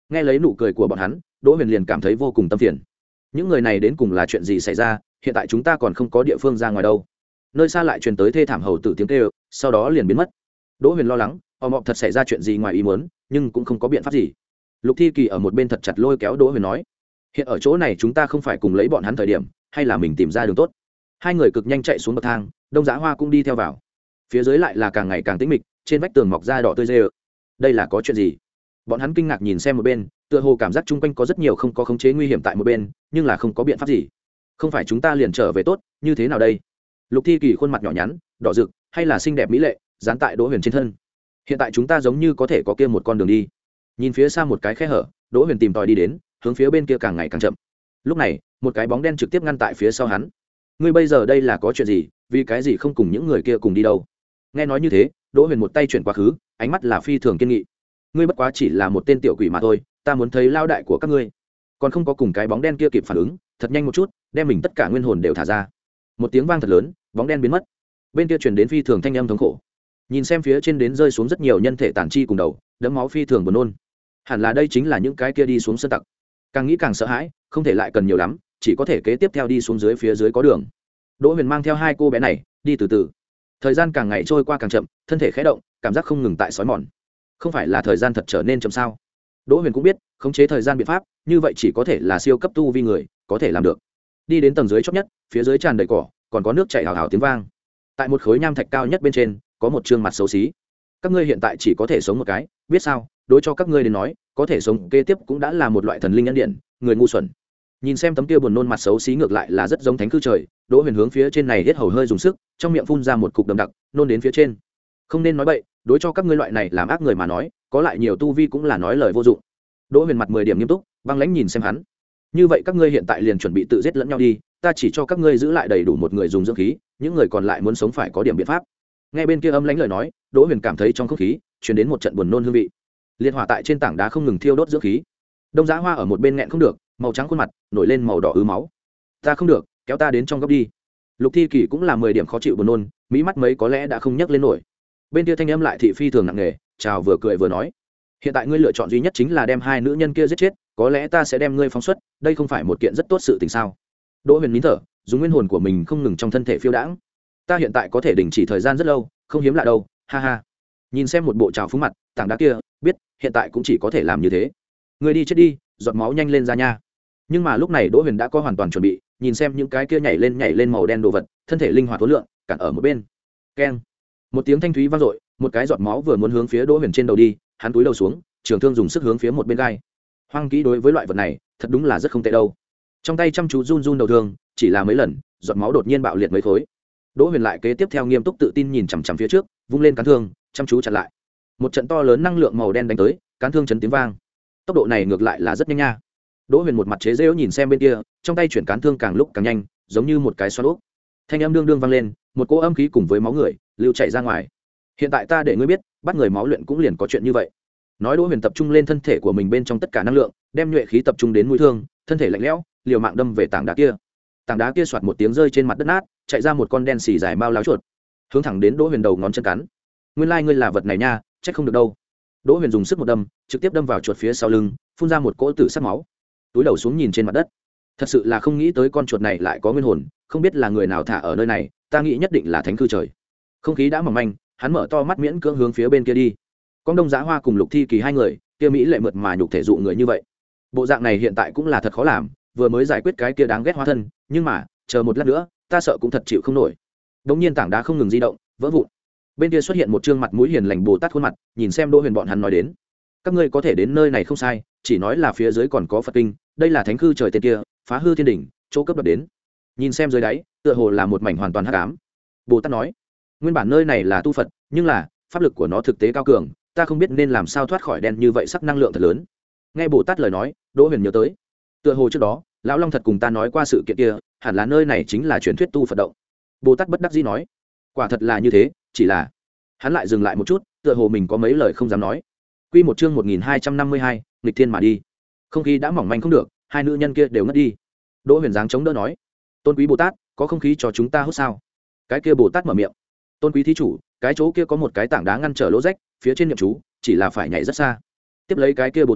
Nghe lấy nụ cười của bọn hắn, Đỗ Huyền liền cảm thấy vô cùng tâm phiền. Những người này đến cùng là chuyện gì xảy ra? Hiện tại chúng ta còn không có địa phương ra ngoài đâu. Nơi xa lại truyền tới thê thảm hầu tử tiếng kêu, sau đó liền biến mất. Đỗ Huyền lo lắng, ò mọ thật xảy ra chuyện gì ngoài ý muốn, nhưng cũng không có biện pháp gì. Lục Thi Kỳ ở một bên thật chặt lôi kéo Đỗ Huyền nói: "Hiện ở chỗ này chúng ta không phải cùng lấy bọn hắn thời điểm, hay là mình tìm ra đường tốt." Hai người cực nhanh chạy xuống bậc thang, Đông Giá Hoa cũng đi theo vào. Phía dưới lại là càng ngày càng tĩnh mịch, trên vách tường mọc ra đỏ tươi rê. Đây là có chuyện gì? Bọn hắn kinh ngạc nhìn xem một bên, tựa hồ cảm giác chung quanh có rất nhiều không có khống chế nguy hiểm tại một bên, nhưng là không có biện pháp gì. Không phải chúng ta liền trở về tốt, như thế nào đây? Lục Thi Kỳ khuôn mặt nhỏ nhắn, đỏ rực, hay là xinh đẹp mỹ lệ, dán tại Đỗ Huyền trên thân. Hiện tại chúng ta giống như có thể có kia một con đường đi. Nhìn phía xa một cái khe hở, Đỗ Huyền tìm tòi đi đến, hướng phía bên kia càng ngày càng chậm. Lúc này, một cái bóng đen trực tiếp ngăn tại phía sau hắn. Ngươi bây giờ đây là có chuyện gì? Vì cái gì không cùng những người kia cùng đi đâu? Nghe nói như thế, Đỗ Huyền một tay chuyển quá khứ, ánh mắt là phi thường kiên nghị. Ngươi bất quá chỉ là một tên tiểu quỷ mà thôi, ta muốn thấy lao đại của các ngươi. Còn không có cùng cái bóng đen kia kịp phản ứng, thật nhanh một chút, đem mình tất cả nguyên hồn đều thả ra. Một tiếng vang thật lớn, bóng đen biến mất. Bên kia truyền đến phi thường thanh âm thống khổ. Nhìn xem phía trên đến rơi xuống rất nhiều nhân thể tàn chi cùng đầu, đẫm máu phi thường buồn nôn. Hẳn là đây chính là những cái kia đi xuống sơn tặc. Càng nghĩ càng sợ hãi, không thể lại cần nhiều lắm, chỉ có thể kế tiếp theo đi xuống dưới, phía dưới có đường. Đỗ Huyền mang theo hai cô bé này, đi từ từ. Thời gian càng ngày trôi qua càng chậm, thân thể khẽ động, cảm giác không ngừng tại sói mòn. Không phải là thời gian thật trở nên chậm sao? Đỗ Huyền cũng biết, khống chế thời gian biện pháp, như vậy chỉ có thể là siêu cấp tu vi người có thể làm được. Đi đến tầng dưới chót nhất, phía dưới tràn đầy cỏ, còn có nước chảy hào hào tiếng vang. Tại một khối nham thạch cao nhất bên trên, có một trương mặt xấu xí. Các ngươi hiện tại chỉ có thể sống một cái, biết sao? Đối cho các ngươi đến nói, có thể sống kế tiếp cũng đã là một loại thần linh nhân điện, người ngu xuẩn. Nhìn xem tấm kia buồn nôn mặt xấu xí ngược lại là rất giống thánh cư trời, Đỗ Huyền hướng phía trên này hết hầu hơi dùng sức, trong miệng phun ra một cục đậm đặc, nôn đến phía trên. Không nên nói bậy, đối cho các ngươi loại này làm ác người mà nói, có lại nhiều tu vi cũng là nói lời vô dụng. Đỗ Huyền mặt mười điểm nghiêm túc, băng lãnh nhìn xem hắn. Như vậy các ngươi hiện tại liền chuẩn bị tự giết lẫn nhau đi, ta chỉ cho các ngươi giữ lại đầy đủ một người dùng dưỡng khí, những người còn lại muốn sống phải có điểm biện pháp. Nghe bên kia âm lãnh lời nói, Đỗ Huyền cảm thấy trong không khí truyền đến một trận buồn nôn hương vị. Liệt hỏa tại trên tảng đá không ngừng thiêu đốt dưỡng khí. Đông Giá Hoa ở một bên nghẹn không được, màu trắng khuôn mặt nổi lên màu đỏ ứ máu. Ta không được, kéo ta đến trong góc đi. Lục Thi Kỳ cũng là mười điểm khó chịu buồn nôn, mỹ mắt mấy có lẽ đã không nhấc lên nổi. Bên kia thanh âm lại thị phi thường nặng nề, chào vừa cười vừa nói: hiện tại ngươi lựa chọn duy nhất chính là đem hai nữ nhân kia giết chết, có lẽ ta sẽ đem ngươi phóng xuất, đây không phải một kiện rất tốt sự tình sao? Đỗ Huyền nín thở, dùng nguyên hồn của mình không ngừng trong thân thể phiêu đãng. Ta hiện tại có thể đình chỉ thời gian rất lâu, không hiếm lạ đâu, ha ha. Nhìn xem một bộ trào phúng mặt, tảng đá kia, biết, hiện tại cũng chỉ có thể làm như thế. Ngươi đi chết đi, giọt máu nhanh lên ra nha. Nhưng mà lúc này Đỗ Huyền đã có hoàn toàn chuẩn bị, nhìn xem những cái kia nhảy lên nhảy lên màu đen đồ vật, thân thể linh hoạt tối lượng, cản ở một bên. Keng. Một tiếng thanh thúy vang dội, một cái giọt máu vừa muốn hướng phía Đỗ Huyền trên đầu đi, hắn túi đầu xuống, trường thương dùng sức hướng phía một bên gai. Hoang kỹ đối với loại vật này, thật đúng là rất không tệ đâu. Trong tay chăm chú run run đầu thương, chỉ là mấy lần, giọt máu đột nhiên bạo liệt mấy khối. Đỗ Huyền lại kế tiếp theo nghiêm túc tự tin nhìn chằm chằm phía trước, vung lên cán thương, chăm chú chặn lại. Một trận to lớn năng lượng màu đen đánh tới, cán thương chấn tiếng vang. Tốc độ này ngược lại là rất nhanh nha. Đỗ Huyền một mặt chế giễu nhìn xem bên kia, trong tay chuyển cán thương càng lúc càng nhanh, giống như một cái xoắn ốc. Thanh âm đương đương vang lên, một cỗ âm khí cùng với máu người lưu chảy ra ngoài. Hiện tại ta để ngươi biết, bắt người máu luyện cũng liền có chuyện như vậy. Nói Đỗ Huyền tập trung lên thân thể của mình bên trong tất cả năng lượng, đem nhuệ khí tập trung đến mũi thương, thân thể lạnh lẽo, liều mạng đâm về tảng đá kia. Tảng đá kia xoạt một tiếng rơi trên mặt đất nát, chạy ra một con đen xì dài mao láo chuột, hướng thẳng đến Đỗ Huyền đầu ngón chân cắn. Nguyên lai like ngươi là vật này nha, chắc không được đâu. Đỗ Huyền dùng sức một đâm, trực tiếp đâm vào chuột phía sau lưng, phun ra một cỗ tử sắc máu. Túi đầu xuống nhìn trên mặt đất, thật sự là không nghĩ tới con chuột này lại có nguyên hồn, không biết là người nào thả ở nơi này, ta nghĩ nhất định là thánh cư trời. Không khí đã mỏng manh, hắn mở to mắt miễn cưỡng hướng phía bên kia đi. Con Đông Giá Hoa cùng Lục Thi Kỳ hai người, kia mỹ lệ mượt mà nhục thể dụ người như vậy, bộ dạng này hiện tại cũng là thật khó làm, vừa mới giải quyết cái kia đáng ghét hóa thân, nhưng mà chờ một lát nữa, ta sợ cũng thật chịu không nổi. Đống nhiên tảng đá không ngừng di động, vỡ vụn. Bên kia xuất hiện một trương mặt mũi hiền lành Bồ Tát khuôn mặt, nhìn xem Đỗ Huyền bọn hắn nói đến: các ngươi có thể đến nơi này không sai, chỉ nói là phía dưới còn có Phật kinh, đây là thánh cư trời tên kia, phá hư thiên đỉnh, chỗ cấp đoạt đến. Nhìn xem dưới đáy, tựa hồ là một mảnh hoàn toàn hắc ám. Bồ Tát nói: nguyên bản nơi này là tu Phật, nhưng là pháp lực của nó thực tế cao cường, ta không biết nên làm sao thoát khỏi đen như vậy sắc năng lượng thật lớn. Nghe Bồ Tát lời nói, Đỗ Huyền nhớ tới, tựa hồ trước đó lão Long thật cùng ta nói qua sự kiện kia, hẳn là nơi này chính là truyền thuyết tu Phật động. Bồ Tát bất đắc dĩ nói: quả thật là như thế, chỉ là hắn lại dừng lại một chút, tựa hồ mình có mấy lời không dám nói. Quy một chương một nghìn hai trăm năm mươi hai, nghịch thiên mà đi. Không khí đã mỏng manh không được, hai nữ nhân kia đều ngất đi. Đỗ Huyền giáng chống đỡ nói: tôn quý Bồ Tát, có không khí cho chúng ta hút sao? Cái kia Bồ Tát mở miệng: tôn quý thí chủ, cái chỗ kia có một cái tảng đá ngăn trở lỗ rách, phía trên niệm chú, chỉ là phải nhảy rất xa. Tiếp lấy cái kia Bồ Tát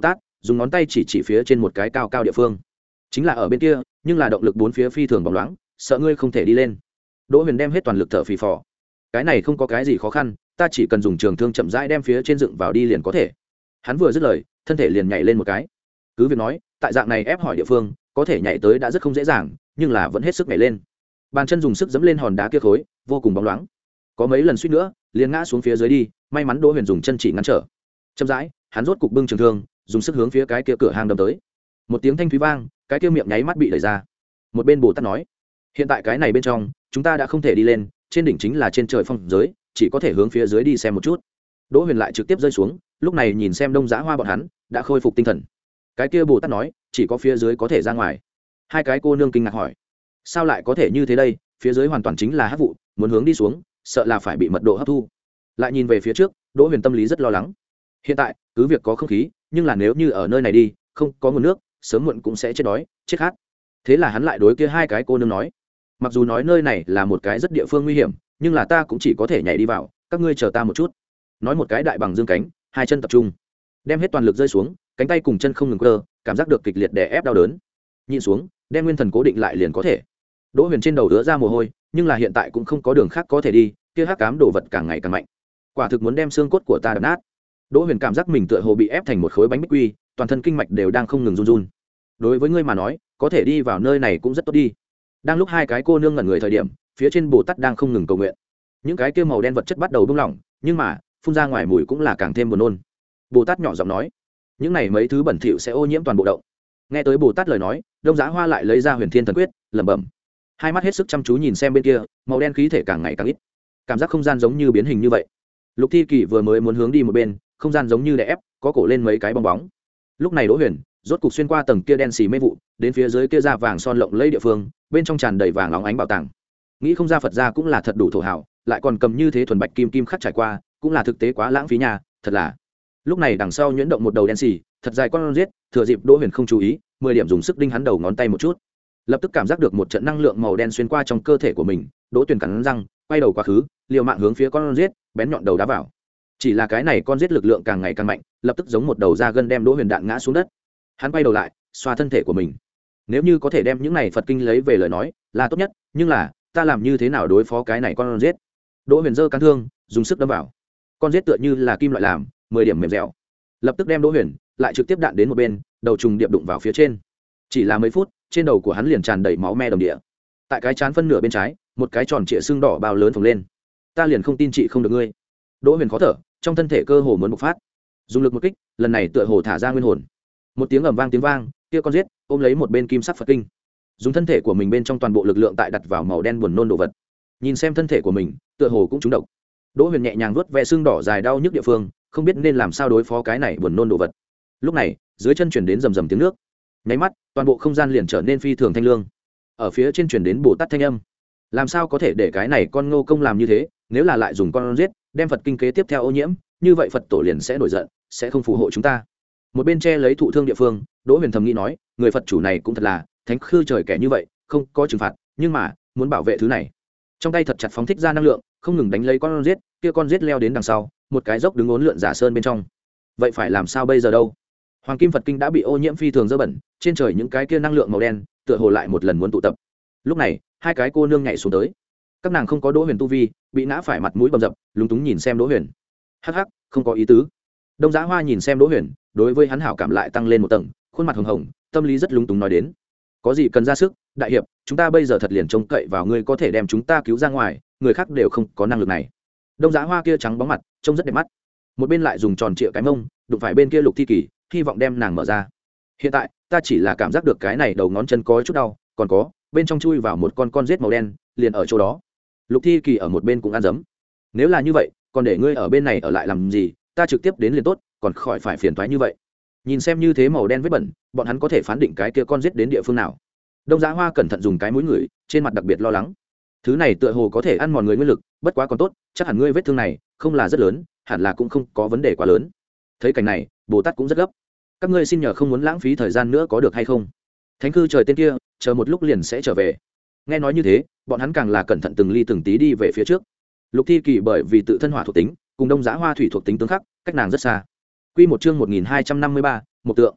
dùng ngón tay chỉ chỉ phía trên một cái cao cao địa phương. Chính là ở bên kia, nhưng là động lực bốn phía phi thường bóng loáng, sợ ngươi không thể đi lên. Đỗ Huyền đem hết toàn lực thở phì phò. Cái này không có cái gì khó khăn, ta chỉ cần dùng trường thương chậm rãi đem phía trên dựng vào đi liền có thể. Hắn vừa dứt lời, thân thể liền nhảy lên một cái. Cứ việc nói, tại dạng này ép hỏi địa phương, có thể nhảy tới đã rất không dễ dàng, nhưng là vẫn hết sức nhảy lên. Bàn chân dùng sức giẫm lên hòn đá kia khối, vô cùng bóng loáng. Có mấy lần suýt nữa, liền ngã xuống phía dưới đi, may mắn Đỗ Huyền dùng chân chỉ ngăn trở. Chậm rãi, hắn rốt cục bưng trường thương, dùng sức hướng phía cái kia cửa hàng đâm tới. Một tiếng thanh thúy vang, cái kia miệng nháy mắt bị đẩy ra. Một bên Bồ Tát nói: "Hiện tại cái này bên trong, chúng ta đã không thể đi lên, trên đỉnh chính là trên trời phong giới, chỉ có thể hướng phía dưới đi xem một chút." Đỗ Huyền lại trực tiếp rơi xuống, lúc này nhìn xem Đông Giá Hoa bọn hắn, đã khôi phục tinh thần. Cái kia Bồ Tát nói: "Chỉ có phía dưới có thể ra ngoài." Hai cái cô nương kinh ngạc hỏi: "Sao lại có thể như thế đây? Phía dưới hoàn toàn chính là hắc vụ, muốn hướng đi xuống, sợ là phải bị mật độ hấp thu." Lại nhìn về phía trước, Đỗ Huyền tâm lý rất lo lắng. Hiện tại, cứ việc có không khí, nhưng là nếu như ở nơi này đi, không có nguồn nước, sớm muộn cũng sẽ chết đói, chết khát. Thế là hắn lại đối kia hai cái cô nương nói: "Mặc dù nói nơi này là một cái rất địa phương nguy hiểm, nhưng là ta cũng chỉ có thể nhảy đi vào, các ngươi chờ ta một chút." Nói một cái đại bằng dương cánh, hai chân tập trung, đem hết toàn lực rơi xuống, cánh tay cùng chân không ngừng cơ, cảm giác được kịch liệt đè ép đau đớn. Nhìn xuống, đem nguyên thần cố định lại liền có thể. Đỗ Huyền trên đầu ứa ra mồ hôi, nhưng là hiện tại cũng không có đường khác có thể đi, kia hắc ám đồ vật càng ngày càng mạnh, quả thực muốn đem xương cốt của ta đập nát. Đỗ Huyền cảm giác mình tựa hồ bị ép thành một khối bánh bích quy, toàn thân kinh mạch đều đang không ngừng run run. Đối với ngươi mà nói, có thể đi vào nơi này cũng rất tốt đi. Đang lúc hai cái cô nương ngẩn người thời điểm, phía trên Bồ Tát đang không ngừng cầu nguyện. Những cái kia màu đen vật chất bắt đầu bung lỏng, nhưng mà phun ra ngoài mùi cũng là càng thêm buồn nôn. Bồ Tát nhỏ giọng nói: "Những này mấy thứ bẩn thỉu sẽ ô nhiễm toàn bộ động." Nghe tới Bồ Tát lời nói, Đông Giá Hoa lại lấy ra Huyền Thiên Thần Quyết, lẩm bẩm. Hai mắt hết sức chăm chú nhìn xem bên kia, màu đen khí thể càng ngày càng ít, cảm giác không gian giống như biến hình như vậy. Lục Thi Kỳ vừa mới muốn hướng đi một bên, không gian giống như đè ép, có cổ lên mấy cái bong bóng. Lúc này Đỗ Huyền rốt cục xuyên qua tầng kia đen xì mê vụ, đến phía dưới kia da vàng son lộng lẫy địa phương, bên trong tràn đầy vàng óng ánh bảo tàng. Nghĩ không ra Phật gia cũng là thật đủ thổ hảo, lại còn cầm như thế thuần bạch kim kim khắc trải qua, cũng là thực tế quá lãng phí nhà, thật là. Lúc này đằng sau nhuyễn động một đầu đen xì, thật dài con giết, thừa dịp Đỗ Huyền không chú ý, mười điểm dùng sức đinh hắn đầu ngón tay một chút. Lập tức cảm giác được một trận năng lượng màu đen xuyên qua trong cơ thể của mình, Đỗ Tuyền cắn răng, quay đầu quá khứ, liều mạng hướng phía con giết, bén nhọn đầu đá vào. Chỉ là cái này con giết lực lượng càng ngày càng mạnh, lập tức giống một đầu da gân đem Đỗ Huyền đạn ngã xuống đất. Hắn quay đầu lại, xoa thân thể của mình. Nếu như có thể đem những này Phật kinh lấy về lời nói, là tốt nhất, nhưng là, ta làm như thế nào đối phó cái này con giết? Đỗ Huyền giơ cán thương, dùng sức đâm vào. Con giết tựa như là kim loại làm, mười điểm mềm dẻo. Lập tức đem Đỗ Huyền lại trực tiếp đạn đến một bên, đầu trùng điệp đụng vào phía trên. Chỉ là mấy phút, trên đầu của hắn liền tràn đầy máu me đồng địa. Tại cái trán phân nửa bên trái, một cái tròn trịa xương đỏ bao lớn phồng lên. Ta liền không tin chị không được ngươi. Đỗ Huyền khó thở, trong thân thể cơ hồ muốn bộc phát. Dùng lực một kích, lần này tựa hồ thả ra nguyên hồn. Một tiếng ầm vang tiếng vang, kia con giết ôm lấy một bên kim sắc Phật kinh, dùng thân thể của mình bên trong toàn bộ lực lượng tại đặt vào màu đen buồn nôn đồ vật. Nhìn xem thân thể của mình, tựa hồ cũng trúng độc. Đỗ Huyền nhẹ nhàng vuốt ve xương đỏ dài đau nhức địa phương, không biết nên làm sao đối phó cái này buồn nôn đồ vật. Lúc này, dưới chân truyền đến rầm rầm tiếng nước. Nháy mắt, toàn bộ không gian liền trở nên phi thường thanh lương. Ở phía trên truyền đến Bồ Tát thanh âm. Làm sao có thể để cái này con Ngô Công làm như thế, nếu là lại dùng con giết, đem Phật kinh kế tiếp theo ô nhiễm, như vậy Phật tổ liền sẽ nổi giận, sẽ không phù hộ chúng ta. Một bên che lấy thụ thương địa phương, Đỗ Huyền thầm nghĩ nói, người Phật chủ này cũng thật là thánh khư trời kẻ như vậy, không có trừng phạt, nhưng mà muốn bảo vệ thứ này. Trong tay thật chặt phóng thích ra năng lượng, không ngừng đánh lấy con giết, kia con giết leo đến đằng sau, một cái dốc đứng uốn lượn giả sơn bên trong. Vậy phải làm sao bây giờ đâu? Hoàng kim Phật kinh đã bị ô nhiễm phi thường dơ bẩn, trên trời những cái kia năng lượng màu đen, tựa hồ lại một lần muốn tụ tập. Lúc này, hai cái cô nương nhảy xuống tới. Các nàng không có Đỗ Huyền tu vi, bị ngã phải mặt mũi bầm dập, lúng túng nhìn xem Đỗ Huyền. Hắc hắc, không có ý tứ. Đông Giá Hoa nhìn xem Đỗ Huyền, đối với hắn hảo cảm lại tăng lên một tầng, khuôn mặt hồng hồng, tâm lý rất lúng túng nói đến: "Có gì cần ra sức, đại hiệp, chúng ta bây giờ thật liền trông cậy vào ngươi có thể đem chúng ta cứu ra ngoài, người khác đều không có năng lực này." Đông Giá Hoa kia trắng bóng mặt, trông rất đẹp mắt. Một bên lại dùng tròn trịa cái mông, đụng phải bên kia Lục Thi Kỳ, hy vọng đem nàng mở ra. Hiện tại, ta chỉ là cảm giác được cái này đầu ngón chân có chút đau, còn có, bên trong chui vào một con con rết màu đen, liền ở chỗ đó. Lục Thi Kỳ ở một bên cũng ăn dấm. Nếu là như vậy, còn để ngươi ở bên này ở lại làm gì, ta trực tiếp đến liền tốt, còn khỏi phải phiền toái như vậy. Nhìn xem như thế màu đen vết bẩn, bọn hắn có thể phán định cái kia con rết đến địa phương nào. Đông Giá Hoa cẩn thận dùng cái mũi ngửi, trên mặt đặc biệt lo lắng. Thứ này tựa hồ có thể ăn mòn người nguyên lực, bất quá còn tốt, chắc hẳn ngươi vết thương này không là rất lớn, hẳn là cũng không có vấn đề quá lớn. Thấy cảnh này, Bồ Tát cũng rất gấp. Các ngươi xin nhờ không muốn lãng phí thời gian nữa có được hay không? Thánh cư trời tên kia, chờ một lúc liền sẽ trở về. Nghe nói như thế, bọn hắn càng là cẩn thận từng ly từng tí đi về phía trước. Lục Thi Kỳ bởi vì tự thân hỏa thuộc tính, cùng Đông Giá Hoa thủy thuộc tính tương khắc, cách nàng rất xa. Quy một chương một nghìn hai trăm năm mươi ba, một tượng.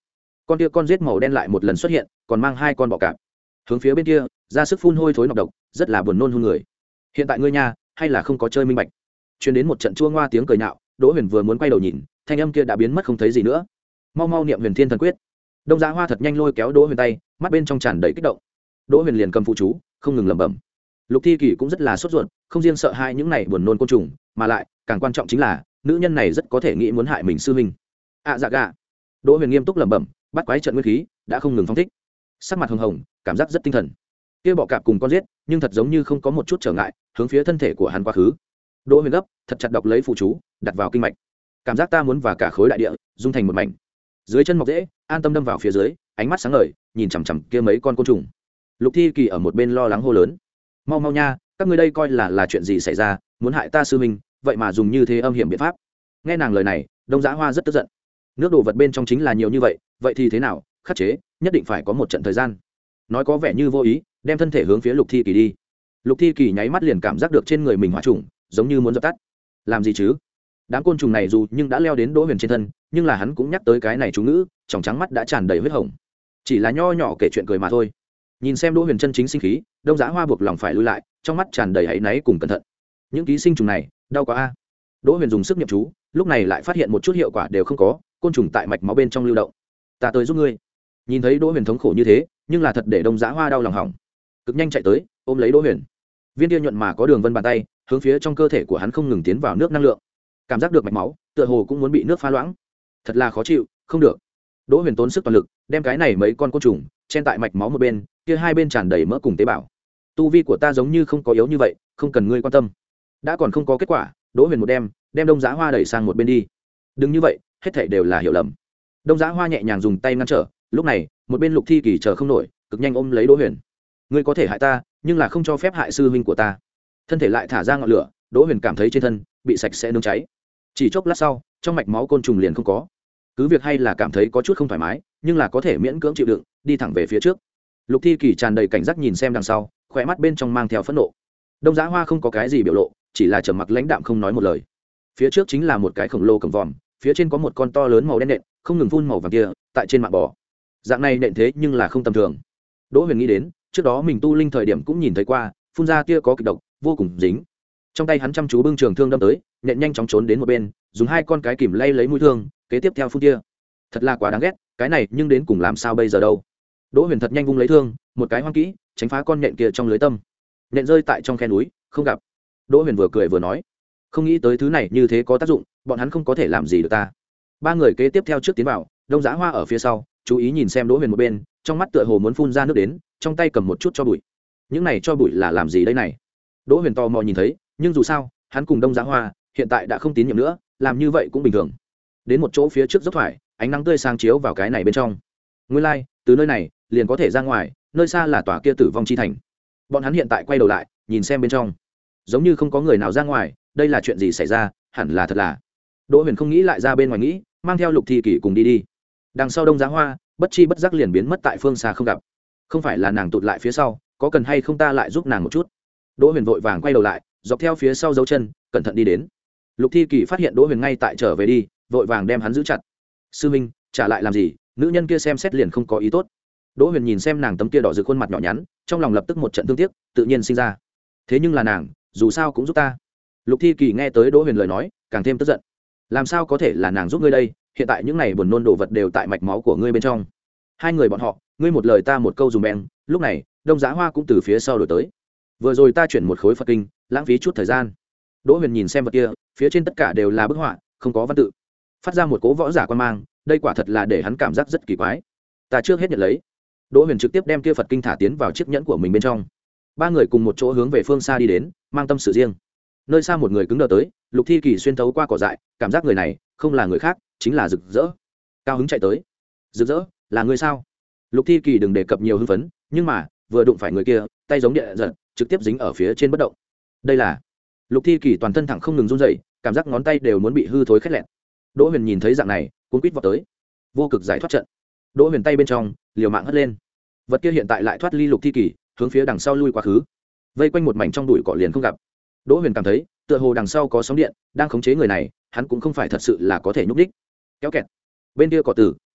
con kia con rết màu đen lại một lần xuất hiện còn mang hai con bọ cạp hướng phía bên kia ra sức phun hôi thối nọc độc rất là buồn nôn hôn người. Hiện tại ngươi nha hay là không có chơi minh bạch. Chuyến đến một trận chua ngoa tiếng cười nhạo, Đỗ Huyền vừa muốn quay đầu nhìn, thanh âm kia đã biến mất không thấy gì nữa. Mau mau niệm Huyền Thiên Thần Quyết. Đông Giá Hoa thật nhanh lôi kéo Đỗ Huyền tay, mắt bên trong tràn đầy kích động. Đỗ Huyền liền cầm phụ chú, không ngừng lẩm bẩm. Lục Thi Kỳ cũng rất là sốt ruột, không riêng sợ hai những này buồn nôn côn trùng, mà lại càng quan trọng chính là nữ nhân này rất có thể nghĩ muốn hại mình sư huynh. À dạ gà. Đỗ Huyền nghiêm túc lẩm bẩm, bắt quái trận nguyên khí đã không ngừng phóng thích, sắc mặt hồng hồng, cảm giác rất tinh thần. Kia bọ cạp cùng con giết, nhưng thật giống như không có một chút trở ngại, hướng phía thân thể của hắn quá khứ. Đỗ Huyền gấp, thật chặt đọc lấy phụ chú, đặt vào kinh mạch. Cảm giác ta muốn và cả khối đại địa dung thành một mảnh. Dưới chân mọc rễ, an tâm đâm vào phía dưới, ánh mắt sáng ngời, nhìn chằm chằm kia mấy con côn trùng. Lục Thi Kỳ ở một bên lo lắng hô lớn: "Mau mau nha, các ngươi đây coi là là chuyện gì xảy ra, muốn hại ta sư huynh, vậy mà dùng như thế âm hiểm biện pháp." Nghe nàng lời này, Đông Giá Hoa rất tức giận. Nước đồ vật bên trong chính là nhiều như vậy, vậy thì thế nào, khắc chế, nhất định phải có một trận thời gian. Nói có vẻ như vô ý, đem thân thể hướng phía Lục Thi Kỳ đi. Lục Thi Kỳ nháy mắt liền cảm giác được trên người mình hỏa trùng, giống như muốn dập tắt. Làm gì chứ? Đám côn trùng này dù nhưng đã leo đến Đỗ Huyền trên thân, nhưng là hắn cũng nhắc tới cái này chú ngữ, trong trắng mắt đã tràn đầy huyết hồng. Chỉ là nho nhỏ kể chuyện cười mà thôi. Nhìn xem Đỗ Huyền chân chính sinh khí, Đông Giá Hoa buộc lòng phải lui lại, trong mắt tràn đầy hãy náy cùng cẩn thận. Những ký sinh trùng này, đau quá a. Đỗ Huyền dùng sức niệm chú, lúc này lại phát hiện một chút hiệu quả đều không có, côn trùng tại mạch máu bên trong lưu động. Ta tới giúp ngươi. Nhìn thấy Đỗ Huyền thống khổ như thế, nhưng là thật để Đông Giá Hoa đau lòng hỏng. Cực nhanh chạy tới, ôm lấy Đỗ Huyền. Viên tia nhuận mà có đường vân bàn tay, hướng phía trong cơ thể của hắn không ngừng tiến vào nước năng lượng. Cảm giác được mạch máu, tựa hồ cũng muốn bị nước pha loãng. Thật là khó chịu, không được. Đỗ Huyền tốn sức toàn lực, đem cái này mấy con côn trùng chen tại mạch máu một bên, kia hai bên tràn đầy mỡ cùng tế bào. Tu vi của ta giống như không có yếu như vậy, không cần ngươi quan tâm. Đã còn không có kết quả, Đỗ Huyền một đem, đem Đông Giá Hoa đẩy sang một bên đi. Đừng như vậy, hết thảy đều là hiểu lầm. Đông Giá Hoa nhẹ nhàng dùng tay ngăn trở, lúc này, một bên Lục Thi Kỳ chờ không nổi, cực nhanh ôm lấy Đỗ Huyền. Ngươi có thể hại ta, nhưng là không cho phép hại sư huynh của ta. Thân thể lại thả ra ngọn lửa, Đỗ Huyền cảm thấy trên thân bị sạch sẽ nướng cháy. Chỉ chốc lát sau, trong mạch máu côn trùng liền không có. Cứ việc hay là cảm thấy có chút không thoải mái, nhưng là có thể miễn cưỡng chịu đựng, đi thẳng về phía trước. Lục Thi Kỳ tràn đầy cảnh giác nhìn xem đằng sau, khỏe mắt bên trong mang theo phẫn nộ. Đông Giá Hoa không có cái gì biểu lộ, chỉ là trầm mặc lãnh đạm không nói một lời. Phía trước chính là một cái khổng lồ cổng vòm, phía trên có một con to lớn màu đen nện, không ngừng phun màu vàng kia, tại trên mạng bò. Dạng này nện thế nhưng là không tầm thường. Đỗ Huyền nghĩ đến, trước đó mình tu linh thời điểm cũng nhìn thấy qua, phun ra kia có kịch độc, vô cùng dính. Trong tay hắn chăm chú bưng trường thương đâm tới, nện nhanh chóng trốn đến một bên, dùng hai con cái kìm lay lấy mũi thương, kế tiếp theo phun kia. Thật là quá đáng ghét, cái này nhưng đến cùng làm sao bây giờ đâu. Đỗ Huyền thật nhanh vung lấy thương, một cái hoang kỹ, tránh phá con nện kia trong lưới tâm. Nện rơi tại trong khe núi, không gặp. Đỗ Huyền vừa cười vừa nói, không nghĩ tới thứ này như thế có tác dụng, bọn hắn không có thể làm gì được ta. Ba người kế tiếp theo trước tiến vào, Đông Giá Hoa ở phía sau, chú ý nhìn xem Đỗ Huyền một bên, trong mắt tựa hồ muốn phun ra nước đến, trong tay cầm một chút cho bụi. Những này cho bụi là làm gì đây này? Đỗ Huyền tò mò nhìn thấy, nhưng dù sao, hắn cùng Đông Giá Hoa hiện tại đã không tín nhiệm nữa, làm như vậy cũng bình thường. Đến một chỗ phía trước dốc thoải, ánh nắng tươi sáng chiếu vào cái này bên trong. Nguyên lai, like, từ nơi này liền có thể ra ngoài, nơi xa là tòa kia Tử Vong chi thành. Bọn hắn hiện tại quay đầu lại, nhìn xem bên trong, giống như không có người nào ra ngoài, đây là chuyện gì xảy ra, hẳn là thật là. Đỗ Huyền không nghĩ lại ra bên ngoài nghĩ, mang theo Lục Thi Kỳ cùng đi đi. Đằng sau Đông Giá Hoa, bất chi bất giác liền biến mất tại phương xa không gặp. Không phải là nàng tụt lại phía sau, có cần hay không ta lại giúp nàng một chút. Đỗ Huyền vội vàng quay đầu lại, dọc theo phía sau dấu chân, cẩn thận đi đến. Lục Thi Kỳ phát hiện Đỗ Huyền ngay tại trở về đi, vội vàng đem hắn giữ chặt. Sư minh, trả lại làm gì? Nữ nhân kia xem xét liền không có ý tốt. Đỗ Huyền nhìn xem nàng tấm kia đỏ rực khuôn mặt nhỏ nhắn, trong lòng lập tức một trận thương tiếc, tự nhiên sinh ra. Thế nhưng là nàng, dù sao cũng giúp ta. Lục Thi Kỳ nghe tới Đỗ Huyền lời nói, càng thêm tức giận. Làm sao có thể là nàng giúp ngươi đây? Hiện tại những này buồn nôn đồ vật đều tại mạch máu của ngươi bên trong. Hai người bọn họ, ngươi một lời ta một câu dùng beng. Lúc này, Đông Giá Hoa cũng từ phía sau đổi tới. Vừa rồi ta chuyển một khối Phật kinh, lãng phí chút thời gian. Đỗ Huyền nhìn xem vật kia, phía trên tất cả đều là bức họa, không có văn tự, phát ra một cố võ giả quan mang, đây quả thật là để hắn cảm giác rất kỳ quái. Ta trước hết nhận lấy. Đỗ Huyền trực tiếp đem kia Phật kinh thả tiến vào chiếc nhẫn của mình bên trong. Ba người cùng một chỗ hướng về phương xa đi đến, mang tâm sự riêng. Nơi xa một người cứng đờ tới, Lục Thi Kỳ xuyên thấu qua cỏ dại, cảm giác người này không là người khác, chính là Rực Rỡ. Cao hứng chạy tới. Rực Rỡ, là ngươi sao? Lục Thi Kỳ đừng đề cập nhiều hưng phấn, nhưng mà vừa đụng phải người kia, tay giống điện giật, trực tiếp dính ở phía trên bất động. Đây là Lục Thi Kỳ toàn thân thẳng không ngừng run rẩy, cảm giác ngón tay đều muốn bị hư thối khét lẹt. Đỗ Huyền nhìn thấy dạng này, cuống quýt vọt tới. Vô cực giải thoát trận. Đỗ Huyền tay bên trong, liều mạng hất lên. Vật kia hiện tại lại thoát ly Lục Thi Kỳ, hướng phía đằng sau lui quá khứ. Vây quanh một mảnh trong bụi cỏ liền không gặp. Đỗ Huyền cảm thấy, tựa hồ đằng sau có sóng điện đang khống chế người này, hắn cũng không phải thật sự là có thể nhúc đích. Kéo kẹt. Bên kia cỏ tử,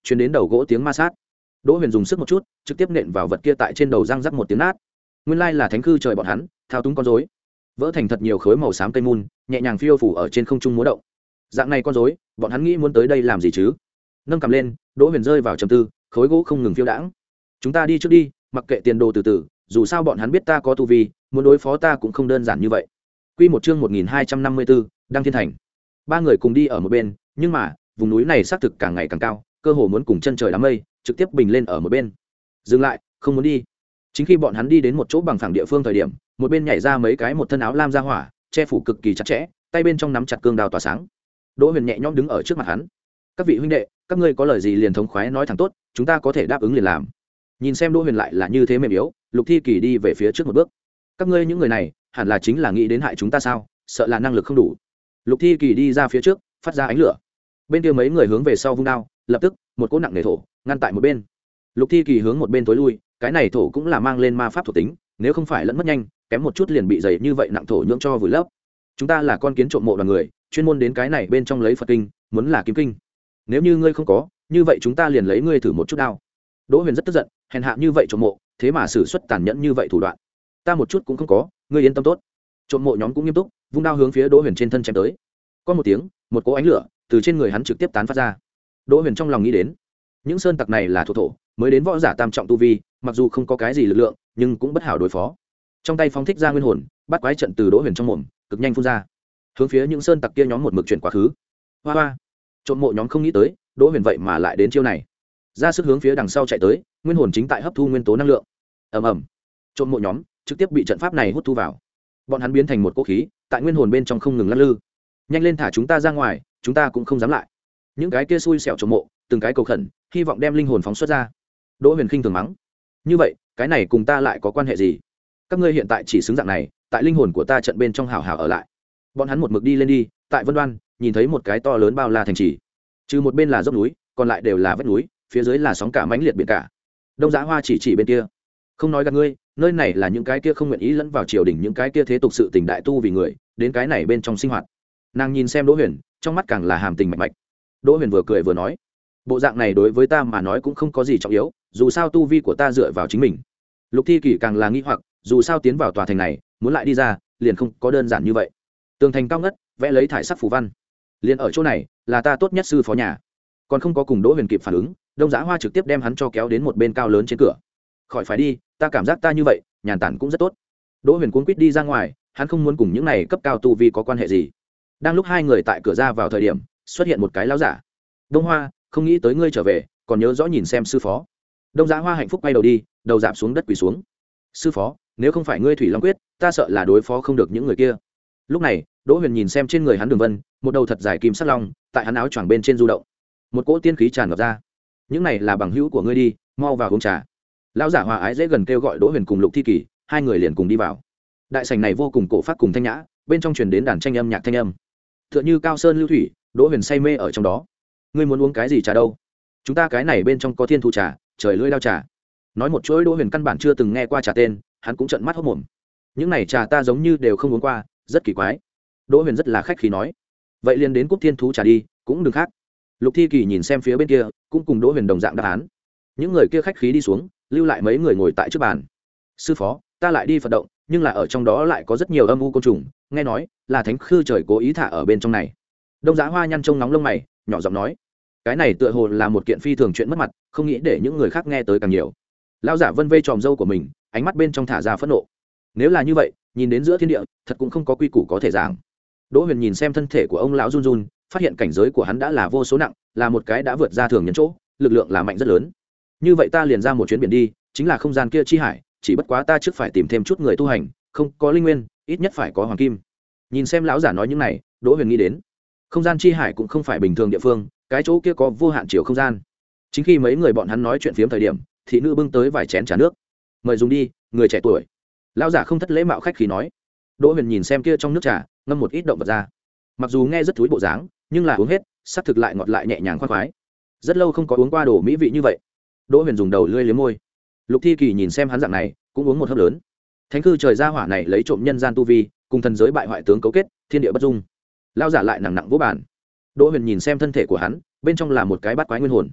chuyến đến đầu gỗ tiếng ma sát. Đỗ Huyền dùng sức một chút, trực tiếp nện vào vật kia tại trên đầu răng rắc một tiếng nát. Nguyên lai là thánh khư trời bọn hắn thao túng con rối, vỡ thành thật nhiều khối màu xám cây mun, nhẹ nhàng phiêu phủ ở trên không trung múa động. Dạng này con rối, bọn hắn nghĩ muốn tới đây làm gì chứ? Nâng cầm lên, Đỗ Huyền rơi vào trầm tư, khối gỗ không ngừng phiêu đãng. Chúng ta đi trước đi, mặc kệ tiền đồ từ từ, dù sao bọn hắn biết ta có tu vi, muốn đối phó ta cũng không đơn giản như vậy. Quy một chương một nghìn hai trăm năm mươi bốn, Đăng Thiên Thành. Ba người cùng đi ở một bên, nhưng mà, vùng núi này xác thực càng ngày càng cao, cơ hồ muốn cùng chân trời đám mây trực tiếp bình lên ở một bên. Dừng lại, không muốn đi. Chính khi bọn hắn đi đến một chỗ bằng phẳng địa phương thời điểm, một bên nhảy ra mấy cái một thân áo lam ra hỏa, che phủ cực kỳ chặt chẽ, tay bên trong nắm chặt cương đao tỏa sáng. Đỗ Huyền nhẹ nhõm đứng ở trước mặt hắn. Các vị huynh đệ, các ngươi có lời gì liền thống khoái nói thẳng tốt, chúng ta có thể đáp ứng liền làm. Nhìn xem Đỗ Huyền lại là như thế mềm yếu, Lục Thi Kỳ đi về phía trước một bước. Các ngươi những người này, hẳn là chính là nghĩ đến hại chúng ta sao? Sợ là năng lực không đủ. Lục Thi Kỳ đi ra phía trước, phát ra ánh lửa. Bên kia mấy người hướng về sau vung đao, lập tức, một cỗ nặng nề thổ ngăn tại một bên. Lục Thi Kỳ hướng một bên tối lui, cái này thổ cũng là mang lên ma pháp thuộc tính, nếu không phải lẫn mất nhanh, kém một chút liền bị dày như vậy nặng thổ nhưỡng cho vùi lấp. Chúng ta là con kiến trộm mộ đoàn người, chuyên môn đến cái này bên trong lấy Phật kinh, muốn là kiếm kinh. Nếu như ngươi không có, như vậy chúng ta liền lấy ngươi thử một chút đao. Đỗ Huyền rất tức giận, hèn hạ như vậy trộm mộ, thế mà xử suất tàn nhẫn như vậy thủ đoạn. Ta một chút cũng không có, ngươi yên tâm tốt. Trộm mộ nhóm cũng nghiêm túc, vung đao hướng phía Đỗ Huyền trên thân chém tới. Có một tiếng, một cỗ ánh lửa từ trên người hắn trực tiếp tán phát ra. Đỗ Huyền trong lòng nghĩ đến, những sơn tặc này là thuộc thổ, mới đến võ giả tam trọng tu vi, mặc dù không có cái gì lực lượng, nhưng cũng bất hảo đối phó. Trong tay phóng thích ra nguyên hồn, bắt quái trận từ Đỗ Huyền trong mồm cực nhanh phun ra, hướng phía những sơn tặc kia nhóm một mực chuyển quá khứ. Hoa hoa, trộm mộ nhóm không nghĩ tới, Đỗ Huyền vậy mà lại đến chiêu này, ra sức hướng phía đằng sau chạy tới, nguyên hồn chính tại hấp thu nguyên tố năng lượng. Ầm ầm, trộm mộ nhóm trực tiếp bị trận pháp này hút thu vào, bọn hắn biến thành một cỗ khí, tại nguyên hồn bên trong không ngừng lăn lư. Nhanh lên thả chúng ta ra ngoài, chúng ta cũng không dám lại. Những cái kia xui xẻo trộm mộ, từng cái cầu khẩn, hy vọng đem linh hồn phóng xuất ra. Đỗ Huyền khinh thường mắng, như vậy, cái này cùng ta lại có quan hệ gì? Các ngươi hiện tại chỉ xứng dạng này, tại linh hồn của ta trận bên trong hào hào ở lại. Bọn hắn một mực đi lên đi, tại Vân Đoan, nhìn thấy một cái to lớn bao la thành trì, trừ một bên là dốc núi, còn lại đều là vách núi, phía dưới là sóng cả mãnh liệt biển cả. Đông Giá Hoa chỉ chỉ bên kia, không nói gạt ngươi, nơi này là những cái kia không nguyện ý lẫn vào triều đình, những cái kia thế tục sự tình đại tu vì người, đến cái này bên trong sinh hoạt. Nàng nhìn xem Đỗ Huyền, trong mắt càng là hàm tình mạch mạch. Đỗ Huyền vừa cười vừa nói, bộ dạng này đối với ta mà nói cũng không có gì trọng yếu, dù sao tu vi của ta dựa vào chính mình. Lục Thi Kỳ càng là nghi hoặc, dù sao tiến vào tòa thành này, muốn lại đi ra, liền không có đơn giản như vậy. Tường thành cao ngất, vẽ lấy thải sắc phù văn, liền ở chỗ này, là ta tốt nhất sư phó nhà. Còn không có cùng Đỗ Huyền kịp phản ứng, Đông Giá Hoa trực tiếp đem hắn cho kéo đến một bên cao lớn trên cửa. Khỏi phải đi, ta cảm giác ta như vậy, nhàn tản cũng rất tốt. Đỗ Huyền cuống quýt đi ra ngoài, hắn không muốn cùng những này cấp cao tu vi có quan hệ gì. Đang lúc hai người tại cửa ra vào thời điểm, xuất hiện một cái lão giả. Đông Hoa, không nghĩ tới ngươi trở về, còn nhớ rõ nhìn xem sư phó. Đông Giá Hoa hạnh phúc quay đầu đi, đầu dạp xuống đất quỳ xuống. Sư phó, nếu không phải ngươi Thủy Long quyết, ta sợ là đối phó không được những người kia. Lúc này, Đỗ Huyền nhìn xem trên người hắn đường vân, một đầu thật dài kim sắc long, tại hắn áo choàng bên trên du động. Một cỗ tiên khí tràn ngập ra. Những này là bằng hữu của ngươi đi, mau vào uống trà. Lão giả hòa ái dễ gần kêu gọi Đỗ Huyền cùng Lục Thi Kỳ, hai người liền cùng đi vào. Đại sảnh này vô cùng cổ phát cùng thanh nhã, bên trong truyền đến đàn tranh âm nhạc thanh âm. Tựa như cao sơn lưu thủy, Đỗ Huyền say mê ở trong đó. Ngươi muốn uống cái gì trà đâu? Chúng ta cái này bên trong có thiên thu trà, trời lưỡi đao trà. Nói một chuỗi Đỗ Huyền căn bản chưa từng nghe qua trà tên, hắn cũng trợn mắt hốt mồm. Những này trà ta giống như đều không uống qua, rất kỳ quái. Đỗ Huyền rất là khách khí nói, vậy liền đến cúp thiên thú trà đi, cũng đừng khác. Lục Thi Kỳ nhìn xem phía bên kia, cũng cùng Đỗ Huyền đồng dạng đáp án. Những người kia khách khí đi xuống, lưu lại mấy người ngồi tại trước bàn. Sư phó, ta lại đi vận động, nhưng là ở trong đó lại có rất nhiều âm u côn trùng, nghe nói là thánh khư trời cố ý thả ở bên trong này. Đông Giá Hoa nhăn trông nóng lông mày, nhỏ giọng nói, cái này tựa hồ là một kiện phi thường chuyện mất mặt, không nghĩ để những người khác nghe tới càng nhiều. Lão giả vân vê tròm râu của mình, ánh mắt bên trong thả ra phẫn nộ. Nếu là như vậy, nhìn đến giữa thiên địa, thật cũng không có quy củ có thể giảng. Đỗ Huyền nhìn xem thân thể của ông lão run run, phát hiện cảnh giới của hắn đã là vô số nặng, là một cái đã vượt ra thường nhân chỗ, lực lượng là mạnh rất lớn. Như vậy ta liền ra một chuyến biển đi, chính là không gian kia chi hải, chỉ bất quá ta trước phải tìm thêm chút người tu hành, không có linh nguyên, ít nhất phải có hoàng kim. Nhìn xem lão giả nói những này, Đỗ Huyền nghĩ đến, không gian chi hải cũng không phải bình thường địa phương, cái chỗ kia có vô hạn chiều không gian. Chính khi mấy người bọn hắn nói chuyện phiếm thời điểm, thị nữ bưng tới vài chén trà nước, mời dùng đi, người trẻ tuổi. Lão giả không thất lễ mạo khách khí nói. Đỗ Huyền nhìn xem kia trong nước trà, ngâm một ít động vật ra. Mặc dù nghe rất thúi bộ dáng, nhưng là uống hết, sắc thực lại ngọt lại nhẹ nhàng khoan khoái. Rất lâu không có uống qua đồ mỹ vị như vậy. Đỗ Huyền dùng đầu lưỡi liếm môi. Lục Thi Kỳ nhìn xem hắn dạng này, cũng uống một hớp lớn. Thánh cư trời ra hỏa này lấy trộm nhân gian tu vi, cùng thần giới bại hoại tướng cấu kết, thiên địa bất dung. Lão giả lại nặng nặng vỗ bàn. Đỗ Huyền nhìn xem thân thể của hắn, bên trong là một cái bát quái nguyên hồn.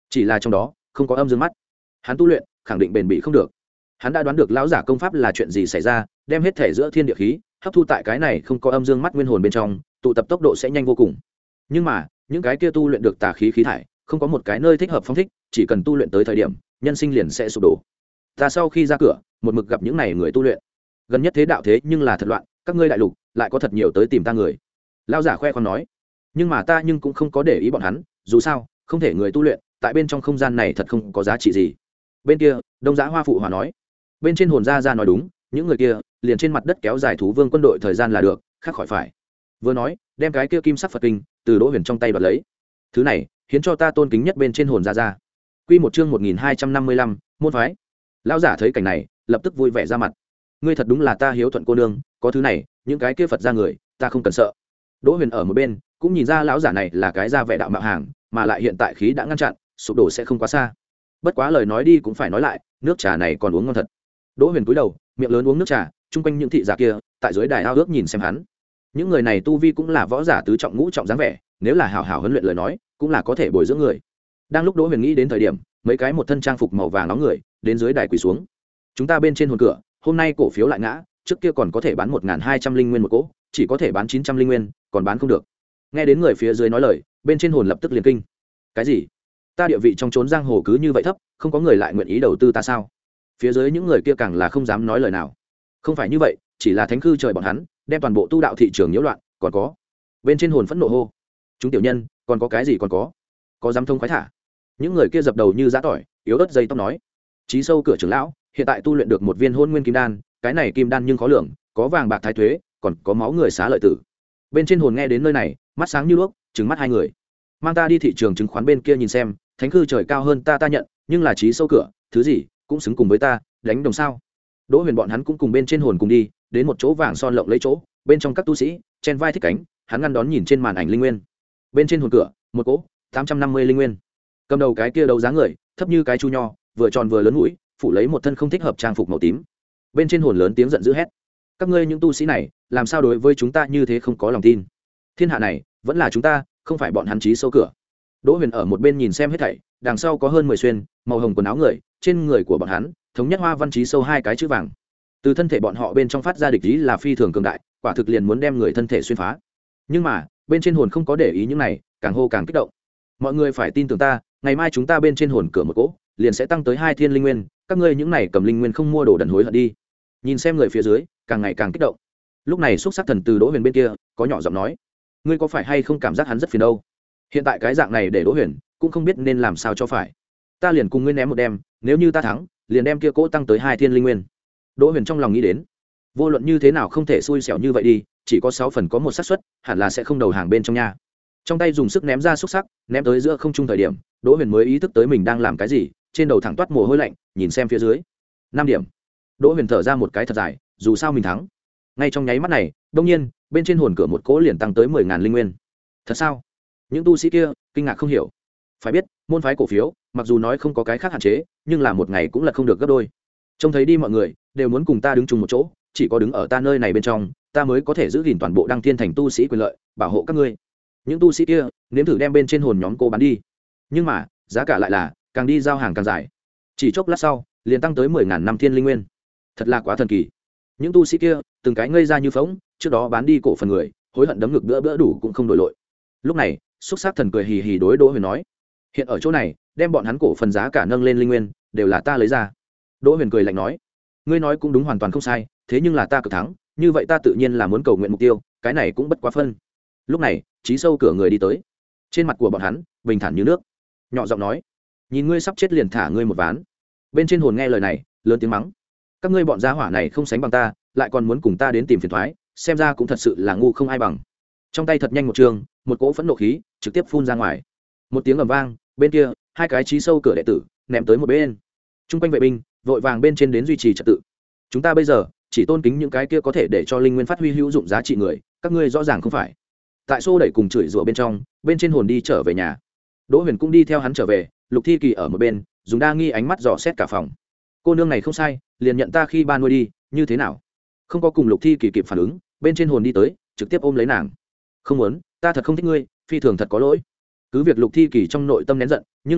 chỉ là trong đó không có âm dương mắt, hắn tu luyện khẳng định bền bỉ không được. Hắn đã đoán được lão giả công pháp là chuyện gì xảy ra, đem hết thể giữa thiên địa khí hấp thu tại cái này không có âm dương mắt nguyên hồn bên trong, tụ tập tốc độ sẽ nhanh vô cùng. Nhưng mà những cái kia tu luyện được tà khí khí thải không có một cái nơi thích hợp phong thích, chỉ cần tu luyện tới thời điểm nhân sinh liền sẽ sụp đổ. Ta sau khi ra cửa một mực gặp những này người tu luyện, gần nhất thế đạo thế nhưng là thật loạn, các ngươi đại lục lại có thật nhiều tới tìm ta người. Lão giả khoe khoang nói, nhưng mà ta nhưng cũng không có để ý bọn hắn, dù sao không thể người tu luyện tại bên trong không gian này thật không có giá trị gì. Bên kia Đông Giá Hoa phụ hòa nói, bên trên hồn gia ra nói đúng, những người kia liền trên mặt đất kéo dài thú vương quân đội thời gian là được, khác khỏi phải. Vừa nói đem cái kia kim sắc Phật kinh từ Đỗ Huyền trong tay đoạt lấy, thứ này khiến cho ta tôn kính nhất bên trên hồn gia ra. Quy một chương một nghìn hai trăm năm mươi lăm, môn phái. Lão giả thấy cảnh này lập tức vui vẻ ra mặt, ngươi thật đúng là ta hiếu thuận cô nương, có thứ này những cái kia Phật gia người ta không cần sợ. Đỗ Huyền ở một bên cũng nhìn ra lão giả này là cái ra vẻ đạo mạo hàng, mà lại hiện tại khí đã ngăn chặn, sụp đổ sẽ không quá xa. Bất quá lời nói đi cũng phải nói lại, nước trà này còn uống ngon thật. Đỗ Huyền cúi đầu miệng lớn uống nước trà, chung quanh những thị giả kia tại dưới đài ao ước nhìn xem hắn. Những người này tu vi cũng là võ giả tứ trọng ngũ trọng dáng vẻ, nếu là hảo hảo huấn luyện lời nói cũng là có thể bồi dưỡng người. Đang lúc Đỗ Huyền nghĩ đến thời điểm, mấy cái một thân trang phục màu vàng nóng người đến dưới đài quỳ xuống. Chúng ta bên trên hồn cửa hôm nay cổ phiếu lại ngã, trước kia còn có thể bán một nghìn hai trăm linh nguyên một cỗ, chỉ có thể bán chín trăm linh nguyên, còn bán không được. Nghe đến người phía dưới nói lời, bên trên hồn lập tức liền kinh. Cái gì? Ta địa vị trong chốn giang hồ cứ như vậy thấp, không có người lại nguyện ý đầu tư ta sao? Phía dưới những người kia càng là không dám nói lời nào. Không phải như vậy, chỉ là thánh khư trời bọn hắn đem toàn bộ tu đạo thị trường nhiễu loạn, còn có. Bên trên hồn phẫn nộ hô, chúng tiểu nhân, còn có cái gì còn có? Có dám thông khoái thả? Những người kia dập đầu như giã tỏi, yếu ớt dây tóc nói, chí sâu cửa trưởng lão, hiện tại tu luyện được một viên hôn nguyên kim đan, cái này kim đan nhưng khó lường, có vàng bạc thái thuế, còn có máu người xá lợi tử. Bên trên hồn nghe đến nơi này, mắt sáng như đuốc, trừng mắt hai người. Mang ta đi thị trường chứng khoán bên kia nhìn xem, thánh khư trời cao hơn ta ta nhận, nhưng là chí sâu cửa, thứ gì cũng xứng cùng với ta, đánh đồng sao? Đỗ Huyền bọn hắn cũng cùng bên trên hồn cùng đi, đến một chỗ vàng son lộng lấy chỗ, bên trong các tu sĩ chen vai thích cánh, hắn ngăn đón nhìn trên màn ảnh linh nguyên. Bên trên hồn cửa, một cỗ tám trăm năm mươi linh nguyên. Cầm đầu cái kia đấu giá người, thấp như cái chu nho, vừa tròn vừa lớn mũi, phủ lấy một thân không thích hợp trang phục màu tím. Bên trên hồn lớn tiếng giận dữ hét, các ngươi những tu sĩ này làm sao đối với chúng ta như thế không có lòng tin? Thiên hạ này vẫn là chúng ta, không phải bọn hắn chí sâu cửa. Đỗ Huyền ở một bên nhìn xem hết thảy, đằng sau có hơn mười xuyên màu hồng quần áo người, trên người của bọn hắn thống nhất hoa văn chí sâu hai cái chữ vàng. Từ thân thể bọn họ bên trong phát ra địch ý là phi thường cường đại, quả thực liền muốn đem người thân thể xuyên phá. Nhưng mà bên trên hồn không có để ý những này, càng hô càng kích động. Mọi người phải tin tưởng ta, ngày mai chúng ta bên trên hồn cửa một cỗ liền sẽ tăng tới hai thiên linh nguyên, các ngươi những này cầm linh nguyên không mua đồ đần hối hận đi. Nhìn xem người phía dưới càng ngày càng kích động. Lúc này xúc sắc thần từ Đỗ Huyền bên kia có nhỏ giọng nói, ngươi có phải hay không cảm giác hắn rất phiền đâu? Hiện tại cái dạng này để Đỗ Huyền cũng không biết nên làm sao cho phải. Ta liền cùng ngươi ném một đem, nếu như ta thắng liền đem kia cỗ tăng tới hai thiên linh nguyên. Đỗ Huyền trong lòng nghĩ đến, vô luận như thế nào không thể xui xẻo như vậy đi, chỉ có sáu phần có một xác suất, hẳn là sẽ không đầu hàng bên trong nha. Trong tay dùng sức ném ra xúc sắc, ném tới giữa không trung thời điểm, Đỗ Huyền mới ý thức tới mình đang làm cái gì, trên đầu thẳng toát mồ hôi lạnh, nhìn xem phía dưới. năm điểm. Đỗ Huyền thở ra một cái thật dài, dù sao mình thắng. Ngay trong nháy mắt này, đột nhiên, bên trên hồn cửa một cỗ liền tăng tới mười ngàn linh nguyên. Thật sao? Những tu sĩ kia kinh ngạc không hiểu. Phải biết, môn phái cổ phiếu, mặc dù nói không có cái khác hạn chế, nhưng là một ngày cũng là không được gấp đôi. Trông thấy đi mọi người đều muốn cùng ta đứng chung một chỗ, chỉ có đứng ở ta nơi này bên trong, ta mới có thể giữ gìn toàn bộ Đăng Thiên Thành tu sĩ quyền lợi, bảo hộ các ngươi. Những tu sĩ kia nếm thử đem bên trên hồn nhóm cô bán đi, nhưng mà giá cả lại là càng đi giao hàng càng dài, chỉ chốc lát sau liền tăng tới mười ngàn năm thiên linh nguyên. Thật là quá thần kỳ. Những tu sĩ kia từng cái ngây ra như phóng, trước đó bán đi cổ phần người hối hận đấm ngực bữa bữa đủ cũng không đổi lội. Lúc này xúc sắc thần cười hì hì đối Đỗ Huyền nói, hiện ở chỗ này đem bọn hắn cổ phần giá cả nâng lên linh nguyên đều là ta lấy ra. Đỗ Huyền cười lạnh nói, ngươi nói cũng đúng, hoàn toàn không sai, thế nhưng là ta cực thắng, như vậy ta tự nhiên là muốn cầu nguyện mục tiêu, cái này cũng bất quá phân. Lúc này chí sâu cửa người đi tới, trên mặt của bọn hắn bình thản như nước, nhỏ giọng nói, nhìn ngươi sắp chết liền thả ngươi một ván. Bên trên hồn nghe lời này lớn tiếng mắng, các ngươi bọn gia hỏa này không sánh bằng ta, lại còn muốn cùng ta đến tìm phiền toái, xem ra cũng thật sự là ngu không ai bằng. Trong tay thật nhanh một trường, một cỗ phẫn nộ khí trực tiếp phun ra ngoài. Một tiếng ầm vang, bên kia hai cái chí sâu cửa đệ tử ném tới một bên. Trung quanh vệ binh vội vàng bên trên đến duy trì trật tự. Chúng ta bây giờ chỉ tôn kính những cái kia có thể để cho linh nguyên phát huy hữu dụng giá trị người, các ngươi rõ ràng không phải. Tại xô đẩy cùng chửi rủa bên trong, bên trên hồn đi trở về nhà. Đỗ Huyền cũng đi theo hắn trở về, Lục Thi Kỳ ở một bên dùng đa nghi ánh mắt dò xét cả phòng. Cô nương này không sai, liền nhận ta khi ba nuôi đi, như thế nào? Không có cùng Lục Thi Kỳ kịp phản ứng, bên trên hồn đi tới trực tiếp ôm lấy nàng. Không muốn, ta thật không thích ngươi, phi thường thật có lỗi. Cứ việc Lục Thi Kỳ trong nội tâm nén giận, nhưng là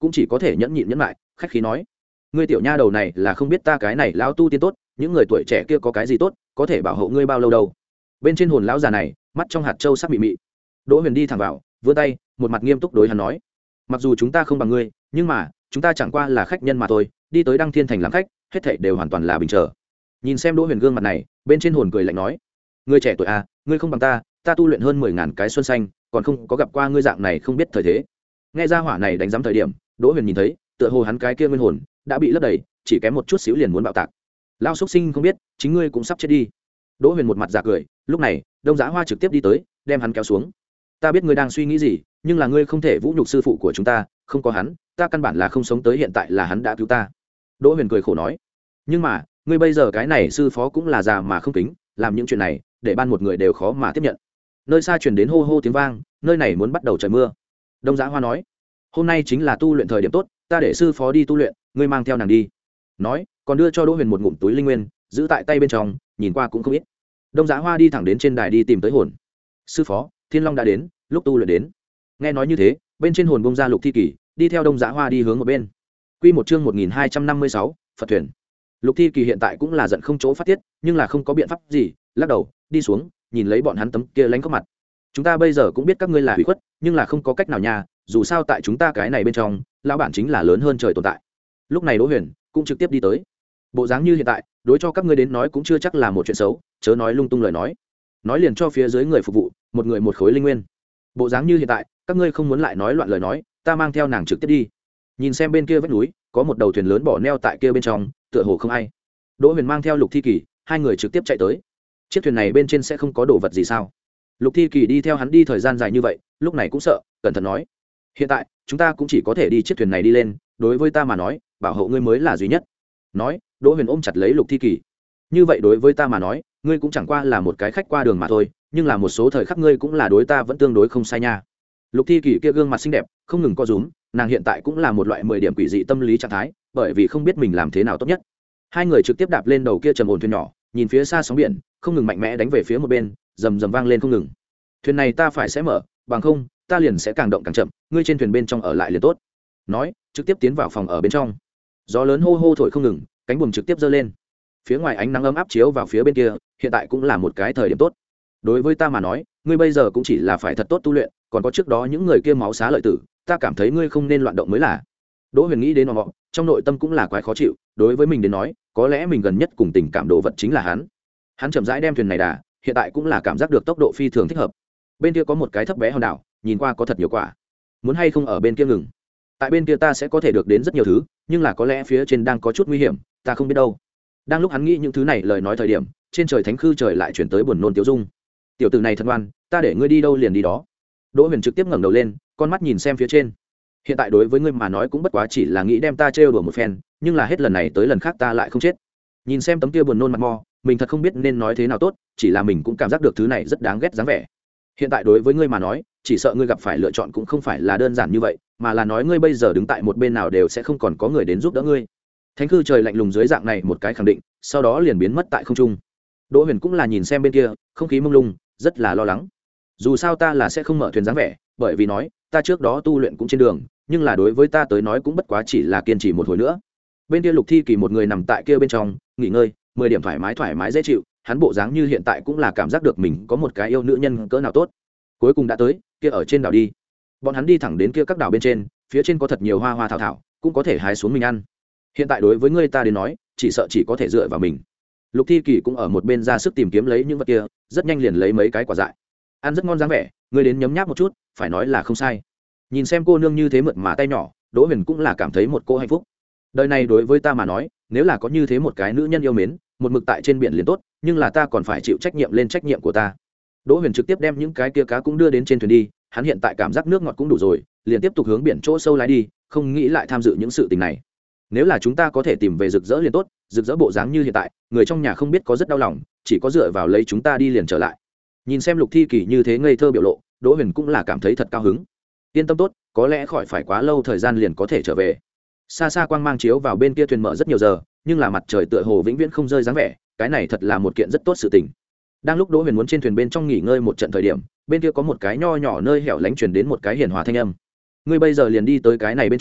cũng chỉ có thể nhẫn nhịn nhẫn lại khách khí nói: ngươi tiểu nha đầu này là không biết ta cái này lão tu tiên tốt, những người tuổi trẻ kia có cái gì tốt có thể bảo hộ ngươi bao lâu đâu. Bên trên hồn lão già này mắt trong hạt châu sắc mị mị. Đỗ Huyền đi thẳng vào, vươn tay, một mặt nghiêm túc đối hắn nói: mặc dù chúng ta không bằng ngươi, nhưng mà chúng ta chẳng qua là khách nhân mà thôi, đi tới Đăng Thiên Thành làm khách, hết thảy đều hoàn toàn là bình thường. Nhìn xem Đỗ Huyền gương mặt này, bên trên hồn cười lạnh nói: ngươi trẻ tuổi à, ngươi không bằng ta, ta tu luyện hơn mười ngàn cái xuân xanh, còn không có gặp qua ngươi dạng này không biết thời thế. Nghe ra hỏa này đánh giám thời điểm, Đỗ Huyền nhìn thấy, tựa hồ hắn cái kia nguyên hồn đã bị lấp đầy, chỉ kém một chút xíu liền muốn bạo tạc. Lão xuất sinh không biết, chính ngươi cũng sắp chết đi. Đỗ Huyền một mặt giả cười, lúc này, Đông Giá Hoa trực tiếp đi tới, đem hắn kéo xuống. Ta biết ngươi đang suy nghĩ gì, nhưng là ngươi không thể vũ nhục sư phụ của chúng ta, không có hắn, ta căn bản là không sống tới hiện tại, là hắn đã cứu ta. Đỗ Huyền cười khổ nói: nhưng mà ngươi bây giờ cái này sư phó cũng là già mà không kính, làm những chuyện này để ban một người đều khó mà tiếp nhận. Nơi xa truyền đến hô hô tiếng vang, nơi này muốn bắt đầu trời mưa. Đông Giá Hoa nói: hôm nay chính là tu luyện thời điểm tốt, ta để sư phó đi tu luyện, ngươi mang theo nàng đi. Nói còn đưa cho Đỗ Huyền một ngụm túi linh nguyên, giữ tại tay bên trong, nhìn qua cũng không ít. Đông Giá Hoa đi thẳng đến trên đài đi tìm tới hồn. Sư phó, Thiên Long đã đến, lúc tu luyện đến. Nghe nói như thế, bên trên hồn bông ra Lục Thi Kỳ, đi theo Đông Giá Hoa đi hướng một bên. Quy một chương một nghìn hai trăm năm mươi sáu, Phật thuyền. Lục Thi Kỳ hiện tại cũng là giận không chỗ phát tiết, nhưng là không có biện pháp gì, lắc đầu, đi xuống, nhìn lấy bọn hắn tấm kia lánh có mặt. Chúng ta bây giờ cũng biết các ngươi là hủy khuất, nhưng là không có cách nào nha, dù sao tại chúng ta cái này bên trong, lão bản chính là lớn hơn trời tồn tại. Lúc này Đỗ Huyền cũng trực tiếp đi tới. Bộ dáng như hiện tại, đối cho các ngươi đến nói cũng chưa chắc là một chuyện xấu, chớ nói lung tung lời nói. Nói liền cho phía dưới người phục vụ, một người một khối linh nguyên. Bộ dáng như hiện tại, các ngươi không muốn lại nói loạn lời nói, ta mang theo nàng trực tiếp đi. Nhìn xem bên kia vách núi, có một đầu thuyền lớn bỏ neo tại kia bên trong, tựa hồ không ai. Đỗ Huyền mang theo Lục Thi Kỳ, hai người trực tiếp chạy tới. Chiếc thuyền này bên trên sẽ không có đồ vật gì sao? Lục Thi Kỳ đi theo hắn đi thời gian dài như vậy, lúc này cũng sợ, cẩn thận nói: hiện tại chúng ta cũng chỉ có thể đi chiếc thuyền này đi lên, đối với ta mà nói, bảo hộ ngươi mới là duy nhất. Nói, Đỗ Huyền ôm chặt lấy Lục Thi Kỳ. Như vậy đối với ta mà nói, ngươi cũng chẳng qua là một cái khách qua đường mà thôi, nhưng là một số thời khắc ngươi cũng là đối ta vẫn tương đối không sai nha. Lục Thi Kỳ kia gương mặt xinh đẹp, không ngừng co rúm, nàng hiện tại cũng là một loại mười điểm quỷ dị tâm lý trạng thái, bởi vì không biết mình làm thế nào tốt nhất. Hai người trực tiếp đạp lên đầu kia trầm ổn thuyền nhỏ, nhìn phía xa sóng biển, không ngừng mạnh mẽ đánh về phía một bên, rầm rầm vang lên không ngừng. Thuyền này ta phải sẽ mở, bằng không, ta liền sẽ càng động càng chậm, ngươi trên thuyền bên trong ở lại liền tốt. Nói, trực tiếp tiến vào phòng ở bên trong. Gió lớn hô hô thổi không ngừng, cánh buồm trực tiếp giơ lên. Phía ngoài ánh nắng ấm áp chiếu vào phía bên kia, hiện tại cũng là một cái thời điểm tốt. Đối với ta mà nói, ngươi bây giờ cũng chỉ là phải thật tốt tu luyện, còn có trước đó những người kia máu xá lợi tử, ta cảm thấy ngươi không nên loạn động mới là. Đỗ Huyền nghĩ đến họ, trong nội tâm cũng là quái khó chịu, đối với mình đến nói, có lẽ mình gần nhất cùng tình cảm đồ vật chính là hắn. Hắn chậm rãi đem thuyền này đà, hiện tại cũng là cảm giác được tốc độ phi thường thích hợp. Bên kia có một cái thấp bé hòn đảo, nhìn qua có thật nhiều quả. Muốn hay không ở bên kia ngừng? Tại bên kia ta sẽ có thể được đến rất nhiều thứ, nhưng là có lẽ phía trên đang có chút nguy hiểm, ta không biết đâu. Đang lúc hắn nghĩ những thứ này lời nói thời điểm, trên trời thánh khư trời lại chuyển tới buồn nôn Tiếu Dung. Tiểu tử này thật ngoan, ta để ngươi đi đâu liền đi đó. Đỗ Huyền trực tiếp ngẩng đầu lên, con mắt nhìn xem phía trên. Hiện tại đối với ngươi mà nói cũng bất quá chỉ là nghĩ đem ta trêu đùa một phen, nhưng là hết lần này tới lần khác ta lại không chết. Nhìn xem tấm kia buồn nôn mặt mo, mình thật không biết nên nói thế nào tốt, chỉ là mình cũng cảm giác được thứ này rất đáng ghét dáng vẻ. Hiện tại đối với ngươi mà nói, chỉ sợ ngươi gặp phải lựa chọn cũng không phải là đơn giản như vậy, mà là nói ngươi bây giờ đứng tại một bên nào đều sẽ không còn có người đến giúp đỡ ngươi. Thánh khư trời lạnh lùng dưới dạng này một cái khẳng định, sau đó liền biến mất tại không trung. Đỗ Huyền cũng là nhìn xem bên kia, không khí mông lung, rất là lo lắng. Dù sao ta là sẽ không mở thuyền dáng vẻ, bởi vì nói, ta trước đó tu luyện cũng trên đường, nhưng là đối với ta tới nói cũng bất quá chỉ là kiên trì một hồi nữa. Bên kia Lục Thi Kỳ một người nằm tại kia bên trong, nghỉ ngơi, mười điểm thoải mái thoải mái dễ chịu, hắn bộ dáng như hiện tại cũng là cảm giác được mình có một cái yêu nữ nhân cỡ nào tốt. Cuối cùng đã tới, kia ở trên đảo đi. Bọn hắn đi thẳng đến kia các đảo bên trên, phía trên có thật nhiều hoa hoa thảo thảo, cũng có thể hái xuống mình ăn. Hiện tại đối với ngươi ta đến nói, chỉ sợ chỉ có thể dựa vào mình. Lục Thi Kỳ cũng ở một bên ra sức tìm kiếm lấy những vật kia, rất nhanh liền lấy mấy cái quả dại. Ăn rất ngon dáng vẻ, ngươi đến nhấm nháp một chút, phải nói là không sai. Nhìn xem cô nương như thế mượt mà tay nhỏ, Đỗ Huyền cũng là cảm thấy một cô hạnh phúc. Đời này đối với ta mà nói, nếu là có như thế một cái nữ nhân yêu mến, một mực tại trên biển liền tốt, nhưng là ta còn phải chịu trách nhiệm lên trách nhiệm của ta. Đỗ Huyền trực tiếp đem những cái kia cá cũng đưa đến trên thuyền đi, hắn hiện tại cảm giác nước ngọt cũng đủ rồi, liền tiếp tục hướng biển chỗ sâu lái đi, không nghĩ lại tham dự những sự tình này. Nếu là chúng ta có thể tìm về rực rỡ liền tốt, rực rỡ bộ dáng như hiện tại, người trong nhà không biết có rất đau lòng, chỉ có dựa vào lấy chúng ta đi liền trở lại. Nhìn xem Lục Thi Kỳ như thế ngây thơ biểu lộ, Đỗ Huyền cũng là cảm thấy thật cao hứng. Yên tâm tốt, có lẽ khỏi phải quá lâu thời gian liền có thể trở về. Xa xa quang mang chiếu vào bên kia thuyền mở rất nhiều giờ, nhưng là mặt trời tựa hồ vĩnh viễn không rơi dáng vẻ, cái này thật là một kiện rất tốt sự tình. Đang lúc Đỗ Huyền muốn trên thuyền bên trong nghỉ ngơi một trận thời điểm, bên kia có một cái nho nhỏ nơi hẻo lánh truyền đến một cái hiền hòa thanh âm. Ngươi bây giờ liền đi tới cái này bên trong,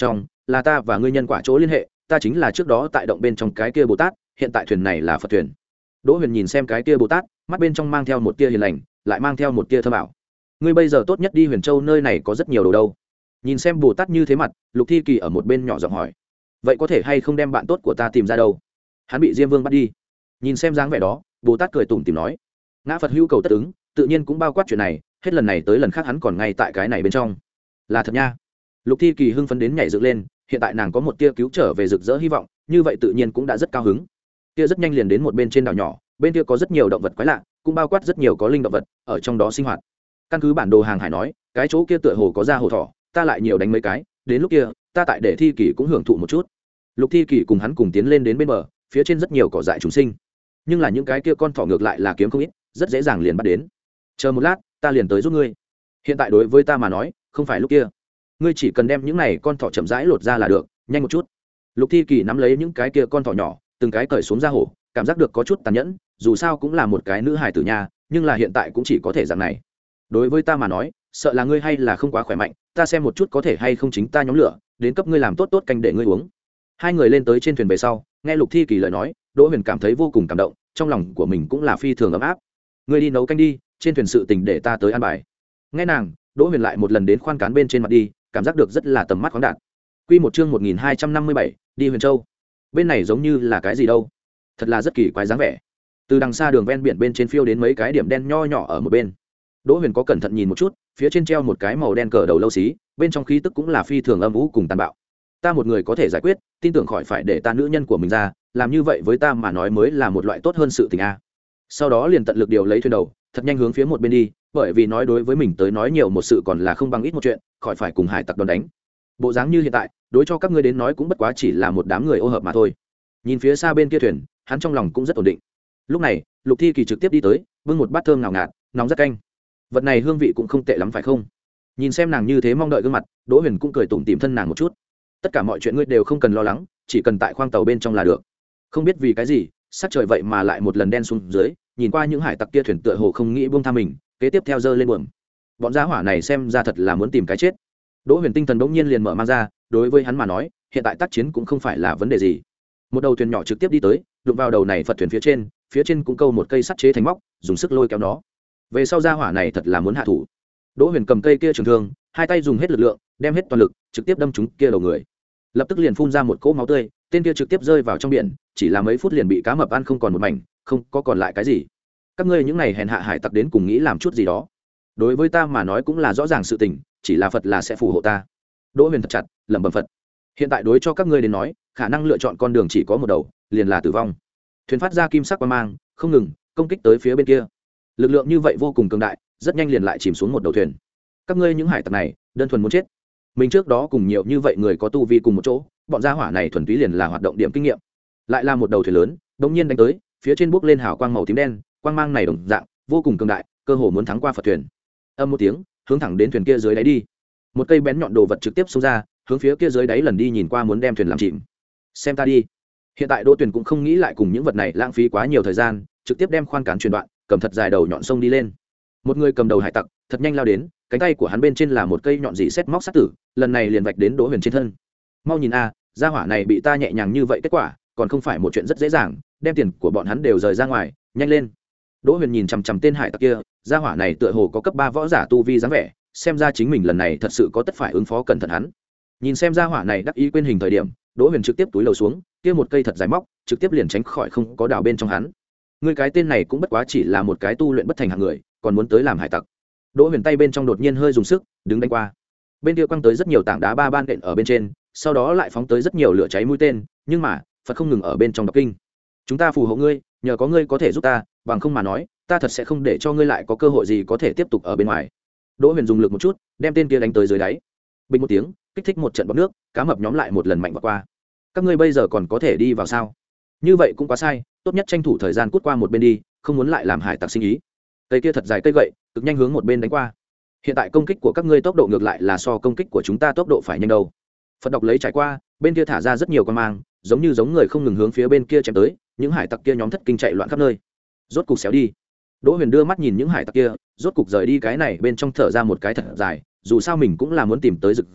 là ta và ngươi nhân quả chỗ liên hệ, ta chính là trước đó tại động bên trong cái kia Bồ Tát, hiện tại thuyền này là Phật thuyền. Đỗ Huyền nhìn xem cái kia Bồ Tát, mắt bên trong mang theo một tia hiền lành, lại mang theo một tia thâm ảo. Ngươi bây giờ tốt nhất đi Huyền Châu, nơi này có rất nhiều đồ đâu. Nhìn xem Bồ Tát như thế mặt, Lục Thi Kỳ ở một bên nhỏ giọng hỏi, vậy có thể hay không đem bạn tốt của ta tìm ra đâu? Hắn bị Diêm Vương bắt đi. Nhìn xem dáng vẻ đó, Bồ Tát cười tủm tỉm nói, ngã Phật hữu cầu tất ứng, tự nhiên cũng bao quát chuyện này, hết lần này tới lần khác hắn còn ngay tại cái này bên trong. Là thật nha. Lục Thi Kỳ hưng phấn đến nhảy dựng lên, hiện tại nàng có một tia cứu trở về rực rỡ hy vọng, như vậy tự nhiên cũng đã rất cao hứng. Tia rất nhanh liền đến một bên trên đảo nhỏ, bên kia có rất nhiều động vật quái lạ, cũng bao quát rất nhiều có linh động vật ở trong đó sinh hoạt. Căn cứ bản đồ hàng hải nói, cái chỗ kia tựa hồ có da hổ thỏ, ta lại nhiều đánh mấy cái, đến lúc kia ta tại để Thi Kỳ cũng hưởng thụ một chút. Lục Thi Kỳ cùng hắn cùng tiến lên đến bên bờ, phía trên rất nhiều cỏ dại chúng sinh, nhưng là những cái kia con thỏ ngược lại là kiếm không ít, rất dễ dàng liền bắt đến. Chờ một lát, ta liền tới giúp ngươi. Hiện tại đối với ta mà nói, không phải lúc kia. Ngươi chỉ cần đem những này con thỏ chậm rãi lột ra là được, nhanh một chút. Lục Thi Kỳ nắm lấy những cái kia con thỏ nhỏ, từng cái cởi xuống da hổ, cảm giác được có chút tàn nhẫn, dù sao cũng là một cái nữ hài tử nha, nhưng là hiện tại cũng chỉ có thể dạng này. Đối với ta mà nói, sợ là ngươi hay là không quá khỏe mạnh, ta xem một chút có thể hay không chính ta nhóm lửa, đến cấp ngươi làm tốt tốt canh để ngươi uống. Hai người lên tới trên thuyền về sau, nghe Lục Thi Kỳ lời nói, Đỗ Huyền cảm thấy vô cùng cảm động, trong lòng của mình cũng là phi thường ấm áp. Ngươi đi nấu canh đi, trên thuyền sự tình để ta tới an bài. Nghe nàng, Đỗ Huyền lại một lần đến khoan cán bên trên mặt đi, cảm giác được rất là tầm mắt khoáng đạt. Quy một chương một nghìn hai trăm năm mươi bảy, đi Huyền Châu. Bên này giống như là cái gì đâu? Thật là rất kỳ quái dáng vẻ. Từ đằng xa đường ven biển bên trên phiêu đến mấy cái điểm đen nho nhỏ ở một bên. Đỗ Huyền có cẩn thận nhìn một chút, phía trên treo một cái màu đen cờ đầu lâu xí, bên trong khí tức cũng là phi thường âm u cùng tàn bạo. Ta một người có thể giải quyết, tin tưởng khỏi phải để ta nữ nhân của mình ra, làm như vậy với ta mà nói mới là một loại tốt hơn sự tình a. Sau đó liền tận lực điều lấy thuyền đầu, thật nhanh hướng phía một bên đi, bởi vì nói đối với mình tới nói nhiều một sự còn là không bằng ít một chuyện, khỏi phải cùng hải tặc đòn đánh. Bộ dáng như hiện tại, đối cho các ngươi đến nói cũng bất quá chỉ là một đám người ô hợp mà thôi. Nhìn phía xa bên kia thuyền, hắn trong lòng cũng rất ổn định. Lúc này, Lục Thi Kỳ trực tiếp đi tới, bưng một bát thơm ngào ngạt, nóng rất canh. Vật này hương vị cũng không tệ lắm phải không? Nhìn xem nàng như thế mong đợi gương mặt, Đỗ Huyền cũng cười tủm tỉm thân nàng một chút. Tất cả mọi chuyện ngươi đều không cần lo lắng, chỉ cần tại khoang tàu bên trong là được. Không biết vì cái gì, sắc trời vậy mà lại một lần đen xuống dưới, nhìn qua những hải tặc kia thuyền tựa hồ không nghĩ buông tha mình, kế tiếp theo dơ lên buồm. Bọn gia hỏa này xem ra thật là muốn tìm cái chết. Đỗ Huyền tinh thần bỗng nhiên liền mở mang ra, đối với hắn mà nói, hiện tại tác chiến cũng không phải là vấn đề gì. Một đầu thuyền nhỏ trực tiếp đi tới, đụng vào đầu này Phật thuyền phía trên, phía trên cũng câu một cây sắt chế thành móc, dùng sức lôi kéo nó. Về sau gia hỏa này thật là muốn hạ thủ. Đỗ Huyền cầm cây kia trường thương, hai tay dùng hết lực lượng, đem hết toàn lực, trực tiếp đâm trúng kia đầu người. Lập tức liền phun ra một cỗ máu tươi, tên kia trực tiếp rơi vào trong biển, chỉ là mấy phút liền bị cá mập ăn không còn một mảnh, không có còn lại cái gì. Các ngươi những này hèn hạ hải tặc đến cùng nghĩ làm chút gì đó. Đối với ta mà nói cũng là rõ ràng sự tình, chỉ là Phật là sẽ phù hộ ta. Đỗ Huyền thật chặt, lẩm bẩm Phật. Hiện tại đối cho các ngươi đến nói, khả năng lựa chọn con đường chỉ có một đầu, liền là tử vong. Thuyền phát ra kim sắc quang mang, không ngừng công kích tới phía bên kia. Lực lượng như vậy vô cùng cường đại, rất nhanh liền lại chìm xuống một đầu thuyền. Các ngươi những hải tặc này, đơn thuần muốn chết. Mình trước đó cùng nhiều như vậy người có tu vi cùng một chỗ, bọn gia hỏa này thuần túy liền là hoạt động điểm kinh nghiệm. Lại là một đầu thuyền lớn, đột nhiên đánh tới, phía trên bốc lên hào quang màu tím đen, quang mang này đồng dạng vô cùng cường đại, cơ hồ muốn thắng qua Phật thuyền. Âm một tiếng, hướng thẳng đến thuyền kia dưới đáy đi. Một cây bén nhọn đồ vật trực tiếp xông ra, hướng phía kia dưới đáy lần đi nhìn qua muốn đem thuyền làm chìm. Xem ta đi. Hiện tại Đỗ Tuyền cũng không nghĩ lại cùng những vật này lãng phí quá nhiều thời gian, trực tiếp đem khoan cán truyền đoạn, cầm thật dài đầu nhọn sông đi lên. Một người cầm đầu hải tặc, thật nhanh lao đến, cánh tay của hắn bên trên là một cây nhọn dị xét móc sắt tử, lần này liền vạch đến Đỗ Huyền trên thân. Mau nhìn a, gia hỏa này bị ta nhẹ nhàng như vậy kết quả, còn không phải một chuyện rất dễ dàng, đem tiền của bọn hắn đều rời ra ngoài, nhanh lên. Đỗ Huyền nhìn chằm chằm tên hải tặc kia, gia hỏa này tựa hồ có cấp ba võ giả tu vi dáng vẻ, xem ra chính mình lần này thật sự có tất phải ứng phó cẩn thận hắn. Nhìn xem gia hỏa này đắc ý quên hình thời điểm, Đỗ Huyền trực tiếp túi lầu xuống, kia một cây thật dài móc, trực tiếp liền tránh khỏi không có đào bên trong hắn. Ngươi cái tên này cũng bất quá chỉ là một cái tu luyện bất thành hạng người, còn muốn tới làm hải tặc. Đỗ Huyền tay bên trong đột nhiên hơi dùng sức, đứng đánh qua. Bên kia quăng tới rất nhiều tảng đá ba ban đện ở bên trên, sau đó lại phóng tới rất nhiều lửa cháy mũi tên, nhưng mà, Phật không ngừng ở bên trong đọc kinh. Chúng ta phù hộ ngươi, nhờ có ngươi có thể giúp ta, bằng không mà nói, ta thật sẽ không để cho ngươi lại có cơ hội gì có thể tiếp tục ở bên ngoài. Đỗ Huyền dùng lực một chút, đem tên kia đánh tới dưới đáy. Bình một tiếng, kích thích một trận bọt nước, cá mập nhóm lại một lần mạnh vọt qua. Các ngươi bây giờ còn có thể đi vào sao? Như vậy cũng quá sai, tốt nhất tranh thủ thời gian cút qua một bên đi, không muốn lại làm hải tặc sinh ý. Cây kia thật dài cây gậy, cực nhanh hướng một bên đánh qua. Hiện tại công kích của các ngươi tốc độ ngược lại là so công kích của chúng ta tốc độ phải nhanh đâu. Phật đọc lấy trải qua, bên kia thả ra rất nhiều quan mang, giống như giống người không ngừng hướng phía bên kia chém tới, những hải tặc kia nhóm thất kinh chạy loạn khắp nơi. Rốt cục xéo đi. Đỗ Huyền đưa mắt nhìn những hải tặc kia, rốt cục rời đi cái này bên trong thở ra một cái thật dài, dù sao mình cũng là muốn tìm tới rực rỡ,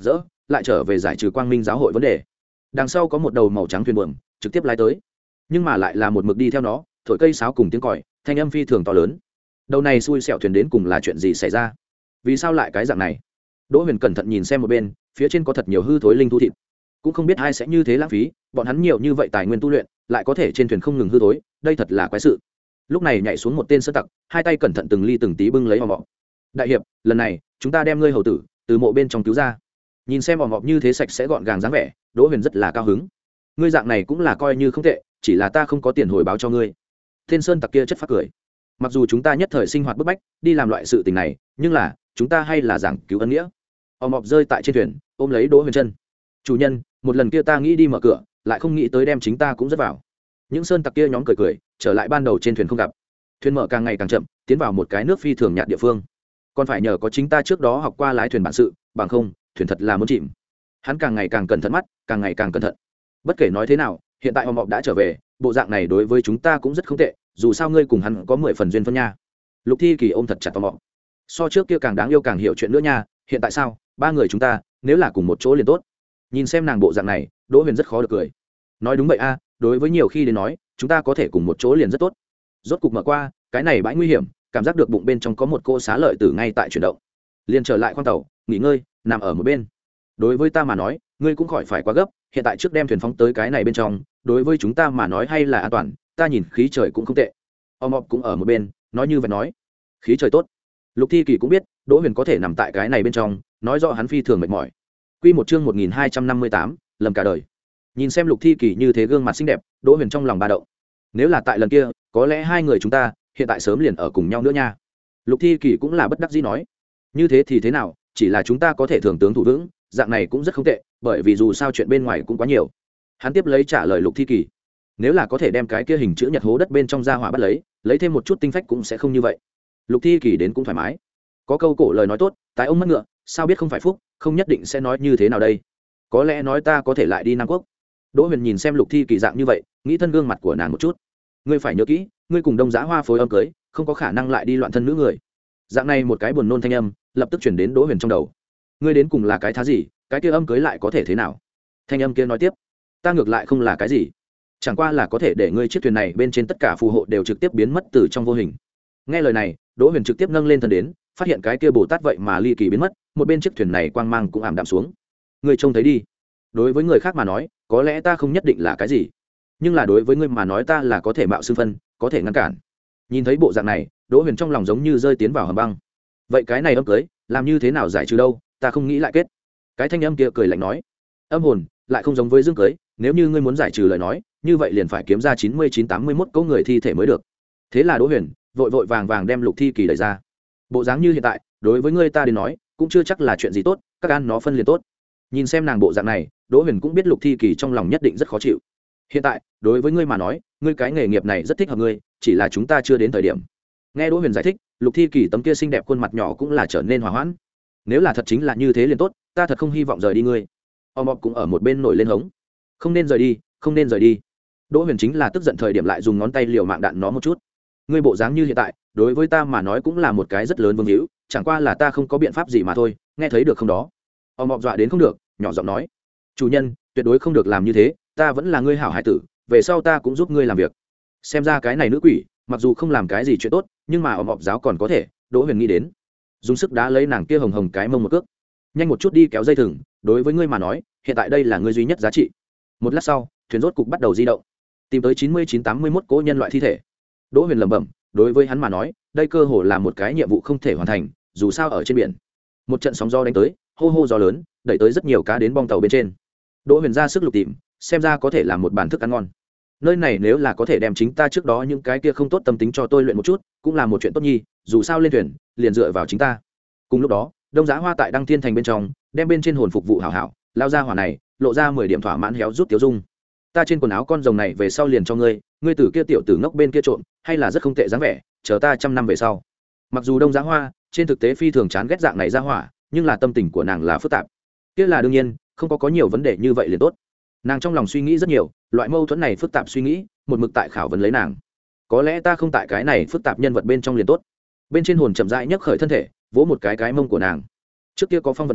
lại trở về giải trừ quang minh giáo hội vấn đề. Đằng sau có một đầu màu trắng thuyền buồm trực tiếp lái tới, nhưng mà lại là một mực đi theo nó, thổi cây sáo cùng tiếng còi, thanh âm phi thường to lớn. Đầu này xui xẻo thuyền đến cùng là chuyện gì xảy ra? Vì sao lại cái dạng này? Đỗ Huyền cẩn thận nhìn xem một bên, phía trên có thật nhiều hư thối linh thú thịt, cũng không biết ai sẽ như thế lãng phí, bọn hắn nhiều như vậy tài nguyên tu luyện, lại có thể trên thuyền không ngừng hư thối, đây thật là quái sự. Lúc này nhảy xuống một tên sơn tặc, hai tay cẩn thận từng ly từng tí bưng lấy ò mọ. Đại hiệp, lần này chúng ta đem ngươi hầu tử từ mộ bên trong cứu ra. Nhìn xem ò mọ như thế sạch sẽ gọn gàng dáng vẻ, Đỗ Huyền rất là cao hứng. Ngươi dạng này cũng là coi như không tệ, chỉ là ta không có tiền hồi báo cho ngươi. Tên sơn tặc kia chất phát cười. Mặc dù chúng ta nhất thời sinh hoạt bức bách, đi làm loại sự tình này, nhưng là chúng ta hay là giảng cứu ân nghĩa. Ò mọ rơi tại trên thuyền, ôm lấy Đỗ Huyền chân. Chủ nhân, một lần kia ta nghĩ đi mở cửa, lại không nghĩ tới đem chính ta cũng rất vào. Những sơn tặc kia nhóm cười cười, trở lại ban đầu trên thuyền không gặp. Thuyền mở càng ngày càng chậm, tiến vào một cái nước phi thường nhạt địa phương. Còn phải nhờ có chính ta trước đó học qua lái thuyền bản sự, bằng không thuyền thật là muốn chìm. Hắn càng ngày càng cẩn thận mắt, càng ngày càng cẩn thận. Bất kể nói thế nào, hiện tại Ò mọ đã trở về, bộ dạng này đối với chúng ta cũng rất không tệ, dù sao ngươi cùng hắn có mười phần duyên phân nha. Lục Thi Kỳ ôm thật chặt Ò mọ. So trước kia càng đáng yêu càng hiểu chuyện nữa nha, hiện tại sao ba người chúng ta nếu là cùng một chỗ liền tốt. Nhìn xem nàng bộ dạng này, Đỗ Huyền rất khó được cười. Nói đúng vậy a, đối với nhiều khi đến nói chúng ta có thể cùng một chỗ liền rất tốt. Rốt cục mở qua cái này bãi nguy hiểm, cảm giác được bụng bên trong có một cô xá lợi tử ngay tại chuyển động, liền trở lại khoang tàu nghỉ ngơi, nằm ở một bên. Đối với ta mà nói ngươi cũng khỏi phải quá gấp, hiện tại trước đem thuyền phóng tới cái này bên trong, đối với chúng ta mà nói hay là an toàn, ta nhìn khí trời cũng không tệ. Om Mọc cũng ở một bên nói như vậy nói, khí trời tốt. Lục Thi Kỳ cũng biết Đỗ Huyền có thể nằm tại cái này bên trong, nói rõ hắn phi thường mệt mỏi. Quy một chương một nghìn hai trăm năm mươi tám, lầm cả đời. Nhìn xem Lục Thi Kỳ như thế gương mặt xinh đẹp, Đỗ Huyền trong lòng ba động. Nếu là tại lần kia, có lẽ hai người chúng ta hiện tại sớm liền ở cùng nhau nữa nha. Lục Thi Kỳ cũng là bất đắc dĩ nói, như thế thì thế nào, chỉ là chúng ta có thể thường tướng thủ vững, dạng này cũng rất không tệ, bởi vì dù sao chuyện bên ngoài cũng quá nhiều. Hắn tiếp lấy trả lời Lục Thi Kỳ, nếu là có thể đem cái kia hình chữ nhật hố đất bên trong ra hỏa bắt lấy, lấy thêm một chút tinh phách cũng sẽ không như vậy. Lục Thi Kỳ đến cũng thoải mái. Có câu cổ lời nói tốt, tái ông mất ngựa, sao biết không phải phúc, không nhất định sẽ nói như thế nào đây. Có lẽ nói ta có thể lại đi Nam Quốc. Đỗ Huyền nhìn xem Lục Thi Kỳ dạng như vậy, nghĩ thân gương mặt của nàng một chút. Ngươi phải nhớ kỹ, ngươi cùng Đông Giá Hoa phối âm cưới, không có khả năng lại đi loạn thân nữ người. Dạng này một cái buồn nôn thanh âm, lập tức chuyển đến Đỗ Huyền trong đầu. Ngươi đến cùng là cái thá gì, cái kia âm cưới lại có thể thế nào? Thanh âm kia nói tiếp, ta ngược lại không là cái gì, chẳng qua là có thể để ngươi chiếc thuyền này bên trên tất cả phù hộ đều trực tiếp biến mất từ trong vô hình. Nghe lời này, Đỗ Huyền trực tiếp nâng lên thân đến, phát hiện cái kia Bồ Tát vậy mà ly kỳ biến mất, một bên chiếc thuyền này quang mang cũng ảm đạm xuống. Ngươi trông thấy đi, đối với người khác mà nói, có lẽ ta không nhất định là cái gì, nhưng là đối với ngươi mà nói ta là có thể mạo xưng phân, có thể ngăn cản. Nhìn thấy bộ dạng này, Đỗ Huyền trong lòng giống như rơi tiến vào hầm băng. Vậy cái này âm cưới làm như thế nào giải trừ đâu, ta không nghĩ lại kết. Cái thanh âm kia cười lạnh nói, âm hồn lại không giống với dương cưới, nếu như ngươi muốn giải trừ lời nói, như vậy liền phải kiếm ra chín mươi chín tám mươi mốt cỗ người thi thể mới được. Thế là Đỗ Huyền vội vội vàng vàng đem Lục Thi Kỳ đẩy ra. Bộ dáng như hiện tại, đối với ngươi ta đến nói, cũng chưa chắc là chuyện gì tốt, các ăn nó phân liền tốt. Nhìn xem nàng bộ dạng này, Đỗ Huyền cũng biết Lục Thi Kỳ trong lòng nhất định rất khó chịu. Hiện tại, đối với ngươi mà nói, ngươi cái nghề nghiệp này rất thích hợp ngươi, chỉ là chúng ta chưa đến thời điểm. Nghe Đỗ Huyền giải thích, Lục Thi Kỳ tấm kia xinh đẹp khuôn mặt nhỏ cũng là trở nên hòa hoãn. Nếu là thật chính là như thế liền tốt, ta thật không hy vọng rời đi ngươi. Om Mọc cũng ở một bên nổi lên hống, không nên rời đi, không nên rời đi. Đỗ Huyền chính là tức giận thời điểm lại dùng ngón tay liều mạng đạn nó một chút. Ngươi bộ dáng như hiện tại, đối với ta mà nói cũng là một cái rất lớn vương hữu, chẳng qua là ta không có biện pháp gì mà thôi, nghe thấy được không đó? Om Mọc dọa đến không được, nhỏ giọng nói, chủ nhân, tuyệt đối không được làm như thế, ta vẫn là ngươi hảo hải tử, về sau ta cũng giúp ngươi làm việc. Xem ra cái này nữ quỷ, mặc dù không làm cái gì chuyện tốt, nhưng mà Om Mọc giáo còn có thể. Đỗ Huyền nghĩ đến, dùng sức đá lấy nàng kia hồng hồng cái mông một cước, nhanh một chút đi kéo dây thừng, đối với ngươi mà nói, hiện tại đây là ngươi duy nhất giá trị. Một lát sau, thuyền rốt cục bắt đầu di động, tìm tới chín mươi chín tám mươi mốt cỗ nhân loại thi thể. Đỗ Huyền lẩm bẩm, đối với hắn mà nói, đây cơ hồ là một cái nhiệm vụ không thể hoàn thành, dù sao ở trên biển, một trận sóng gió đánh tới, hô hô gió lớn, đẩy tới rất nhiều cá đến bong tàu bên trên. Đỗ Huyền ra sức lục tìm, xem ra có thể làm một bàn thức ăn ngon. Nơi này nếu là có thể đem chính ta trước đó những cái kia không tốt tâm tính cho tôi luyện một chút, cũng là một chuyện tốt nhi, dù sao lên thuyền liền dựa vào chính ta. Cùng lúc đó, Đông Giá Hoa tại Đăng Thiên Thành bên trong, đem bên trên hồn phục vụ hảo hảo, lao ra hỏa này, lộ ra mười điểm thỏa mãn héo rút tiêu dung. Ta trên quần áo con rồng này về sau liền cho ngươi, ngươi tử kia tiểu tử ngốc bên kia trộm, hay là rất không tệ dáng vẻ, chờ ta trăm năm về sau. Mặc dù Đông Giá Hoa trên thực tế phi thường chán ghét dạng này ra hỏa, nhưng là tâm tình của nàng là phức tạp. Kia là đương nhiên, không có có nhiều vấn đề như vậy liền tốt. Nàng trong lòng suy nghĩ rất nhiều, loại mâu thuẫn này phức tạp suy nghĩ, một mực tại khảo vấn lấy nàng. Có lẽ ta không tại cái này phức tạp nhân vật bên trong liền tốt. Bên trên hồn chậm rãi nhấc khởi thân thể, vỗ một cái cái mông của nàng. Trước kia có phong vật nhiều,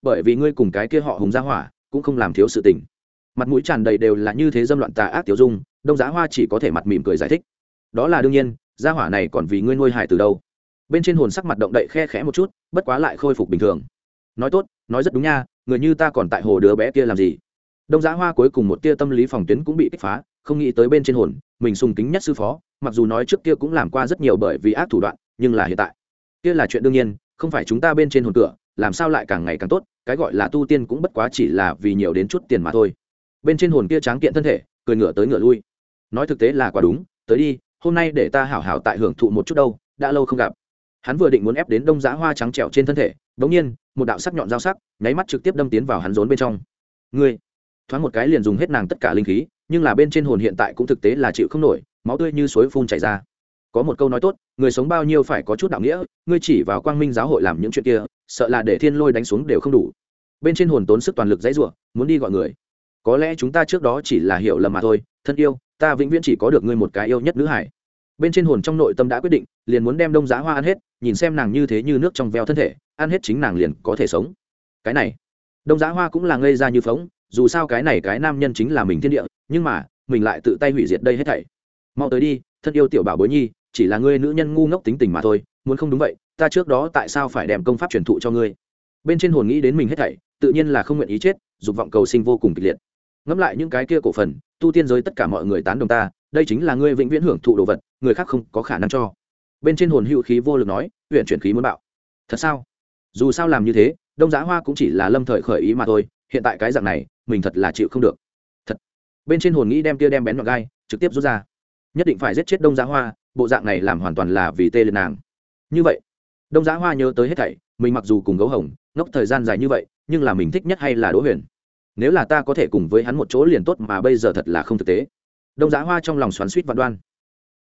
bởi vì ngươi cùng cái kia họ hùng gia hỏa cũng không làm thiếu sự tình. Mặt mũi tràn đầy đều là như thế dâm loạn tà ác tiểu dung, Đông Giá Hoa chỉ có thể mặt mỉm cười giải thích. Đó là đương nhiên, gia hỏa này còn vì ngươi nuôi hài từ đâu. Bên trên hồn sắc mặt động đậy khe khẽ một chút, bất quá lại khôi phục bình thường. Nói tốt, nói rất đúng nha, người như ta còn tại hồ đứa bé kia làm gì. Đông Giá Hoa cuối cùng một tia tâm lý phòng tuyến cũng bị kích phá, không nghĩ tới bên trên hồn mình sùng kính nhất sư phó, mặc dù nói trước kia cũng làm qua rất nhiều bởi vì ác thủ đoạn, nhưng là hiện tại kia là chuyện đương nhiên, không phải chúng ta bên trên hồn cửa làm sao lại càng ngày càng tốt, cái gọi là tu tiên cũng bất quá chỉ là vì nhiều đến chút tiền mà thôi. Bên trên hồn kia tráng kiện thân thể cười ngửa tới ngửa lui, nói thực tế là quả đúng, tới đi, hôm nay để ta hảo hảo tại hưởng thụ một chút đâu, đã lâu không gặp. Hắn vừa định muốn ép đến Đông Giá Hoa trắng trẻo trên thân thể, bỗng nhiên một đạo sắc nhọn dao sắc nháy mắt trực tiếp đâm tiến vào hắn rốn bên trong. Ngươi thoáng một cái liền dùng hết nàng tất cả linh khí, nhưng là bên trên hồn hiện tại cũng thực tế là chịu không nổi, máu tươi như suối phun chảy ra. Có một câu nói tốt, người sống bao nhiêu phải có chút đạo nghĩa, ngươi chỉ vào Quang Minh giáo hội làm những chuyện kia, sợ là để thiên lôi đánh xuống đều không đủ. Bên trên hồn tốn sức toàn lực dãy rủa, muốn đi gọi người. Có lẽ chúng ta trước đó chỉ là hiểu lầm mà thôi, thân yêu, ta vĩnh viễn chỉ có được ngươi một cái yêu nhất nữ hải. Bên trên hồn trong nội tâm đã quyết định, liền muốn đem Đông Giá Hoa ăn hết, nhìn xem nàng như thế như nước trong veo thân thể, ăn hết chính nàng liền có thể sống. Cái này, Đông Giá Hoa cũng là ngây ra như phỗng, dù sao cái này cái nam nhân chính là mình thiên địa, nhưng mà mình lại tự tay hủy diệt đây hết thảy. Mau tới đi, thân yêu tiểu bảo bối nhi, chỉ là ngươi nữ nhân ngu ngốc tính tình mà thôi, muốn không đúng vậy, ta trước đó tại sao phải đem công pháp truyền thụ cho ngươi. Bên trên hồn nghĩ đến mình hết thảy, tự nhiên là không nguyện ý chết, dục vọng cầu sinh vô cùng kịch liệt. Ngẫm lại những cái kia cổ phần, tu tiên giới tất cả mọi người tán đồng ta, đây chính là ngươi vĩnh viễn hưởng thụ đồ vật, người khác không có khả năng cho. Bên trên hồn hữu khí vô lực nói, huyện chuyển khí muốn bạo. Thật sao? Dù sao làm như thế, Đông Giá Hoa cũng chỉ là lâm thời khởi ý mà thôi, hiện tại cái dạng này, mình thật là chịu không được. Thật. Bên trên hồn nghĩ đem kia đem bén nhọn gai, trực tiếp rút ra. Nhất định phải giết chết Đông Giá Hoa, bộ dạng này làm hoàn toàn là vì tê liệt nàng. Như vậy, Đông Giá Hoa nhớ tới hết thảy, mình mặc dù cùng Gấu Hồng ngốc thời gian dài như vậy, nhưng là mình thích nhất hay là Đỗ Huyền. Nếu là ta có thể cùng với hắn một chỗ liền tốt, mà bây giờ thật là không thực tế. Đông Giá Hoa trong lòng xoắn xuýt vạn đoan.